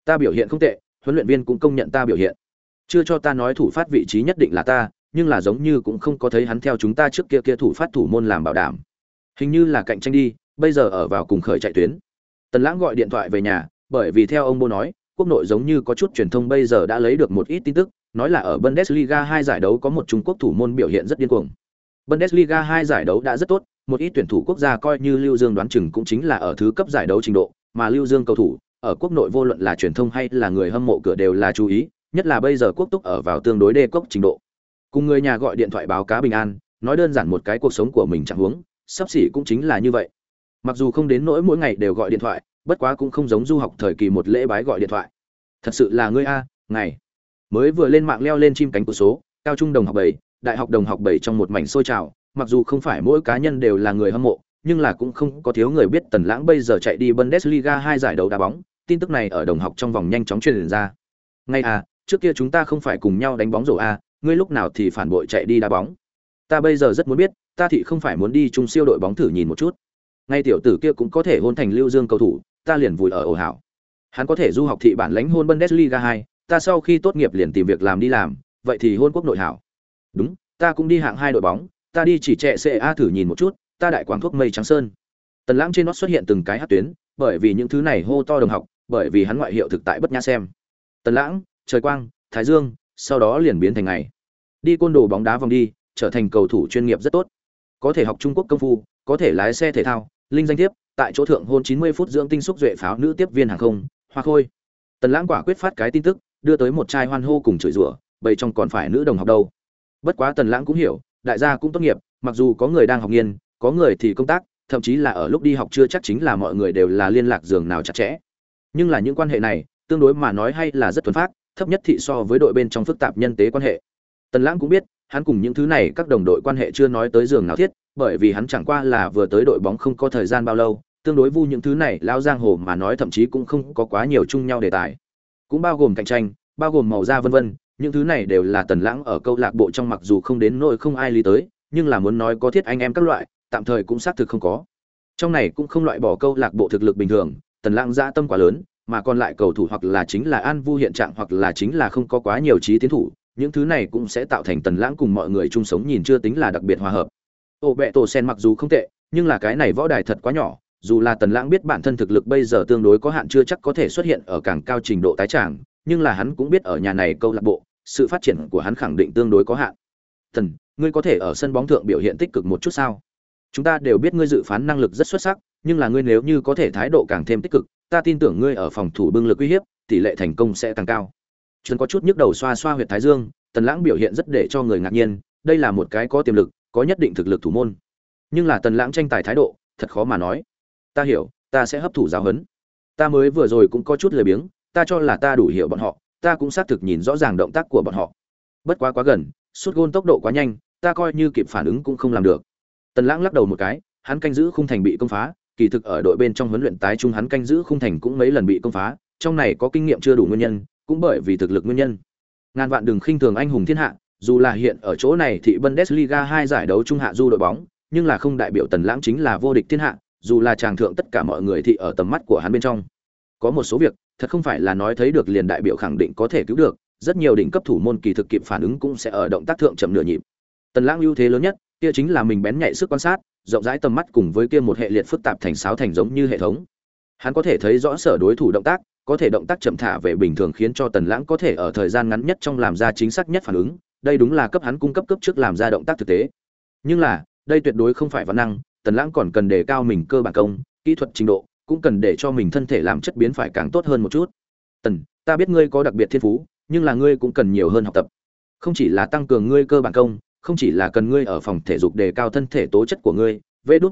Ta biểu hiện không tệ, huấn luyện viên cũng công nhận ta biểu hiện. Chưa cho ta nói thủ phát vị trí nhất định là ta, nhưng là giống như cũng không có thấy hắn theo chúng ta trước kia thủ phát thủ môn làm bảo đảm. Hình như là cạnh tranh đi, bây giờ ở vào cùng khởi chạy tuyến. Tần Lãng gọi điện thoại về nhà, bởi vì theo ông Bô nói, quốc nội giống như có chút truyền thông bây giờ đã lấy được một ít tin tức, nói là ở Bundesliga 2 giải đấu có một Trung Quốc thủ môn biểu hiện rất điên cuồng. Bundesliga 2 giải đấu đã rất tốt, một ít tuyển thủ quốc gia coi như Lưu Dương đoán chừng cũng chính là ở thứ cấp giải đấu trình độ, mà Lưu Dương cầu thủ, ở quốc nội vô luận là truyền thông hay là người hâm mộ cửa đều là chú ý, nhất là bây giờ quốc túc ở vào tương đối đê cốc trình độ. Cùng người nhà gọi điện thoại báo cá bình an, nói đơn giản một cái cuộc sống của mình chẳng huống, sắp xỉ cũng chính là như vậy. Mặc dù không đến nỗi mỗi ngày đều gọi điện thoại, bất quá cũng không giống du học thời kỳ một lễ bái gọi điện thoại. Thật sự là ngươi a, ngày mới vừa lên mạng leo lên chim cánh cụt số, cao trung đồng học 7, đại học đồng học 7 trong một mảnh sôi trào, mặc dù không phải mỗi cá nhân đều là người hâm mộ, nhưng là cũng không có thiếu người biết Tần Lãng bây giờ chạy đi Bundesliga 2 giải đấu đá bóng, tin tức này ở đồng học trong vòng nhanh chóng truyền ra. Ngay à, trước kia chúng ta không phải cùng nhau đánh bóng rổ a, ngươi lúc nào thì phản bội chạy đi đá bóng? Ta bây giờ rất muốn biết, ta thì không phải muốn đi chung siêu đội bóng thử nhìn một chút. Ngay tiểu tử kia cũng có thể hôn thành Lưu Dương cầu thủ, ta liền vùi ở ổ hảo. Hắn có thể du học thị bản lãnh hôn Bundesliga 2, ta sau khi tốt nghiệp liền tìm việc làm đi làm, vậy thì hôn quốc nội hảo. Đúng, ta cũng đi hạng 2 đội bóng, ta đi chỉ trẻ CA thử nhìn một chút, ta đại quán thuốc mây trắng sơn. Tần Lãng trên nó xuất hiện từng cái hắc tuyến, bởi vì những thứ này hô to đồng học, bởi vì hắn ngoại hiệu thực tại bất nhã xem. Tần Lãng, trời quang, thái dương, sau đó liền biến thành ngày. Đi côn đồ bóng đá vòng đi, trở thành cầu thủ chuyên nghiệp rất tốt. Có thể học Trung Quốc công phu, có thể lái xe thể thao, linh danh thiếp, tại chỗ thượng hôn 90 phút dưỡng tinh xúc duệ pháo nữ tiếp viên hàng không, Hoa Khôi. Tần Lãng quả quyết phát cái tin tức, đưa tới một trai hoan hô cùng chửi rủa, bầy trong còn phải nữ đồng học đâu. Bất quá Tần Lãng cũng hiểu, đại gia cũng tốt nghiệp, mặc dù có người đang học nghiên, có người thì công tác, thậm chí là ở lúc đi học chưa chắc chính là mọi người đều là liên lạc giường nào chặt chẽ. Nhưng là những quan hệ này, tương đối mà nói hay là rất thuần phát, thấp nhất thị so với đội bên trong phức tạp nhân tế quan hệ. Tần Lãng cũng biết, hắn cùng những thứ này các đồng đội quan hệ chưa nói tới giường nào thiết, bởi vì hắn chẳng qua là vừa tới đội bóng không có thời gian bao lâu, tương đối vu những thứ này lão giang hồ mà nói thậm chí cũng không có quá nhiều chung nhau đề tài. Cũng bao gồm cạnh tranh, bao gồm màu da vân vân, những thứ này đều là Tần Lãng ở câu lạc bộ trong mặc dù không đến nỗi không ai lý tới, nhưng là muốn nói có thiết anh em các loại, tạm thời cũng xác thực không có. Trong này cũng không loại bỏ câu lạc bộ thực lực bình thường, Tần Lãng dã tâm quá lớn, mà còn lại cầu thủ hoặc là chính là an vu hiện trạng hoặc là chính là không có quá nhiều trí tiến thủ, những thứ này cũng sẽ tạo thành Tần Lãng cùng mọi người chung sống nhìn chưa tính là đặc biệt hòa hợp. Ô bẹ tổ sen mặc dù không tệ, nhưng là cái này võ đài thật quá nhỏ, dù là Tần Lãng biết bản thân thực lực bây giờ tương đối có hạn chưa chắc có thể xuất hiện ở càng cao trình độ tái tràng, nhưng là hắn cũng biết ở nhà này câu lạc bộ, sự phát triển của hắn khẳng định tương đối có hạn. Tần, ngươi có thể ở sân bóng thượng biểu hiện tích cực một chút sao? Chúng ta đều biết ngươi dự phán năng lực rất xuất sắc, nhưng là ngươi nếu như có thể thái độ càng thêm tích cực, ta tin tưởng ngươi ở phòng thủ bưng lực uy hiếp, tỷ lệ thành công sẽ càng cao. Trần có chút nhức đầu xoa xoa huyệt thái dương, Tần Lãng biểu hiện rất để cho người ngạc nhiên, đây là một cái có tiềm lực, có nhất định thực lực thủ môn. Nhưng là Tần Lãng tranh tài thái độ, thật khó mà nói. Ta hiểu, ta sẽ hấp thụ giáo huấn. Ta mới vừa rồi cũng có chút lười biếng, ta cho là ta đủ hiểu bọn họ, ta cũng xác thực nhìn rõ ràng động tác của bọn họ. Bất quá quá gần, sút gôn tốc độ quá nhanh, ta coi như kịp phản ứng cũng không làm được. Tần Lãng lắc đầu một cái, hắn canh giữ khung thành bị công phá, kỳ thực ở đội bên trong huấn luyện tái trung hắn canh giữ khung thành cũng mấy lần bị công phá, trong này có kinh nghiệm chưa đủ nguyên nhân, cũng bởi vì thực lực nguyên nhân. Ngàn vạn đừng khinh thường anh hùng thiên hạ, dù là hiện ở chỗ này thì Bundesliga 2 giải đấu trung hạ du đội bóng, nhưng là không đại biểu Tần Lãng chính là vô địch thiên hạ, dù là chàng thượng tất cả mọi người thì ở tầm mắt của hắn bên trong. Có một số việc, thật không phải là nói thấy được liền đại biểu khẳng định có thể cứu được, rất nhiều đỉnh cấp thủ môn kỳ thực kịp phản ứng cũng sẽ ở động tác thượng chậm nửa nhịp. Tần Lãng ưu thế lớn nhất, kia chính là mình bén nhạy sức quan sát, rộng rãi tầm mắt cùng với kia một hệ liệt phức tạp thành sáo thành giống như hệ thống. Hắn có thể thấy rõ sở đối thủ động tác, có thể động tác chậm thả về bình thường khiến cho Tần Lãng có thể ở thời gian ngắn nhất trong làm ra chính xác nhất phản ứng, đây đúng là cấp hắn cung cấp trước làm ra động tác thực tế. Nhưng là, đây tuyệt đối không phải văn năng, Tần Lãng còn cần đề cao mình cơ bản công, kỹ thuật trình độ, cũng cần để cho mình thân thể làm chất biến phải càng tốt hơn một chút. Tần, ta biết ngươi có đặc biệt thiên phú, nhưng là ngươi cũng cần nhiều hơn học tập. Không chỉ là tăng cường ngươi cơ bản công, không chỉ là cần ngươi ở phòng thể dục đề cao thân thể tố chất của ngươi,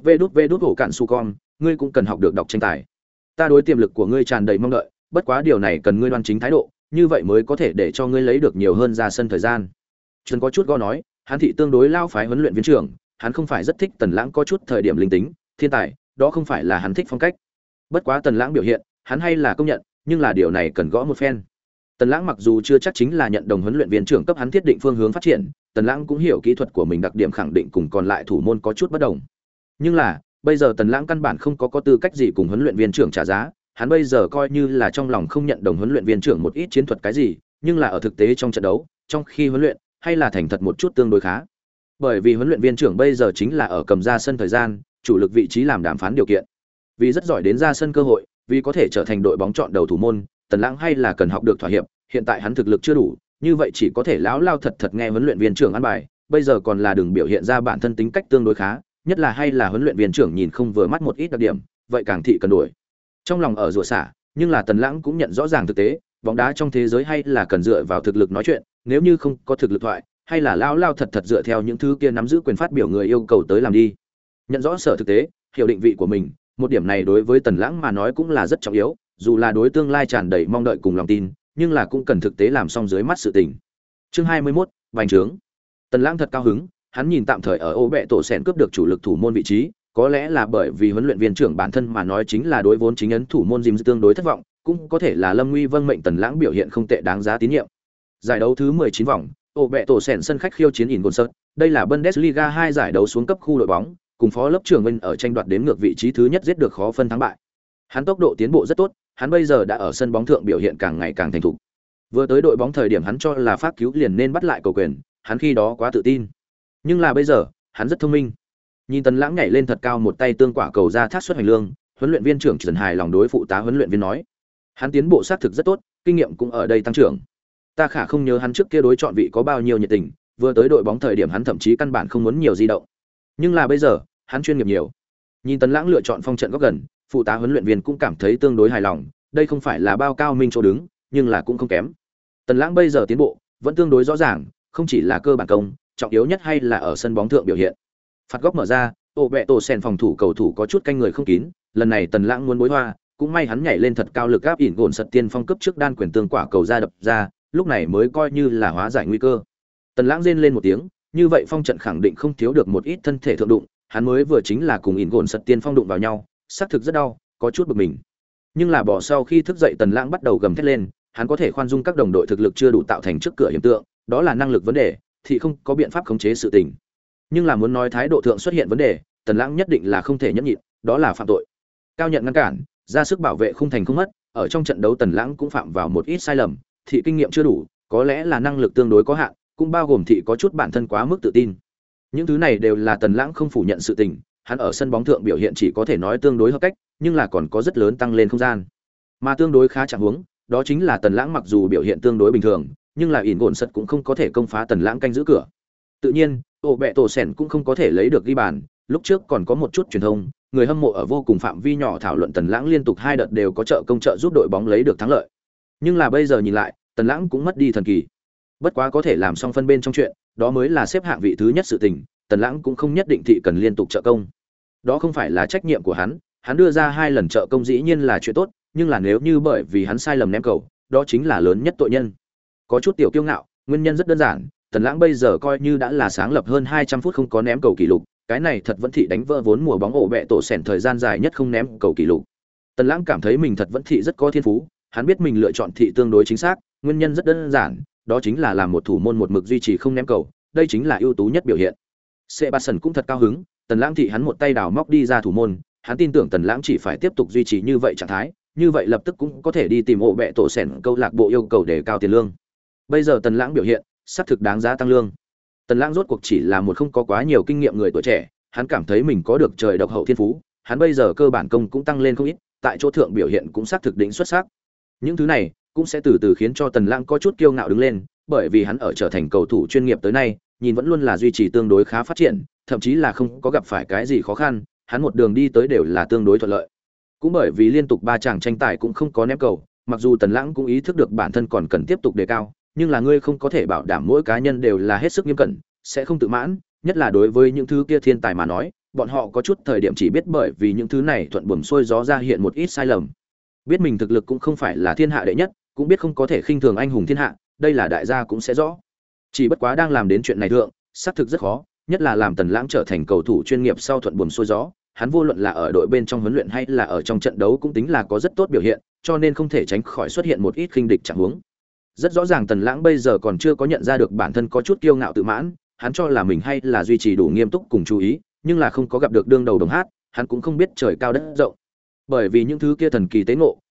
vê đút hổ cạn su con, ngươi cũng cần học được đọc tranh tài. Ta đối tiềm lực của ngươi tràn đầy mong đợi, bất quá điều này cần ngươi đoan chính thái độ, như vậy mới có thể để cho ngươi lấy được nhiều hơn ra sân thời gian. Trần có chút go nói, hắn thị tương đối lao phái huấn luyện viên trưởng, hắn không phải rất thích Tần Lãng có chút thời điểm linh tính, thiên tài, đó không phải là hắn thích phong cách. Bất quá Tần Lãng biểu hiện, hắn hay là công nhận, nhưng là điều này cần gõ một phen. Tần Lãng mặc dù chưa chắc chính là nhận đồng huấn luyện viên trưởng cấp hắn thiết định phương hướng phát triển, Tần Lãng cũng hiểu kỹ thuật của mình đặc điểm khẳng định cùng còn lại thủ môn có chút bất đồng. Nhưng là, bây giờ Tần Lãng căn bản không có tư cách gì cùng huấn luyện viên trưởng trả giá, hắn bây giờ coi như là trong lòng không nhận đồng huấn luyện viên trưởng một ít chiến thuật cái gì, nhưng là ở thực tế trong trận đấu, trong khi huấn luyện, hay là thành thật một chút tương đối khá. Bởi vì huấn luyện viên trưởng bây giờ chính là ở cầm ra sân thời gian, chủ lực vị trí làm đàm phán điều kiện. Vì rất giỏi đến ra sân cơ hội, vì có thể trở thành đội bóng chọn đầu thủ môn, Tần Lãng hay là cần học được thỏa hiệp, hiện tại hắn thực lực chưa đủ, như vậy chỉ có thể láo lao thật thật nghe huấn luyện viên trưởng ăn bài, bây giờ còn là đừng biểu hiện ra bản thân tính cách tương đối khá, nhất là hay là huấn luyện viên trưởng nhìn không vừa mắt một ít đặc điểm, vậy càng thị cần đổi. Trong lòng ở rủa xả, nhưng là Tần Lãng cũng nhận rõ ràng thực tế, bóng đá trong thế giới hay là cần dựa vào thực lực nói chuyện, nếu như không có thực lực thoại, hay là lao lao thật thật dựa theo những thứ kia nắm giữ quyền phát biểu người yêu cầu tới làm đi. Nhận rõ sở thực tế, hiểu định vị của mình, một điểm này đối với Tần Lãng mà nói cũng là rất trọng yếu, dù là đối tương lai tràn đầy mong đợi cùng lòng tin, nhưng là cũng cần thực tế làm xong dưới mắt sự tình. Chương 21, bành trướng. Tần Lãng thật cao hứng, hắn nhìn tạm thời ở ô bẹ tổ sèn cướp được chủ lực thủ môn vị trí, có lẽ là bởi vì huấn luyện viên trưởng bản thân mà nói chính là đối vốn chính ấn thủ môn Jim tương đối thất vọng, cũng có thể là Lâm Nguy vâng mệnh Tần Lãng biểu hiện không tệ đáng giá tín nhiệm. Giải đấu thứ 19 vòng, ô bẹ tổ sèn sân khách khiêu chiến Ingolstadt, đây là Bundesliga 2 giải đấu xuống cấp khu đội bóng, cùng phó lớp trưởng Minh ở tranh đoạt đến ngược vị trí thứ nhất giết được khó phân thắng bại. Hắn tốc độ tiến bộ rất tốt, hắn bây giờ đã ở sân bóng thượng biểu hiện càng ngày càng thành thục. Vừa tới đội bóng thời điểm hắn cho là phát cứu liền nên bắt lại cầu quyền, hắn khi đó quá tự tin. Nhưng là bây giờ, hắn rất thông minh. Nhìn Tần Lãng nhảy lên thật cao một tay tương quả cầu ra thác suất hành lương, huấn luyện viên trưởng Trần hài lòng đối phụ tá huấn luyện viên nói: "Hắn tiến bộ xác thực rất tốt, kinh nghiệm cũng ở đây tăng trưởng. Ta khả không nhớ hắn trước kia đối chọn vị có bao nhiêu nhiệt tình, vừa tới đội bóng thời điểm hắn thậm chí căn bản không muốn nhiều di động. Nhưng là bây giờ, hắn chuyên nghiệp nhiều." Nhìn Tần Lãng lựa chọn phong trận góc gần, phụ tá huấn luyện viên cũng cảm thấy tương đối hài lòng, đây không phải là bao cao minh chỗ đứng, nhưng là cũng không kém. Tần Lãng bây giờ tiến bộ vẫn tương đối rõ ràng, không chỉ là cơ bản công, trọng yếu nhất hay là ở sân bóng thượng biểu hiện. Phạt góc mở ra, ô bẹ tổ sen phòng thủ cầu thủ có chút canh người không kín, lần này Tần Lãng muốn bối hoa, cũng may hắn nhảy lên thật cao lực áp ỉn gồn sật tiên phong cấp trước đan quyền tương quả cầu ra đập ra, lúc này mới coi như là hóa giải nguy cơ. Tần Lãng rên lên một tiếng, như vậy phong trận khẳng định không thiếu được một ít thân thể thượng đụng, hắn mới vừa chính là cùng ỉn gồn sật tiên phong đụng vào nhau, xác thực rất đau, có chút bực mình. Nhưng là bỏ sau khi thức dậy Tần Lãng bắt đầu gầm thét lên, hắn có thể khoan dung các đồng đội thực lực chưa đủ tạo thành trước cửa hiểm tượng, đó là năng lực vấn đề, thì không có biện pháp khống chế sự tình. Nhưng là muốn nói thái độ thượng xuất hiện vấn đề, Tần Lãng nhất định là không thể nhẫn nhịn, đó là phạm tội. Cao nhận ngăn cản, ra sức bảo vệ không thành không mất, ở trong trận đấu Tần Lãng cũng phạm vào một ít sai lầm, thị kinh nghiệm chưa đủ, có lẽ là năng lực tương đối có hạn, cũng bao gồm thị có chút bản thân quá mức tự tin. Những thứ này đều là Tần Lãng không phủ nhận sự tình, hắn ở sân bóng thượng biểu hiện chỉ có thể nói tương đối hợp cách, nhưng là còn có rất lớn tăng lên không gian. Mà tương đối khá trạng huống, đó chính là Tần Lãng mặc dù biểu hiện tương đối bình thường, nhưng là ỉn gồn sật cũng không có thể công phá Tần Lãng canh giữ cửa. Tự nhiên, ổ bẹ tổ sèn cũng không có thể lấy được ghi bàn, lúc trước còn có một chút truyền thông, người hâm mộ ở vô cùng phạm vi nhỏ thảo luận Tần Lãng liên tục 2 đợt đều có trợ công trợ giúp đội bóng lấy được thắng lợi. Nhưng là bây giờ nhìn lại, Tần Lãng cũng mất đi thần kỳ. Bất quá có thể làm xong phân bên trong chuyện, đó mới là xếp hạng vị thứ nhất sự tình, Tần Lãng cũng không nhất định thị cần liên tục trợ công. Đó không phải là trách nhiệm của hắn đưa ra 2 lần trợ công dĩ nhiên là chuyện tốt, nhưng là nếu như bởi vì hắn sai lầm ném cầu, đó chính là lớn nhất tội nhân. Có chút tiểu kiêu ngạo, nguyên nhân rất đơn giản, Tần Lãng bây giờ coi như đã là sáng lập hơn 200 phút không có ném cầu kỷ lục, cái này thật vẫn thị đánh vỡ vốn mùa bóng ổ bẹ tổ sèn thời gian dài nhất không ném cầu kỷ lục. Tần Lãng cảm thấy mình thật vẫn thị rất có thiên phú, hắn biết mình lựa chọn thị tương đối chính xác, nguyên nhân rất đơn giản, đó chính là làm một thủ môn một mực duy trì không ném cầu, đây chính là ưu tú nhất biểu hiện. Sebastian cũng thật cao hứng, Tần Lãng thị hắn một tay đào móc đi ra thủ môn, hắn tin tưởng Tần Lãng chỉ phải tiếp tục duy trì như vậy trạng thái, như vậy lập tức cũng có thể đi tìm ổ bẹ tổ sèn câu lạc bộ yêu cầu để cao tiền lương. Bây giờ Tần Lãng biểu hiện, xác thực đáng giá tăng lương. Tần Lãng rốt cuộc chỉ là một không có quá nhiều kinh nghiệm người tuổi trẻ, hắn cảm thấy mình có được trời độc hậu thiên phú, hắn bây giờ cơ bản công cũng tăng lên không ít, tại chỗ thượng biểu hiện cũng xác thực đỉnh xuất sắc. Những thứ này cũng sẽ từ từ khiến cho Tần Lãng có chút kiêu ngạo đứng lên, bởi vì hắn ở trở thành cầu thủ chuyên nghiệp tới nay, nhìn vẫn luôn là duy trì tương đối khá phát triển, thậm chí là không có gặp phải cái gì khó khăn, hắn một đường đi tới đều là tương đối thuận lợi. Cũng bởi vì liên tục 3 chàng tranh tài cũng không có ném cầu, mặc dù Tần Lãng cũng ý thức được bản thân còn cần tiếp tục đề cao, nhưng là ngươi không có thể bảo đảm mỗi cá nhân đều là hết sức nghiêm cẩn, sẽ không tự mãn, nhất là đối với những thứ kia thiên tài mà nói, bọn họ có chút thời điểm chỉ biết bởi vì những thứ này thuận buồm xuôi gió ra hiện một ít sai lầm. Biết mình thực lực cũng không phải là thiên hạ đệ nhất, cũng biết không có thể khinh thường anh hùng thiên hạ, đây là đại gia cũng sẽ rõ. Chỉ bất quá đang làm đến chuyện này thượng, xác thực rất khó, nhất là làm Tần Lãng trở thành cầu thủ chuyên nghiệp sau thuận buồm xuôi gió, hắn vô luận là ở đội bên trong huấn luyện hay là ở trong trận đấu cũng tính là có rất tốt biểu hiện, cho nên không thể tránh khỏi xuất hiện một ít khinh địch trạng huống. Rất rõ ràng Tần Lãng bây giờ còn chưa có nhận ra được bản thân có chút kiêu ngạo tự mãn, hắn cho là mình hay là duy trì đủ nghiêm túc cùng chú ý, nhưng là không có gặp được đương đầu đồng hát, hắn cũng không biết trời cao đất rộng. Bởi vì những thứ kia thần kỳ tế ngộ,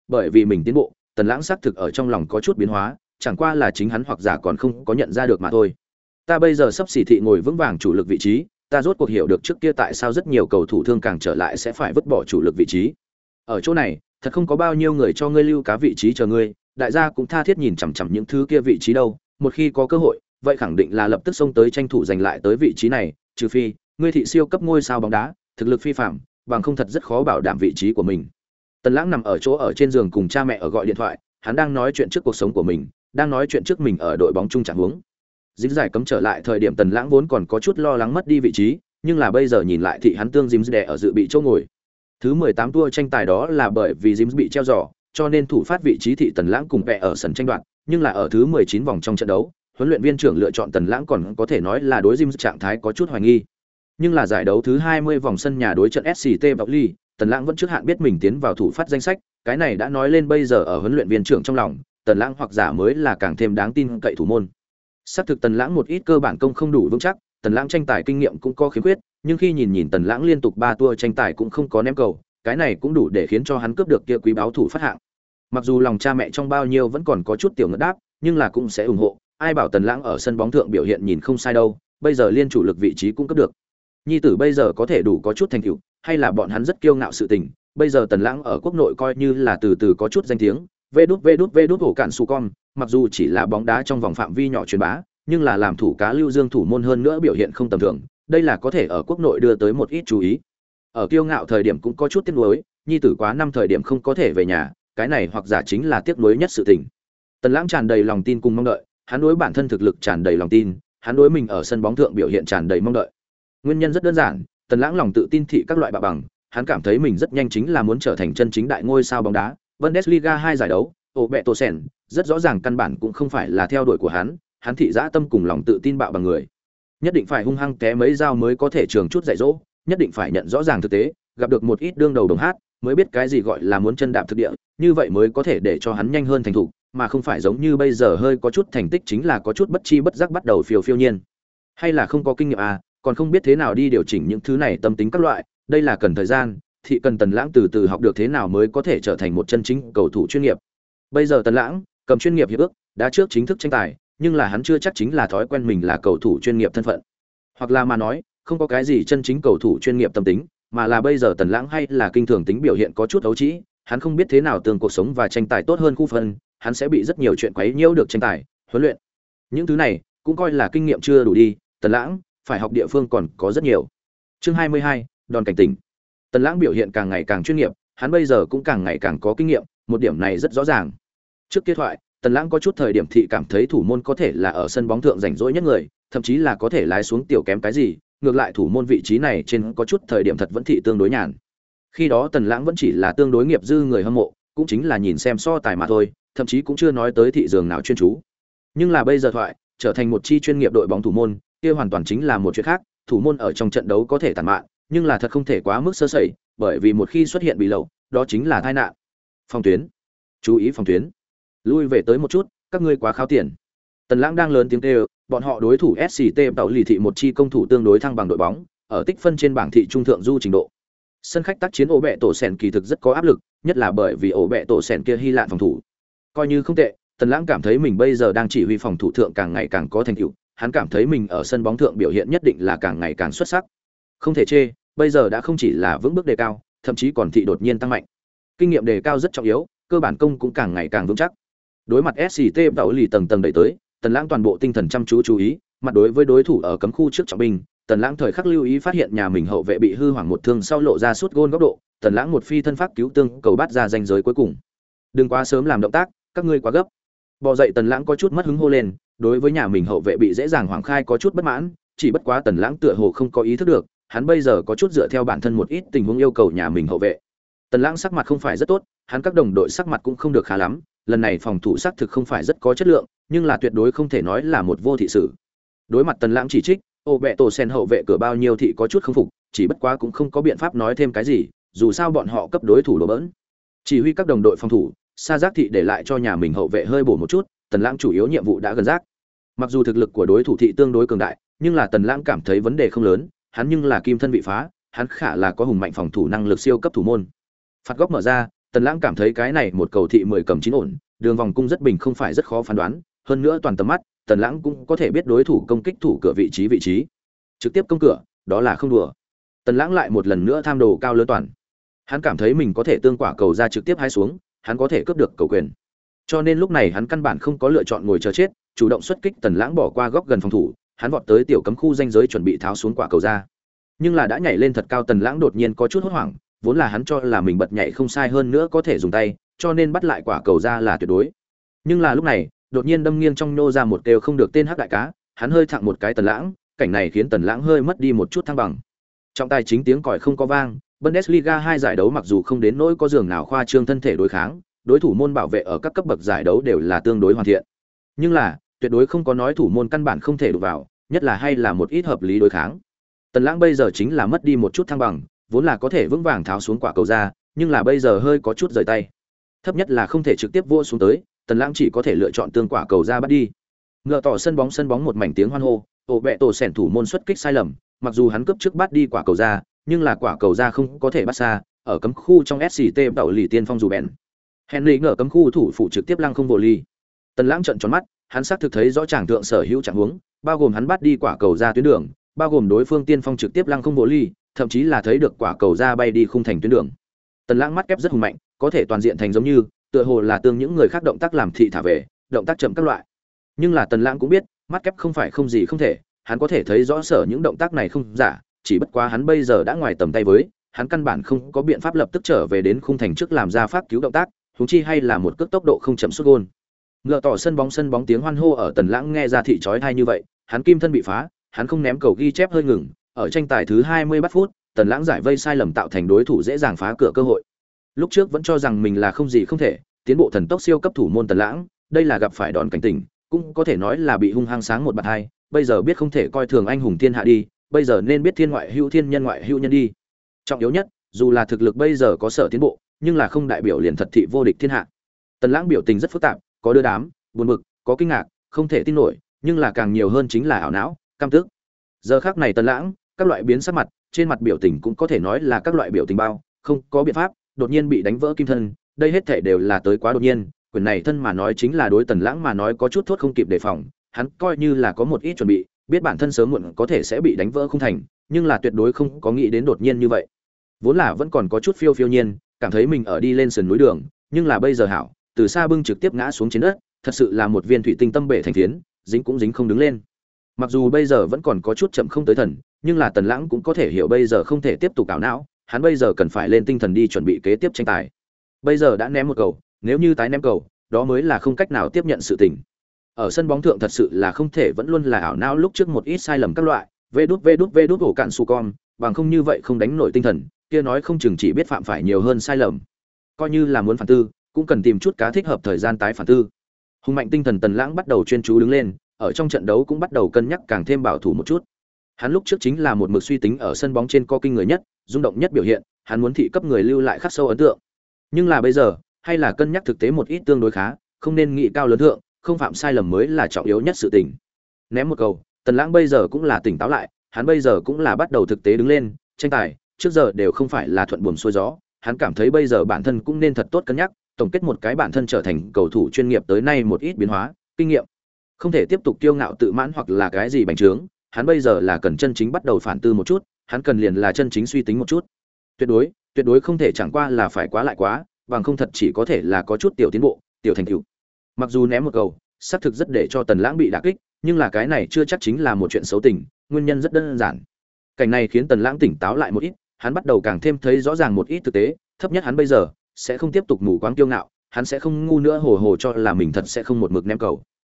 bởi vì mình tiến bộ, Tần Lãng xác thực ở trong lòng có chút biến hóa, chẳng qua là chính hắn hoặc giả còn không có nhận ra được mà thôi. Ta bây giờ sắp xỉ thị ngồi vững vàng chủ lực vị trí, ta rốt cuộc hiểu được trước kia tại sao rất nhiều cầu thủ thương càng trở lại sẽ phải vứt bỏ chủ lực vị trí. Ở chỗ này, thật không có bao nhiêu người cho ngươi lưu cá vị trí chờ ngươi, đại gia cũng tha thiết nhìn chằm chằm những thứ kia vị trí đâu, một khi có cơ hội, vậy khẳng định là lập tức xông tới tranh thủ giành lại tới vị trí này, trừ phi ngươi thị siêu cấp ngôi sao bóng đá, thực lực phi phàm, bằng không thật rất khó bảo đảm vị trí của mình. Tần Lãng nằm ở chỗ ở trên giường cùng cha mẹ ở gọi điện thoại, hắn đang nói chuyện trước cuộc sống của mình, đang nói chuyện trước mình ở đội bóng chung trạng huống. Dính giải cấm trở lại thời điểm Tần Lãng vốn còn có chút lo lắng mất đi vị trí, nhưng là bây giờ nhìn lại thì hắn tương Jims đè ở dự bị chỗ ngồi. Thứ 18 tour tranh tài đó là bởi vì Jims bị treo giò, cho nên thủ phát vị trí thị Tần Lãng cùng vẽ ở sân tranh đoạt, nhưng là ở thứ 19 vòng trong trận đấu, huấn luyện viên trưởng lựa chọn Tần Lãng còn có thể nói là đối Jims trạng thái có chút hoài nghi. Nhưng là giải đấu thứ 20 vòng sân nhà đối trận SCT Bauly, Tần Lãng vẫn trước hạn biết mình tiến vào thủ phát danh sách, cái này đã nói lên bây giờ ở huấn luyện viên trưởng trong lòng, Tần Lãng hoặc giả mới là càng thêm đáng tin cậy thủ môn. Xác thực Tần Lãng một ít cơ bản công không đủ vững chắc, Tần Lãng tranh tài kinh nghiệm cũng có khiếm khuyết, nhưng khi nhìn Tần Lãng liên tục 3 tour tranh tài cũng không có ném cầu, cái này cũng đủ để khiến cho hắn cướp được kia quý báo thủ phát hạng. Mặc dù lòng cha mẹ trong bao nhiêu vẫn còn có chút tiểu ngất đáp, nhưng là cũng sẽ ủng hộ, ai bảo Tần Lãng ở sân bóng thượng biểu hiện nhìn không sai đâu, bây giờ liên chủ lực vị trí cũng cướp được. Nhi tử bây giờ có thể đủ có chút thành tựu, hay là bọn hắn rất kiêu ngạo sự tình, bây giờ Tần Lãng ở quốc nội coi như là từ từ có chút danh tiếng, vê đút hổ cạn su con, mặc dù chỉ là bóng đá trong vòng phạm vi nhỏ truyền bá, nhưng là làm thủ cá Lưu Dương thủ môn hơn nữa biểu hiện không tầm thường, đây là có thể ở quốc nội đưa tới một ít chú ý. Ở kiêu ngạo thời điểm cũng có chút tiếc nuối, nhi tử quá năm thời điểm không có thể về nhà, cái này hoặc giả chính là tiếc nuối nhất sự tình. Tần Lãng tràn đầy lòng tin cùng mong đợi, hắn đối bản thân thực lực tràn đầy lòng tin, hắn đối mình ở sân bóng thượng biểu hiện tràn đầy mong đợi. Nguyên nhân rất đơn giản, Tần Lãng lòng tự tin thị các loại bạ bằng, hắn cảm thấy mình rất nhanh chính là muốn trở thành chân chính đại ngôi sao bóng đá. Bundesliga 2 giải đấu, Obertosen, rất rõ ràng căn bản cũng không phải là theo đuổi của hắn thị dã tâm cùng lòng tự tin bạo bằng người. Nhất định phải hung hăng té mấy dao mới có thể trường chút dạy dỗ, nhất định phải nhận rõ ràng thực tế, gặp được một ít đương đầu đồng hát, mới biết cái gì gọi là muốn chân đạp thực địa, như vậy mới có thể để cho hắn nhanh hơn thành thục, mà không phải giống như bây giờ hơi có chút thành tích chính là có chút bất chi bất giác bắt đầu phiêu phiêu nhiên. Hay là không có kinh nghiệm à, còn không biết thế nào đi điều chỉnh những thứ này tâm tính các loại, đây là cần thời gian, thị cần Tần Lãng từ từ học được thế nào mới có thể trở thành một chân chính cầu thủ chuyên nghiệp. Bây giờ Tần Lãng cầm chuyên nghiệp hiệp ước, đã trước chính thức tranh tài, nhưng là hắn chưa chắc chính là thói quen mình là cầu thủ chuyên nghiệp thân phận. Hoặc là mà nói, không có cái gì chân chính cầu thủ chuyên nghiệp tâm tính, mà là bây giờ Tần Lãng hay là kinh thường tính biểu hiện có chút ấu trĩ, hắn không biết thế nào tương cuộc sống và tranh tài tốt hơn khu phân, hắn sẽ bị rất nhiều chuyện quấy nhiễu được tranh tài, huấn luyện. Những thứ này cũng coi là kinh nghiệm chưa đủ đi, Tần Lãng phải học địa phương còn có rất nhiều. Chương 22, đòn cảnh tỉnh. Tần Lãng biểu hiện càng ngày càng chuyên nghiệp, hắn bây giờ cũng càng ngày càng có kinh nghiệm, một điểm này rất rõ ràng. Trước kia thoại, Tần Lãng có chút thời điểm thị cảm thấy thủ môn có thể là ở sân bóng thượng rảnh rỗi nhất người, thậm chí là có thể lái xuống tiểu kém cái gì, ngược lại thủ môn vị trí này trên có chút thời điểm thật vẫn thị tương đối nhàn. Khi đó Tần Lãng vẫn chỉ là tương đối nghiệp dư người hâm mộ, cũng chính là nhìn xem so tài mà thôi, thậm chí cũng chưa nói tới thị trường nào chuyên chú. Nhưng là bây giờ thoại, trở thành một chi chuyên nghiệp đội bóng thủ môn, kia hoàn toàn chính là một chuyện khác, thủ môn ở trong trận đấu có thể tàn mạn, nhưng là thật không thể quá mức sơ sẩy, bởi vì một khi xuất hiện bị lậu, đó chính là tai nạn. Phòng tuyến, chú ý phòng tuyến. Lui về tới một chút, các ngươi quá khao tiền. Tần Lãng đang lớn tiếng kêu, bọn họ đối thủ SCT Bảo Lì thị một chi công thủ tương đối thăng bằng đội bóng, ở tích phân trên bảng thị trung thượng du trình độ. Sân khách tác chiến ổ bẹ tổ sèn kỳ thực rất có áp lực, nhất là bởi vì ổ bẹ tổ sèn kia Hy Lạn phòng thủ. Coi như không tệ, Tần Lãng cảm thấy mình bây giờ đang chỉ huy phòng thủ thượng càng ngày càng có thành tựu, hắn cảm thấy mình ở sân bóng thượng biểu hiện nhất định là càng ngày càng xuất sắc. Không thể chê, bây giờ đã không chỉ là vững bước đề cao, thậm chí còn thị đột nhiên tăng mạnh. Kinh nghiệm đề cao rất trọng yếu, cơ bản công cũng càng ngày càng vững chắc. Đối mặt SCT Bảo Lì tầng tầng đẩy tới, Tần Lãng toàn bộ tinh thần chăm chú ý, mặt đối với đối thủ ở cấm khu trước trọng binh, Tần Lãng thời khắc lưu ý phát hiện nhà mình hậu vệ bị hư hoảng một thương sau lộ ra sút gôn góc độ, Tần Lãng một phi thân pháp cứu tương, cầu bắt ra ranh giới cuối cùng. Đừng quá sớm làm động tác, các ngươi quá gấp. Bò dậy Tần Lãng có chút mất hứng hô lên, đối với nhà mình hậu vệ bị dễ dàng hoảng khai có chút bất mãn, chỉ bất quá Tần Lãng tựa hồ không có ý thức được, hắn bây giờ có chút dựa theo bản thân một ít tình huống yêu cầu nhà mình hậu vệ. Tần Lãng sắc mặt không phải rất tốt, hắn các đồng đội sắc mặt cũng không được khá lắm, lần này phòng thủ xác thực không phải rất có chất lượng, nhưng là tuyệt đối không thể nói là một vô thị sự. Đối mặt Tần Lãng chỉ trích, ô bẹ tổ sen hậu vệ cửa bao nhiêu thị có chút không phục, chỉ bất quá cũng không có biện pháp nói thêm cái gì, dù sao bọn họ cấp đối thủ đổ bỡn. Chỉ huy các đồng đội phòng thủ, Sa Giác thị để lại cho nhà mình hậu vệ hơi bổ một chút, Tần Lãng chủ yếu nhiệm vụ đã gần giác. Mặc dù thực lực của đối thủ thị tương đối cường đại, nhưng là Tần Lãng cảm thấy vấn đề không lớn, hắn nhưng là kim thân vị phá, hắn khả là có hùng mạnh phòng thủ năng lực siêu cấp thủ môn. Phạt góc mở ra, Tần Lãng cảm thấy cái này một cầu thị 10 cầm 9 ổn, đường vòng cung rất bình không phải rất khó phán đoán, hơn nữa toàn tầm mắt, Tần Lãng cũng có thể biết đối thủ công kích thủ cửa vị trí. Trực tiếp công cửa, đó là không đùa. Tần Lãng lại một lần nữa tham đồ cao lớn toàn. Hắn cảm thấy mình có thể tương quả cầu ra trực tiếp hai xuống, hắn có thể cướp được cầu quyền. Cho nên lúc này hắn căn bản không có lựa chọn ngồi chờ chết, chủ động xuất kích. Tần Lãng bỏ qua góc gần phòng thủ, hắn vọt tới tiểu cấm khu ranh giới chuẩn bị tháo xuống quả cầu ra. Nhưng là đã nhảy lên thật cao, Tần Lãng đột nhiên có chút hốt hoảng, vốn là hắn cho là mình bật nhảy không sai hơn nữa có thể dùng tay, cho nên bắt lại quả cầu ra là tuyệt đối. Nhưng là lúc này, đột nhiên đâm nghiêng trong nô ra một kêu không được tên hắc đại cá, hắn hơi thẳng một cái Tần Lãng, cảnh này khiến Tần Lãng hơi mất đi một chút thăng bằng. Trọng tài chính tiếng còi không có vang, Bundesliga 2 giải đấu mặc dù không đến nỗi có giường nào khoa trương thân thể đối kháng, đối thủ môn bảo vệ ở các cấp bậc giải đấu đều là tương đối hoàn thiện. Nhưng là, tuyệt đối không có nói thủ môn căn bản không thể đụng vào, nhất là hay là một ít hợp lý đối kháng. Tần Lãng bây giờ chính là mất đi một chút thăng bằng, vốn là có thể vững vàng tháo xuống quả cầu ra, nhưng là bây giờ hơi có chút rời tay. Thấp nhất là không thể trực tiếp vua xuống tới, Tần Lãng chỉ có thể lựa chọn tương quả cầu ra bắt đi. Ngựa tỏ sân bóng một mảnh tiếng hoan hô, ổ bẹ tổ sèn thủ môn xuất kích sai lầm, mặc dù hắn cướp trước bắt đi quả cầu ra, nhưng là quả cầu ra không có thể bắt xa, ở cấm khu trong SCT tạo lì tiên phong dù bèn. Henry ngờ cấm khu thủ phụ trực tiếp lăng không vô ly. Tần Lãng trợn tròn mắt, hắn xác thực thấy rõ chàng thượng sở hữu trạng huống, bao gồm hắn bắt đi quả cầu ra tuyến đường, bao gồm đối phương tiên phong trực tiếp lăng không vô ly, thậm chí là thấy được quả cầu ra bay đi khung thành tuyến đường. Tần Lãng mắt kép rất hùng mạnh, có thể toàn diện thành giống như, tựa hồ là tương những người khác động tác làm thị thả về, động tác chậm các loại. Nhưng là Tần Lãng cũng biết, mắt kép không phải không gì không thể, hắn có thể thấy rõ sở những động tác này không giả, chỉ bất quá hắn bây giờ đã ngoài tầm tay với, hắn căn bản không có biện pháp lập tức trở về đến khung thành trước làm ra pháp cứu động tác, huống chi hay là một cước tốc độ không chậm sút gôn. Ngựa tỏ sân bóng tiếng hoan hô ở Tần Lãng nghe ra thị chói tai như vậy, hắn kim thân bị phá, hắn không ném cầu ghi chép hơi ngừng, ở tranh tài thứ 20 bắt phút, Tần Lãng giải vây sai lầm tạo thành đối thủ dễ dàng phá cửa cơ hội. Lúc trước vẫn cho rằng mình là không gì không thể, tiến bộ thần tốc siêu cấp thủ môn Tần Lãng, đây là gặp phải đòn cảnh tỉnh, cũng có thể nói là bị hung hăng sáng một bạt hai, bây giờ biết không thể coi thường anh hùng thiên hạ đi, bây giờ nên biết thiên ngoại hữu thiên nhân ngoại hữu nhân đi. Trọng yếu nhất, dù là thực lực bây giờ có sở tiến bộ, nhưng là không đại biểu liền thật thị vô địch thiên hạ. Tần Lãng biểu tình rất phức tạp, có đưa đám, buồn bực, có kinh ngạc, không thể tin nổi, nhưng là càng nhiều hơn chính là ảo não, căm tức. Giờ khắc này Tần Lãng, các loại biến sắc mặt, trên mặt biểu tình cũng có thể nói là các loại biểu tình bao, không có biện pháp, đột nhiên bị đánh vỡ kim thân, đây hết thảy đều là tới quá đột nhiên, quyền này thân mà nói chính là đối Tần Lãng mà nói có chút thốt không kịp đề phòng, hắn coi như là có một ít chuẩn bị, biết bản thân sớm muộn có thể sẽ bị đánh vỡ không thành, nhưng là tuyệt đối không có nghĩ đến đột nhiên như vậy. Vốn là vẫn còn có chút phiêu phiêu nhiên, cảm thấy mình ở đi lên sườn núi đường, nhưng là bây giờ hảo, từ xa bưng trực tiếp ngã xuống trên đất, thật sự là một viên thủy tinh tâm bể thành phiến, dính cũng dính không đứng lên. Mặc dù bây giờ vẫn còn có chút chậm không tới thần, nhưng là Tần Lãng cũng có thể hiểu bây giờ không thể tiếp tục ảo não, hắn bây giờ cần phải lên tinh thần đi chuẩn bị kế tiếp tranh tài. Bây giờ đã ném một cầu, nếu như tái ném cầu, đó mới là không cách nào tiếp nhận sự tình. Ở sân bóng thượng thật sự là không thể vẫn luôn là ảo não lúc trước một ít sai lầm các loại, vê đút ổ cạn su con, bằng không như vậy không đánh nổi tinh thần, kia nói không chừng chỉ biết phạm phải nhiều hơn sai lầm. Coi như là muốn phản tư, cũng cần tìm chút cá thích hợp thời gian tái phản tư. Hùng mạnh tinh thần Tần Lãng bắt đầu chuyên chú đứng lên, ở trong trận đấu cũng bắt đầu cân nhắc càng thêm bảo thủ một chút. Hắn lúc trước chính là một mực suy tính ở sân bóng trên có kinh người nhất, rung động nhất biểu hiện, hắn muốn thị cấp người lưu lại khắc sâu ấn tượng. Nhưng là bây giờ, hay là cân nhắc thực tế một ít tương đối khá, không nên nghĩ cao lớn thượng, không phạm sai lầm mới là trọng yếu nhất sự tình. Ném một cầu, Tần Lãng bây giờ cũng là tỉnh táo lại, hắn bây giờ cũng là bắt đầu thực tế đứng lên, tranh tài, trước giờ đều không phải là thuận buồm xuôi gió, hắn cảm thấy bây giờ bản thân cũng nên thật tốt cân nhắc, tổng kết một cái bản thân trở thành cầu thủ chuyên nghiệp tới nay một ít biến hóa, kinh nghiệm. Không thể tiếp tục kiêu ngạo tự mãn hoặc là cái gì bành trướng, hắn bây giờ là cần chân chính bắt đầu phản tư một chút, hắn cần liền là chân chính suy tính một chút. Tuyệt đối không thể chẳng qua là phải quá lại quá, bằng không thật chỉ có thể là có chút tiểu tiến bộ, tiểu thành tựu. Mặc dù ném một cầu, xác thực rất để cho Tần Lãng bị đả kích, nhưng là cái này chưa chắc chính là một chuyện xấu tình, nguyên nhân rất đơn giản. Cảnh này khiến Tần Lãng tỉnh táo lại một ít, hắn bắt đầu càng thêm thấy rõ ràng một ít thực tế, thấp nhất hắn bây giờ sẽ không tiếp tục mù quáng kiêu ngạo, hắn sẽ không ngu nữa hồ cho là mình thật sẽ không một mực ném cầu.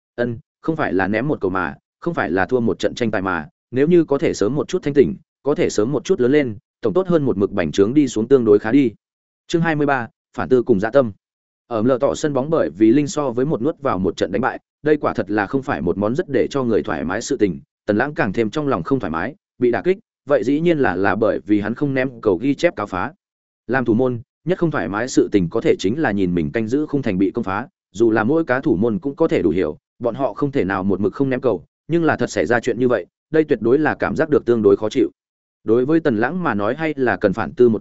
Không phải là ném một cầu mà, không phải là thua một trận tranh tài mà, nếu như có thể sớm một chút thanh tỉnh, có thể sớm một chút lớn lên, tổng tốt hơn một mực bành trướng đi xuống tương đối khá đi. Chương 23, phản tư cùng dạ tâm. Ở lờ tọ sân bóng bởi vì Linh so với một nuốt vào một trận đánh bại, đây quả thật là không phải một món rất để cho người thoải mái sự tình, Tần Lãng càng thêm trong lòng không thoải mái, bị đả kích, vậy dĩ nhiên là bởi vì hắn không ném cầu ghi chép cáo phá. Làm thủ môn, nhất không thoải mái sự tình có thể chính là nhìn mình canh giữ khung thành bị công phá, dù là mỗi cá thủ môn cũng có thể đủ hiểu, bọn họ không thể nào một mực không ném cầu, nhưng là thật xảy ra chuyện như vậy, đây tuyệt đối là cảm giác được tương đối khó chịu. Đối với Tần Lãng mà nói hay là cần phản tư một cái,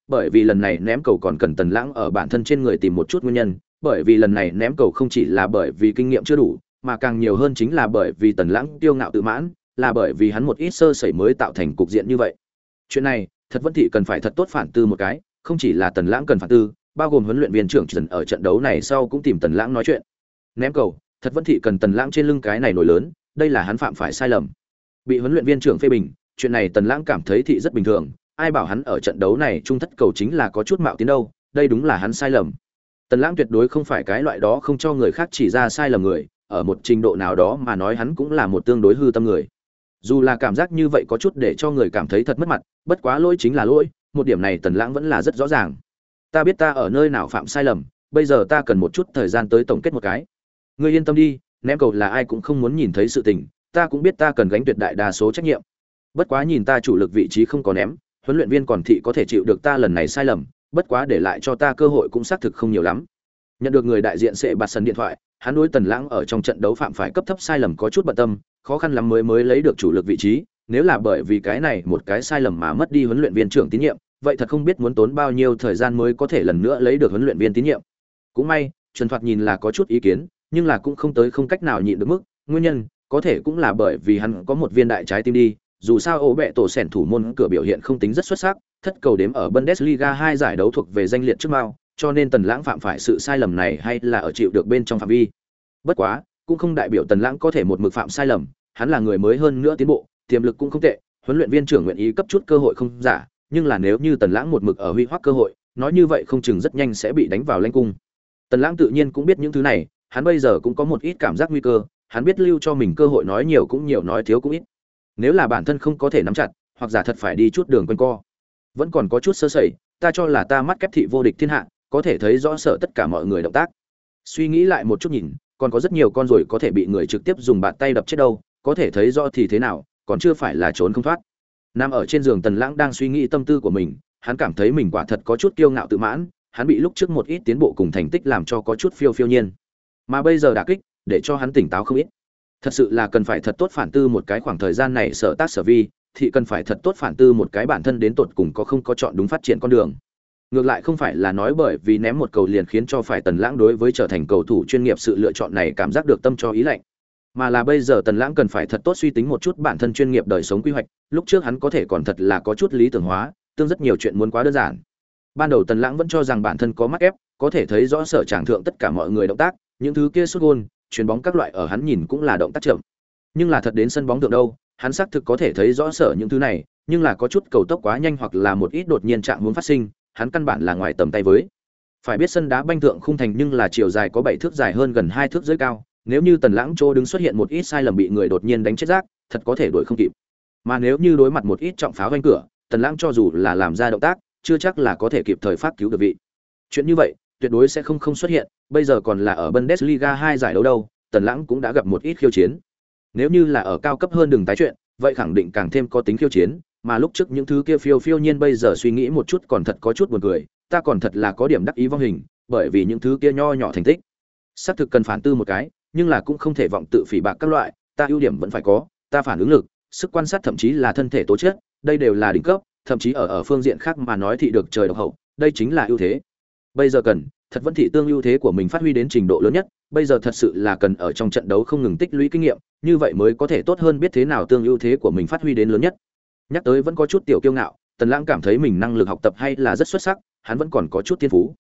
bởi vì lần này ném cầu còn cần Tần Lãng ở bản thân trên người tìm một chút nguyên nhân, bởi vì lần này ném cầu không chỉ là bởi vì kinh nghiệm chưa đủ, mà càng nhiều hơn chính là bởi vì Tần Lãng kiêu ngạo tự mãn, là bởi vì hắn một ít sơ sẩy mới tạo thành cục diện như vậy. Chuyện này, Thật Vân Thị cần phải thật tốt phản tư một cái, không chỉ là Tần Lãng cần phản tư, bao gồm huấn luyện viên trưởng Trần ở trận đấu này sau cũng tìm Tần Lãng nói chuyện. Ném cầu, Thật Vân Thị cần Tần Lãng trên lưng cái này nổi lớn, đây là hắn phạm phải sai lầm. Bị huấn luyện viên trưởng phê bình, chuyện này Tần Lãng cảm thấy thị rất bình thường, ai bảo hắn ở trận đấu này trung thất cầu chính là có chút mạo tiến đâu, đây đúng là hắn sai lầm. Tần Lãng tuyệt đối không phải cái loại đó không cho người khác chỉ ra sai lầm người, ở một trình độ nào đó mà nói hắn cũng là một tương đối hư tâm người. Dù là cảm giác như vậy có chút để cho người cảm thấy thật mất mặt, bất quá lỗi chính là lỗi, một điểm này Tần Lãng vẫn là rất rõ ràng. Ta biết ta ở nơi nào phạm sai lầm, bây giờ ta cần một chút thời gian tới tổng kết một cái. Ngươi yên tâm đi, ném cầu là ai cũng không muốn nhìn thấy sự tình, ta cũng biết ta cần gánh tuyệt đại đa số trách nhiệm. Bất quá nhìn ta chủ lực vị trí không có ném, huấn luyện viên còn thị có thể chịu được ta lần này sai lầm, bất quá để lại cho ta cơ hội cũng xác thực không nhiều lắm. Nhận được người đại diện sẽ bạt sân điện thoại, hắn đối Tần Lãng ở trong trận đấu phạm phải cấp thấp sai lầm có chút bận tâm, khó khăn lắm mới lấy được chủ lực vị trí, nếu là bởi vì cái này một cái sai lầm mà mất đi huấn luyện viên trưởng tín nhiệm, vậy thật không biết muốn tốn bao nhiêu thời gian mới có thể lần nữa lấy được huấn luyện viên tín nhiệm. Cũng may, Trần Thoạt nhìn là có chút ý kiến, nhưng là cũng không tới không cách nào nhịn được mức, nguyên nhân có thể cũng là bởi vì hắn có một viên đại trái tim đi, dù sao ổ bẹ tổ sẻn thủ môn cửa biểu hiện không tính rất xuất sắc, thất cầu đếm ở Bundesliga 2 giải đấu thuộc về danh liệt trước mao, cho nên Tần Lãng phạm phải sự sai lầm này hay là ở chịu được bên trong phạm vi. Bất quá, cũng không đại biểu Tần Lãng có thể một mực phạm sai lầm, hắn là người mới hơn nữa tiến bộ, tiềm lực cũng không tệ, huấn luyện viên trưởng nguyện ý cấp chút cơ hội không giả, nhưng là nếu như Tần Lãng một mực ở huy hoắc cơ hội, nói như vậy không chừng rất nhanh sẽ bị đánh vào lãnh cung. Tần Lãng tự nhiên cũng biết những thứ này, hắn bây giờ cũng có một ít cảm giác nguy cơ, hắn biết lưu cho mình cơ hội nói nhiều cũng nhiều nói thiếu cũng ít. Nếu là bản thân không có thể nắm chặt, hoặc giả thật phải đi chút đường quanh co. Vẫn còn có chút sơ sẩy, ta cho là ta mắt kép thị vô địch thiên hạ, có thể thấy rõ sợ tất cả mọi người động tác. Suy nghĩ lại một chút nhìn, còn có rất nhiều con rồi có thể bị người trực tiếp dùng bàn tay đập chết đâu, có thể thấy rõ thì thế nào, còn chưa phải là trốn không thoát. Nằm ở trên giường Tần Lãng đang suy nghĩ tâm tư của mình, hắn cảm thấy mình quả thật có chút kiêu ngạo tự mãn, hắn bị lúc trước một ít tiến bộ cùng thành tích làm cho có chút phiêu phiêu nhiên. Mà bây giờ đả kích, để cho hắn tỉnh táo không ít. Thật sự là cần phải thật tốt phản tư một cái khoảng thời gian này sở tác sở vi, thì cần phải thật tốt phản tư một cái bản thân đến tột cùng có không có chọn đúng phát triển con đường. Ngược lại không phải là nói bởi vì ném một cầu liền khiến cho phải Tần Lãng đối với trở thành cầu thủ chuyên nghiệp sự lựa chọn này cảm giác được tâm cho ý lạnh, mà là bây giờ Tần Lãng cần phải thật tốt suy tính một chút bản thân chuyên nghiệp đời sống quy hoạch, lúc trước hắn có thể còn thật là có chút lý tưởng hóa, tương rất nhiều chuyện muốn quá đơn giản. Ban đầu Tần Lãng vẫn cho rằng bản thân có mắt ép, có thể thấy rõ sở tràng thượng tất cả mọi người động tác, những thứ kia sút gôn, chuyền bóng các loại ở hắn nhìn cũng là động tác chậm. Nhưng là thật đến sân bóng thượng đâu, hắn xác thực có thể thấy rõ sở những thứ này, nhưng là có chút cầu tốc quá nhanh hoặc là một ít đột nhiên trạng muốn phát sinh, hắn căn bản là ngoài tầm tay với. Phải biết sân đá banh thượng khung thành nhưng là chiều dài có 7 thước dài hơn gần 2 thước dưới cao, nếu như Tần Lãng chỗ đứng xuất hiện một ít sai lầm bị người đột nhiên đánh chết rác, thật có thể đuổi không kịp. Mà nếu như đối mặt một ít trọng pháo vanh cửa, Tần Lãng cho dù là làm ra động tác, chưa chắc là có thể kịp thời phát cứu được vị. Chuyện như vậy, tuyệt đối sẽ không xuất hiện, bây giờ còn là ở Bundesliga 2 giải đấu đâu, Tần Lãng cũng đã gặp một ít khiêu chiến. Nếu như là ở cao cấp hơn đừng tái chuyện, vậy khẳng định càng thêm có tính khiêu chiến, mà lúc trước những thứ kia phiêu phiêu nhiên bây giờ suy nghĩ một chút còn thật có chút buồn cười, ta còn thật là có điểm đắc ý vong hình, bởi vì những thứ kia nho nhỏ thành tích. Xác thực cần phản tư một cái, nhưng là cũng không thể vọng tự phỉ bạc các loại, ta ưu điểm vẫn phải có, ta phản ứng lực, sức quan sát thậm chí là thân thể tố chất, đây đều là đỉnh cấp, thậm chí ở phương diện khác mà nói thì được trời độc hậu, đây chính là ưu thế. Bây giờ cần, thật vẫn thị tương ưu thế của mình phát huy đến trình độ lớn nhất, bây giờ thật sự là cần ở trong trận đấu không ngừng tích lũy kinh nghiệm, như vậy mới có thể tốt hơn biết thế nào tương ưu thế của mình phát huy đến lớn nhất. Nhắc tới vẫn có chút tiểu kiêu ngạo, Tần Lãng cảm thấy mình năng lực học tập hay là rất xuất sắc, hắn vẫn còn có chút thiên phú.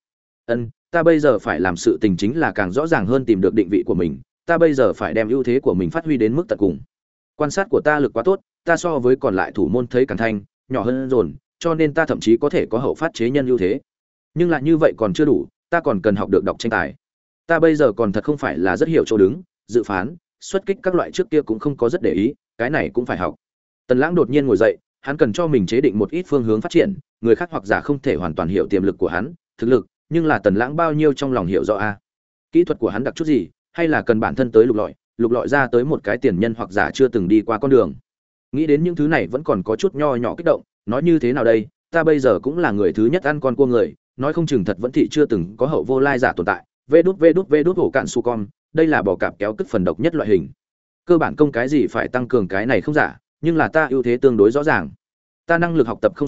Ta bây giờ phải làm sự tình chính là càng rõ ràng hơn tìm được định vị của mình, ta bây giờ phải đem ưu thế của mình phát huy đến mức tận cùng. Quan sát của ta lực quá tốt, ta so với còn lại thủ môn thấy càng thanh, nhỏ hơn dồn, cho nên ta thậm chí có thể có hậu phát chế nhân ưu thế. Nhưng lại như vậy còn chưa đủ, ta còn cần học được đọc tranh tài. Ta bây giờ còn thật không phải là rất hiểu chỗ đứng, dự phán, xuất kích các loại trước kia cũng không có rất để ý, cái này cũng phải học. Tần Lãng đột nhiên ngồi dậy, hắn cần cho mình chế định một ít phương hướng phát triển, người khác hoặc giả không thể hoàn toàn hiểu tiềm lực của hắn, thực lực, nhưng là Tần Lãng bao nhiêu trong lòng hiểu rõ a. Kỹ thuật của hắn đặc chút gì, hay là cần bản thân tới lục lọi ra tới một cái tiền nhân hoặc giả chưa từng đi qua con đường. Nghĩ đến những thứ này vẫn còn có chút nho nhỏ kích động, nói như thế nào đây, ta bây giờ cũng là người thứ nhất ăn con cua người, nói không chừng thật vẫn thị chưa từng có hậu vô lai giả tồn tại. Vê đút hổ cạn su con, đây là bò cạp kéo cất phần độc nhất loại hình. Cơ bản công cái gì phải tăng cường cái này không giả, nhưng là ta ưu thế tương đối rõ ràng. Ta năng lực học tập không sai,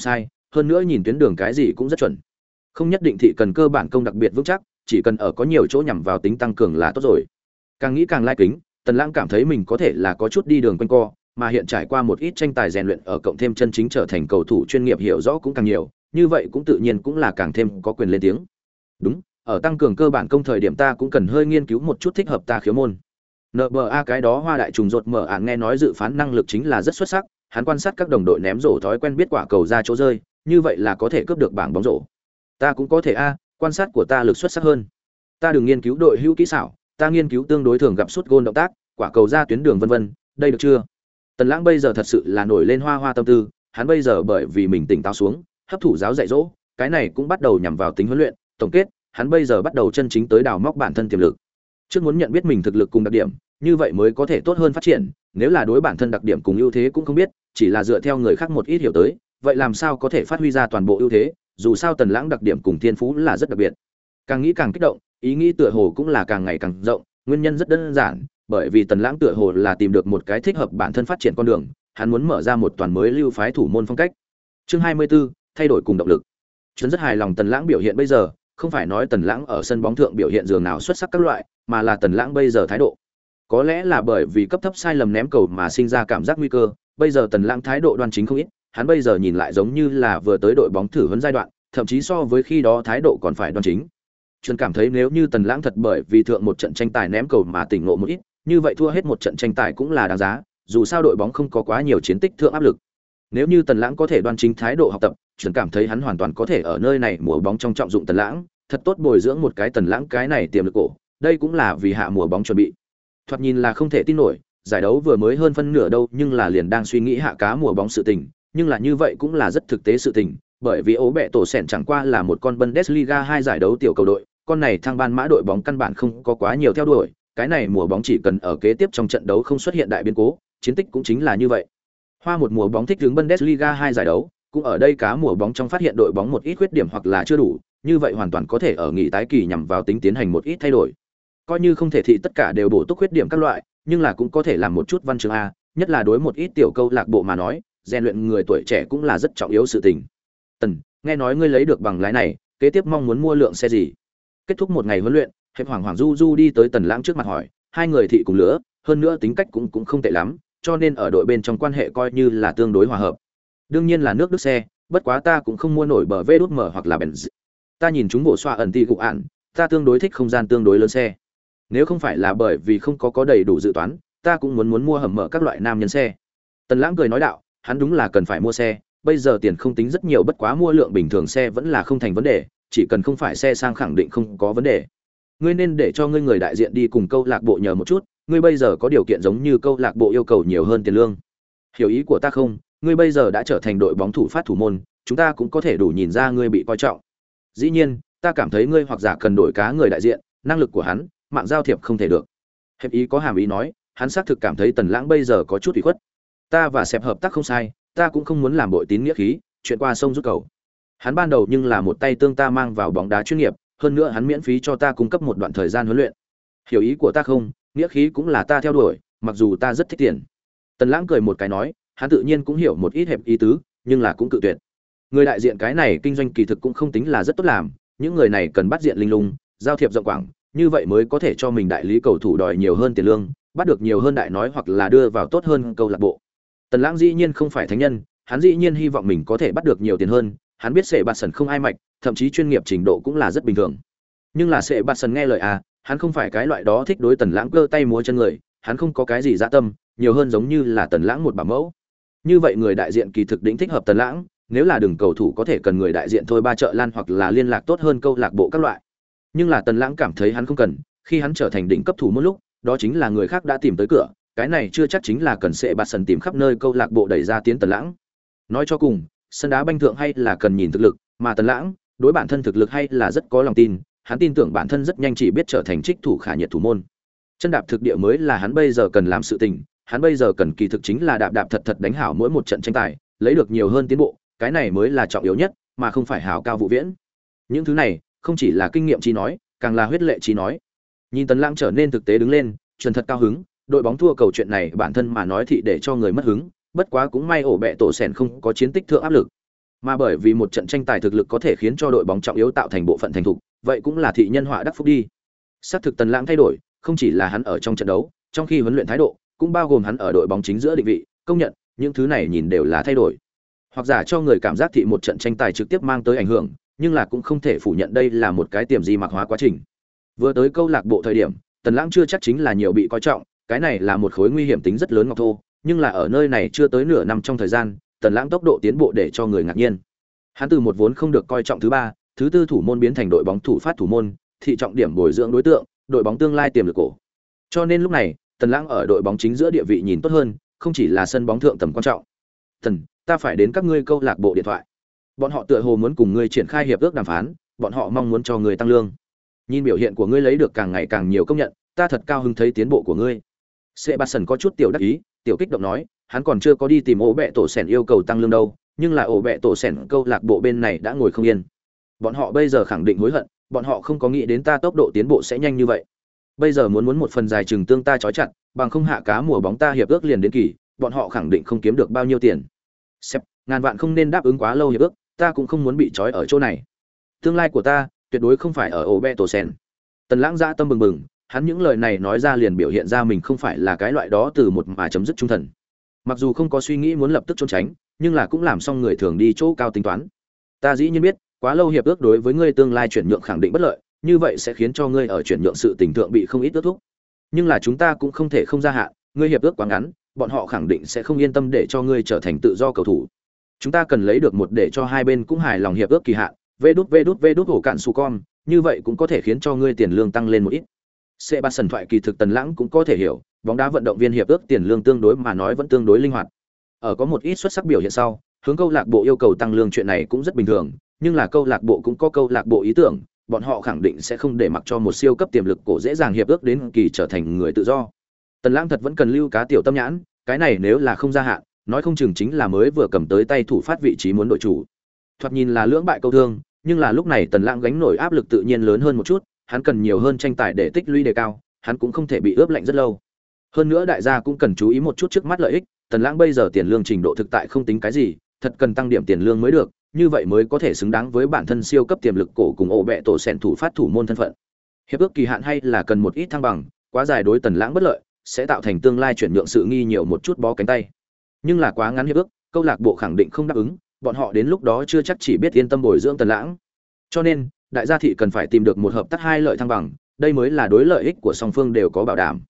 hơn nữa nhìn tuyến đường cái gì cũng rất chuẩn. Không nhất định thị cần cơ bản công đặc biệt vững chắc, chỉ cần ở có nhiều chỗ nhằm vào tính tăng cường là tốt rồi. Càng nghĩ càng lai kính, Tần Lãng cảm thấy mình có thể là có chút đi đường quanh co, mà hiện trải qua một ít tranh tài rèn luyện ở cộng thêm chân chính trở thành cầu thủ chuyên nghiệp hiểu rõ cũng càng nhiều, như vậy cũng tự nhiên cũng là càng thêm có quyền lên tiếng. Đúng, ở tăng cường cơ bản công thời điểm ta cũng cần hơi nghiên cứu một chút thích hợp ta khiếu môn. NBA cái đó Hoa Đại trùng rột mở ạn nghe nói dự phán năng lực chính là rất xuất sắc, hắn quan sát các đồng đội ném rổ thói quen biết quả cầu ra chỗ rơi, như vậy là có thể cướp được bảng bóng rổ. Ta cũng có thể quan sát của ta lực xuất sắc hơn. Ta đừng nghiên cứu đội hữu kỹ xảo, ta nghiên cứu tương đối thường gặp sút gôn động tác, quả cầu ra tuyến đường vân vân, đây được chưa? Tần Lãng bây giờ thật sự là nổi lên hoa tâm tư, hắn bây giờ bởi vì mình tỉnh táo xuống, hấp thụ giáo dạy dỗ, cái này cũng bắt đầu nhằm vào tính huấn luyện, tổng kết, hắn bây giờ bắt đầu chân chính tới đào móc bản thân tiềm lực. Trước muốn nhận biết mình thực lực cùng đặc điểm, như vậy mới có thể tốt hơn phát triển, nếu là đối bản thân đặc điểm cùng ưu thế cũng không biết, chỉ là dựa theo người khác một ít hiểu tới, vậy làm sao có thể phát huy ra toàn bộ ưu thế, dù sao Tần Lãng đặc điểm cùng thiên phú là rất đặc biệt. Càng nghĩ càng kích động, ý nghĩ tựa hồ cũng là càng ngày càng rộng, nguyên nhân rất đơn giản, bởi vì Tần Lãng tựa hồ là tìm được một cái thích hợp bản thân phát triển con đường, hắn muốn mở ra một toàn mới lưu phái thủ môn phong cách. Chương 24, thay đổi cùng động lực. Trấn rất hài lòng Tần Lãng biểu hiện bây giờ, không phải nói Tần Lãng ở sân bóng thượng biểu hiện dường nào xuất sắc các loại, mà là Tần Lãng bây giờ thái độ. Có lẽ là bởi vì cấp thấp sai lầm ném cầu mà sinh ra cảm giác nguy cơ, bây giờ Tần Lãng thái độ đoan chính không ít, hắn bây giờ nhìn lại giống như là vừa tới đội bóng thử huấn giai đoạn, thậm chí so với khi đó thái độ còn phải đoan chính. Trấn cảm thấy nếu như Tần Lãng thật bởi vì thượng một trận tranh tài ném cầu mà tỉnh ngộ một ít, như vậy thua hết một trận tranh tài cũng là đáng giá, dù sao đội bóng không có quá nhiều chiến tích thượng áp lực. Nếu như Tần Lãng có thể đoan chính thái độ học tập, Trấn cảm thấy hắn hoàn toàn có thể ở nơi này mùa bóng trong trọng dụng Tần Lãng, thật tốt bồi dưỡng một cái Tần Lãng cái này tiềm lực cổ, đây cũng là vì hạ mùa bóng chuẩn bị. Thoạt nhìn là không thể tin nổi, giải đấu vừa mới hơn phân nửa đâu, nhưng là liền đang suy nghĩ hạ cá mùa bóng sự tình, nhưng là như vậy cũng là rất thực tế sự tình, bởi vì ố bẹ tổ sèn chẳng qua là một con Bundesliga 2 giải đấu tiểu cầu đội, con này thăng ban mã đội bóng căn bản không có quá nhiều theo đuổi, cái này mùa bóng chỉ cần ở kế tiếp trong trận đấu không xuất hiện đại biến cố, chiến tích cũng chính là như vậy. Hoa một mùa bóng thích ứng Bundesliga 2 giải đấu, cũng ở đây cá mùa bóng trong phát hiện đội bóng một ít khuyết điểm hoặc là chưa đủ, như vậy hoàn toàn có thể ở nghỉ tái kỳ nhằm vào tính tiến hành một ít thay đổi. Coi như không thể thị tất cả đều bổ túc khuyết điểm các loại, nhưng là cũng có thể làm một chút văn chương a, nhất là đối một ít tiểu câu lạc bộ mà nói, rèn luyện người tuổi trẻ cũng là rất trọng yếu sự tình. Tần, nghe nói ngươi lấy được bằng lái này, kế tiếp mong muốn mua lượng xe gì? Kết thúc một ngày huấn luyện, Hẹp Hoàng Du Du đi tới Tần Lãng trước mặt hỏi, hai người thị cùng lứa, hơn nữa tính cách cũng không tệ lắm, cho nên ở đội bên trong quan hệ coi như là tương đối hòa hợp. Đương nhiên là nước Đức xe, bất quá ta cũng không mua nổi bờ vê đút mở hoặc là Benz. Ta nhìn chúng bộ xoa ẩn ti gục ạn, ta tương đối thích không gian tương đối lớn xe. Nếu không phải là bởi vì không có đầy đủ dự toán, ta cũng muốn mua hầm mở các loại nam nhân xe. Tần Lãng cười nói đạo, hắn đúng là cần phải mua xe, bây giờ tiền không tính rất nhiều, bất quá mua lượng bình thường xe vẫn là không thành vấn đề, chỉ cần không phải xe sang khẳng định không có vấn đề. Ngươi nên để cho ngươi người đại diện đi cùng câu lạc bộ nhờ một chút, ngươi bây giờ có điều kiện giống như câu lạc bộ yêu cầu nhiều hơn tiền lương. Hiểu ý của ta không? Ngươi bây giờ đã trở thành đội bóng thủ phát thủ môn, chúng ta cũng có thể đủ nhìn ra ngươi bị coi trọng. Dĩ nhiên, ta cảm thấy ngươi hoặc giả cần đổi cá người đại diện, năng lực của hắn, mạng giao thiệp không thể được. Hẹp ý có hàm ý nói, hắn xác thực cảm thấy Tần Lãng bây giờ có chút ủy khuất. Ta và Sẹp hợp tác không sai, ta cũng không muốn làm bội tín nghĩa khí, chuyện qua sông rút cầu. Hắn ban đầu nhưng là một tay tương ta mang vào bóng đá chuyên nghiệp, hơn nữa hắn miễn phí cho ta cung cấp một đoạn thời gian huấn luyện. Hiểu ý của ta không? Nghĩa khí cũng là ta theo đuổi, mặc dù ta rất thích tiền. Tần Lãng cười một cái nói, hắn tự nhiên cũng hiểu một ít hẹp ý tứ, nhưng là cũng cự tuyệt. Người đại diện cái này kinh doanh kỳ thực cũng không tính là rất tốt làm, những người này cần bắt diện linh lung, giao thiệp rộng quảng, như vậy mới có thể cho mình đại lý cầu thủ đòi nhiều hơn tiền lương, bắt được nhiều hơn đại nói hoặc là đưa vào tốt hơn câu lạc bộ. Tần Lãng dĩ nhiên không phải thánh nhân, hắn dĩ nhiên hy vọng mình có thể bắt được nhiều tiền hơn, hắn biết Sệ Bạt Sần không ai mạch, thậm chí chuyên nghiệp trình độ cũng là rất bình thường. Nhưng là Sệ Bạt Sần nghe lời hắn không phải cái loại đó thích đối Tần Lãng cơ tay múa chân người, hắn không có cái gì dã tâm, nhiều hơn giống như là Tần Lãng một bảo mẫu. Như vậy người đại diện kỳ thực đỉnh thích hợp Tần Lãng, nếu là đường cầu thủ có thể cần người đại diện thôi ba chợ lan hoặc là liên lạc tốt hơn câu lạc bộ các loại. Nhưng là Tần Lãng cảm thấy hắn không cần, khi hắn trở thành đỉnh cấp thủ một lúc, đó chính là người khác đã tìm tới cửa, cái này chưa chắc chính là cần Sệ Bạt Sần tìm khắp nơi câu lạc bộ đẩy ra tiến Tần Lãng. Nói cho cùng, sân đá banh thượng hay là cần nhìn thực lực, mà Tần Lãng đối bản thân thực lực hay là rất có lòng tin, hắn tin tưởng bản thân rất nhanh chỉ biết trở thành trích thủ khả nhiệt thủ môn. Chân đạp thực địa mới là hắn bây giờ cần làm sự tình, hắn bây giờ cần kỳ thực chính là đạp thật thật đánh hảo mỗi một trận tranh tài, lấy được nhiều hơn tiến bộ, cái này mới là trọng yếu nhất, mà không phải hảo cao vụ viễn. Những thứ này, không chỉ là kinh nghiệm chí nói, càng là huyết lệ chí nói. Nhìn Tần Lãng trở nên thực tế đứng lên, Trần thật cao hứng, đội bóng thua cầu chuyện này bản thân mà nói thì để cho người mất hứng, bất quá cũng may ổ bẹ tổ sèn không có chiến tích thượng áp lực. Mà bởi vì một trận tranh tài thực lực có thể khiến cho đội bóng trọng yếu tạo thành bộ phận thành thục, vậy cũng là thị nhân họa đắc phúc đi. Xác thực Tần Lãng thay đổi, không chỉ là hắn ở trong trận đấu, trong khi huấn luyện thái độ, cũng bao gồm hắn ở đội bóng chính giữa định vị, công nhận, những thứ này nhìn đều là thay đổi. Hoặc giả cho người cảm giác thị một trận tranh tài trực tiếp mang tới ảnh hưởng, nhưng là cũng không thể phủ nhận đây là một cái tiềm di mạc hóa quá trình. Vừa tới câu lạc bộ thời điểm, Tần Lãng chưa chắc chính là nhiều bị coi trọng, cái này là một khối nguy hiểm tính rất lớn ngọc thô, nhưng là ở nơi này chưa tới nửa năm trong thời gian, Tần Lãng tốc độ tiến bộ để cho người ngạc nhiên. Hắn từ một vốn không được coi trọng thứ ba, thứ tư thủ môn biến thành đội bóng thủ phát thủ môn, thị trọng điểm bồi dưỡng đối tượng, đội bóng tương lai tiềm lực cổ. Cho nên lúc này, Tần Lãng ở đội bóng chính giữa địa vị nhìn tốt hơn, không chỉ là sân bóng thượng tầm quan trọng. "Tần, ta phải đến các ngươi câu lạc bộ điện thoại. Bọn họ tựa hồ muốn cùng ngươi triển khai hiệp ước đàm phán, bọn họ mong muốn cho ngươi tăng lương. Nhìn biểu hiện của ngươi lấy được càng ngày càng nhiều công nhận, ta thật cao hứng thấy tiến bộ của ngươi." Sebastian có chút tiểu đắc ý, tiểu kích động nói, hắn còn chưa có đi tìm ổ bẹ tổ sèn yêu cầu tăng lương đâu, nhưng là ổ bẹ tổ sèn câu lạc bộ bên này đã ngồi không yên. Bọn họ bây giờ khẳng định hối hận, bọn họ không có nghĩ đến ta tốc độ tiến bộ sẽ nhanh như vậy. Bây giờ muốn một phần dài chừng tương ta chói chặt, bằng không hạ cá mùa bóng ta hiệp ước liền đến kỳ, bọn họ khẳng định không kiếm được bao nhiêu tiền. Sếp, ngàn vạn không nên đáp ứng quá lâu hiệp ước, ta cũng không muốn bị trói ở chỗ này. Tương lai của ta tuyệt đối không phải ở ổ bẹ tổ sèn. Tần Lãng dã tâm bừng bừng, hắn những lời này nói ra liền biểu hiện ra mình không phải là cái loại đó từ một mà chấm dứt trung thần. Mặc dù không có suy nghĩ muốn lập tức trốn tránh, nhưng là cũng làm xong người thường đi chỗ cao tính toán. Ta dĩ nhiên biết, quá lâu hiệp ước đối với ngươi tương lai chuyển nhượng khẳng định bất lợi, như vậy sẽ khiến cho ngươi ở chuyển nhượng sự tình thượng bị không ít ước thúc. Nhưng là chúng ta cũng không thể không gia hạn, ngươi hiệp ước quá ngắn, bọn họ khẳng định sẽ không yên tâm để cho ngươi trở thành tự do cầu thủ. Chúng ta cần lấy được một để cho hai bên cũng hài lòng hiệp ước kỳ hạn, vê đút hổ cạn su con, như vậy cũng có thể khiến cho ngươi tiền lương tăng lên một ít. Sebastian thoại kỳ thực Tần Lãng cũng có thể hiểu, bóng đá vận động viên hiệp ước tiền lương tương đối mà nói vẫn tương đối linh hoạt. Ở có một ít xuất sắc biểu hiện sau, hướng câu lạc bộ yêu cầu tăng lương chuyện này cũng rất bình thường, nhưng là câu lạc bộ cũng có câu lạc bộ ý tưởng, bọn họ khẳng định sẽ không để mặc cho một siêu cấp tiềm lực cổ dễ dàng hiệp ước đến kỳ trở thành người tự do. Tần Lãng thật vẫn cần lưu cá tiểu tâm nhãn, cái này nếu là không gia hạn, nói không chừng chính là mới vừa cầm tới tay thủ phát vị trí muốn đội chủ. Thoạt nhìn là lưỡng bại câu thương, nhưng là lúc này Tần Lãng gánh nổi áp lực tự nhiên lớn hơn một chút, hắn cần nhiều hơn tranh tài để tích lũy đề cao, hắn cũng không thể bị ướp lạnh rất lâu. Hơn nữa đại gia cũng cần chú ý một chút trước mắt lợi ích, Tần Lãng bây giờ tiền lương trình độ thực tại không tính cái gì, thật cần tăng điểm tiền lương mới được, như vậy mới có thể xứng đáng với bản thân siêu cấp tiềm lực cổ cùng ổ bẹ tổ sèn thủ phát thủ môn thân phận. Hiệp ước kỳ hạn hay là cần một ít thăng bằng, quá dài đối Tần Lãng bất lợi, sẽ tạo thành tương lai chuyển nhượng sự nghi nhiều một chút bó cánh tay. Nhưng là quá ngắn hiệp ước, câu lạc bộ khẳng định không đáp ứng, bọn họ đến lúc đó chưa chắc chỉ biết yên tâm bồi dưỡng Tần Lãng. Cho nên, đại gia thị cần phải tìm được một hợp tác hai lợi thăng bằng, đây mới là đối lợi ích của song phương đều có bảo đảm.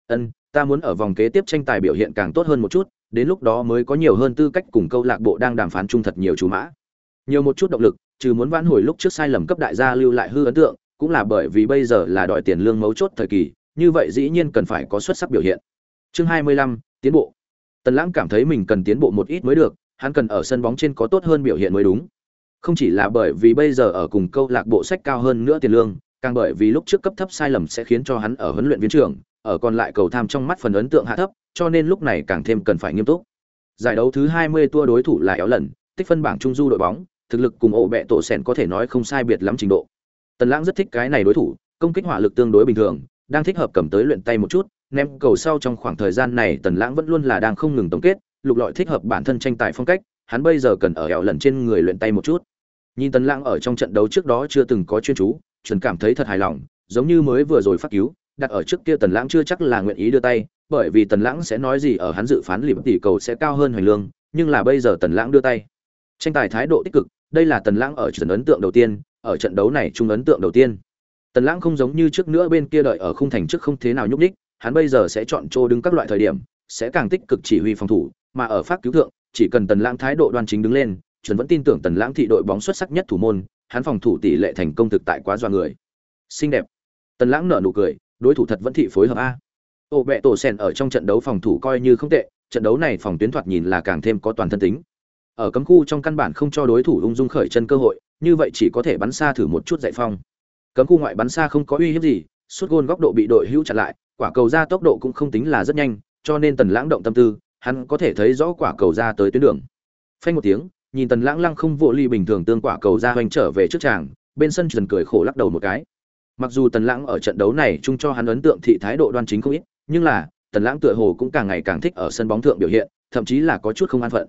Ta muốn ở vòng kế tiếp tranh tài biểu hiện càng tốt hơn một chút, đến lúc đó mới có nhiều hơn tư cách cùng câu lạc bộ đang đàm phán chung thật nhiều chú mã. Nhiều một chút động lực, trừ muốn vãn hồi lúc trước sai lầm cấp đại gia lưu lại hư ấn tượng, cũng là bởi vì bây giờ là đòi tiền lương mấu chốt thời kỳ, như vậy dĩ nhiên cần phải có xuất sắc biểu hiện. Chương 25, tiến bộ. Tần Lãng cảm thấy mình cần tiến bộ một ít mới được, hắn cần ở sân bóng trên có tốt hơn biểu hiện mới đúng. Không chỉ là bởi vì bây giờ ở cùng câu lạc bộ sách cao hơn nữa tiền lương, càng bởi vì lúc trước cấp thấp sai lầm sẽ khiến cho hắn ở huấn luyện viên trưởng, ở còn lại cầu tham trong mắt phần ấn tượng hạ thấp, cho nên lúc này càng thêm cần phải nghiêm túc. Giải đấu thứ 20 tour đối thủ là Éo lần, tích phân bảng trung du đội bóng, thực lực cùng ổ bẹ tổ sèn có thể nói không sai biệt lắm trình độ. Tần Lãng rất thích cái này đối thủ, công kích hỏa lực tương đối bình thường, đang thích hợp cầm tới luyện tay một chút, ném cầu sau trong khoảng thời gian này Tần Lãng vẫn luôn là đang không ngừng tổng kết, lục lọi thích hợp bản thân tranh tài phong cách, hắn bây giờ cần ở Éo lần trên người luyện tay một chút. Nhìn Tần Lãng ở trong trận đấu trước đó chưa từng có chuyên chú, chuẩn cảm thấy thật hài lòng, giống như mới vừa rồi phát cứu, đặt ở trước kia Tần Lãng chưa chắc là nguyện ý đưa tay, bởi vì Tần Lãng sẽ nói gì ở hắn dự phán lìm tỷ cầu sẽ cao hơn hoành lương, nhưng là bây giờ Tần Lãng đưa tay. Tranh tài thái độ tích cực, đây là Tần Lãng ở trận ấn tượng đầu tiên, ở trận đấu này trung ấn tượng đầu tiên. Tần Lãng không giống như trước nữa bên kia đợi ở khung thành trước không thế nào nhúc nhích, hắn bây giờ sẽ chọn chỗ đứng các loại thời điểm, sẽ càng tích cực chỉ huy phòng thủ, mà ở phát cứu thượng, chỉ cần Tần Lãng thái độ đoan chính đứng lên, chuẩn vẫn tin tưởng Tần Lãng thị đội bóng xuất sắc nhất thủ môn, hắn phòng thủ tỷ lệ thành công thực tại quá doa người. Xinh đẹp. Tần Lãng nở nụ cười, đối thủ thật vẫn thị phối hợp a. Ổ bẹ tổ sèn ở trong trận đấu phòng thủ coi như không tệ, trận đấu này phòng tuyến thoạt nhìn là càng thêm có toàn thân tính. Ở cấm khu trong căn bản không cho đối thủ ung dung khởi chân cơ hội, như vậy chỉ có thể bắn xa thử một chút dạy phong. Cấm khu ngoại bắn xa không có uy hiếp gì, sút gôn góc độ bị đội hữu chặn lại, quả cầu ra tốc độ cũng không tính là rất nhanh, cho nên Tần Lãng động tâm tư, hắn có thể thấy rõ quả cầu ra tới tuyến đường. Phanh một tiếng, nhìn Tần Lãng lăng không vô ly bình thường tương quả cầu ra hoành trở về trước tràng, bên sân Trần cười khổ lắc đầu một cái. Mặc dù Tần Lãng ở trận đấu này chung cho hắn ấn tượng thị thái độ đoan chính không ít, nhưng là Tần Lãng tựa hồ cũng càng ngày càng thích ở sân bóng thượng biểu hiện, thậm chí là có chút không an phận.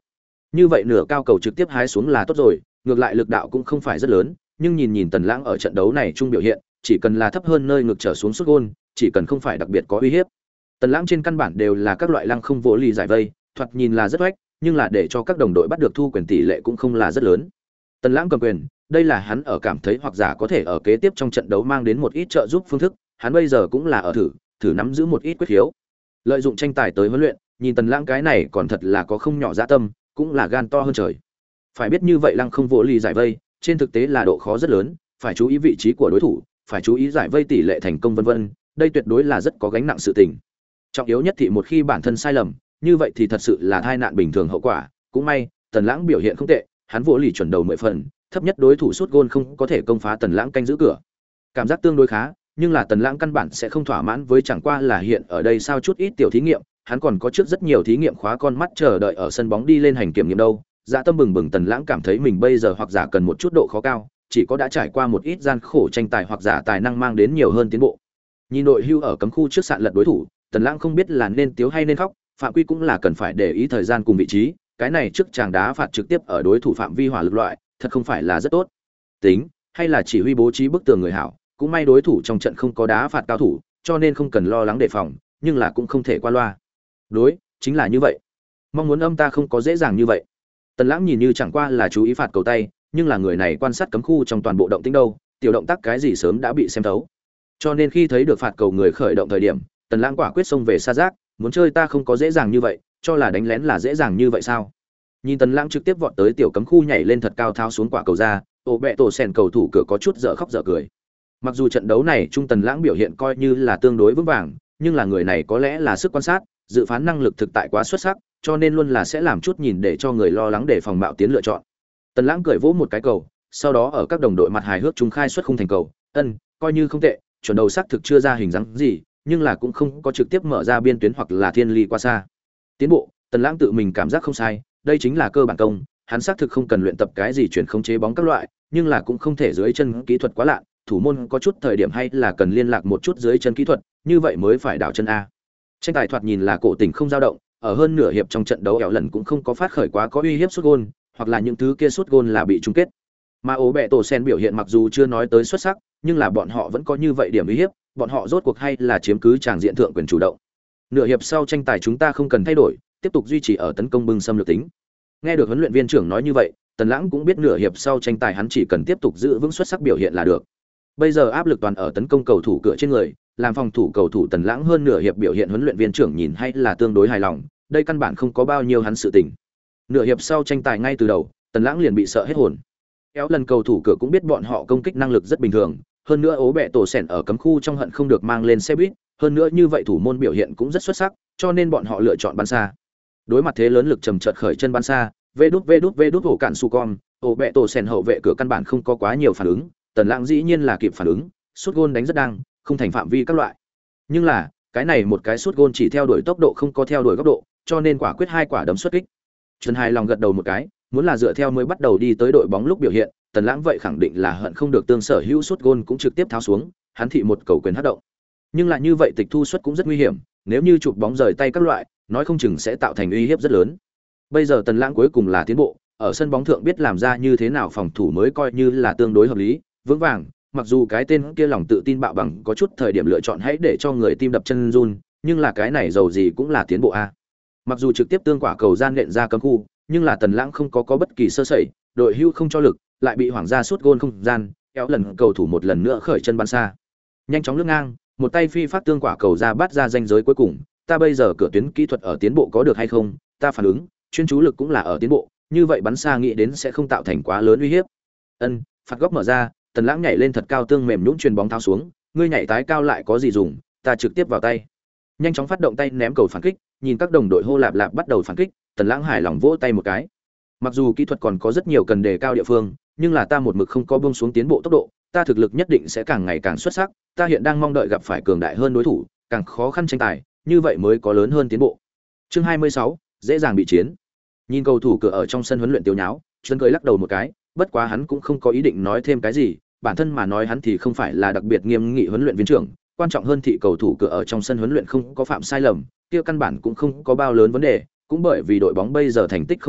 Như vậy nửa cao cầu trực tiếp hái xuống là tốt rồi, ngược lại lực đạo cũng không phải rất lớn, nhưng nhìn nhìn Tần Lãng ở trận đấu này chung biểu hiện, chỉ cần là thấp hơn nơi ngực trở xuống sút gôn, chỉ cần không phải đặc biệt có uy hiếp. Tần Lãng trên căn bản đều là các loại lăng không vô ly giải vây, thoạt nhìn là rất oách, nhưng là để cho các đồng đội bắt được thu quyền tỷ lệ cũng không là rất lớn. Tần Lãng cầm quyền, đây là hắn ở cảm thấy hoặc giả có thể ở kế tiếp trong trận đấu mang đến một ít trợ giúp phương thức, hắn bây giờ cũng là ở thử nắm giữ một ít quyết khiếu. Lợi dụng tranh tài tới huấn luyện, nhìn Tần Lãng cái này còn thật là có không nhỏ dạ tâm, cũng là gan to hơn trời. Phải biết như vậy lăng không vô ly giải vây, trên thực tế là độ khó rất lớn, phải chú ý vị trí của đối thủ, phải chú ý giải vây tỷ lệ thành công vân vân, đây tuyệt đối là rất có gánh nặng sự tình. Trọng yếu nhất thì một khi bản thân sai lầm, như vậy thì thật sự là tai nạn bình thường hậu quả, cũng may, Tần Lãng biểu hiện không tệ, hắn vỗ lì chuẩn đầu 10 phần, thấp nhất đối thủ sút gôn không có thể công phá Tần Lãng canh giữ cửa. Cảm giác tương đối khá, nhưng là Tần Lãng căn bản sẽ không thỏa mãn với chẳng qua là hiện ở đây sao chút ít tiểu thí nghiệm, hắn còn có trước rất nhiều thí nghiệm khóa con mắt chờ đợi ở sân bóng đi lên hành kiểm nghiệm đâu. Dạ tâm bừng bừng Tần Lãng cảm thấy mình bây giờ hoặc giả cần một chút độ khó cao, chỉ có đã trải qua một ít gian khổ tranh tài hoặc giả tài năng mang đến nhiều hơn tiến bộ. Nhìn đội hưu ở cấm khu trước sạn lật đối thủ, Tần Lãng không biết là nên tiếu hay nên khóc, phạm quy cũng là cần phải để ý thời gian cùng vị trí, cái này trước chàng đá phạt trực tiếp ở đối thủ phạm vi hỏa lực loại, thật không phải là rất tốt. Tính, hay là chỉ huy bố trí bức tường người hảo, cũng may đối thủ trong trận không có đá phạt cao thủ, cho nên không cần lo lắng đề phòng, nhưng là cũng không thể qua loa. Đối, chính là như vậy. Mong muốn âm ta không có dễ dàng như vậy. Tần Lãng nhìn như chẳng qua là chú ý phạt cầu tay, nhưng là người này quan sát cấm khu trong toàn bộ động tĩnh đâu, tiểu động tác cái gì sớm đã bị xem thấu. Cho nên khi thấy được phạt cầu người khởi động thời điểm, Tần Lãng quả quyết xông về xa giác, muốn chơi ta không có dễ dàng như vậy, cho là đánh lén là dễ dàng như vậy sao? Nhìn Tần Lãng trực tiếp vọt tới tiểu cấm khu nhảy lên thật cao tháo xuống quả cầu ra, ổ bẹ tổ sèn cầu thủ cửa có chút dở khóc dở cười. Mặc dù trận đấu này Trung Tần Lãng biểu hiện coi như là tương đối vững vàng, nhưng là người này có lẽ là sức quan sát, dự phán năng lực thực tại quá xuất sắc, cho nên luôn là sẽ làm chút nhìn để cho người lo lắng để phòng mạo tiến lựa chọn. Tần Lãng cười vỗ một cái cầu, sau đó ở các đồng đội mặt hài hước chúng khai xuất khung thành cầu, coi như không tệ, chuẩn đầu sắc thực chưa ra hình dáng gì, nhưng là cũng không có trực tiếp mở ra biên tuyến hoặc là thiên ly qua xa. Tiến bộ, Tần Lãng tự mình cảm giác không sai, đây chính là cơ bản công, hắn xác thực không cần luyện tập cái gì chuyển khống chế bóng các loại, nhưng là cũng không thể dưới chân kỹ thuật quá lạ, thủ môn có chút thời điểm hay là cần liên lạc một chút dưới chân kỹ thuật, như vậy mới phải đảo chân a. Tranh tài thoạt nhìn là cổ tình không dao động, ở hơn nửa hiệp trong trận đấu ẻo lần cũng không có phát khởi quá có uy hiếp sút gôn, hoặc là những thứ kia sút gôn là bị chung kết. Mà ố bẹ tổ sen biểu hiện mặc dù chưa nói tới xuất sắc, nhưng là bọn họ vẫn có như vậy điểm uy hiếp, bọn họ rốt cuộc hay là chiếm cứ tràng diện thượng quyền chủ động. Nửa hiệp sau tranh tài chúng ta không cần thay đổi, tiếp tục duy trì ở tấn công bưng xâm lược tính. Nghe được huấn luyện viên trưởng nói như vậy, Tần Lãng cũng biết nửa hiệp sau tranh tài hắn chỉ cần tiếp tục giữ vững xuất sắc biểu hiện là được. Bây giờ áp lực toàn ở tấn công cầu thủ cửa trên người, làm phòng thủ cầu thủ Tần Lãng hơn nửa hiệp biểu hiện huấn luyện viên trưởng nhìn hay là tương đối hài lòng, đây căn bản không có bao nhiêu hắn sự tình. Nửa hiệp sau tranh tài ngay từ đầu, Tần Lãng liền bị sợ hết hồn. Kéo lần cầu thủ cửa cũng biết bọn họ công kích năng lực rất bình thường, hơn nữa ố bẹ tổ sèn ở cấm khu trong hận không được mang lên xe buýt, hơn nữa như vậy thủ môn biểu hiện cũng rất xuất sắc, cho nên bọn họ lựa chọn bắn xa. Đối mặt thế lớn lực trầm chợt khởi chân bắn xa, vê đút hổ cản su con, ố bẹ tổ sèn hậu vệ cửa căn bản không có quá nhiều phản ứng, Tần Lãng dĩ nhiên là kịp phản ứng, sút gôn đánh rất đang, không thành phạm vi các loại. Nhưng là, cái này một cái sút gôn chỉ theo đuổi tốc độ không có theo đuổi góc độ, cho nên quả quyết hai quả đấm xuất kích. Trần Hải lòng gật đầu một cái, muốn là dựa theo mới bắt đầu đi tới đội bóng lúc biểu hiện, Tần Lãng vậy khẳng định là hận không được tương sở hữu sút gôn cũng trực tiếp tháo xuống, hắn thị một cầu quyền hất động. Nhưng lại như vậy tịch thu suất cũng rất nguy hiểm, nếu như chụp bóng rời tay các loại, nói không chừng sẽ tạo thành uy hiếp rất lớn. Bây giờ Tần Lãng cuối cùng là tiến bộ, ở sân bóng thượng biết làm ra như thế nào phòng thủ mới coi như là tương đối hợp lý, vững vàng, mặc dù cái tên kia lòng tự tin bạo bằng có chút thời điểm lựa chọn hãy để cho người tim đập chân run, nhưng là cái này dầu gì cũng là tiến bộ a. Mặc dù trực tiếp tương quả cầu gian nện ra cấm khu, nhưng là Tần Lãng không có bất kỳ sơ sẩy, đội hưu không cho lực, lại bị Hoàng gia sút gôn không gian, kéo lần cầu thủ một lần nữa khởi chân bắn xa. Nhanh chóng lướt ngang, một tay phi phát tương quả cầu ra bắt ra ranh giới cuối cùng, ta bây giờ cửa tuyến kỹ thuật ở tiến bộ có được hay không, ta phản ứng, chuyên chú lực cũng là ở tiến bộ, như vậy bắn xa nghĩ đến sẽ không tạo thành quá lớn uy hiếp. Phạt góc mở ra, Tần Lãng nhảy lên thật cao tương mềm nhũn chuyền bóng tháo xuống, ngươi nhảy tái cao lại có gì dùng, ta trực tiếp vào tay. Nhanh chóng phát động tay ném cầu phản kích, nhìn các đồng đội hô lạp lạp bắt đầu phản kích, Tần Lãng hài lòng vỗ tay một cái. Mặc dù kỹ thuật còn có rất nhiều cần đề cao địa phương, nhưng là ta một mực không có buông xuống tiến bộ tốc độ, ta thực lực nhất định sẽ càng ngày càng xuất sắc, ta hiện đang mong đợi gặp phải cường đại hơn đối thủ, càng khó khăn tranh tài, như vậy mới có lớn hơn tiến bộ. Chương 26, dễ dàng bị chiến. Nhìn cầu thủ cửa ở trong sân huấn luyện tiêu nháo, Trần cười lắc đầu một cái, bất quá hắn cũng không có ý định nói thêm cái gì, bản thân mà nói hắn thì không phải là đặc biệt nghiêm nghị huấn luyện viên trưởng, quan trọng hơn thị cầu thủ cửa ở trong sân huấn luyện không có phạm sai lầm, kia căn bản cũng không có bao lớn vấn đề, cũng bởi vì đội bóng bây giờ thành tích không sai,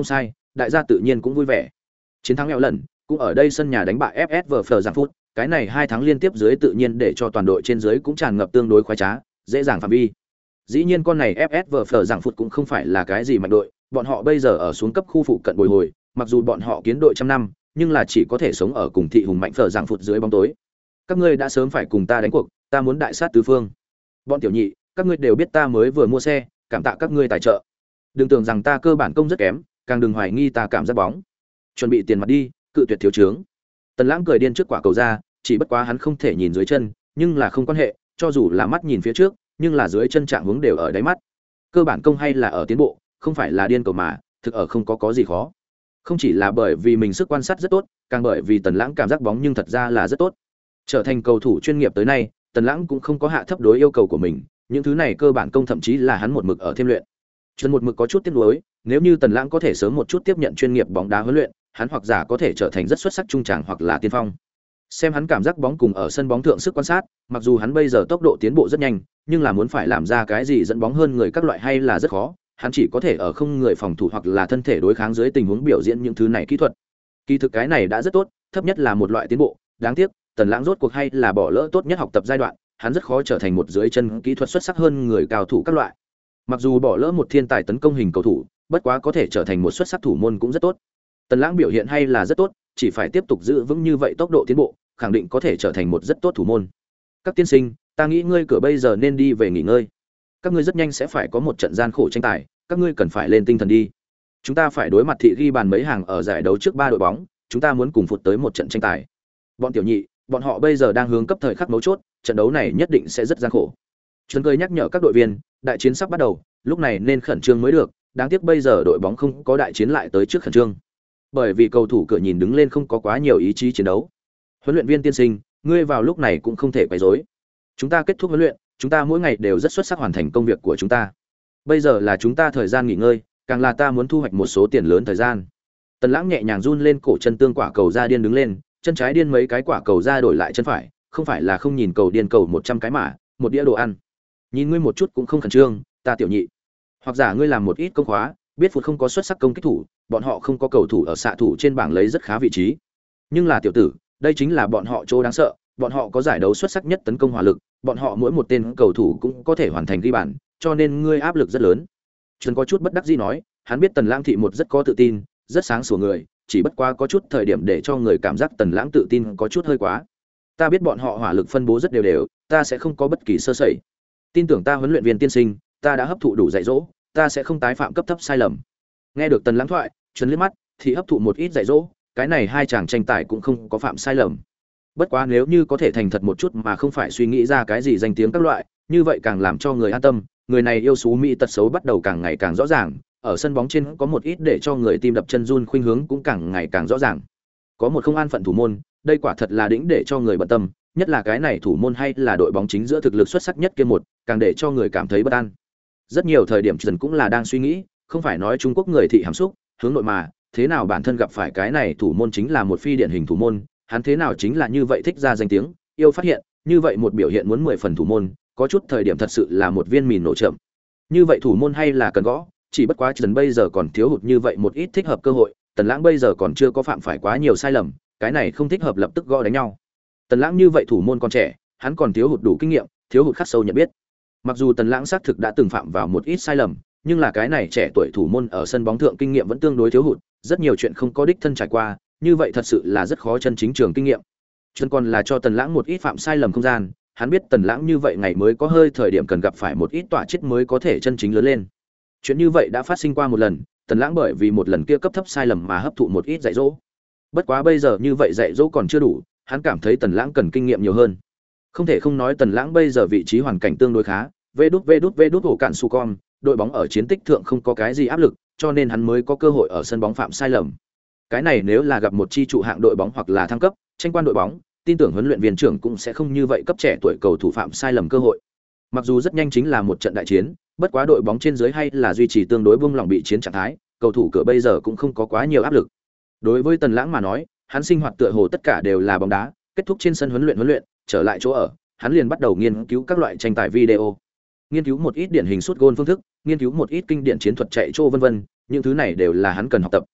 đại gia tự nhiên cũng vui vẻ. Chiến thắng eo lần, cũng ở đây sân nhà đánh bại FSV Phở Giang Phút, cái này 2 tháng liên tiếp dưới tự nhiên để cho toàn đội trên dưới cũng tràn ngập tương đối khoái trá, dễ dàng phạm vi. Dĩ nhiên con này FSV Phở Giang Phút cũng không phải là cái gì mạnh đội, bọn họ bây giờ ở xuống cấp khu phụ cận bồi hồi, mặc dù bọn họ kiến đội trăm năm, nhưng là chỉ có thể sống ở cùng thị hùng mạnh Phở Giang Phút dưới bóng tối. Các ngươi đã sớm phải cùng ta đánh cuộc, ta muốn đại sát tứ phương. Bọn tiểu nhị, các ngươi đều biết ta mới vừa mua xe, cảm tạ các ngươi tài trợ. Đừng tưởng rằng ta cơ bản công rất kém, càng đừng hoài nghi ta cảm giác bóng. Chuẩn bị tiền mặt đi, cự tuyệt thiếu chướng. Tần Lãng cười điên trước quả cầu ra, chỉ bất quá hắn không thể nhìn dưới chân, nhưng là không quan hệ, cho dù là mắt nhìn phía trước, nhưng là dưới chân trạng hướng đều ở đáy mắt. Cơ bản công hay là ở tiến bộ, không phải là điên cầu mà, thực ở không có gì khó. Không chỉ là bởi vì mình sức quan sát rất tốt, càng bởi vì Tần Lãng cảm giác bóng nhưng thật ra là rất tốt. Trở thành cầu thủ chuyên nghiệp tới nay, Tần Lãng cũng không có hạ thấp đối yêu cầu của mình, những thứ này cơ bản công thậm chí là hắn một mực ở thêm luyện. Chân một mực có chút tiếc nuối, nếu như Tần Lãng có thể sớm một chút tiếp nhận chuyên nghiệp bóng đá huấn luyện, hắn hoặc giả có thể trở thành rất xuất sắc trung trảng hoặc là tiên phong. Xem hắn cảm giác bóng cùng ở sân bóng thượng sức quan sát, mặc dù hắn bây giờ tốc độ tiến bộ rất nhanh, nhưng là muốn phải làm ra cái gì dẫn bóng hơn người các loại hay là rất khó, hắn chỉ có thể ở không người phòng thủ hoặc là thân thể đối kháng dưới tình huống biểu diễn những thứ này kỹ thuật. Kỳ thực cái này đã rất tốt, thấp nhất là một loại tiến bộ, đáng tiếc, Tần Lãng rốt cuộc hay là bỏ lỡ tốt nhất học tập giai đoạn, hắn rất khó trở thành một dưới chân kỹ thuật xuất sắc hơn người cao thủ các loại. Mặc dù bỏ lỡ một thiên tài tấn công hình cầu thủ, bất quá có thể trở thành một xuất sắc thủ môn cũng rất tốt. Tần Lãng biểu hiện hay là rất tốt, chỉ phải tiếp tục giữ vững như vậy tốc độ tiến bộ, khẳng định có thể trở thành một rất tốt thủ môn. Các tiên sinh, ta nghĩ ngươi cửa bây giờ nên đi về nghỉ ngơi. Các ngươi rất nhanh sẽ phải có một trận gian khổ tranh tài, các ngươi cần phải lên tinh thần đi. Chúng ta phải đối mặt thị ghi bàn mấy hàng ở giải đấu trước 3 đội bóng, chúng ta muốn cùng phụt tới một trận tranh tài. Bọn tiểu nhị, bọn họ bây giờ đang hướng cấp thời khắc mấu chốt, trận đấu này nhất định sẽ rất gian khổ. Trần Cười nhắc nhở các đội viên, đại chiến sắp bắt đầu, lúc này nên khẩn trương mới được, đáng tiếc bây giờ đội bóng không có đại chiến lại tới trước khẩn trương. Bởi vì cầu thủ cửa nhìn đứng lên không có quá nhiều ý chí chiến đấu. Huấn luyện viên tiên sinh, ngươi vào lúc này cũng không thể quấy rối. Chúng ta kết thúc huấn luyện, chúng ta mỗi ngày đều rất xuất sắc hoàn thành công việc của chúng ta. Bây giờ là chúng ta thời gian nghỉ ngơi, càng là ta muốn thu hoạch một số tiền lớn thời gian. Tần Lãng nhẹ nhàng run lên cổ chân tương quả cầu ra điên đứng lên, chân trái điên mấy cái quả cầu ra đổi lại chân phải, không phải là không nhìn cầu điên cầu 100 cái mà, một đĩa đồ ăn. Nhìn ngươi một chút cũng không khẩn trương, ta tiểu nhị. Hoặc giả ngươi làm một ít công khóa, biết phụt không có xuất sắc công kích thủ, bọn họ không có cầu thủ ở xạ thủ trên bảng lấy rất khá vị trí. Nhưng là tiểu tử, đây chính là bọn họ chỗ đáng sợ, bọn họ có giải đấu xuất sắc nhất tấn công hỏa lực, bọn họ mỗi một tên cầu thủ cũng có thể hoàn thành ghi bàn, cho nên ngươi áp lực rất lớn. Trần có chút bất đắc dĩ nói, hắn biết Tần Lãng thị một rất có tự tin, rất sáng sủa người, chỉ bất quá có chút thời điểm để cho người cảm giác Tần Lãng tự tin có chút hơi quá. Ta biết bọn họ hỏa lực phân bố rất đều đều, ta sẽ không có bất kỳ sơ sẩy. Tin tưởng ta huấn luyện viên tiên sinh, ta đã hấp thụ đủ dạy dỗ, ta sẽ không tái phạm cấp thấp sai lầm. Nghe được Tần Lãng thoại, Trần liếc mắt, thì hấp thụ một ít dạy dỗ, cái này hai chàng tranh tài cũng không có phạm sai lầm. Bất quá nếu như có thể thành thật một chút mà không phải suy nghĩ ra cái gì danh tiếng các loại, như vậy càng làm cho người an tâm, người này yêu xú mỹ tật xấu bắt đầu càng ngày càng rõ ràng, ở sân bóng trên có một ít để cho người tim đập chân run khuynh hướng cũng càng ngày càng rõ ràng. Có một không an phận thủ môn, đây quả thật là đỉnh để cho người bận tâm, nhất là cái này thủ môn hay là đội bóng chính giữa thực lực xuất sắc nhất kia một, càng để cho người cảm thấy bất an. Rất nhiều thời điểm Trần cũng là đang suy nghĩ, không phải nói Trung Quốc người thị hàm xúc, hướng nội mà, thế nào bản thân gặp phải cái này thủ môn chính là một phi điển hình thủ môn, hắn thế nào chính là như vậy thích ra danh tiếng, yêu phát hiện, như vậy một biểu hiện muốn 10 phần thủ môn, có chút thời điểm thật sự là một viên mìn nổ chậm. Như vậy thủ môn hay là cần gõ, chỉ bất quá Trần bây giờ còn thiếu hụt như vậy một ít thích hợp cơ hội, Tần Lãng bây giờ còn chưa có phạm phải quá nhiều sai lầm, cái này không thích hợp lập tức gõ đánh nhau. Tần Lãng như vậy thủ môn còn trẻ, hắn còn thiếu hụt đủ kinh nghiệm, thiếu hụt khắc sâu nhận biết. Mặc dù Tần Lãng xác thực đã từng phạm vào một ít sai lầm, nhưng là cái này trẻ tuổi thủ môn ở sân bóng thượng kinh nghiệm vẫn tương đối thiếu hụt, rất nhiều chuyện không có đích thân trải qua, như vậy thật sự là rất khó chân chính trường kinh nghiệm. Chân còn là cho Tần Lãng một ít phạm sai lầm không gian, hắn biết Tần Lãng như vậy ngày mới có hơi thời điểm cần gặp phải một ít tỏa chết mới có thể chân chính lớn lên. Chuyện như vậy đã phát sinh qua một lần, Tần Lãng bởi vì một lần kia cấp thấp sai lầm mà hấp thụ một ít dạy dỗ. Bất quá bây giờ như vậy dạy dỗ còn chưa đủ, hắn cảm thấy Tần Lãng cần kinh nghiệm nhiều hơn. Không thể không nói Tần Lãng bây giờ vị trí hoàn cảnh tương đối khá, vê đút ổ cạn su con, đội bóng ở chiến tích thượng không có cái gì áp lực, cho nên hắn mới có cơ hội ở sân bóng phạm sai lầm. Cái này nếu là gặp một chi trụ hạng đội bóng hoặc là thăng cấp, tranh quan đội bóng, tin tưởng huấn luyện viên trưởng cũng sẽ không như vậy cấp trẻ tuổi cầu thủ phạm sai lầm cơ hội. Mặc dù rất nhanh chính là một trận đại chiến, bất quá đội bóng trên dưới hay là duy trì tương đối buông lỏng bị chiến trạng thái, cầu thủ cửa bây giờ cũng không có quá nhiều áp lực. Đối với Tần Lãng mà nói, hắn sinh hoạt tựa hồ tất cả đều là bóng đá, kết thúc trên sân huấn luyện, trở lại chỗ ở, hắn liền bắt đầu nghiên cứu các loại tranh tài video. Nghiên cứu một ít điển hình sút gôn phương thức, nghiên cứu một ít kinh điển chiến thuật chạy trô vân vân, những thứ này đều là hắn cần học tập.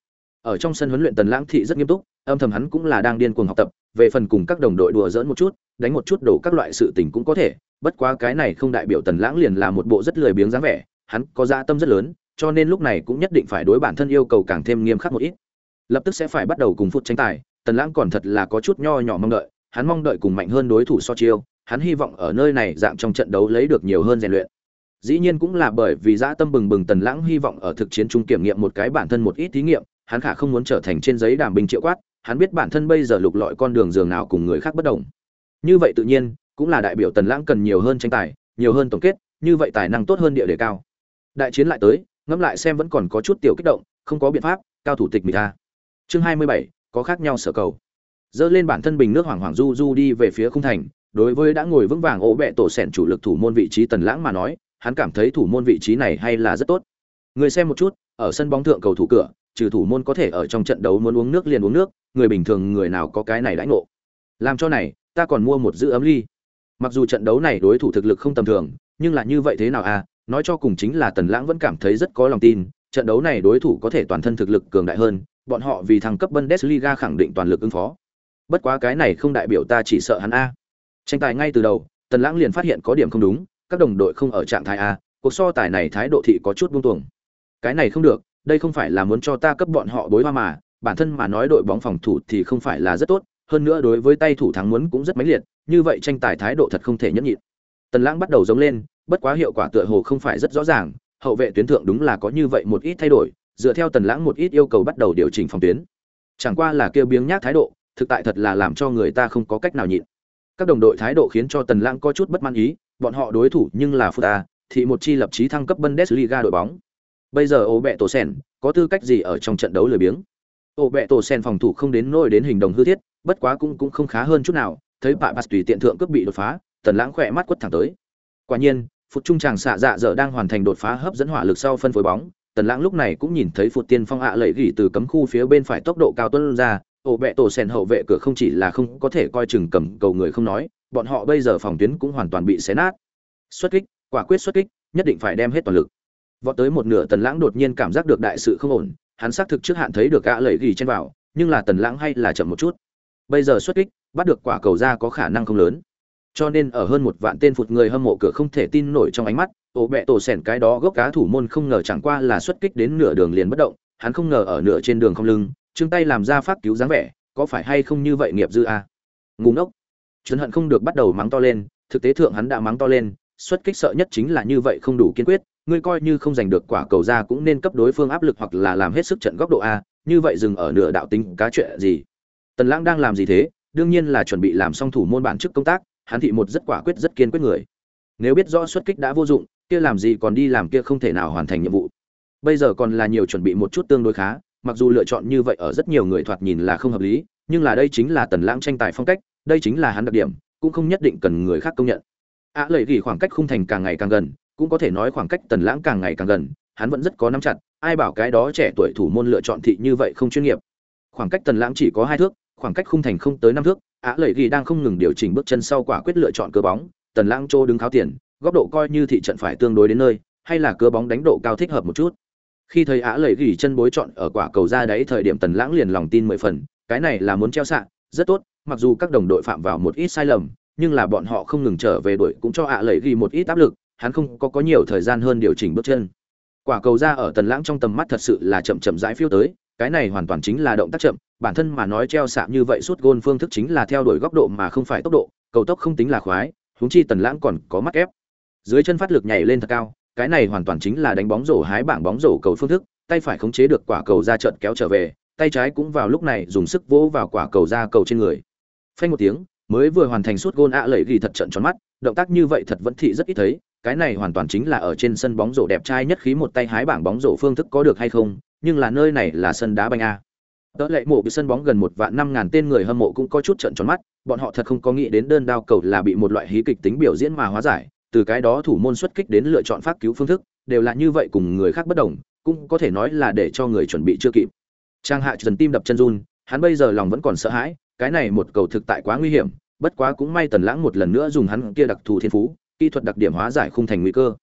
Ở trong sân huấn luyện Tần Lãng thị rất nghiêm túc, âm thầm hắn cũng là đang điên cuồng học tập, về phần cùng các đồng đội đùa giỡn một chút, đánh một chút đổ các loại sự tình cũng có thể, bất quá cái này không đại biểu Tần Lãng liền là một bộ rất lười biếng dáng vẻ, hắn có dạ tâm rất lớn, cho nên lúc này cũng nhất định phải đối bản thân yêu cầu càng thêm nghiêm khắc một ít. Lập tức sẽ phải bắt đầu cùng phút tranh tài, Tần Lãng còn thật là có chút nho nhỏ mong đợi, hắn mong đợi cùng mạnh hơn đối thủ so chiêu, hắn hy vọng ở nơi này dạng trong trận đấu lấy được nhiều hơn rèn luyện. Dĩ nhiên cũng là bởi vì dã tâm bừng bừng, Tần Lãng hy vọng ở thực chiến trung kiểm nghiệm một cái bản thân một ít thí nghiệm, hắn khả không muốn trở thành trên giấy đàm binh triệu quát, hắn biết bản thân bây giờ lục lọi con đường dường nào cùng người khác bất đồng. Như vậy tự nhiên cũng là đại biểu Tần Lãng cần nhiều hơn tranh tài, nhiều hơn tổng kết, như vậy tài năng tốt hơn địa đề cao. Đại chiến lại tới, ngẫm lại xem vẫn còn có chút tiểu kích động, không có biện pháp, cao thủ tịch mịch ta. Chương 27, có khác nhau sở cầu. Dơ lên bản thân bình nước hoảng hoảng du du đi về phía khung thành, đối với đã ngồi vững vàng ổ bẹ tổ sẹn chủ lực thủ môn vị trí Tần Lãng mà nói, hắn cảm thấy thủ môn vị trí này hay là rất tốt. Người xem một chút, ở sân bóng thượng cầu thủ cửa, trừ thủ môn có thể ở trong trận đấu muốn uống nước liền uống nước, người bình thường người nào có cái này đãi ngộ. Làm cho này, ta còn mua một giữ ấm ly. Mặc dù trận đấu này đối thủ thực lực không tầm thường, nhưng là như vậy thế nào à, nói cho cùng chính là Tần Lãng vẫn cảm thấy rất có lòng tin, trận đấu này đối thủ có thể toàn thân thực lực cường đại hơn, bọn họ vì thăng cấp Bundesliga khẳng định toàn lực ứng phó. Bất quá cái này không đại biểu ta chỉ sợ hắn a. Tranh tài ngay từ đầu, Tần Lãng liền phát hiện có điểm không đúng, các đồng đội không ở trạng thái a, cuộc so tài này thái độ thị có chút buông tuồng. Cái này không được, đây không phải là muốn cho ta cấp bọn họ bối hoa mà, bản thân mà nói đội bóng phòng thủ thì không phải là rất tốt, hơn nữa đối với tay thủ thắng muốn cũng rất mãnh liệt, như vậy tranh tài thái độ thật không thể nhẫn nhịn. Tần Lãng bắt đầu giống lên, bất quá hiệu quả tựa hồ không phải rất rõ ràng, hậu vệ tuyến thượng đúng là có như vậy một ít thay đổi, dựa theo Tần Lãng một ít yêu cầu bắt đầu điều chỉnh phòng tuyến. Chẳng qua là kêu biếng nhác thái độ, thực tại thật là làm cho người ta không có cách nào nhịn. Các đồng đội thái độ khiến cho Tần Lãng có chút bất mãn ý, bọn họ đối thủ nhưng là Futa, thì một chi lập chí thăng cấp Bundesliga đội bóng. Bây giờ Ổ Bẹ Tổ Sen có tư cách gì ở trong trận đấu lười biếng? Ổ Bẹ Tổ Sen phòng thủ không đến nỗi đến hình đồng hư thiết, bất quá cũng không khá hơn chút nào, thấy Bạ Bạt tùy tiện thượng cướp bị đột phá, Tần Lãng khỏe mắt quất thẳng tới. Quả nhiên, phút trung tràng xạ dạ dở đang hoàn thành đột phá hấp dẫn hỏa lực sau phân phối bóng, Tần Lãng lúc này cũng nhìn thấy phút tiên phong ạ lẩy gỉ từ cấm khu phía bên phải tốc độ cao tuôn ra, Ổ Bẹ Tổ Sen hậu vệ cửa không chỉ là không có thể coi chừng cầm cầu người không nói, bọn họ bây giờ phòng tuyến cũng hoàn toàn bị xé nát. Xuất kích, quả quyết xuất kích, nhất định phải đem hết toàn lực. Vọt tới một nửa Tần Lãng đột nhiên cảm giác được đại sự không ổn, hắn xác thực trước hạn thấy được ạ lẩy gỉ chen vào, nhưng là Tần Lãng hay là chậm một chút. Bây giờ xuất kích, bắt được quả cầu ra có khả năng không lớn. Cho nên ở hơn một vạn tên phụt người hâm mộ cửa không thể tin nổi trong ánh mắt, Ổ Bẹ Tổ Sèn cái đó gốc cá thủ môn không ngờ chẳng qua là xuất kích đến nửa đường liền bất động, hắn không ngờ ở nửa trên đường không lưng, chương tay làm ra pháp cứu dáng vẻ, có phải hay không như vậy nghiệp dư a? Ngu ngốc. Trấn Hận không được bắt đầu mắng to lên, thực tế thượng hắn đã mắng to lên, xuất kích sợ nhất chính là như vậy không đủ kiên quyết, ngươi coi như không giành được quả cầu ra cũng nên cấp đối phương áp lực hoặc là làm hết sức trận góc độ a, như vậy dừng ở nửa đạo tính cá chuyện gì? Tần Lãng đang làm gì thế? Đương nhiên là chuẩn bị làm xong thủ môn bản chức công tác, hắn thị một rất quả quyết rất kiên quyết người. Nếu biết rõ xuất kích đã vô dụng, kia làm gì còn đi làm kia không thể nào hoàn thành nhiệm vụ. Bây giờ còn là nhiều chuẩn bị một chút tương đối khá, mặc dù lựa chọn như vậy ở rất nhiều người thoạt nhìn là không hợp lý, nhưng là đây chính là Tần Lãng tranh tài phong cách, đây chính là hắn đặc điểm, cũng không nhất định cần người khác công nhận. Lẩy gỉ khoảng cách khung thành càng ngày càng gần, cũng có thể nói khoảng cách Tần Lãng càng ngày càng gần, hắn vẫn rất có nắm chặt, ai bảo cái đó trẻ tuổi thủ môn lựa chọn thị như vậy không chuyên nghiệp. Khoảng cách Tần Lãng chỉ có 2 thước, khoảng cách khung thành không tới 5 thước, lẩy gỉ đang không ngừng điều chỉnh bước chân sau quả quyết lựa chọn cơ bóng, Tần Lãng trô đứng tháo tiền, góc độ coi như thị trận phải tương đối đến nơi, hay là cơ bóng đánh độ cao thích hợp một chút. Khi thấy lẩy gỉ chân bối chọn ở quả cầu ra đáy thời điểm Tần Lãng liền lòng tin 10 phần, cái này là muốn treo xạ, rất tốt, mặc dù các đồng đội phạm vào một ít sai lầm, nhưng là bọn họ không ngừng trở về đuổi cũng cho lẩy gỉ một ít áp lực, hắn không có nhiều thời gian hơn điều chỉnh bước chân. Quả cầu ra ở Tần Lãng trong tầm mắt thật sự là chậm chậm rãi phiêu tới, cái này hoàn toàn chính là động tác chậm, bản thân mà nói treo xạ như vậy suốt gôn phương thức chính là theo đuổi góc độ mà không phải tốc độ, cầu tốc không tính là khoái, huống chi Tần Lãng còn có mắt ép. Dưới chân phát lực nhảy lên thật cao, cái này hoàn toàn chính là đánh bóng rổ hái bảng bóng rổ cầu phương thức, tay phải khống chế được quả cầu ra trận kéo trở về, tay trái cũng vào lúc này dùng sức vỗ vào quả cầu ra cầu trên người. Phanh một tiếng, mới vừa hoàn thành suốt gôn lẩy gỉ thật trận tròn mắt, động tác như vậy thật vẫn thị rất ít thấy, cái này hoàn toàn chính là ở trên sân bóng rổ đẹp trai nhất khí một tay hái bảng bóng rổ phương thức có được hay không, nhưng là nơi này là sân đá banh a. Tớ lệ mộ cái sân bóng gần 1.500.000 tên người hâm mộ cũng có chút trận tròn mắt, bọn họ thật không có nghĩ đến đơn đao cầu là bị một loại hí kịch tính biểu diễn mà hóa giải, từ cái đó thủ môn xuất kích đến lựa chọn pháp cứu phương thức, đều là như vậy cùng người khác bất đồng, cũng có thể nói là để cho người chuẩn bị chưa kịp. Trang Hạ dần tim đập chân run, hắn bây giờ lòng vẫn còn sợ hãi, cái này một cầu thực tại quá nguy hiểm, bất quá cũng may Tần Lãng một lần nữa dùng hắn kia đặc thù thiên phú, kỹ thuật đặc điểm hóa giải khung thành nguy cơ.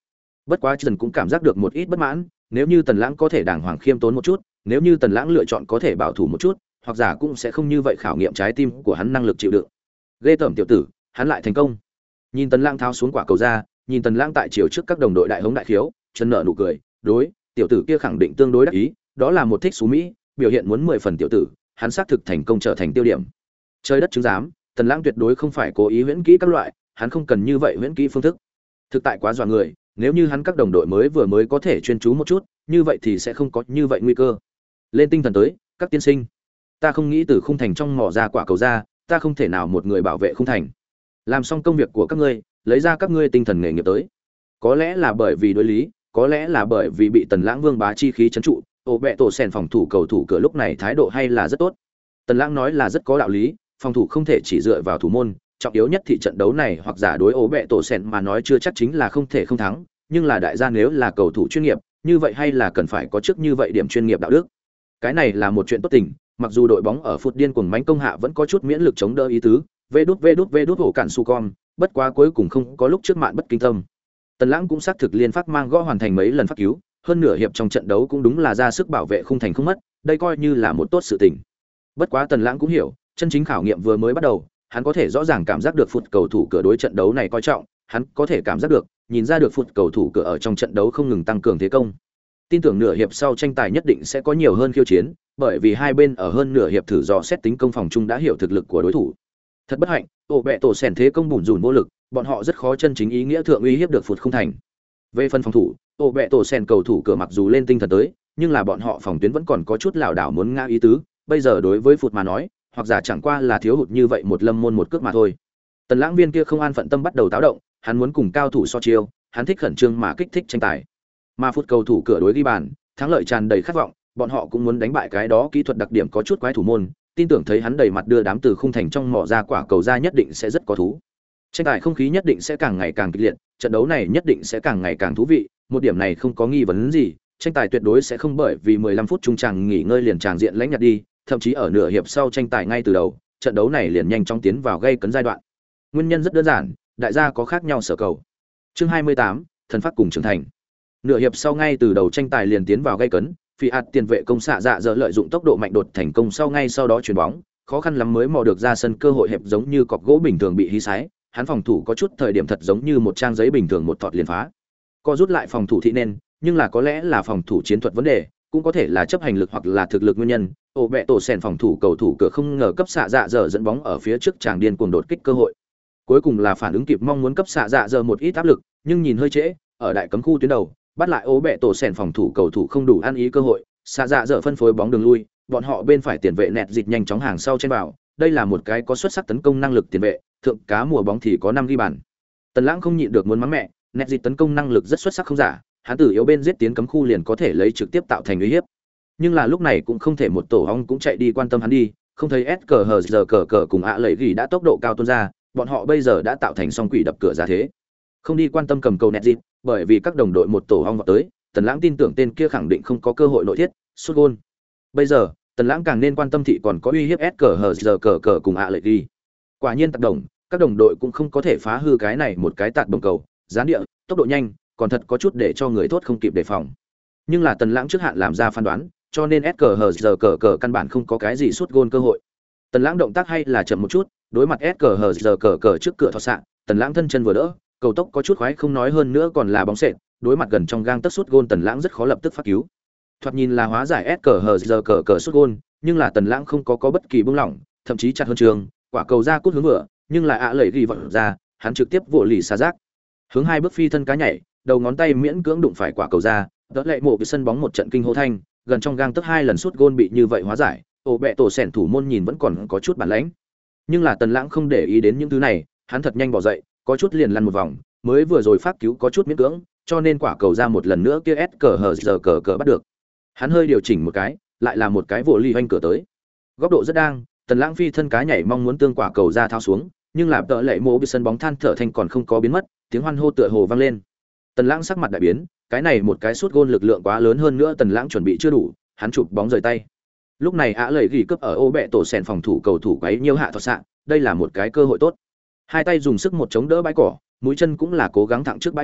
Bất quá Trần cũng cảm giác được một ít bất mãn, nếu như Tần Lãng có thể đàng hoàng khiêm tốn một chút, nếu như Tần Lãng lựa chọn có thể bảo thủ một chút, hoặc giả cũng sẽ không như vậy khảo nghiệm trái tim của hắn năng lực chịu đựng. Ghê tởm tiểu tử, hắn lại thành công. Nhìn Tần Lãng tháo xuống quả cầu ra, nhìn Tần Lãng tại chiều trước các đồng đội đại hống đại khiếu, Trần nở nụ cười, đối, tiểu tử kia khẳng định tương đối đắc ý, đó là một thích xú mỹ, biểu hiện muốn 10 phần tiểu tử, hắn xác thực thành công trở thành tiêu điểm. Trời đất chứng giám, Tần Lãng tuyệt đối không phải cố ý huyễn kỹ các loại, hắn không cần như vậy huyễn kỹ phương thức. Thực tại quá dọa người, nếu như hắn các đồng đội mới có thể chuyên chú một chút, như vậy thì sẽ không có như vậy nguy cơ. Lên tinh thần tới, các tiên sinh. Ta không nghĩ từ khung thành trong mỏ ra quả cầu ra, ta không thể nào một người bảo vệ khung thành. Làm xong công việc của các ngươi, lấy ra các ngươi tinh thần nghề nghiệp tới. Có lẽ là bởi vì đối lý, có lẽ là bởi vì bị Tần Lãng vương bá chi khí trấn trụ, ổ bẹ tổ sèn phòng thủ cầu thủ cửa lúc này thái độ hay là rất tốt. Tần Lãng nói là rất có đạo lý, phòng thủ không thể chỉ dựa vào thủ môn, trọng yếu nhất thị trận đấu này hoặc giả đối ổ bẹ tổ sèn mà nói chưa chắc chính là không thể không thắng, nhưng là đại gia nếu là cầu thủ chuyên nghiệp, như vậy hay là cần phải có trước như vậy điểm chuyên nghiệp đạo đức. Cái này là một chuyện tốt tình, mặc dù đội bóng ở phút điên cuồng mánh công hạ vẫn có chút miễn lực chống đỡ ý tứ, vê đút hổ cản su con, bất quá cuối cùng không có lúc trước mạn bất kinh tâm. Tần Lãng cũng xác thực liên phát mang gõ hoàn thành mấy lần phát cứu, hơn nửa hiệp trong trận đấu cũng đúng là ra sức bảo vệ khung thành không mất, đây coi như là một tốt sự tình. Bất quá Tần Lãng cũng hiểu, chân chính khảo nghiệm vừa mới bắt đầu, hắn có thể rõ ràng cảm giác được phút cầu thủ cửa đối trận đấu này coi trọng, hắn có thể cảm giác được, nhìn ra được phút cầu thủ cửa ở trong trận đấu không ngừng tăng cường thế công. Tin tưởng nửa hiệp sau tranh tài nhất định sẽ có nhiều hơn khiêu chiến, bởi vì hai bên ở hơn nửa hiệp thử dò xét tính công phòng chung đã hiểu thực lực của đối thủ. Thật bất hạnh, ổ bẹ tổ sèn thế công bủn rủn vô lực, bọn họ rất khó chân chính ý nghĩa thượng uy hiếp được phút không thành. Về phần phòng thủ, ổ bẹ tổ sèn cầu thủ cửa mặc dù lên tinh thần tới, nhưng là bọn họ phòng tuyến vẫn còn có chút lảo đảo muốn ngã ý tứ, bây giờ đối với phút mà nói, hoặc giả chẳng qua là thiếu hụt như vậy một lâm môn một cước mà thôi. Tần Lãng viên kia không an phận tâm bắt đầu táo động, hắn muốn cùng cao thủ so chiêu, hắn thích khẩn trương mà kích thích tranh tài. Mà phút cầu thủ cửa đối ghi bàn, thắng lợi tràn đầy khát vọng, bọn họ cũng muốn đánh bại cái đó kỹ thuật đặc điểm có chút quái thủ môn, tin tưởng thấy hắn đầy mặt đưa đám từ khung thành trong mỏ ra quả cầu ra nhất định sẽ rất có thú. Tranh tài không khí nhất định sẽ càng ngày càng kịch liệt, trận đấu này nhất định sẽ càng ngày càng thú vị, một điểm này không có nghi vấn gì, tranh tài tuyệt đối sẽ không bởi vì 15 phút trung tràng nghỉ ngơi liền tràng diện lãnh nhạt đi, thậm chí ở nửa hiệp sau tranh tài ngay từ đầu, trận đấu này liền nhanh chóng tiến vào gây cấn giai đoạn. Nguyên nhân rất đơn giản, đại gia có khác nhau sở cầu. Chương 28, thần phát cùng trưởng thành. Nửa hiệp sau ngay từ đầu tranh tài liền tiến vào gây cấn, Fiat tiền vệ công xạ dạ dở lợi dụng tốc độ mạnh đột thành công sau ngay sau đó chuyền bóng, khó khăn lắm mới mò được ra sân cơ hội hẹp giống như cọc gỗ bình thường bị hí sái, hắn phòng thủ có chút thời điểm thật giống như một trang giấy bình thường một thọt liền phá. Co rút lại phòng thủ thị nên, nhưng là có lẽ là phòng thủ chiến thuật vấn đề, cũng có thể là chấp hành lực hoặc là thực lực nguyên nhân. Ổ bẹ tổ sèn phòng thủ cầu thủ cửa không ngờ cấp xạ dạ dở dẫn bóng ở phía trước chàng điên cuồng đột kích cơ hội. Cuối cùng là phản ứng kịp mong muốn cấp xạ dạ dở một ít áp lực, nhưng nhìn hơi trễ, ở đại cấm khu tuyến đầu, bắt lại ổ bẹ tổ sèn phòng thủ cầu thủ không đủ ăn ý cơ hội, xạ dạ dở phân phối bóng đường lui, bọn họ bên phải tiền vệ nẹt dịch nhanh chóng hàng sau trên vào, đây là một cái có xuất sắc tấn công năng lực tiền vệ, thượng cá mùa bóng thì có 5 ghi bàn. Tần Lãng không nhịn được muốn mắng mẹ, nẹt dịch tấn công năng lực rất xuất sắc không giả, hắn từ yếu bên giết tiến cấm khu liền có thể lấy trực tiếp tạo thành uy hiếp. Nhưng là lúc này cũng không thể một tổ ong cũng chạy đi quan tâm hắn đi, không thấy SCHZ cùng ạ lẩy gỉ đã tốc độ cao tuôn ra, bọn họ bây giờ đã tạo thành song quỷ đập cửa ra thế. Không đi quan tâm cầm cầu nẹt dịch, bởi vì các đồng đội một tổ ong vào tới, Tần Lãng tin tưởng tên kia khẳng định không có cơ hội nội thiết, sút gol. Bây giờ, Tần Lãng càng nên quan tâm thị còn có uy hiếp SCHZ cùng ạ lẩy gỉ. Quả nhiên tác động, các đồng đội cũng không có thể phá hư cái này một cái tạt đồng cầu, gián địa, tốc độ nhanh, còn thật có chút để cho người thốt không kịp đề phòng. Nhưng là Tần Lãng trước hạn làm ra phán đoán, cho nên SCHZ căn bản không có cái gì sút gôn cơ hội. Tần Lãng động tác hay là chậm một chút, đối mặt SCHZ trước cửa thọt xạ, Tần Lãng thân chân vừa đỡ, cầu tốc có chút khoái không nói hơn nữa còn là bóng sệt, đối mặt gần trong gang tấc sút gôn Tần Lãng rất khó lập tức phát cứu. Thoạt nhìn là hóa giải SCHZ sút gôn, nhưng là Tần Lãng không có bất kỳ buông lỏng, thậm chí chặt hơn trường, quả cầu ra cút hướng vừa, nhưng lại ạ lẩy ghi vọt ra, hắn trực tiếp vỗ lì xa giác. Hướng hai bước phi thân cá nhảy, đầu ngón tay miễn cưỡng đụng phải quả cầu ra, đỡ lệ mộ cái sân bóng một trận kinh hô thanh, gần trong gang tức 2 lần sút gôn bị như vậy hóa giải, ổ bẹ tổ sèn thủ môn nhìn vẫn còn có chút bản lãnh. Nhưng là Tần Lãng không để ý đến những thứ này, hắn thật nhanh bỏ dậy, có chút liền lăn một vòng, mới vừa rồi phát cứu có chút miễn cưỡng, cho nên quả cầu ra một lần nữa kia SCHZ bắt được. Hắn hơi điều chỉnh một cái, lại là một cái vỗ ly hoanh cửa tới. Góc độ rất đang, Tần Lãng phi thân cá nhảy mong muốn tương quả cầu ra thao xuống, nhưng là đỡ lệ mộ cái sân bóng than thở thanh còn không có biến mất, tiếng hoan hô tựa hồ vang lên. Tần Lãng sắc mặt đại biến, cái này một cái sút gôn lực lượng quá lớn hơn nữa Tần Lãng chuẩn bị chưa đủ, hắn chụp bóng rời tay. Lúc này ạ lẩy gỉ cướp ở ô bẹ tổ sèn phòng thủ cầu thủ quấy nhiêu hạ thọt xạ, đây là một cái cơ hội tốt. Hai tay dùng sức một chống đỡ bãi cỏ, mũi chân cũng là cố gắng thẳng trước bãi cỏ,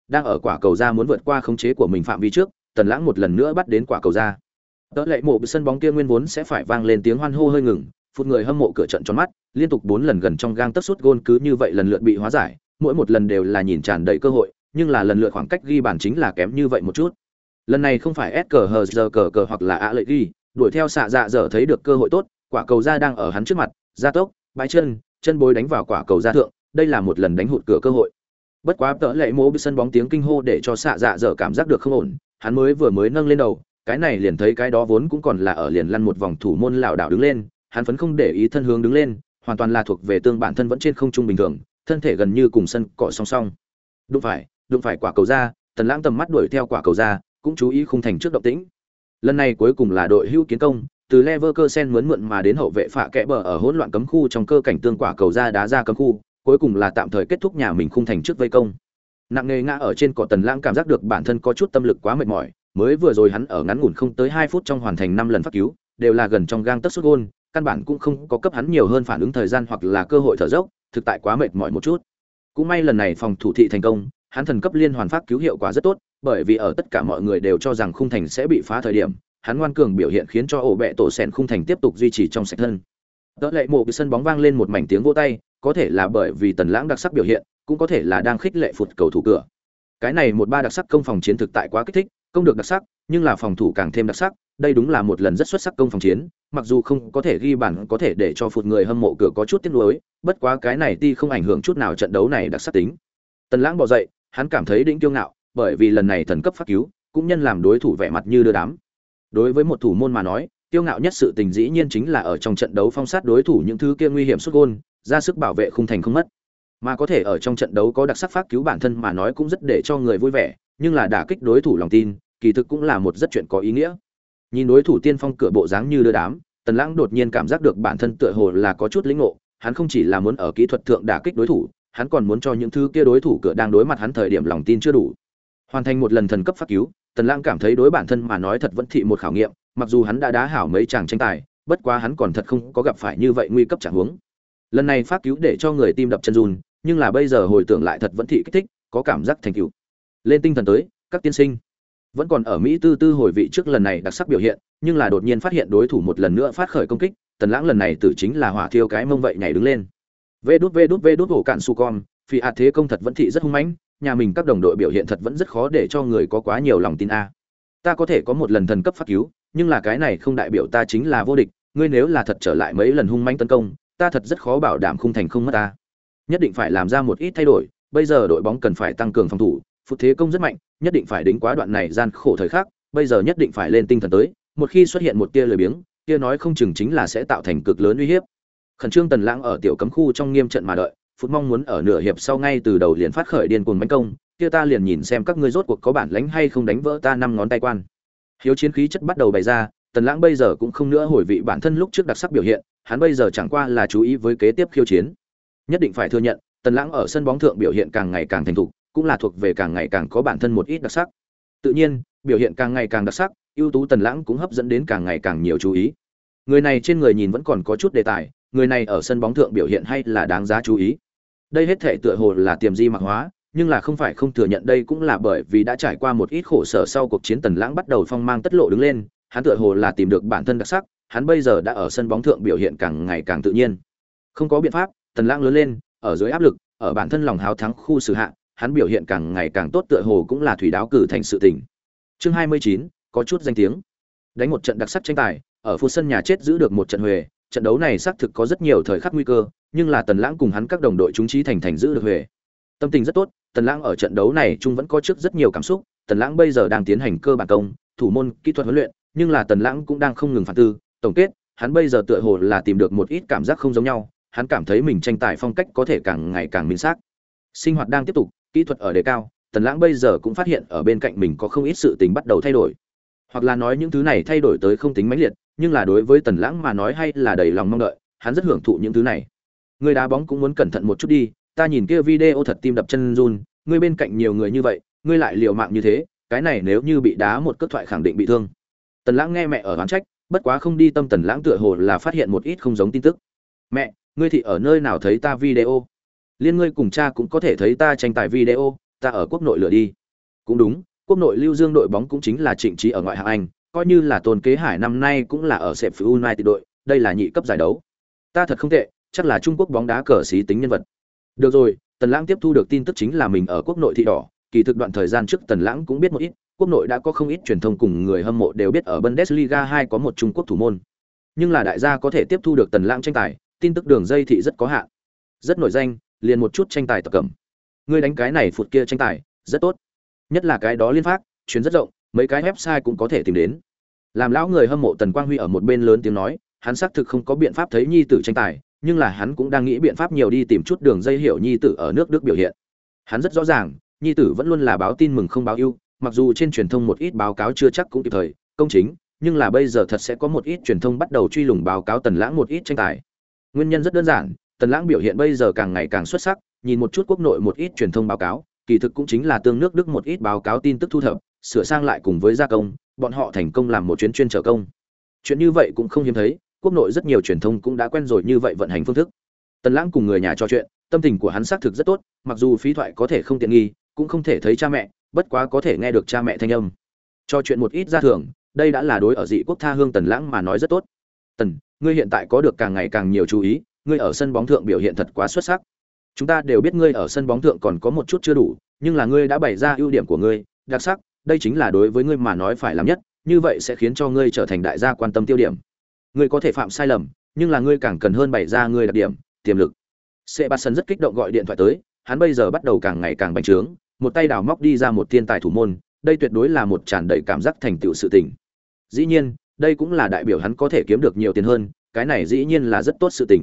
đang ở quả cầu ra muốn vượt qua khống chế của mình phạm vi trước, Tần Lãng một lần nữa bắt đến quả cầu ra. Tớ lệ mộ sân bóng kia nguyên vốn sẽ phải vang lên tiếng hoan hô hơi ngừng, phút người hâm mộ cửa trận tròn mắt, liên tục 4 lần gần trong gang tấc sút gôn cứ như vậy lần lượt bị hóa giải, mỗi một lần đều là nhìn tràn đầy cơ hội, nhưng là lần lượt khoảng cách ghi bàn chính là kém như vậy một chút. Lần này không phải SCHZ hoặc là ạ lợi ghi, đuổi theo xạ dạ dở thấy được cơ hội tốt, quả cầu ra đang ở hắn trước mặt, gia tốc, bãi chân bối đánh vào quả cầu ra thượng, đây là một lần đánh hụt cửa cơ hội. Bất quá tớ lệ mộ sân bóng tiếng kinh hô để cho xạ dạ dở cảm giác được không ổn, hắn mới nâng lên đầu, cái này liền thấy cái đó vốn cũng còn là ở liền lăn một vòng thủ môn lảo đảo đứng lên, hắn phấn không để ý thân hướng đứng lên, hoàn toàn là thuộc về tương bản thân vẫn trên không trung bình thường, thân thể gần như cùng sân cỏ song song. Đụng phải quả cầu ra, Tần Lãng tầm mắt đuổi theo quả cầu ra, cũng chú ý khung thành trước động tĩnh. Lần này cuối cùng là đội hữu kiến công, từ Leverkusen mượn mà đến hậu vệ phạ kẽ bờ ở hỗn loạn cấm khu trong cơ cảnh tương quả cầu ra đá ra cấm khu, cuối cùng là tạm thời kết thúc nhà mình khung thành trước vây công. Nặng nề ngã ở trên cỏ, Tần Lãng cảm giác được bản thân có chút tâm lực quá mệt mỏi, mới vừa rồi hắn ở ngắn ngủn không tới 2 phút trong hoàn thành 5 lần phát cứu, đều là gần trong gang tấc sút gôn, căn bản cũng không có cấp hắn nhiều hơn phản ứng thời gian hoặc là cơ hội thở dốc, thực tại quá mệt mỏi một chút. Cũng may lần này phòng thủ thị thành công, hắn thần cấp liên hoàn phát cứu hiệu quả rất tốt, bởi vì ở tất cả mọi người đều cho rằng khung thành sẽ bị phá thời điểm, hắn ngoan cường biểu hiện khiến cho ổ bẹ tổ sèn khung thành tiếp tục duy trì trong sạch thân. Đỡ lệ mộ cái sân bóng vang lên một mảnh tiếng vỗ tay, có thể là bởi vì Tần Lãng đặc sắc biểu hiện, cũng có thể là đang khích lệ phụt cầu thủ cửa. Cái này 1-3 đặc sắc công phòng chiến thực tại quá kích thích, công được đặc sắc, nhưng là phòng thủ càng thêm đặc sắc, đây đúng là một lần rất xuất sắc công phòng chiến, mặc dù không có thể ghi bàn có thể để cho phụt người hâm mộ cửa có chút tiếc nuối, bất quá cái này ti không ảnh hưởng chút nào trận đấu này đặc sắc tính. Tần Lãng bò dậy, hắn cảm thấy đỉnh kiêu ngạo, bởi vì lần này thần cấp phát cứu, cũng nhân làm đối thủ vẻ mặt như đưa đám. Đối với một thủ môn mà nói, kiêu ngạo nhất sự tình dĩ nhiên chính là ở trong trận đấu phong sát đối thủ những thứ kia nguy hiểm sút gôn, ra sức bảo vệ khung thành không mất. Mà có thể ở trong trận đấu có đặc sắc phát cứu bản thân mà nói cũng rất để cho người vui vẻ, nhưng là đả kích đối thủ lòng tin, kỳ thực cũng là một rất chuyện có ý nghĩa. Nhìn đối thủ tiên phong cửa bộ dáng như đưa đám, Tần Lãng đột nhiên cảm giác được bản thân tựa hồ là có chút lĩnh ngộ, hắn không chỉ là muốn ở kỹ thuật thượng đả kích đối thủ, hắn còn muốn cho những thứ kia đối thủ cửa đang đối mặt hắn thời điểm lòng tin chưa đủ. Hoàn thành một lần thần cấp phát cứu, Tần Lãng cảm thấy đối bản thân mà nói thật vẫn thị một khảo nghiệm, mặc dù hắn đã đá hảo mấy chàng tranh tài, bất quá hắn còn thật không có gặp phải như vậy nguy cấp trạng huống. Lần này phát cứu để cho người tim đập chân run, nhưng là bây giờ hồi tưởng lại thật vẫn thị kích thích, có cảm giác thành tựu. Lên tinh thần tới, các tiên sinh. Vẫn còn ở Mỹ tư hồi vị trước lần này đặc sắc biểu hiện, nhưng là đột nhiên phát hiện đối thủ một lần nữa phát khởi công kích, Tần Lãng lần này tử chính là hỏa thiêu cái mông vậy nhảy đứng lên. Vê đút hổ cạn su con, phi ạt thế công thật vẫn thị rất hung mãnh, nhà mình các đồng đội biểu hiện thật vẫn rất khó để cho người có quá nhiều lòng tin a. Ta có thể có một lần thần cấp phát cứu, nhưng là cái này không đại biểu ta chính là vô địch, ngươi nếu là thật trở lại mấy lần hung mãnh tấn công, ta thật rất khó bảo đảm khung thành không mất ta. Nhất định phải làm ra một ít thay đổi, bây giờ đội bóng cần phải tăng cường phòng thủ, phút thế công rất mạnh, nhất định phải đỉnh quá đoạn này gian khổ thời khắc, bây giờ nhất định phải lên tinh thần tới, một khi xuất hiện một tia lười biếng, kia nói không chừng chính là sẽ tạo thành cực lớn uy hiếp. Khẩn trương Tần Lãng ở tiểu cấm khu trong nghiêm trận mà đợi, phút mong muốn ở nửa hiệp sau ngay từ đầu liền phát khởi điên cuồng mãnh công, kia ta liền nhìn xem các ngươi rốt cuộc có bản lĩnh hay không đánh vỡ ta 5 ngón tay quan. Hiếu chiến khí chất bắt đầu bày ra, Tần Lãng bây giờ cũng không nữa hồi vị bản thân lúc trước đặc sắc biểu hiện, hắn bây giờ chẳng qua là chú ý với kế tiếp khiêu chiến. Nhất định phải thừa nhận, Tần Lãng ở sân bóng thượng biểu hiện càng ngày càng thành thục, cũng là thuộc về càng ngày càng có bản thân một ít đặc sắc. Tự nhiên, biểu hiện càng ngày càng đặc sắc, ưu tú Tần Lãng cũng hấp dẫn đến càng ngày càng nhiều chú ý. Người này trên người nhìn vẫn còn có chút đề tài, người này ở sân bóng thượng biểu hiện hay là đáng giá chú ý. Đây hết thể tựa hồ là tiềm di mặc hóa, nhưng là không phải không thừa nhận đây cũng là bởi vì đã trải qua một ít khổ sở sau cuộc chiến. Tần Lãng bắt đầu phong mang tất lộ đứng lên, hắn tựa hồ là tìm được bản thân đặc sắc, hắn bây giờ đã ở sân bóng thượng biểu hiện càng ngày càng tự nhiên. Không có biện pháp, Tần Lãng lớn lên, ở dưới áp lực, ở bản thân lòng háo thắng khu xử hạ, hắn biểu hiện càng ngày càng tốt, tựa hồ cũng là thủy đáo cử thành sự tình. Chương 29, có chút danh tiếng. Đánh một trận đặc sắc tranh tài, ở khu sân nhà chết giữ được một trận huề, trận đấu này xác thực có rất nhiều thời khắc nguy cơ, nhưng là Tần Lãng cùng hắn các đồng đội chúng chí thành giữ được huề. Tâm tình rất tốt, Tần Lãng ở trận đấu này chung vẫn có trước rất nhiều cảm xúc, Tần Lãng bây giờ đang tiến hành cơ bản công, thủ môn, kỹ thuật huấn luyện, nhưng là Tần Lãng cũng đang không ngừng phản tư, tổng kết, hắn bây giờ tựa hồ là tìm được một ít cảm giác không giống nhau, hắn cảm thấy mình tranh tài phong cách có thể càng ngày càng minh xác. Sinh hoạt đang tiếp tục, kỹ thuật ở đề cao, Tần Lãng bây giờ cũng phát hiện ở bên cạnh mình có không ít sự tình bắt đầu thay đổi. Hoặc là nói những thứ này thay đổi tới không tính mãnh liệt, nhưng là đối với Tần Lãng mà nói hay là đầy lòng mong đợi, hắn rất hưởng thụ những thứ này. Người đá bóng cũng muốn cẩn thận một chút đi, ta nhìn kia video thật tim đập chân run, ngươi bên cạnh nhiều người như vậy, ngươi lại liều mạng như thế, cái này nếu như bị đá một cước thoại khẳng định bị thương. Tần Lãng nghe mẹ ở oán trách, bất quá không đi tâm. Tần Lãng tựa hồ là phát hiện một ít không giống tin tức. Mẹ, ngươi thì ở nơi nào thấy ta video? Liên ngươi cùng cha cũng có thể thấy ta tranh tài video, ta ở quốc nội lựa đi. Cũng đúng, quốc nội lưu dương đội bóng cũng chính là Trịnh Trí ở ngoại hạng Anh, coi như là Tôn Kế Hải năm nay cũng là ở Sheffield United đội, đây là nhị cấp giải đấu. Ta thật không tệ, chắc là Trung Quốc bóng đá cờ xí tính nhân vật. Được rồi, Tần Lãng tiếp thu được tin tức chính là mình ở quốc nội thị đỏ, kỳ thực đoạn thời gian trước Tần Lãng cũng biết một ít, quốc nội đã có không ít truyền thông cùng người hâm mộ đều biết ở Bundesliga 2 có một Trung Quốc thủ môn. Nhưng là đại gia có thể tiếp thu được Tần Lãng tranh tài, tin tức đường dây thị rất có hạn. Rất nổi danh, liền một chút tranh tài tập cẩm. Ngươi đánh cái này phụt kia tranh tài, rất tốt. Nhất là cái đó liên phát, truyền rất rộng, mấy cái website cũng có thể tìm đến. Làm lão người hâm mộ Tần Quang Huy ở một bên lớn tiếng nói, hắn xác thực không có biện pháp thấy nhi tử tranh tài, nhưng là hắn cũng đang nghĩ biện pháp nhiều đi tìm chút đường dây hiểu nhi tử ở nước Đức biểu hiện. Hắn rất rõ ràng, nhi tử vẫn luôn là báo tin mừng không báo ưu, mặc dù trên truyền thông một ít báo cáo chưa chắc cũng kịp thời, công chính, nhưng là bây giờ thật sẽ có một ít truyền thông bắt đầu truy lùng báo cáo Tần Lãng một ít tranh tài. Nguyên nhân rất đơn giản, Tần Lãng biểu hiện bây giờ càng ngày càng xuất sắc, nhìn một chút quốc nội một ít truyền thông báo cáo, kỳ thực cũng chính là tương nước Đức một ít báo cáo tin tức thu thập, sửa sang lại cùng với gia công, bọn họ thành công làm một chuyến chuyên trở công. Chuyện như vậy cũng không hiếm thấy, quốc nội rất nhiều truyền thông cũng đã quen rồi như vậy vận hành phương thức. Tần Lãng cùng người nhà trò chuyện, tâm tình của hắn xác thực rất tốt, mặc dù phí thoại có thể không tiện nghi, cũng không thể thấy cha mẹ, bất quá có thể nghe được cha mẹ thanh âm. Trò chuyện một ít gia thường, đây đã là đối ở dị quốc tha hương Tần Lãng mà nói rất tốt. Tần, ngươi hiện tại có được càng ngày càng nhiều chú ý, ngươi ở sân bóng thượng biểu hiện thật quá xuất sắc. Chúng ta đều biết ngươi ở sân bóng thượng còn có một chút chưa đủ, nhưng là ngươi đã bày ra ưu điểm của ngươi, đặc sắc, đây chính là đối với ngươi mà nói phải làm nhất, như vậy sẽ khiến cho ngươi trở thành đại gia quan tâm tiêu điểm. Ngươi có thể phạm sai lầm, nhưng là ngươi càng cần hơn bày ra ngươi đặc điểm, tiềm lực. Sebastian rất kích động gọi điện thoại tới, hắn bây giờ bắt đầu càng ngày càng bành trướng, một tay đào móc đi ra một thiên tài thủ môn, đây tuyệt đối là một tràn đầy cảm giác thành tựu sự tình. Dĩ nhiên, đây cũng là đại biểu hắn có thể kiếm được nhiều tiền hơn, cái này dĩ nhiên là rất tốt sự tình.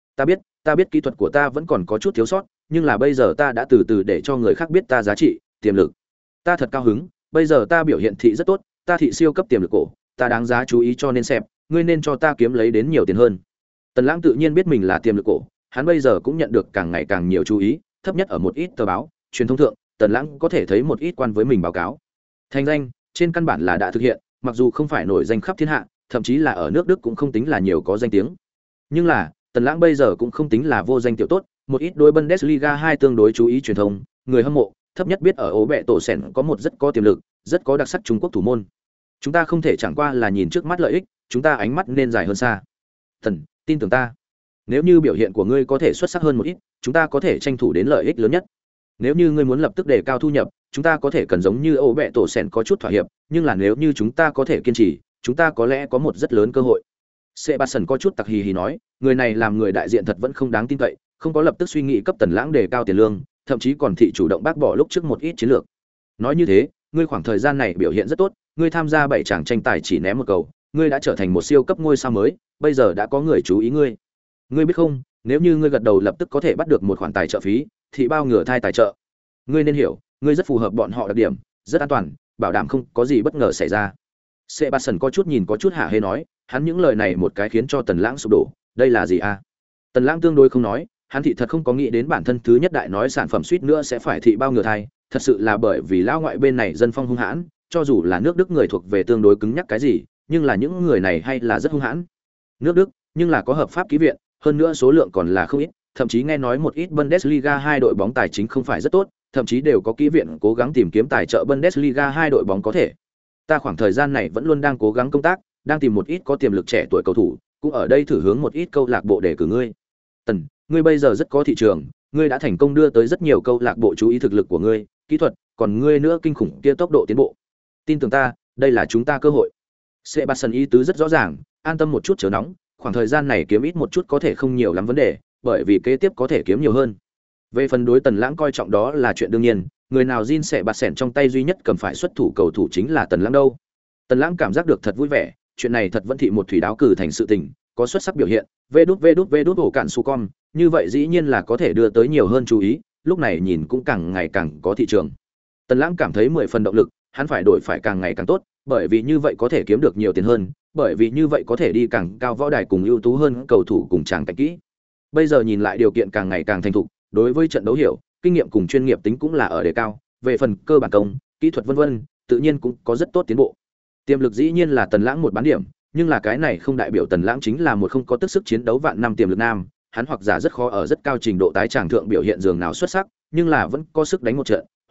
Ta biết kỹ thuật của ta vẫn còn có chút thiếu sót, nhưng là bây giờ ta đã từ từ để cho người khác biết ta giá trị, tiềm lực. Ta thật cao hứng, bây giờ ta biểu hiện thị rất tốt, ta thị siêu cấp tiềm lực cổ, ta đáng giá chú ý cho nên xem, ngươi nên cho ta kiếm lấy đến nhiều tiền hơn. Tần Lãng tự nhiên biết mình là tiềm lực cổ, hắn bây giờ cũng nhận được càng ngày càng nhiều chú ý, thấp nhất ở một ít tờ báo, truyền thông thượng, Tần Lãng có thể thấy một ít quan với mình báo cáo. Thành danh, trên căn bản là đã thực hiện, mặc dù không phải nổi danh khắp thiên hạ, thậm chí là ở nước Đức cũng không tính là nhiều có danh tiếng. Nhưng là, Tần Lãng bây giờ cũng không tính là vô danh tiểu tốt, một ít đối Bundesliga 2 tương đối chú ý truyền thông, người hâm mộ, thấp nhất biết ở ố bẹ tổ sèn có một rất có tiềm lực, rất có đặc sắc Trung Quốc thủ môn. Chúng ta không thể chẳng qua là nhìn trước mắt lợi ích, chúng ta ánh mắt nên dài hơn xa. Thần, tin tưởng ta. Nếu như biểu hiện của ngươi có thể xuất sắc hơn một ít, chúng ta có thể tranh thủ đến lợi ích lớn nhất. Nếu như ngươi muốn lập tức đề cao thu nhập, chúng ta có thể cần giống như ố bẹ tổ sèn có chút thỏa hiệp, nhưng là nếu như chúng ta có thể kiên trì, chúng ta có lẽ có một rất lớn cơ hội. Sebastian có chút tặc hì hì nói, người này làm người đại diện thật vẫn không đáng tin cậy, không có lập tức suy nghĩ cấp Tần Lãng đề cao tiền lương, thậm chí còn thị chủ động bác bỏ lúc trước một ít chiến lược. Nói như thế, ngươi khoảng thời gian này biểu hiện rất tốt, ngươi tham gia 7 trận tranh tài chỉ ném một cầu, ngươi đã trở thành một siêu cấp ngôi sao mới, bây giờ đã có người chú ý ngươi. Ngươi biết không, nếu như ngươi gật đầu lập tức có thể bắt được một khoản tài trợ phí, thì bao ngừa thai tài trợ. Ngươi nên hiểu, ngươi rất phù hợp bọn họ đặc điểm, rất an toàn, bảo đảm không có gì bất ngờ xảy ra. Sebastian có chút nhìn có chút hả hê nói, hắn những lời này một cái khiến cho Tần Lãng sụp đổ, đây là gì a? Tần Lãng tương đối không nói, hắn thị thật không có nghĩ đến bản thân thứ nhất đại nói sản phẩm suýt nữa sẽ phải thị bao ngừa thai, thật sự là bởi vì lão ngoại bên này dân phong hung hãn, cho dù là nước Đức người thuộc về tương đối cứng nhắc cái gì, nhưng là những người này hay là rất hung hãn. Nước Đức, nhưng là có hợp pháp ký viện, hơn nữa số lượng còn là không ít, thậm chí nghe nói một ít Bundesliga 2 đội bóng tài chính không phải rất tốt, thậm chí đều có ký viện cố gắng tìm kiếm tài trợ Bundesliga 2 đội bóng có thể. Ta khoảng thời gian này vẫn luôn đang cố gắng công tác, đang tìm một ít có tiềm lực trẻ tuổi cầu thủ, cũng ở đây thử hướng một ít câu lạc bộ để cử ngươi. Tần, ngươi bây giờ rất có thị trường, ngươi đã thành công đưa tới rất nhiều câu lạc bộ chú ý thực lực của ngươi, kỹ thuật, còn ngươi nữa kinh khủng kia tốc độ tiến bộ. Tin tưởng ta, đây là chúng ta cơ hội. Sebastian ý tứ rất rõ ràng, an tâm một chút chớ nóng, khoảng thời gian này kiếm ít một chút có thể không nhiều lắm vấn đề, bởi vì kế tiếp có thể kiếm nhiều hơn. Về phần đối Tần Lãng coi trọng đó là chuyện đương nhiên, người nào Jin sẽ bạt sẻn trong tay duy nhất cầm phải xuất thủ cầu thủ chính là Tần Lãng đâu. Tần Lãng cảm giác được thật vui vẻ, chuyện này thật vẫn thị một thủy đáo cử thành sự tình, có xuất sắc biểu hiện, vê đút ổ cạn su con, như vậy dĩ nhiên là có thể đưa tới nhiều hơn chú ý, lúc này nhìn cũng càng ngày càng có thị trường. Tần Lãng cảm thấy 10 phần động lực, hắn phải đổi phải càng ngày càng tốt, bởi vì như vậy có thể kiếm được nhiều tiền hơn, bởi vì như vậy có thể đi càng cao võ đài cùng ưu tú hơn cầu thủ cùng chàng cảnh kỹ. Bây giờ nhìn lại điều kiện càng ngày càng thành thục, đối với trận đấu hiểu, kinh nghiệm cùng chuyên nghiệp tính cũng là ở đề cao, về phần cơ bản công, kỹ thuật vân vân, tự nhiên cũng có rất tốt tiến bộ. Tiềm lực dĩ nhiên là Tần Lãng một bán điểm, nhưng là cái này không đại biểu Tần Lãng chính là một không có tức sức chiến đấu vạn năm tiềm lực nam, hắn hoặc giả rất khó ở rất cao trình độ tái tràng thượng biểu hiện dường nào xuất sắc, nhưng là vẫn có sức đánh một trận,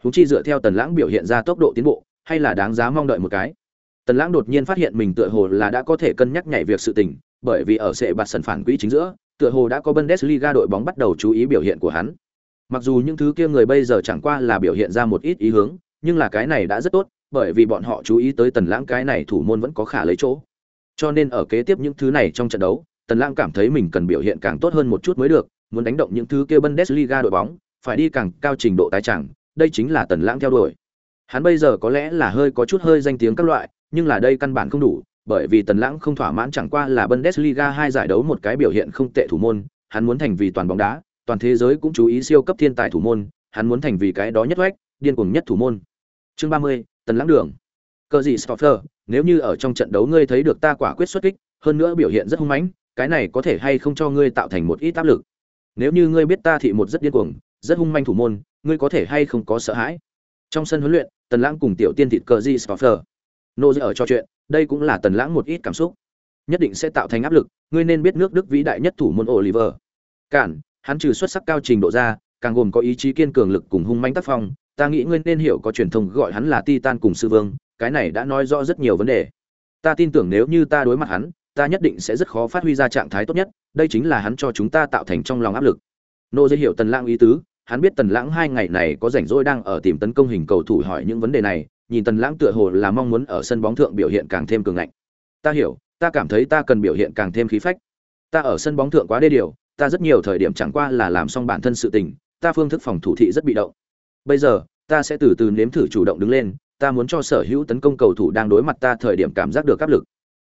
Huống chi dựa theo Tần Lãng biểu hiện ra tốc độ tiến bộ, hay là đáng giá mong đợi một cái. Tần Lãng đột nhiên phát hiện mình tựa hồ là đã có thể cân nhắc nhảy việc sự tình, bởi vì ở sệ bạt sân phản quỹ chính giữa, tựa hồ đã có Bundesliga đội bóng bắt đầu chú ý biểu hiện của hắn. Mặc dù những thứ kia người bây giờ chẳng qua là biểu hiện ra một ít ý hướng, nhưng là cái này đã rất tốt, bởi vì bọn họ chú ý tới Tần Lãng cái này thủ môn vẫn có khả lấy chỗ. Cho nên ở kế tiếp những thứ này trong trận đấu, Tần Lãng cảm thấy mình cần biểu hiện càng tốt hơn một chút mới được, muốn đánh động những thứ kia Bundesliga đội bóng, phải đi càng cao trình độ tái chẳng, đây chính là Tần Lãng theo đuổi. Hắn bây giờ có lẽ là có chút hơi danh tiếng các loại, nhưng là đây căn bản không đủ, bởi vì Tần Lãng không thỏa mãn chẳng qua là Bundesliga 2 giải đấu một cái biểu hiện không tệ thủ môn, hắn muốn thành vì toàn bóng đá, toàn thế giới cũng chú ý siêu cấp thiên tài thủ môn, hắn muốn thành vì cái đó nhất oách, điên cuồng nhất thủ môn. Chương 30, Tần Lãng đường. Cờ gì Stoffer, nếu như ở trong trận đấu ngươi thấy được ta quả quyết xuất kích, hơn nữa biểu hiện rất hung mãnh, cái này có thể hay không cho ngươi tạo thành một ít áp lực. Nếu như ngươi biết ta thị một rất điên cuồng, rất hung manh thủ môn, ngươi có thể hay không có sợ hãi. Trong sân huấn luyện, Tần Lãng cùng tiểu tiên thịt Cờ gì Stoffer nô ở trò chuyện, đây cũng là Tần Lãng một ít cảm xúc, nhất định sẽ tạo thành áp lực. Ngươi nên biết nước Đức vĩ đại nhất thủ môn Oliver Kahn, hắn trừ xuất sắc cao trình độ ra, càng gồm có ý chí kiên cường lực cùng hung mãnh tác phong. Ta nghĩ ngươi nên hiểu có truyền thông gọi hắn là Titan cùng sư vương, cái này đã nói rõ rất nhiều vấn đề. Ta tin tưởng nếu như ta đối mặt hắn, ta nhất định sẽ rất khó phát huy ra trạng thái tốt nhất, đây chính là hắn cho chúng ta tạo thành trong lòng áp lực. Nô dễ hiểu Tần Lãng ý tứ, hắn biết Tần Lãng 2 ngày này có rảnh rỗi đang ở tìm tấn công hình cầu thủ hỏi những vấn đề này, nhìn Tần Lãng tựa hồ là mong muốn ở sân bóng thượng biểu hiện càng thêm cường ngạnh. Ta hiểu, ta cảm thấy ta cần biểu hiện càng thêm khí phách. Ta ở sân bóng thượng quá đê điều, ta rất nhiều thời điểm chẳng qua là làm xong bản thân sự tình, ta phương thức phòng thủ thị rất bị động. Bây giờ, ta sẽ từ từ nếm thử chủ động đứng lên, ta muốn cho sở hữu tấn công cầu thủ đang đối mặt ta thời điểm cảm giác được áp lực.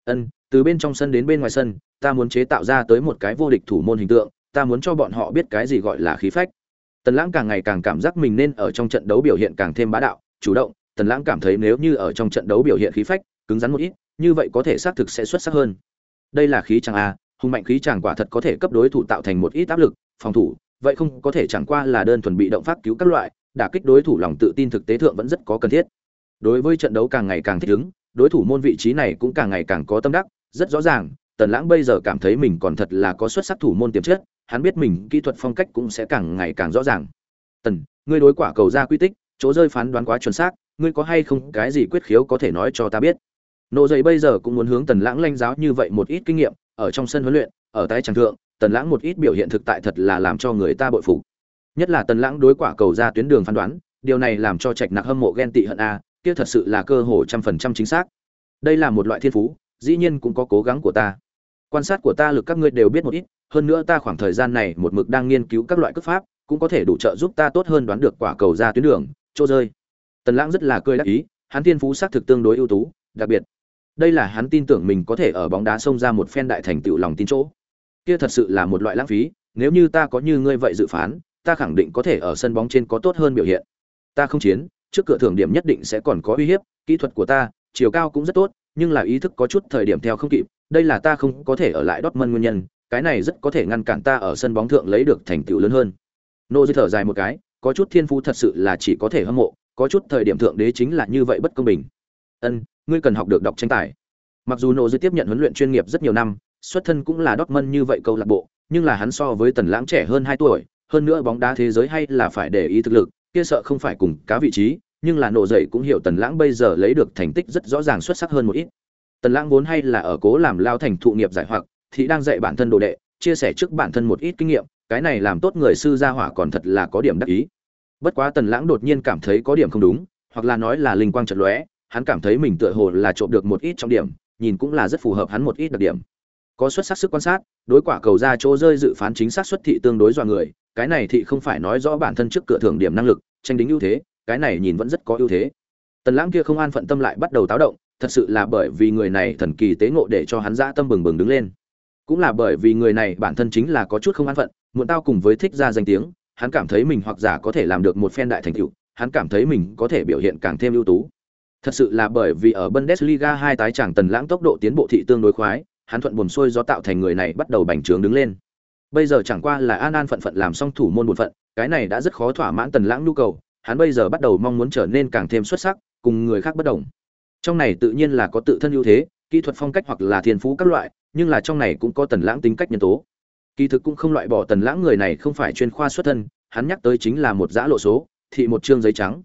Từ bên trong sân đến bên ngoài sân, ta muốn chế tạo ra tới một cái vô địch thủ môn hình tượng, ta muốn cho bọn họ biết cái gì gọi là khí phách. Tần Lãng càng ngày càng cảm giác mình nên ở trong trận đấu biểu hiện càng thêm bá đạo, chủ động. Tần Lãng cảm thấy nếu như ở trong trận đấu biểu hiện khí phách, cứng rắn một ít, như vậy có thể xác thực sẽ xuất sắc hơn. Đây là khí chàng a, hung mạnh khí chàng quả thật có thể cấp đối thủ tạo thành một ít áp lực, phòng thủ, vậy không có thể chẳng qua là đơn thuần bị động phát cứu các loại, đả kích đối thủ lòng tự tin thực tế thượng vẫn rất có cần thiết. Đối với trận đấu càng ngày càng thích ứng, đối thủ môn vị trí này cũng càng ngày càng có tâm đắc, rất rõ ràng, Tần Lãng bây giờ cảm thấy mình còn thật là có xuất sắc thủ môn tiềm chất, hắn biết mình kỹ thuật phong cách cũng sẽ càng ngày càng rõ ràng. Tần, ngươi đối quả cầu ra quy tích, chỗ rơi phán đoán quá chuẩn xác, ngươi có hay không cái gì quyết khiếu có thể nói cho ta biết. Nộ dậy bây giờ cũng muốn hướng Tần Lãng lãnh giáo như vậy một ít kinh nghiệm, ở trong sân huấn luyện, ở tái chẳng thượng, Tần Lãng một ít biểu hiện thực tại thật là làm cho người ta bội phục. Nhất là Tần Lãng đối quả cầu ra tuyến đường phán đoán, điều này làm cho Trạch Nặc hâm mộ ghen tị hận a, kia thật sự là cơ hội 100% chính xác. Đây là một loại thiên phú, dĩ nhiên cũng có cố gắng của ta. Quan sát của ta lực các ngươi đều biết một ít, hơn nữa ta khoảng thời gian này một mực đang nghiên cứu các loại cước pháp, cũng có thể đủ trợ giúp ta tốt hơn đoán được quả cầu ra tuyến đường, chỗ rơi. Tần Lãng rất là cười đắc ý, hắn thiên phú xác thực tương đối ưu tú, đặc biệt. Đây là hắn tin tưởng mình có thể ở bóng đá xông ra một phen đại thành tựu lòng tin chỗ. Kia thật sự là một loại lãng phí, nếu như ta có như ngươi vậy dự phán, ta khẳng định có thể ở sân bóng trên có tốt hơn biểu hiện. Ta không chiến, trước cửa thưởng điểm nhất định sẽ còn có uy hiếp, kỹ thuật của ta, chiều cao cũng rất tốt, nhưng là ý thức có chút thời điểm theo không kịp, đây là ta không có thể ở lại Dortmund nguyên nhân, cái này rất có thể ngăn cản ta ở sân bóng thượng lấy được thành tựu lớn hơn. Nô Dư thở dài một cái, có chút thiên phú thật sự là chỉ có thể hâm mộ, có chút thời điểm thượng đế chính là như vậy bất công bình. Ngươi cần học được đọc tranh tài. Mặc dù Nô Dư tiếp nhận huấn luyện chuyên nghiệp rất nhiều năm, xuất thân cũng là Dortmund như vậy câu lạc bộ, nhưng là hắn so với Tần Lãng trẻ hơn 2 tuổi, hơn nữa bóng đá thế giới hay là phải để ý thực lực, kia sợ không phải cùng cá vị trí, nhưng là Nộ dậy cũng hiểu Tần Lãng bây giờ lấy được thành tích rất rõ ràng xuất sắc hơn một ít. Tần Lãng vốn hay là ở cố làm lao thành thụ nghiệp giải hoặc, thì đang dạy bản thân đồ đệ, chia sẻ trước bản thân một ít kinh nghiệm, cái này làm tốt người sư gia hỏa còn thật là có điểm đắc ý. Bất quá Tần Lãng đột nhiên cảm thấy có điểm không đúng, hoặc là nói là linh quang chợt lóe, hắn cảm thấy mình tựa hồ là trộm được một ít trong điểm, nhìn cũng là rất phù hợp hắn một ít đặc điểm. Có xuất sắc sức quan sát, đối quả cầu ra chỗ rơi dự phán chính xác xuất thị tương đối dọa người, cái này thị không phải nói rõ bản thân trước cửa thưởng điểm năng lực, tranh đính ưu thế, cái này nhìn vẫn rất có ưu thế. Tần Lãng kia không an phận tâm lại bắt đầu táo động, thật sự là bởi vì người này thần kỳ tế ngộ để cho hắn dã tâm bừng bừng đứng lên. Cũng là bởi vì người này bản thân chính là có chút không an phận, muộn tao cùng với thích ra danh tiếng, hắn cảm thấy mình hoặc giả có thể làm được một phen đại thành tựu, hắn cảm thấy mình có thể biểu hiện càng thêm ưu tú. Thật sự là bởi vì ở Bundesliga 2 tái chàng Tần Lãng tốc độ tiến bộ thị tương đối khoái, hắn thuận buồm xuôi gió tạo thành người này bắt đầu bành trướng đứng lên. Bây giờ chẳng qua là an phận phận làm xong thủ môn bổn phận, cái này đã rất khó thỏa mãn Tần Lãng nhu cầu, hắn bây giờ bắt đầu mong muốn trở nên càng thêm xuất sắc, cùng người khác bất đồng. Trong này tự nhiên là có tự thân ưu thế, kỹ thuật phong cách hoặc là thiên phú các loại, nhưng là trong này cũng có Tần Lãng tính cách nhân tố. Kỳ thực cũng không loại bỏ Tần Lãng người này không phải chuyên khoa xuất thân, hắn nhắc tới chính là một dã lộ số, thị một chương giấy trắng.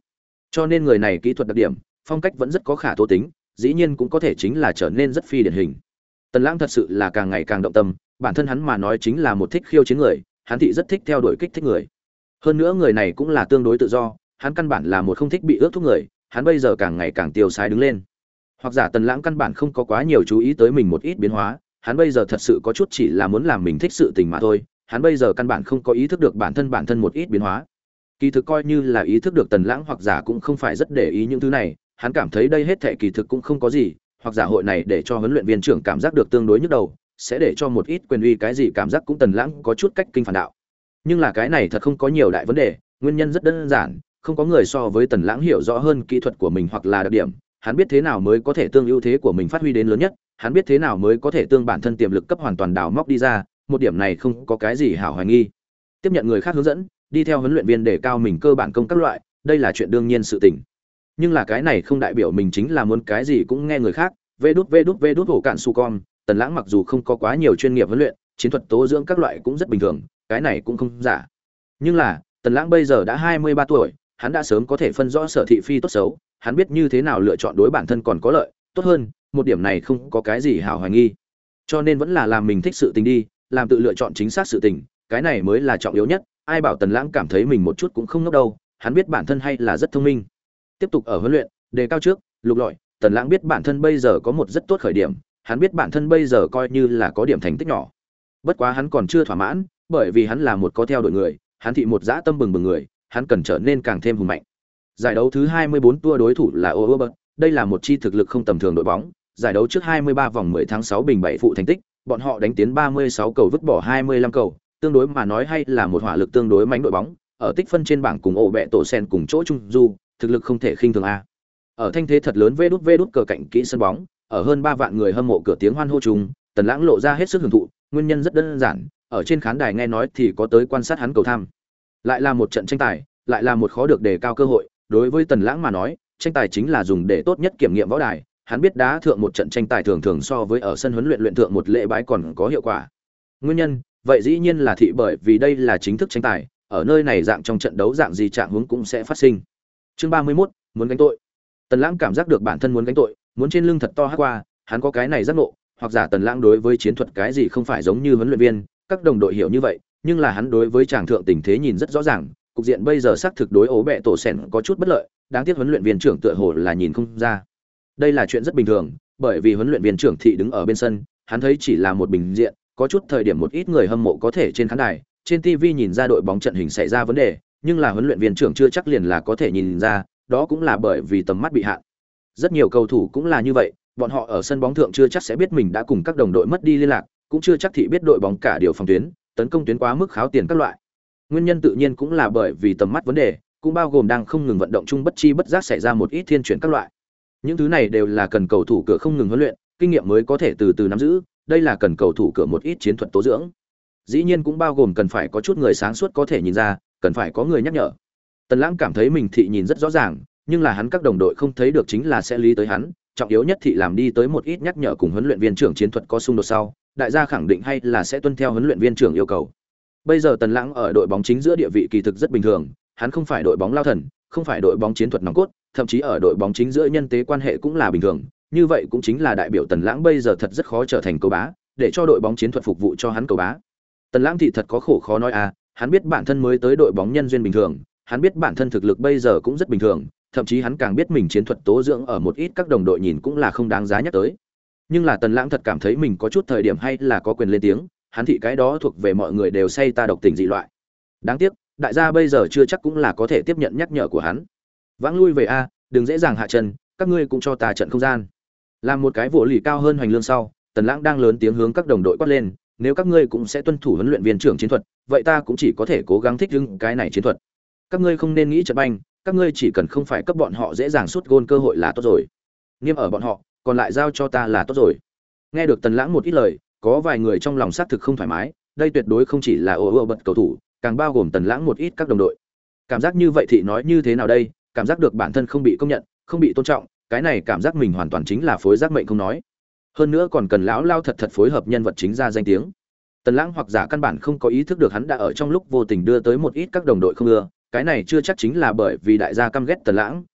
Cho nên người này kỹ thuật đặc điểm, phong cách vẫn rất có khả tố tính, dĩ nhiên cũng có thể chính là trở nên rất phi điển hình. Tần Lãng thật sự là càng ngày càng động tâm, bản thân hắn mà nói chính là một thích khiêu chiến người, hắn thị rất thích theo đuổi kích thích người. Hơn nữa người này cũng là tương đối tự do, hắn căn bản là một không thích bị ước thúc người, hắn bây giờ càng ngày càng tiêu sái đứng lên. Hoặc giả Tần Lãng căn bản không có quá nhiều chú ý tới mình một ít biến hóa, hắn bây giờ thật sự có chút chỉ là muốn làm mình thích sự tình mà thôi, hắn bây giờ căn bản không có ý thức được bản thân một ít biến hóa. Kỳ thực coi như là ý thức được Tần Lãng hoặc giả cũng không phải rất để ý những thứ này, hắn cảm thấy đây hết thảy kỳ thực cũng không có gì, hoặc giả hội này để cho huấn luyện viên trưởng cảm giác được tương đối nhức đầu, sẽ để cho một ít quyền uy cái gì cảm giác cũng Tần Lãng có chút cách kinh phản đạo. Nhưng là cái này thật không có nhiều đại vấn đề, nguyên nhân rất đơn giản, không có người so với Tần Lãng hiểu rõ hơn kỹ thuật của mình hoặc là đặc điểm, hắn biết thế nào mới có thể tương ưu thế của mình phát huy đến lớn nhất, hắn biết thế nào mới có thể tương bản thân tiềm lực cấp hoàn toàn đào móc đi ra, một điểm này không có cái gì hảo hoài nghi. Tiếp nhận người khác hướng dẫn, đi theo huấn luyện viên để cao mình cơ bản công các loại, đây là chuyện đương nhiên sự tình. Nhưng là cái này không đại biểu mình chính là muốn cái gì cũng nghe người khác, vê đút hổ cạn su con, Tần Lãng mặc dù không có quá nhiều chuyên nghiệp huấn luyện, chiến thuật tố dưỡng các loại cũng rất bình thường, cái này cũng không giả. Nhưng là, Tần Lãng bây giờ đã 23 tuổi, hắn đã sớm có thể phân rõ sở thị phi tốt xấu, hắn biết như thế nào lựa chọn đối bản thân còn có lợi, tốt hơn, một điểm này không có cái gì hảo hoài nghi. Cho nên vẫn là làm mình thích sự tình đi, làm tự lựa chọn chính xác sự tình, cái này mới là trọng yếu nhất, ai bảo Tần Lãng cảm thấy mình một chút cũng không ngốc đâu, hắn biết bản thân hay là rất thông minh. Tiếp tục ở huấn luyện, đề cao trước, lục lọi, Tần Lãng biết bản thân bây giờ có một rất tốt khởi điểm, hắn biết bản thân bây giờ coi như là có điểm thành tích nhỏ. Bất quá hắn còn chưa thỏa mãn, bởi vì hắn là một có theo đuổi người, hắn thị một dã tâm bừng bừng người, hắn cần trở nên càng thêm hùng mạnh. Giải đấu thứ 24 tour đối thủ là Oberberg, đây là một chi thực lực không tầm thường đội bóng, giải đấu trước 23 vòng 10 tháng 6 bình 7 phụ thành tích, bọn họ đánh tiến 36 cầu vứt bỏ 25 cầu, tương đối mà nói hay là một hỏa lực tương đối mạnh đội bóng, ở tích phân trên bảng cùng ổ bẹ tổ sen cùng chỗ trung du, thực lực không thể khinh thường a. Ở thanh thế thật lớn vê đút cờ cạnh kỹ sân bóng, ở hơn 3 vạn người hâm mộ cửa tiếng hoan hô chung, Tần Lãng lộ ra hết sức hưởng thụ, nguyên nhân rất đơn giản, ở trên khán đài nghe nói thì có tới quan sát hắn cầu tham. Lại là một trận tranh tài, lại là một khó được đề cao cơ hội, đối với Tần Lãng mà nói, tranh tài chính là dùng để tốt nhất kiểm nghiệm võ đài, hắn biết đá thượng một trận tranh tài thường thường so với ở sân huấn luyện luyện thượng một lễ bái còn có hiệu quả. Nguyên nhân, vậy dĩ nhiên là thị bởi vì đây là chính thức tranh tài, ở nơi này dạng trong trận đấu dạng gì trạng huống cũng sẽ phát sinh. Chương 31, muốn gánh tội. Tần Lãng cảm giác được bản thân muốn gánh tội, muốn trên lưng thật to hát qua, hắn có cái này giác ngộ, hoặc giả Tần Lãng đối với chiến thuật cái gì không phải giống như huấn luyện viên, các đồng đội hiểu như vậy, nhưng là hắn đối với tràng thượng tình thế nhìn rất rõ ràng, cục diện bây giờ xác thực đối ố bẹ tổ sèn có chút bất lợi, đáng tiếc huấn luyện viên trưởng tựa hồ là nhìn không ra. Đây là chuyện rất bình thường, bởi vì huấn luyện viên trưởng thị đứng ở bên sân, hắn thấy chỉ là một bình diện, có chút thời điểm một ít người hâm mộ có thể trên khán đài, trên TV nhìn ra đội bóng trận hình xảy ra vấn đề, nhưng là huấn luyện viên trưởng chưa chắc liền là có thể nhìn ra, đó cũng là bởi vì tầm mắt bị hạn. Rất nhiều cầu thủ cũng là như vậy, bọn họ ở sân bóng thượng chưa chắc sẽ biết mình đã cùng các đồng đội mất đi liên lạc, cũng chưa chắc thị biết đội bóng cả điều phòng tuyến, tấn công tuyến quá mức kháo tiền các loại. Nguyên nhân tự nhiên cũng là bởi vì tầm mắt vấn đề, cũng bao gồm đang không ngừng vận động chung bất chi bất giác xảy ra một ít thiên chuyển các loại. Những thứ này đều là cần cầu thủ cửa không ngừng huấn luyện, kinh nghiệm mới có thể từ từ nắm giữ, đây là cần cầu thủ cửa một ít chiến thuật tố dưỡng. Dĩ nhiên cũng bao gồm cần phải có chút người sáng suốt có thể nhìn ra, cần phải có người nhắc nhở. Tần Lãng cảm thấy mình thị nhìn rất rõ ràng, nhưng là hắn các đồng đội không thấy được chính là sẽ lý tới hắn, trọng yếu nhất thị làm đi tới một ít nhắc nhở cùng huấn luyện viên trưởng chiến thuật có xung đột sau, đại gia khẳng định hay là sẽ tuân theo huấn luyện viên trưởng yêu cầu. Bây giờ Tần Lãng ở đội bóng chính giữa địa vị kỳ thực rất bình thường, hắn không phải đội bóng lao thần, không phải đội bóng chiến thuật nòng cốt, thậm chí ở đội bóng chính giữa nhân tế quan hệ cũng là bình thường, như vậy cũng chính là đại biểu Tần Lãng bây giờ thật rất khó trở thành cầu bá, để cho đội bóng chiến thuật phục vụ cho hắn cầu bá. Tần Lãng thì thật có khổ khó nói à, hắn biết bản thân mới tới đội bóng nhân duyên bình thường, hắn biết bản thân thực lực bây giờ cũng rất bình thường, thậm chí hắn càng biết mình chiến thuật tố dưỡng ở một ít các đồng đội nhìn cũng là không đáng giá nhắc tới. Nhưng là Tần Lãng thật cảm thấy mình có chút thời điểm hay là có quyền lên tiếng, hắn thị cái đó thuộc về mọi người đều say ta độc tình dị loại. Đáng tiếc, đại gia bây giờ chưa chắc cũng là có thể tiếp nhận nhắc nhở của hắn. Vãng lui về a, đừng dễ dàng hạ chân, các ngươi cũng cho ta trận không gian. Làm một cái vỗ lì cao hơn hoành lương sau, Tần Lãng đang lớn tiếng hướng các đồng đội quát lên, nếu các ngươi cũng sẽ tuân thủ huấn luyện viên trưởng chiến thuật, vậy ta cũng chỉ có thể cố gắng thích ứng cái này chiến thuật. Các ngươi không nên nghĩ trận banh, các ngươi chỉ cần không phải cấp bọn họ dễ dàng sút gôn cơ hội là tốt rồi. Nghiêm ở bọn họ, còn lại giao cho ta là tốt rồi. Nghe được Tần Lãng một ít lời, có vài người trong lòng xác thực không thoải mái, đây tuyệt đối không chỉ là bật cầu thủ, càng bao gồm Tần Lãng một ít các đồng đội. Cảm giác như vậy thì nói như thế nào đây, cảm giác được bản thân không bị công nhận, không bị tôn trọng, cái này cảm giác mình hoàn toàn chính là phối giác mệnh không nói. Hơn nữa còn cần lão lao thật phối hợp nhân vật chính ra danh tiếng. Tần Lãng hoặc giả căn bản không có ý thức được hắn đã ở trong lúc vô tình đưa tới một ít các đồng đội không ưa, cái này chưa chắc chính là bởi vì đại gia căm ghét Tần Lãng,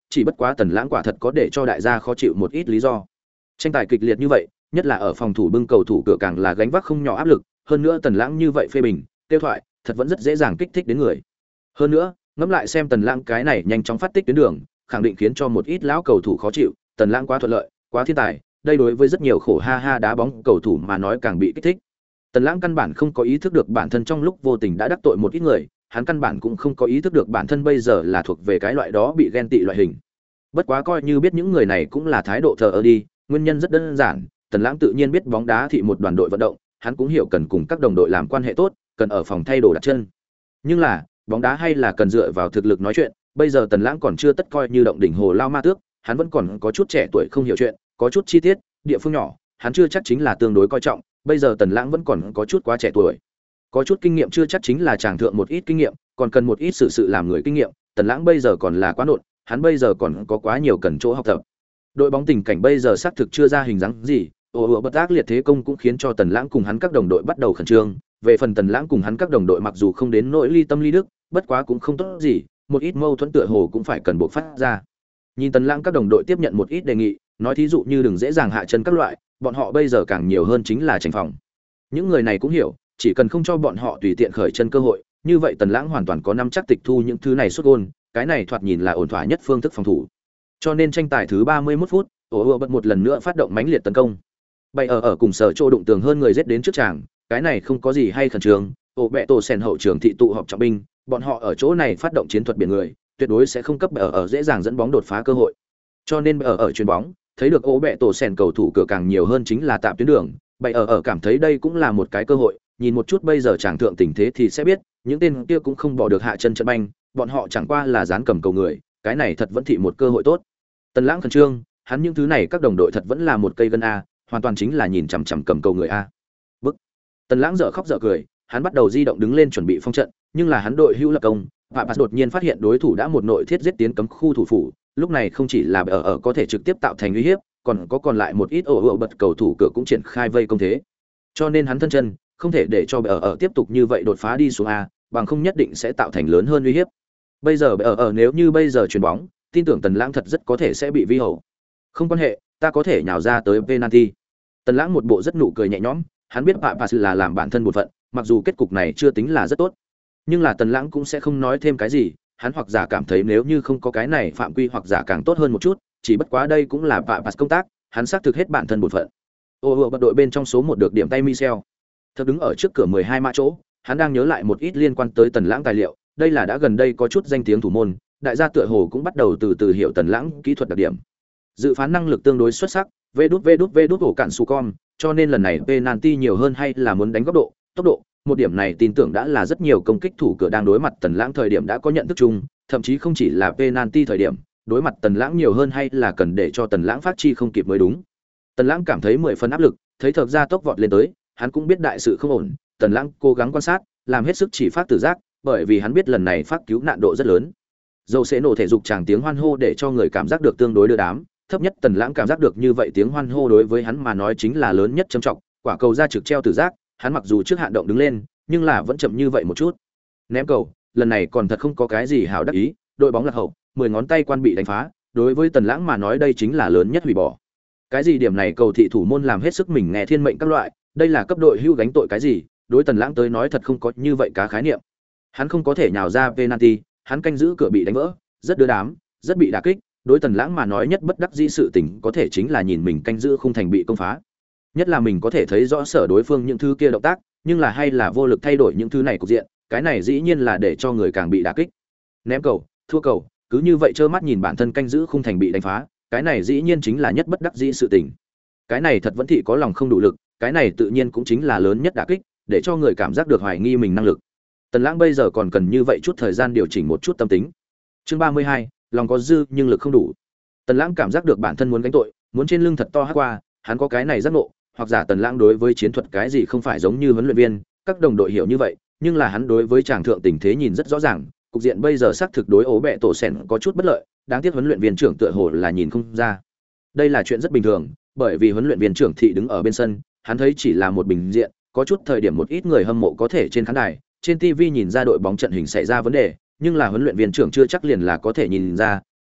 chỉ bất quá Tần Lãng quả thật có để cho đại gia khó chịu một ít lý do. Tranh tài kịch liệt như vậy, nhất là ở phòng thủ bưng cầu thủ cửa càng là gánh vác không nhỏ áp lực, hơn nữa Tần Lãng như vậy phê bình, tiêu thoại, thật vẫn rất dễ dàng kích thích đến người. Hơn nữa, ngẫm lại xem Tần Lãng cái này nhanh chóng phát tích tuyến đường, khẳng định khiến cho một ít lão cầu thủ khó chịu, Tần Lãng quá thuận lợi, quá thiên tài, đây đối với rất nhiều khổ ha ha đá bóng cầu thủ mà nói càng bị kích thích. Tần Lãng căn bản không có ý thức được bản thân trong lúc vô tình đã đắc tội một ít người, hắn căn bản cũng không có ý thức được bản thân bây giờ là thuộc về cái loại đó bị ghen tị loại hình. Bất quá coi như biết những người này cũng là thái độ thờ ơ đi, nguyên nhân rất đơn giản, Tần Lãng tự nhiên biết bóng đá thị một đoàn đội vận động, hắn cũng hiểu cần cùng các đồng đội làm quan hệ tốt, cần ở phòng thay đồ đặt chân. Nhưng là, bóng đá hay là cần dựa vào thực lực nói chuyện, bây giờ Tần Lãng còn chưa tất coi như động đỉnh hồ lao ma tước, hắn vẫn còn có chút trẻ tuổi không hiểu chuyện, có chút chi tiết, địa phương nhỏ, hắn chưa chắc chính là tương đối coi trọng, bây giờ Tần Lãng vẫn còn có chút quá trẻ tuổi. Có chút kinh nghiệm chưa chắc chính là chàng thượng một ít kinh nghiệm, còn cần một ít sự làm người kinh nghiệm, Tần Lãng bây giờ còn là quá nộn, hắn bây giờ còn có quá nhiều cần chỗ học tập. Đội bóng tình cảnh bây giờ xác thực chưa ra hình dáng gì, bất ác liệt thế công cũng khiến cho Tần Lãng cùng hắn các đồng đội bắt đầu khẩn trương, về phần Tần Lãng cùng hắn các đồng đội mặc dù không đến nỗi ly tâm ly đức, bất quá cũng không tốt gì, một ít mâu thuẫn tựa hồ cũng phải cần buộc phát ra. Nhìn Tần Lãng các đồng đội tiếp nhận một ít đề nghị, nói thí dụ như đừng dễ dàng hạ chân các loại, bọn họ bây giờ càng nhiều hơn chính là tránh phòng. Những người này cũng hiểu, chỉ cần không cho bọn họ tùy tiện khởi chân cơ hội, như vậy Tần Lãng hoàn toàn có nắm chắc tịch thu những thứ này sút gôn, cái này thoạt nhìn là ổn thỏa nhất phương thức phòng thủ. Cho nên tranh tài thứ 31 phút, bật một lần nữa phát động mãnh liệt tấn công. Bay ở cùng sở trô đụng tường hơn người giết đến trước tràng, cái này không có gì hay khẩn trương, bẹ tổ sen hậu trường thị tụ họp trọng binh, bọn họ ở chỗ này phát động chiến thuật biển người, tuyệt đối sẽ không cấp ở dễ dàng dẫn bóng đột phá cơ hội. Cho nên ở chuyền bóng, thấy được bẹ tổ sen cầu thủ cửa càng nhiều hơn chính là tạm tuyến đường, bay ở cảm thấy đây cũng là một cái cơ hội, nhìn một chút bây giờ chàng thượng tình thế thì sẽ biết, những tên kia cũng không bỏ được hạ chân trận banh, bọn họ chẳng qua là dán cầm cầu người, cái này thật vẫn thị một cơ hội tốt. Tần Lãng khẩn trương, hắn những thứ này các đồng đội thật vẫn là một cây gân a, hoàn toàn chính là nhìn chằm chằm cầm cầu người a. Bức. Tần Lãng dở khóc dở cười, hắn bắt đầu di động đứng lên chuẩn bị phong trận, nhưng là hắn đội hữu lập công, Papas đột nhiên phát hiện đối thủ đã một nội thiết giết tiến cấm khu thủ phủ, lúc này không chỉ là ở có thể trực tiếp tạo thành uy hiếp, còn lại một ít bật cầu thủ cửa cũng triển khai vây công thế. Cho nên hắn thân chân, không thể để cho ở tiếp tục như vậy đột phá đi xuống a, bằng không nhất định sẽ tạo thành lớn hơn uy hiếp. Bây giờ nếu như bây giờ chuyền bóng, tin tưởng Tần Lãng thật rất có thể sẽ bị vi hậu. Không quan hệ, ta có thể nhào ra tới penalty. Tần Lãng một bộ rất nụ cười nhẹ nhõm, hắn biết Papas là làm bản thân một phận, mặc dù kết cục này chưa tính là rất tốt, nhưng là Tần Lãng cũng sẽ không nói thêm cái gì, hắn hoặc giả cảm thấy nếu như không có cái này phạm quy hoặc giả càng tốt hơn một chút, chỉ bất quá đây cũng là Papas công tác, hắn xác thực hết bản thân một phận. Bật đội bên trong số 1 được điểm tay Michel. Thật đứng ở trước cửa 12 mã chỗ, hắn đang nhớ lại một ít liên quan tới Tần Lãng tài liệu, đây là đã gần đây có chút danh tiếng thủ môn, đại gia tựa hồ cũng bắt đầu từ từ hiểu Tần Lãng kỹ thuật đặc điểm. Dự phán năng lực tương đối xuất sắc, vê đút ổ cản su con, cho nên lần này penalty nhiều hơn hay là muốn đánh góc độ, tốc độ, một điểm này tin tưởng đã là rất nhiều công kích thủ cửa đang đối mặt Tần Lãng thời điểm đã có nhận thức chung, thậm chí không chỉ là penalty thời điểm, đối mặt Tần Lãng nhiều hơn hay là cần để cho Tần Lãng phát chi không kịp mới đúng. Tần Lãng cảm thấy 10 phần áp lực, thấy thực ra tốc vọt lên tới, hắn cũng biết đại sự không ổn, Tần Lãng cố gắng quan sát, làm hết sức chỉ phát tự giác, bởi vì hắn biết lần này phát cứu nạn độ rất lớn. Dầu sẽ nổ thể dục tràng tiếng hoan hô để cho người cảm giác được tương đối đưa đám, thấp nhất Tần Lãng cảm giác được như vậy tiếng hoan hô đối với hắn mà nói chính là lớn nhất trầm trọng, quả cầu ra trực treo tự giác, hắn mặc dù trước hạn động đứng lên, nhưng là vẫn chậm như vậy một chút. Ném cầu, lần này còn thật không có cái gì hảo đắc ý, đội bóng lạc hậu, 10 ngón tay quan bị đánh phá, đối với Tần Lãng mà nói đây chính là lớn nhất hủy bỏ. Cái gì điểm này cầu thị thủ môn làm hết sức mình nghe thiên mệnh các loại, đây là cấp đội hưu gánh tội cái gì, đối Tần Lãng tới nói thật không có như vậy cá khái niệm. Hắn không có thể nhào ra penalty, hắn canh giữ cửa bị đánh vỡ, rất đưa đám, rất bị đả kích, đối Tần Lãng mà nói nhất bất đắc dĩ sự tình có thể chính là nhìn mình canh giữ khung thành bị công phá. Nhất là mình có thể thấy rõ sở đối phương những thứ kia động tác, nhưng là hay là vô lực thay đổi những thứ này cục diện, cái này dĩ nhiên là để cho người càng bị đả kích. Ném cầu, thua cầu, cứ như vậy trơ mắt nhìn bản thân canh giữ khung thành bị đánh phá, cái này dĩ nhiên chính là nhất bất đắc dĩ sự tình. Cái này thật vẫn thị có lòng không đủ lực, cái này tự nhiên cũng chính là lớn nhất đả kích, để cho người cảm giác được hoài nghi mình năng lực. Tần Lãng bây giờ còn cần như vậy chút thời gian điều chỉnh một chút tâm tính. Chương 32, lòng có dư nhưng lực không đủ. Tần Lãng cảm giác được bản thân muốn gánh tội, muốn trên lưng thật to hát qua, hắn có cái này giác ngộ, hoặc giả Tần Lãng đối với chiến thuật cái gì không phải giống như huấn luyện viên, các đồng đội hiểu như vậy, nhưng là hắn đối với tràng thượng tình thế nhìn rất rõ ràng, cục diện bây giờ xác thực đối ố bẹ tổ sèn có chút bất lợi, đáng tiếc huấn luyện viên trưởng tựa hồ là nhìn không ra. Đây là chuyện rất bình thường, bởi vì huấn luyện viên trưởng thị đứng ở bên sân, hắn thấy chỉ là một bình diện, có chút thời điểm một ít người hâm mộ có thể trên khán đài, trên TV nhìn ra đội bóng trận hình xảy ra vấn đề, nhưng là huấn luyện viên trưởng chưa chắc liền là có thể nhìn ra,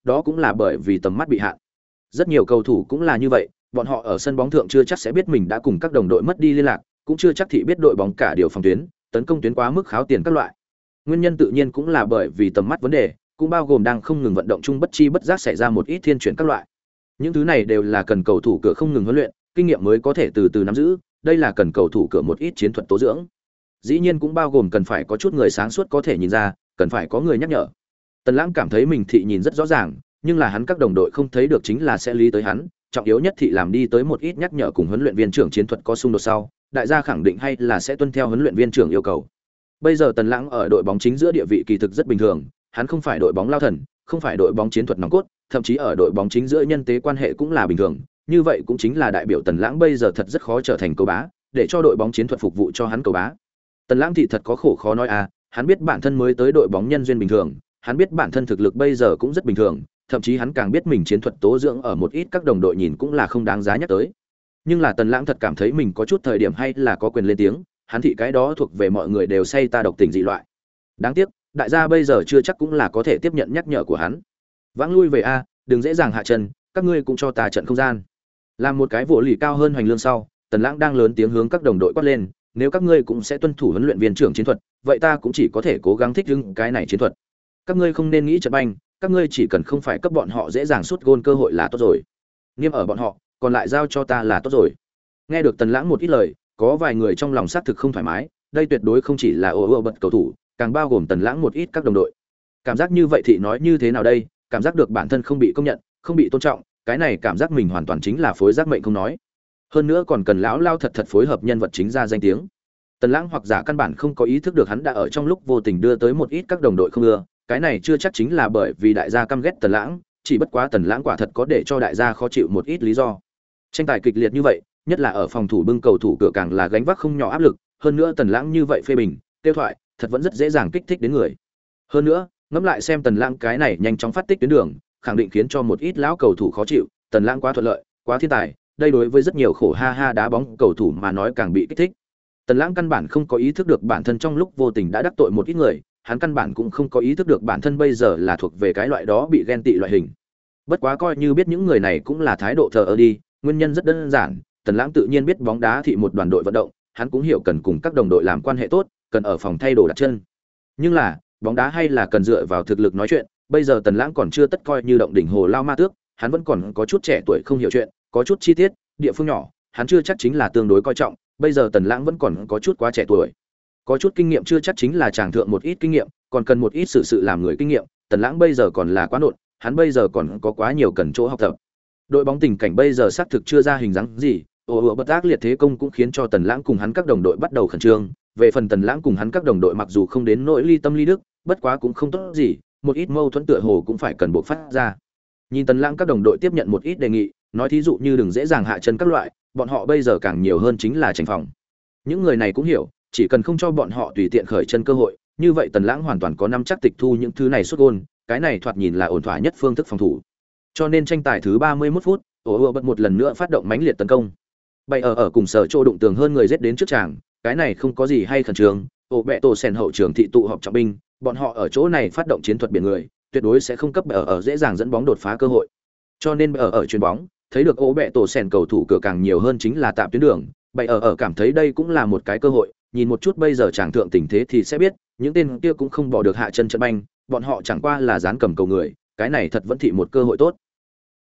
đó cũng là bởi vì tầm mắt bị hạn. Rất nhiều cầu thủ cũng là như vậy, bọn họ ở sân bóng thượng chưa chắc sẽ biết mình đã cùng các đồng đội mất đi liên lạc, cũng chưa chắc thị biết đội bóng cả điều phòng tuyến, tấn công tuyến quá mức kháo tiền các loại. Nguyên nhân tự nhiên cũng là bởi vì tầm mắt vấn đề, cũng bao gồm đang không ngừng vận động chung bất chi bất giác xảy ra một ít thiên chuyển các loại. Những thứ này đều là cần cầu thủ cửa không ngừng huấn luyện, kinh nghiệm mới có thể từ từ nắm giữ, đây là cần cầu thủ cửa một ít chiến thuật tố dưỡng. Dĩ nhiên cũng bao gồm cần phải có chút người sáng suốt có thể nhìn ra, cần phải có người nhắc nhở. Tần Lãng cảm thấy mình thị nhìn rất rõ ràng, nhưng là hắn các đồng đội không thấy được chính là sẽ lý tới hắn, trọng yếu nhất thị làm đi tới một ít nhắc nhở cùng huấn luyện viên trưởng chiến thuật có xung đột sau, đại gia khẳng định hay là sẽ tuân theo huấn luyện viên trưởng yêu cầu. Bây giờ Tần Lãng ở đội bóng chính giữa địa vị kỳ thực rất bình thường, hắn không phải đội bóng lao thần, không phải đội bóng chiến thuật nòng cốt, thậm chí ở đội bóng chính giữa nhân tế quan hệ cũng là bình thường, như vậy cũng chính là đại biểu Tần Lãng bây giờ thật rất khó trở thành cầu bá, để cho đội bóng chiến thuật phục vụ cho hắn cầu bá. Tần Lãng thì thật có khổ khó nói à, hắn biết bản thân mới tới đội bóng nhân duyên bình thường, hắn biết bản thân thực lực bây giờ cũng rất bình thường, thậm chí hắn càng biết mình chiến thuật tố dưỡng ở một ít các đồng đội nhìn cũng là không đáng giá nhắc tới. Nhưng là Tần Lãng thật cảm thấy mình có chút thời điểm hay là có quyền lên tiếng, hắn thị cái đó thuộc về mọi người đều say ta độc tình dị loại. Đáng tiếc, đại gia bây giờ chưa chắc cũng là có thể tiếp nhận nhắc nhở của hắn. Vãng lui về a, đừng dễ dàng hạ chân, các ngươi cũng cho ta trận không gian. Làm một cái vỗ lì cao hơn hoành lương sau, Tần Lãng đang lớn tiếng hướng các đồng đội quát lên, nếu các ngươi cũng sẽ tuân thủ huấn luyện viên trưởng chiến thuật, vậy ta cũng chỉ có thể cố gắng thích ứng cái này chiến thuật. Các ngươi không nên nghĩ trận banh, các ngươi chỉ cần không phải cấp bọn họ dễ dàng sút gôn cơ hội là tốt rồi. Nghiêm ở bọn họ, còn lại giao cho ta là tốt rồi. Nghe được Tần Lãng một ít lời, có vài người trong lòng xác thực không thoải mái, đây tuyệt đối không chỉ là ồ bật cầu thủ, càng bao gồm Tần Lãng một ít các đồng đội. Cảm giác như vậy thì nói như thế nào đây, cảm giác được bản thân không bị công nhận, không bị tôn trọng, cái này cảm giác mình hoàn toàn chính là phối giác mệnh không nói. Hơn nữa còn cần lão lao thật thật phối hợp nhân vật chính ra danh tiếng. Tần Lãng hoặc giả căn bản không có ý thức được hắn đã ở trong lúc vô tình đưa tới một ít các đồng đội không ưa, cái này chưa chắc chính là bởi vì đại gia căm ghét Tần Lãng, chỉ bất quá Tần Lãng quả thật có để cho đại gia khó chịu một ít lý do. Tranh tài kịch liệt như vậy, nhất là ở phòng thủ bưng cầu thủ cửa càng là gánh vác không nhỏ áp lực, hơn nữa Tần Lãng như vậy phê bình, tiêu thoại, thật vẫn rất dễ dàng kích thích đến người. Hơn nữa, ngẫm lại xem Tần Lãng cái này nhanh chóng phát tích tuyến đường, khẳng định khiến cho một ít lão cầu thủ khó chịu, Tần Lãng quá thuận lợi, quá thiên tài, đây đối với rất nhiều khổ ha ha đá bóng cầu thủ mà nói càng bị kích thích. Tần Lãng căn bản không có ý thức được bản thân trong lúc vô tình đã đắc tội một ít người, hắn căn bản cũng không có ý thức được bản thân bây giờ là thuộc về cái loại đó bị ghen tị loại hình. Bất quá coi như biết những người này cũng là thái độ thờ ơ đi, nguyên nhân rất đơn giản, Tần Lãng tự nhiên biết bóng đá thị một đoàn đội vận động, hắn cũng hiểu cần cùng các đồng đội làm quan hệ tốt, cần ở phòng thay đồ đặt chân. Nhưng là, bóng đá hay là cần dựa vào thực lực nói chuyện, bây giờ Tần Lãng còn chưa tất coi như động đỉnh hồ lao ma tước, hắn vẫn còn có chút trẻ tuổi không hiểu chuyện, có chút chi tiết, địa phương nhỏ, hắn chưa chắc chính là tương đối coi trọng, bây giờ Tần Lãng vẫn còn có chút quá trẻ tuổi. Có chút kinh nghiệm chưa chắc chính là chàng thượng một ít kinh nghiệm, còn cần một ít sự làm người kinh nghiệm, Tần Lãng bây giờ còn là quá nộn, hắn bây giờ còn có quá nhiều cần chỗ học tập. Đội bóng tình cảnh bây giờ xác thực chưa ra hình dáng gì, bất ác liệt thế công cũng khiến cho Tần Lãng cùng hắn các đồng đội bắt đầu khẩn trương, về phần Tần Lãng cùng hắn các đồng đội mặc dù không đến nỗi ly tâm ly đức, bất quá cũng không tốt gì, một ít mâu thuẫn tựa hồ cũng phải cần buộc phát ra. Nhìn Tần Lãng các đồng đội tiếp nhận một ít đề nghị, nói thí dụ như đừng dễ dàng hạ chân các loại, bọn họ bây giờ càng nhiều hơn chính là tránh phòng. Những người này cũng hiểu, chỉ cần không cho bọn họ tùy tiện khởi chân cơ hội, như vậy Tần Lãng hoàn toàn có nắm chắc tịch thu những thứ này sút gol, cái này thoạt nhìn là ổn thỏa nhất phương thức phòng thủ. Cho nên tranh tài thứ 31 phút, bật một lần nữa phát động mãnh liệt tấn công. Bay ở cùng sở trô đụng tường hơn người giết đến trước tràng, cái này không có gì hay khẩn trương, bẹ tổ sen hậu trường thị tụ họp trọng binh, bọn họ ở chỗ này phát động chiến thuật biển người, tuyệt đối sẽ không cấp ở dễ dàng dẫn bóng đột phá cơ hội. Cho nên ở chuyền bóng, thấy được bẹ tổ sen cầu thủ cửa càng nhiều hơn chính là tạm tuyến đường, bay ở cảm thấy đây cũng là một cái cơ hội, nhìn một chút bây giờ chàng thượng tình thế thì sẽ biết, những tên kia cũng không bỏ được hạ chân trận banh, bọn họ chẳng qua là dán cầm cầu người, cái này thật vẫn thị một cơ hội tốt.